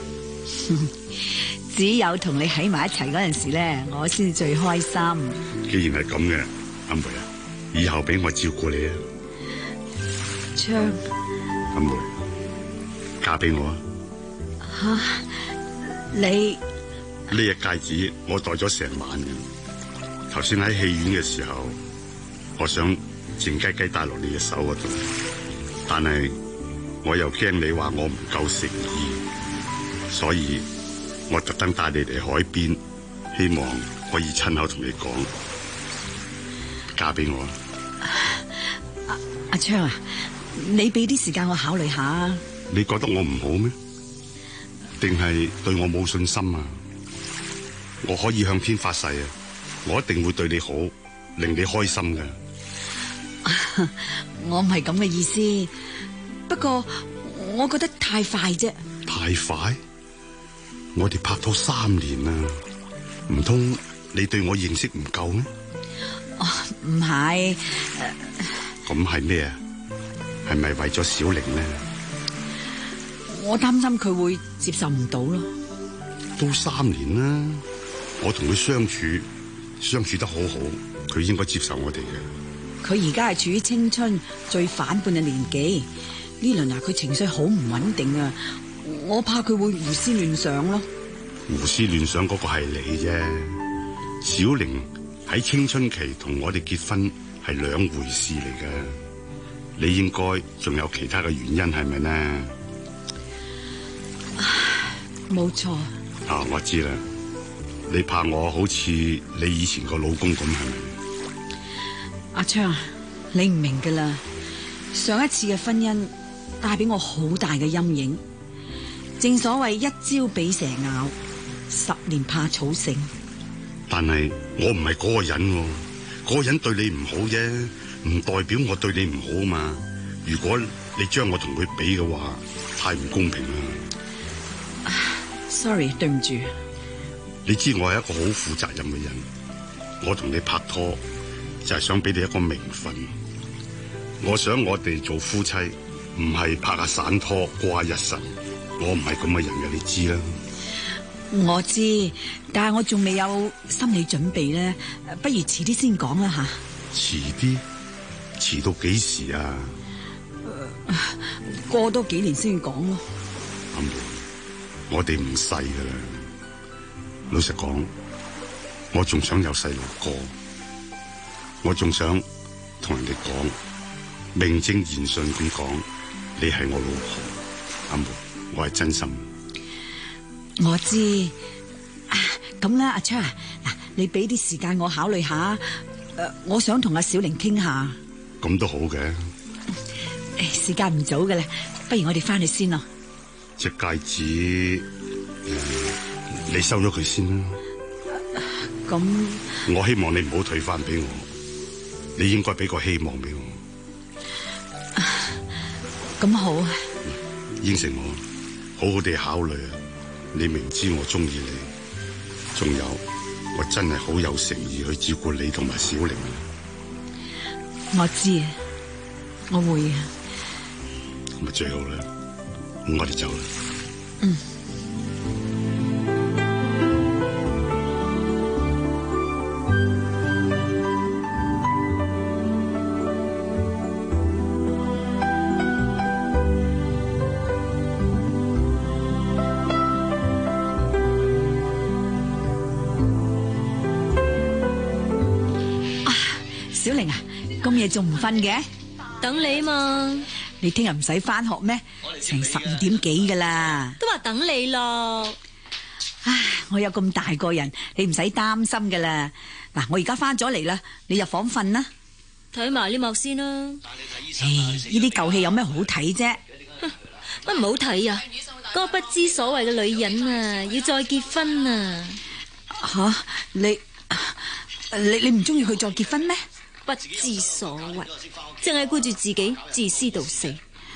只有同你喺埋一齊嗰陣時咧，我先至最開心。 既然係咁嘅，阿梅啊，以後俾我照顧你啊。 昌， 阿梅，嫁俾我啊！ 吓，你呢隻戒指我戴咗成晚嘅，頭先喺戲院嘅時候，我想靜雞雞戴落你嘅手嗰度，但係我又驚你話我唔夠誠意，所以我特登帶你嚟海邊，希望可以親口同你講，嫁俾我啊！ 阿阿昌啊，你俾啲時間我考慮下。 你覺得我唔好咩？定係對我冇信心啊？我可以向天發誓啊，我一定會對你好，令你開心㗎。 我唔係咁嘅意思，不過我覺得太快啫。 太快？我哋拍拖三年啦，唔通你對我認識唔夠咩？ 哦，唔係。 咁係咩啊？係咪為咗小玲呢？ 我擔心佢會接受唔到咯。 都三年啦，我同佢相處相處得好好，佢應該接受我哋嘅。 佢而家係處於青春最反叛嘅年紀，呢輪啊佢情緒好唔穩定啊，我怕佢會胡思亂想咯。 胡思亂想嗰個係你啫，小玲喺青春期同我哋結婚係兩回事嚟嘅，你應該仲有其他嘅原因係咪呢？ 冇錯。 啊，我知啦，你怕我好似你以前個老公咁係咪？ 阿昌，你唔明噶啦，上一次嘅婚姻帶俾我好大嘅陰影。正所謂一朝俾蛇咬，十年怕草繩。 但係我唔係嗰個人喎，嗰個人對你唔好啫，唔代表我對你唔好嘛。如果你將我同佢比嘅話，太唔公平啦。 Sorry， 對唔住。 你知我係一個好負責任嘅人，我同你拍拖就係想俾你一個名分。我想我哋做夫妻，唔係拍下散拖過下日神。我唔係咁嘅人嘅，你知啦。 我知，但係我仲未有心理準備咧，不如遲啲先講啦吓。 遲啲？遲到幾時啊？ 呃、過多幾年先講咯。 阿梅，我哋唔細噶啦。老實講，我仲想有細路哥，我仲想同人哋講，名正言順咁講，你係我老婆。 我係真心。 我知。咁啦，阿昌啊，嗱，你俾啲時間我考慮下。誒，我想同阿小玲傾下。 咁都好嘅。 誒，時間唔早嘅啦，不如我哋翻去先咯。 隻戒指，呃、你收咗佢先啦。 咁、 呃，我希望你唔好退翻俾我，你應該俾個希望俾我。 咁好啊！ 應承我，好好地考慮啊！你明知我中意你，仲有我真係好有誠意去照顧你同埋小玲。 我知啊，我會啊。 咁咪最好啦，咁我哋走啦。 嗯。小玲啊，咁夜仲唔瞓嘅？ 等你嘛。 你聽日唔使翻學咩？成十二點幾噶啦。 都話等你咯。 唉，我有咁大個人，你唔使擔心噶啦。嗱，我而家翻咗嚟啦，你入房瞓啦。 睇埋呢幕先啦。 唉，呢啲舊戲有咩好睇啫？ 乜唔好睇啊？嗰個不知所謂嘅女人啊，要再結婚啊！ 吓，你你你唔中意佢再結婚咩？ 不知所謂，淨係顧住自己，自私到死。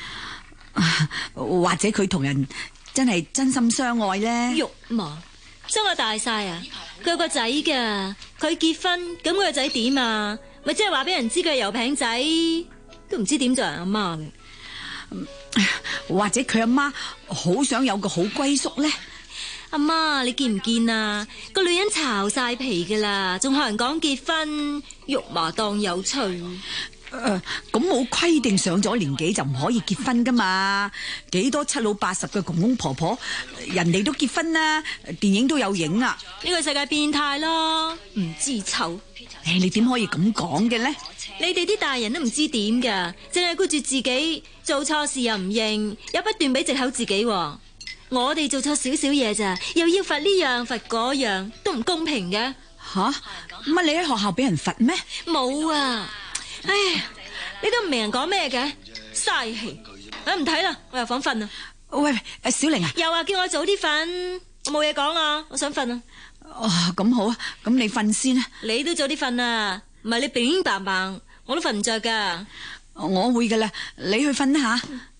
或者佢同人真係真心相愛咧？ 肉麻，將我大晒啊！佢有個仔噶，佢結婚，咁佢個仔點啊？咪即係話俾人知佢係油餅仔，都唔知點做人阿媽嘅。 或者佢阿媽好想有個好歸宿咧？ 阿媽，你見唔見啊？個女人巢晒皮噶啦，仲學人講結婚，肉麻當有趣。誒、 呃，咁冇規定上咗年紀就唔可以結婚噶嘛？幾多七老八十嘅公公婆婆，人哋都結婚啦，電影都有影啊！ 呢個世界變態咯，唔知醜。 誒，你點可以咁講嘅咧？ 你哋啲大人都唔知點噶，淨係顧住自己，做錯事又唔認，又不斷俾藉口自己。我哋做錯少少嘢咋，又要罰呢樣罰嗰樣，都唔公平嘅。 吓，乜你喺學校俾人罰咩？ 冇啊！唉，你都唔明人講咩嘅，嘥氣。我唔睇啦，我入房瞓啦。 喂，誒，小玲啊， 又話叫我早啲瞓，我冇嘢講啊，我想瞓啊。 哦，咁好啊，咁你瞓先啊。 你都早啲瞓啊，唔係你乒乓乓，我都瞓唔着噶。 我會噶啦，你去瞓下。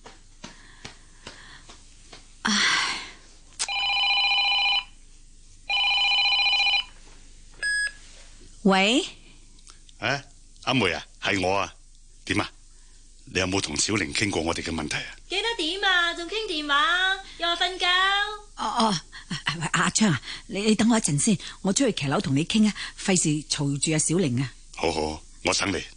唉。喂， 誒，阿梅啊，係我啊，點啊？你有冇同小玲傾過我哋嘅問題啊？ 幾多點啊？仲傾電話，又話瞓覺。 哦哦，阿昌啊，你你等我一陣先，我出去騎樓同你傾啊，費事嘈住阿小玲啊。 好好，我等你。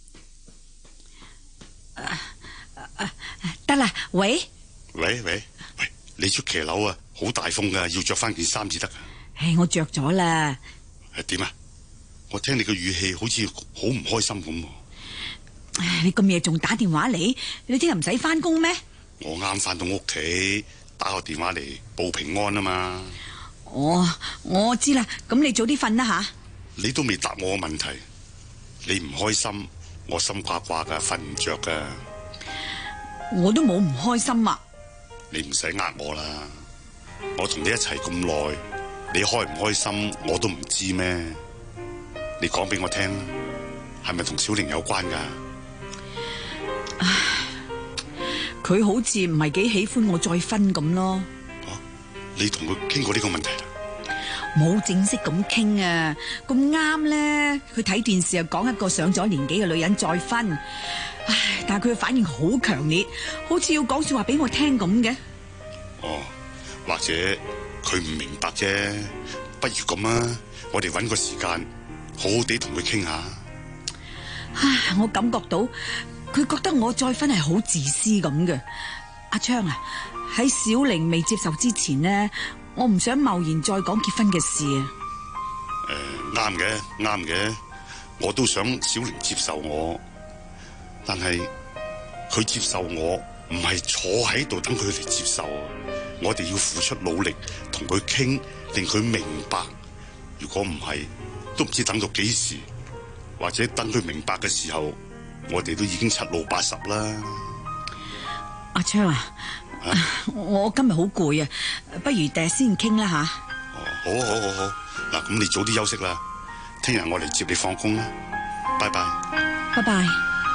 得啦，喂， 喂喂喂，你出騎樓啊，好大風噶，要着翻件衫至得啊。 唉，我着咗啦。 係點啊？我聽你個語氣好似好唔開心咁。 唉，你咁夜仲打電話嚟？你聽日唔使翻工咩？ 我啱翻到屋企，打個電話嚟報平安啊嘛。 哦，我知啦，咁你早啲瞓啦吓。 你都未答我個問題，你唔開心，我心掛掛噶，瞓唔着噶。 我都冇唔開心啊。 你唔使呃我啦，我同你一齊咁耐，你開唔開心我都唔知咩？你講俾我聽，係咪同小玲有關噶？ 唉，佢好似唔係幾喜歡我再婚咁咯。 啊，你同佢傾過呢個問題啦？ 冇正式咁傾啊，咁啱咧，佢睇電視又講一個上咗年紀嘅女人再婚，唉，但係佢嘅反應好強烈，好似要講說話俾我聽咁嘅。 哦，或者佢唔明白啫，不如咁啊，我哋搵個時間。好好地同佢傾下。 唉，我感覺到佢覺得我再婚係好自私咁嘅。阿昌啊，喺小玲未接受之前呢，我唔想貿然再講結婚嘅事啊。 誒，啱嘅，啱嘅，我都想小玲接受我，但係佢接受我， 唔係坐喺度等佢嚟接受啊！我哋要付出努力同佢傾，令佢明白。如果唔係，都唔知等到幾時，或者等佢明白嘅時候，我哋都已經七老八十啦。 阿昌啊，啊我今日好攰啊，不如第日先傾啦吓。 哦，好啊，好好好，嗱，咁你早啲休息啦，聽日我嚟接你放工啦，拜拜。 拜拜。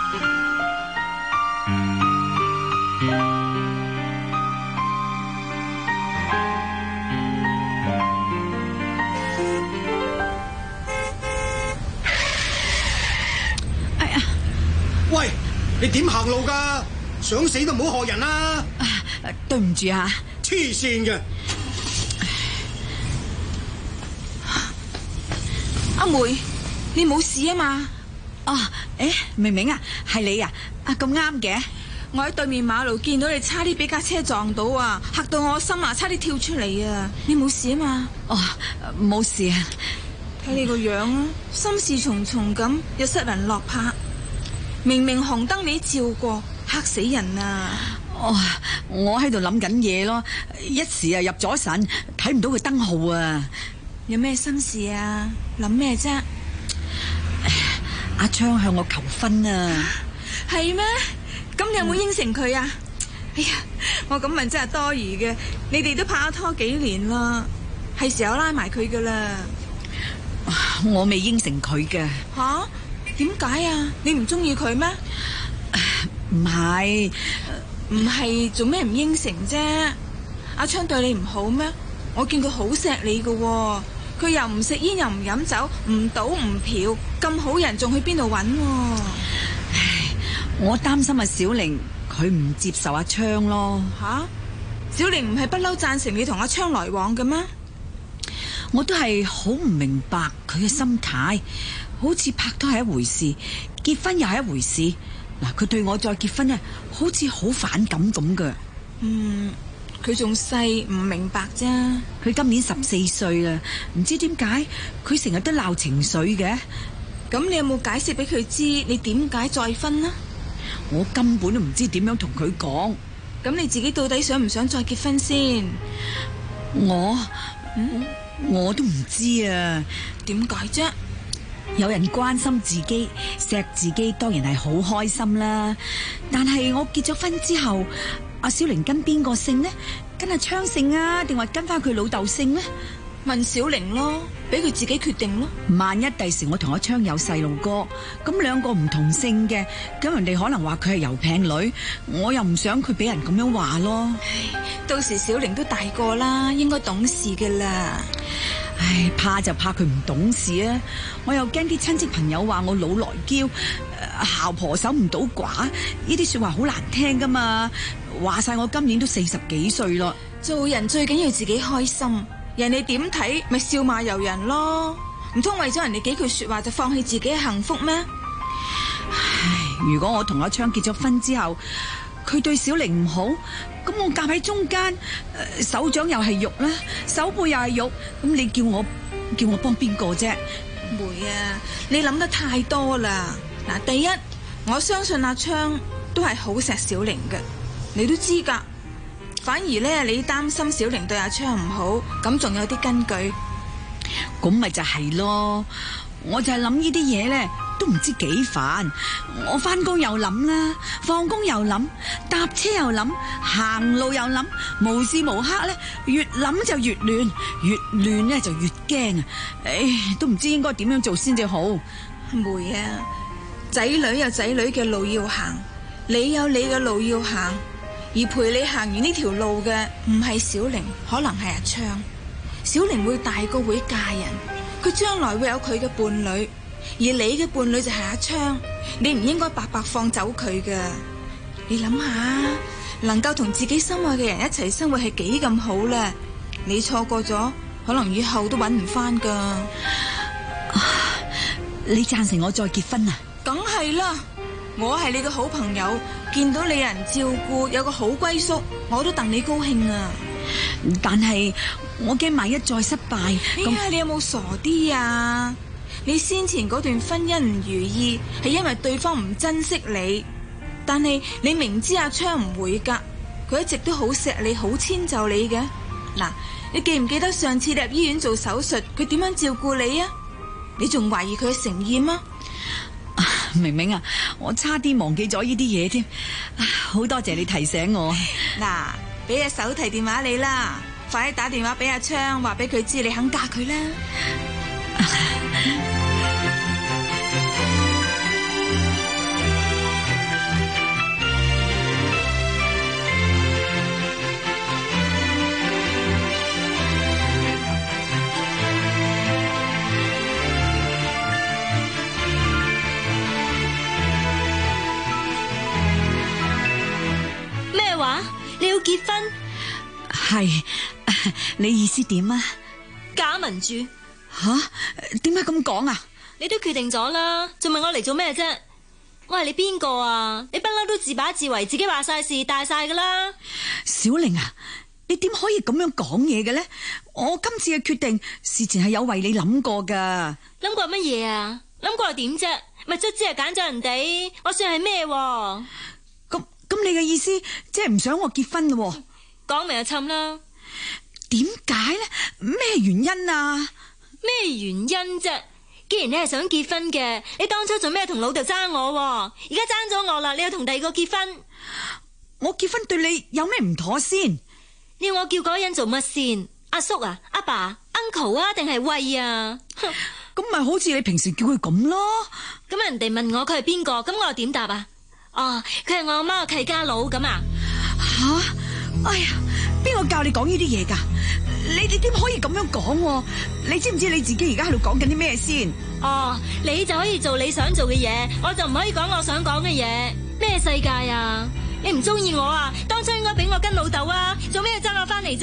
喂，你點行路噶？想死都唔好害人啦！ 啊，對唔住啊， 黐線嘅。 阿梅，你冇事啊嘛？ 啊，誒，明明啊，係你啊，啊咁啱嘅。 我喺對面馬路見到你差啲俾架車撞到啊，嚇到我心啊差啲跳出嚟啊！你冇事啊嘛？ 哦，冇事啊。 睇你個樣啊，心事重重咁，又失魂落魄。明明紅燈你照過，嚇死人啊！ 哦，我喺度諗緊嘢咯，一時啊入咗神，睇唔到個燈號啊！ 有咩心事啊？諗咩啫？ 阿昌向我求婚啊！ 係咩？咁你有冇應承佢啊？哎呀，我咁問真係多餘嘅，你哋都拍咗拖幾年啦，係時候拉埋佢噶啦。 我未應承佢嘅。 吓？點解啊？你唔中意佢咩？ 唔係， 唔係做咩唔應承啫？阿昌對你唔好咩？我見佢好錫你噶，佢又唔食煙又唔飲酒，唔賭唔嫖，咁好人仲去邊度揾？ 唉，我擔心阿小玲佢唔接受阿昌咯。 吓？小玲唔係不嬲贊成你同阿昌來往嘅咩？ 我都係好唔明白佢嘅心態。好似拍拖係一回事，結婚又係一回事。嗱，佢對我再結婚咧，好似好反感咁㗎。 嗯，佢仲細，唔明白啫。 佢今年十四歲啦，唔知點解佢成日都鬧情緒嘅。 咁你有冇解釋俾佢知你點解再婚啊？ 我根本都唔知點樣同佢講。 咁你自己到底想唔想再結婚先？ 我，嗯，我都唔知啊。 點解啫？ 有人關心自己、錫自己，當然係好開心啦。但係我結咗婚之後，阿小玲跟邊個姓呢？跟阿昌姓啊，定話跟翻佢老豆姓呢？ 問小玲咯，俾佢自己決定咯。 萬一第時我同阿昌有細路哥，咁兩個唔同姓嘅，咁人哋可能話佢係油瓶女，我又唔想佢俾人咁樣話咯。 到時小玲都大個啦，應該懂事噶啦。 唉，怕就怕佢唔懂事啊！我又驚啲親戚朋友話我老來嬌，姣婆守唔到寡，呢啲說話好難聽噶嘛。話晒我今年都四十幾歲咯。 做人最緊要自己開心，人哋點睇咪笑罵由人咯。唔通為咗人哋幾句說話就放棄自己嘅幸福咩？ 唉，如果我同阿昌結咗婚之後，佢對小玲唔好，咁我夾喺中間，呃，手掌又係肉啦，手背又係肉，咁你叫我叫我幫邊個啫？ 梅啊，你諗得太多啦！嗱，第一，我相信阿昌都係好錫小玲嘅，你都知噶。反而咧，你擔心小玲對阿昌唔好，咁仲有啲根據。 咁咪就係咯，我就係諗呢啲嘢咧。都唔知幾煩，我翻工又諗啦，放工又諗，搭車又諗，行路又諗，無時無刻咧越諗就越亂，越亂咧就越驚啊！唉，都唔知應該點樣做先至好。 梅啊，仔女有仔女嘅路要行，你有你嘅路要行，而陪你行完呢條路嘅唔係小玲，可能係阿昌。小玲會大個會嫁人，佢將來會有佢嘅伴侶。而你嘅伴侶就係阿昌，你唔應該白白放走佢噶。你諗下，能夠同自己心愛嘅人一齊生活係幾咁好咧？你錯過咗，可能以後都揾唔翻噶。 你贊成我再結婚啊？ 梗係啦，我係你嘅好朋友，見到你有人照顧，有個好歸宿，我都戥你高興啊。 但係我驚萬一再失敗， 哎呀，你有冇傻啲啊？你先前嗰段婚姻唔如意，係因為對方唔珍惜你， 但係你明知阿昌唔會噶，佢一直都好錫你，好遷就你嘅。嗱，你記唔記得上次你入醫院做手術，佢點樣照顧你啊？你仲懷疑佢嘅誠意嗎？ 明明啊，我差啲忘記咗呢啲嘢添，好多謝你提醒我。 嗱，俾隻手提電話你啦，快啲打電話俾阿昌，話俾佢知你肯嫁佢啦。 你要結婚？ 係，你意思點啊？ 假民主吓？點解咁講啊？ 你都決定咗啦，仲問我嚟做咩啫？我係你邊個啊？你不嬲都自把自為，自己話晒事大晒噶啦。 小玲啊，你點可以咁樣講嘢嘅咧？我今次嘅決定事前係有為你諗過噶。 諗過乜嘢啊？諗過係點啫？咪卒之係揀咗人哋，我算係咩？ 咁你嘅意思即係唔想我結婚咯？ 講明就氹啦。 點解咧？咩原因啊？ 咩原因啫？既然你係想結婚嘅，你當初做咩同老豆爭我？而家爭咗我啦，你又同第二個結婚？ 我結婚對你有咩唔妥先？ 你要我叫嗰個人做乜先？阿叔啊，阿爸 uncle 啊，定係喂啊？ 咁咪好似你平時叫佢咁咯。 咁人哋問我佢係邊個，咁我又點答啊？哦，佢係我阿媽嘅契家佬咁啊？ 吓！哎呀，邊個教你講呢啲嘢噶？你你點可以咁樣講？你知唔知你自己而家喺度講緊啲咩先？ 哦，你就可以做你想做嘅嘢，我就唔可以講我想講嘅嘢。咩世界啊？你唔中意我啊？當初應該俾我跟老豆啊，做咩要爭我翻嚟啫？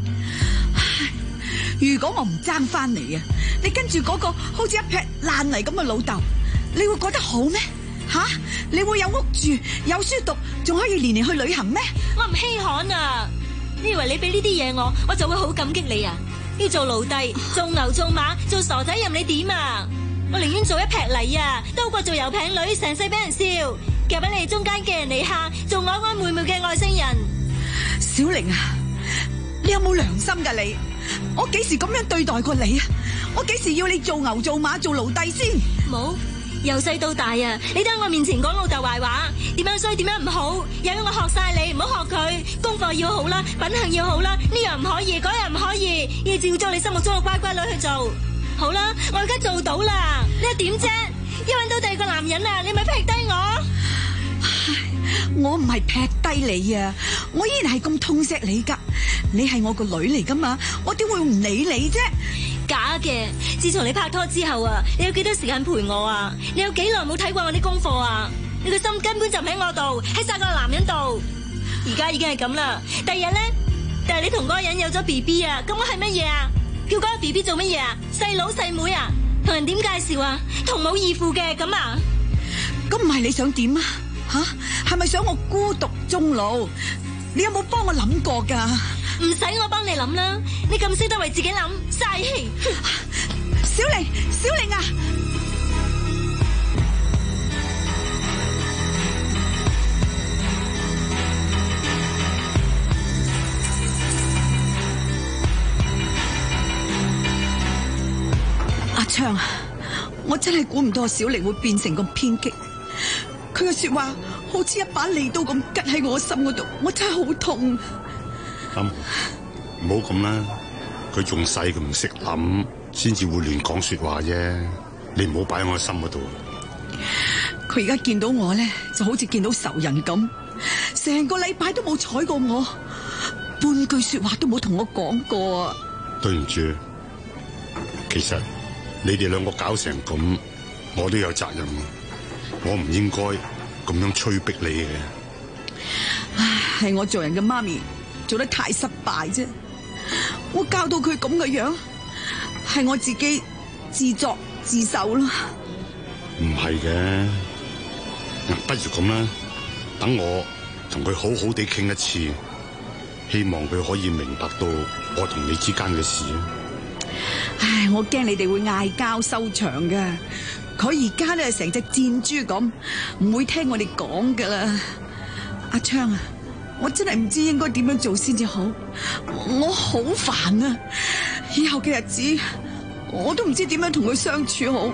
如果我唔爭翻嚟啊，你跟住嗰個好似一劈爛泥咁嘅老豆，你會覺得好咩？吓、啊！你會有屋住，有書讀，仲可以年年去旅行咩？ 我唔稀罕啊！你以為你俾呢啲嘢我，我就會好感激你啊？要做奴隸，做牛做馬，做傻仔任你點啊！我寧願做一劈泥啊，都好過做油餅女，成世俾人笑，夾喺你哋中間嘅人嚟吓，做曖曖昧昧嘅外星人。 小玲啊，你有冇良心噶你？我幾時咁樣對待過你啊？我幾時要你做牛做馬做奴隸先？ 冇。由細到大啊，你都喺我面前講老豆壞話，點樣衰點樣唔好，有我學晒你，唔好學佢，功課要好啦，品行要好啦，呢樣唔可以，嗰樣唔可以，要照做你心目中嘅乖乖女去做。好啦，我而家做到啦，你又點啫？一搵到第二個男人啊，你咪劈低我？ 我唔係劈低你啊，我依然係咁痛錫你噶，你係我個女嚟噶嘛，我點會唔理你啫？ 假嘅，自從你拍拖之後啊，你有幾多時間陪我啊？你有幾耐冇睇過我啲功課啊？你個心根本就唔喺我度，喺晒個男人度。而家已經係咁啦，第日咧，但係你同嗰個人有咗 B B 啊，咁我係乜嘢啊？叫嗰個 B B 做乜嘢啊？細佬細妹啊？同人點介紹啊？同母異父嘅咁啊？ 咁唔係你想點啊？吓，係咪想我孤獨終老？你有冇幫我諗過噶？ 唔使我幫你諗啦，你咁識得為自己諗，嘥氣！ 小玲，小玲啊！阿昌，我真係估唔到小玲會變成咁偏激，佢嘅說話好似一把利刀咁拮喺我心嗰度，我真係好痛。 咁唔好咁啦，佢仲細，佢唔識諗，先至會亂講說話啫。你唔好擺喺我心嗰度。 佢而家見到我咧，就好似見到仇人咁，成個禮拜都冇睬過我，半句說話都冇同我講過啊！ 對唔住，其實你哋兩個搞成咁，我都有責任。我唔應該咁樣催逼你嘅。 唉，係我做人嘅媽咪做得太失敗啫，我教到佢咁嘅樣，係我自己自作自受咯。 唔係嘅，不如咁啦，等我同佢好好地傾一次，希望佢可以明白到我同你之間嘅事。 唉，我驚你哋會嗌交收場㗎。 佢而家咧成隻箭豬咁，唔會聽我哋講噶啦。阿昌啊，我真係唔知應該點樣做先至好，我好煩啊！以後嘅日子，我都唔知點樣同佢相處好。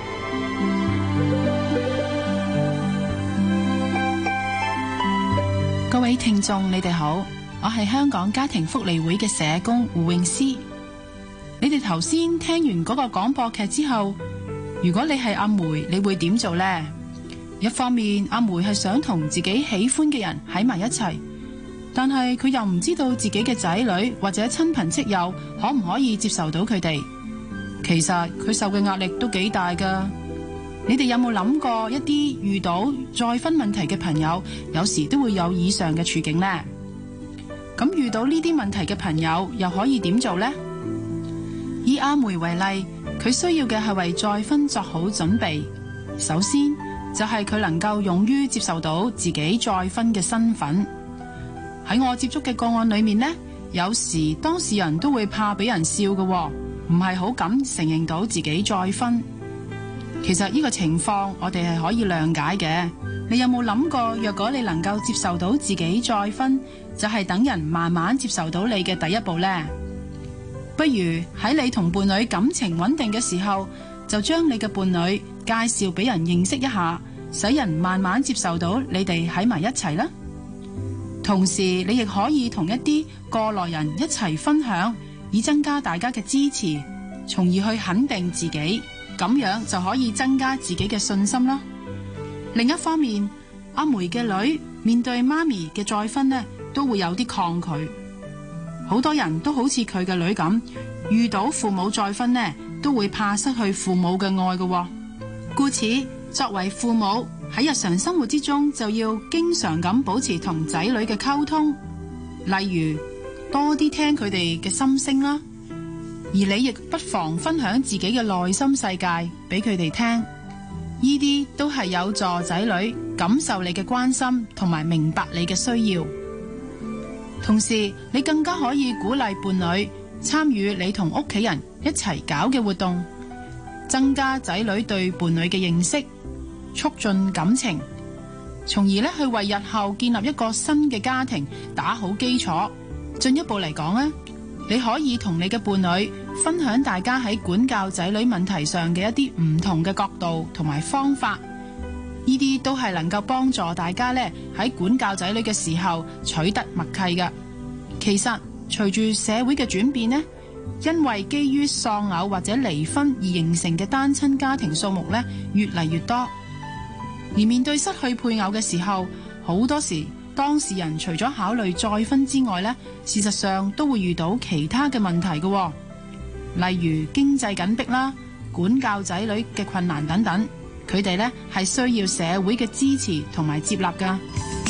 各位聽眾，你哋好，我係香港家庭福利會嘅社工胡詠詩。你哋頭先聽完嗰個廣播劇之後，如果你係阿梅，你會點做呢？一方面，阿梅係想同自己喜歡嘅人喺埋一齊，但係佢又唔知道自己嘅仔女或者親朋戚友可唔可以接受到佢哋。其實佢受嘅壓力都幾大噶。你哋有冇諗過一啲遇到再婚問題嘅朋友，有時都會有以上嘅處境呢？咁遇到呢啲問題嘅朋友，又可以點做呢？以阿梅為例，佢需要嘅係為再婚作好準備。首先就係佢能夠勇於接受到自己再婚嘅身份。喺我接觸嘅個案裏面呢，有時當事人都會怕俾人笑嘅，唔係好敢承認到自己再婚。其實呢個情況我哋係可以諒解嘅。你有冇諗過，若果你能夠接受到自己再婚，就係等人慢慢接受到你嘅第一步呢？不如喺你同伴侶感情穩定嘅時候，就將你嘅伴侶介紹俾人認識一下，使人慢慢接受到你哋喺埋一齊啦。同時你亦可以同一啲過來人一齊分享，以增加大家嘅支持，從而去肯定自己，咁樣就可以增加自己嘅信心啦。另一方面，阿梅嘅女面對媽咪嘅再婚呢，都會有啲抗拒。好多人都好似佢嘅女咁，遇到父母再婚呢，都會怕失去父母嘅愛嘅。故此，作為父母喺日常生活之中，就要經常咁保持同仔女嘅溝通，例如多啲聽佢哋嘅心聲啦。而你亦不妨分享自己嘅內心世界俾佢哋聽，呢啲都係有助仔女感受你嘅關心同埋明白你嘅需要。同時，你更加可以鼓勵伴侶參與你同屋企人一齊搞嘅活動，增加仔女對伴侶嘅認識，促進感情，從而咧去為日後建立一個新嘅家庭打好基礎。進一步嚟講咧，你可以同你嘅伴侶分享大家喺管教仔女問題上嘅一啲唔同嘅角度同埋方法，呢啲都係能夠幫助大家咧喺管教仔女嘅時候取得默契嘅。其實隨住社會嘅轉變呢，因為基於喪偶或者離婚而形成嘅單親家庭數目咧越嚟越多，而面對失去配偶嘅時候，好多時當事人除咗考慮再婚之外咧，事實上都會遇到其他嘅問題嘅，例如經濟緊迫啦、管教仔女嘅困難等等，佢哋咧係需要社會嘅支持同埋接納噶。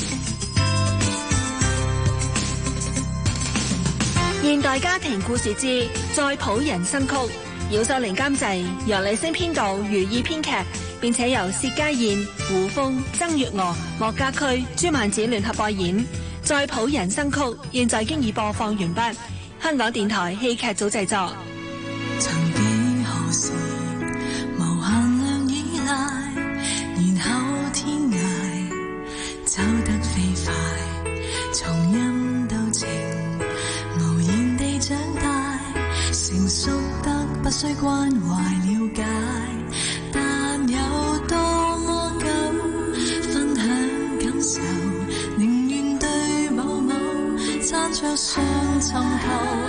現代家庭故事之再譜人生曲，姚秀玲監製，楊麗星編導，如意編劇，並且由薛家燕、胡楓、曾月娥、莫家駒、朱曼子聯合播演。再譜人生曲現在經已播放完畢。香港電台戲劇組製作。 曾幾何時無限量依賴，然後天涯走得飛快，從因到情無言地長大，成熟得不需關懷了解，但有多麼久分享感受，寧願對某某撐着雙尋頭。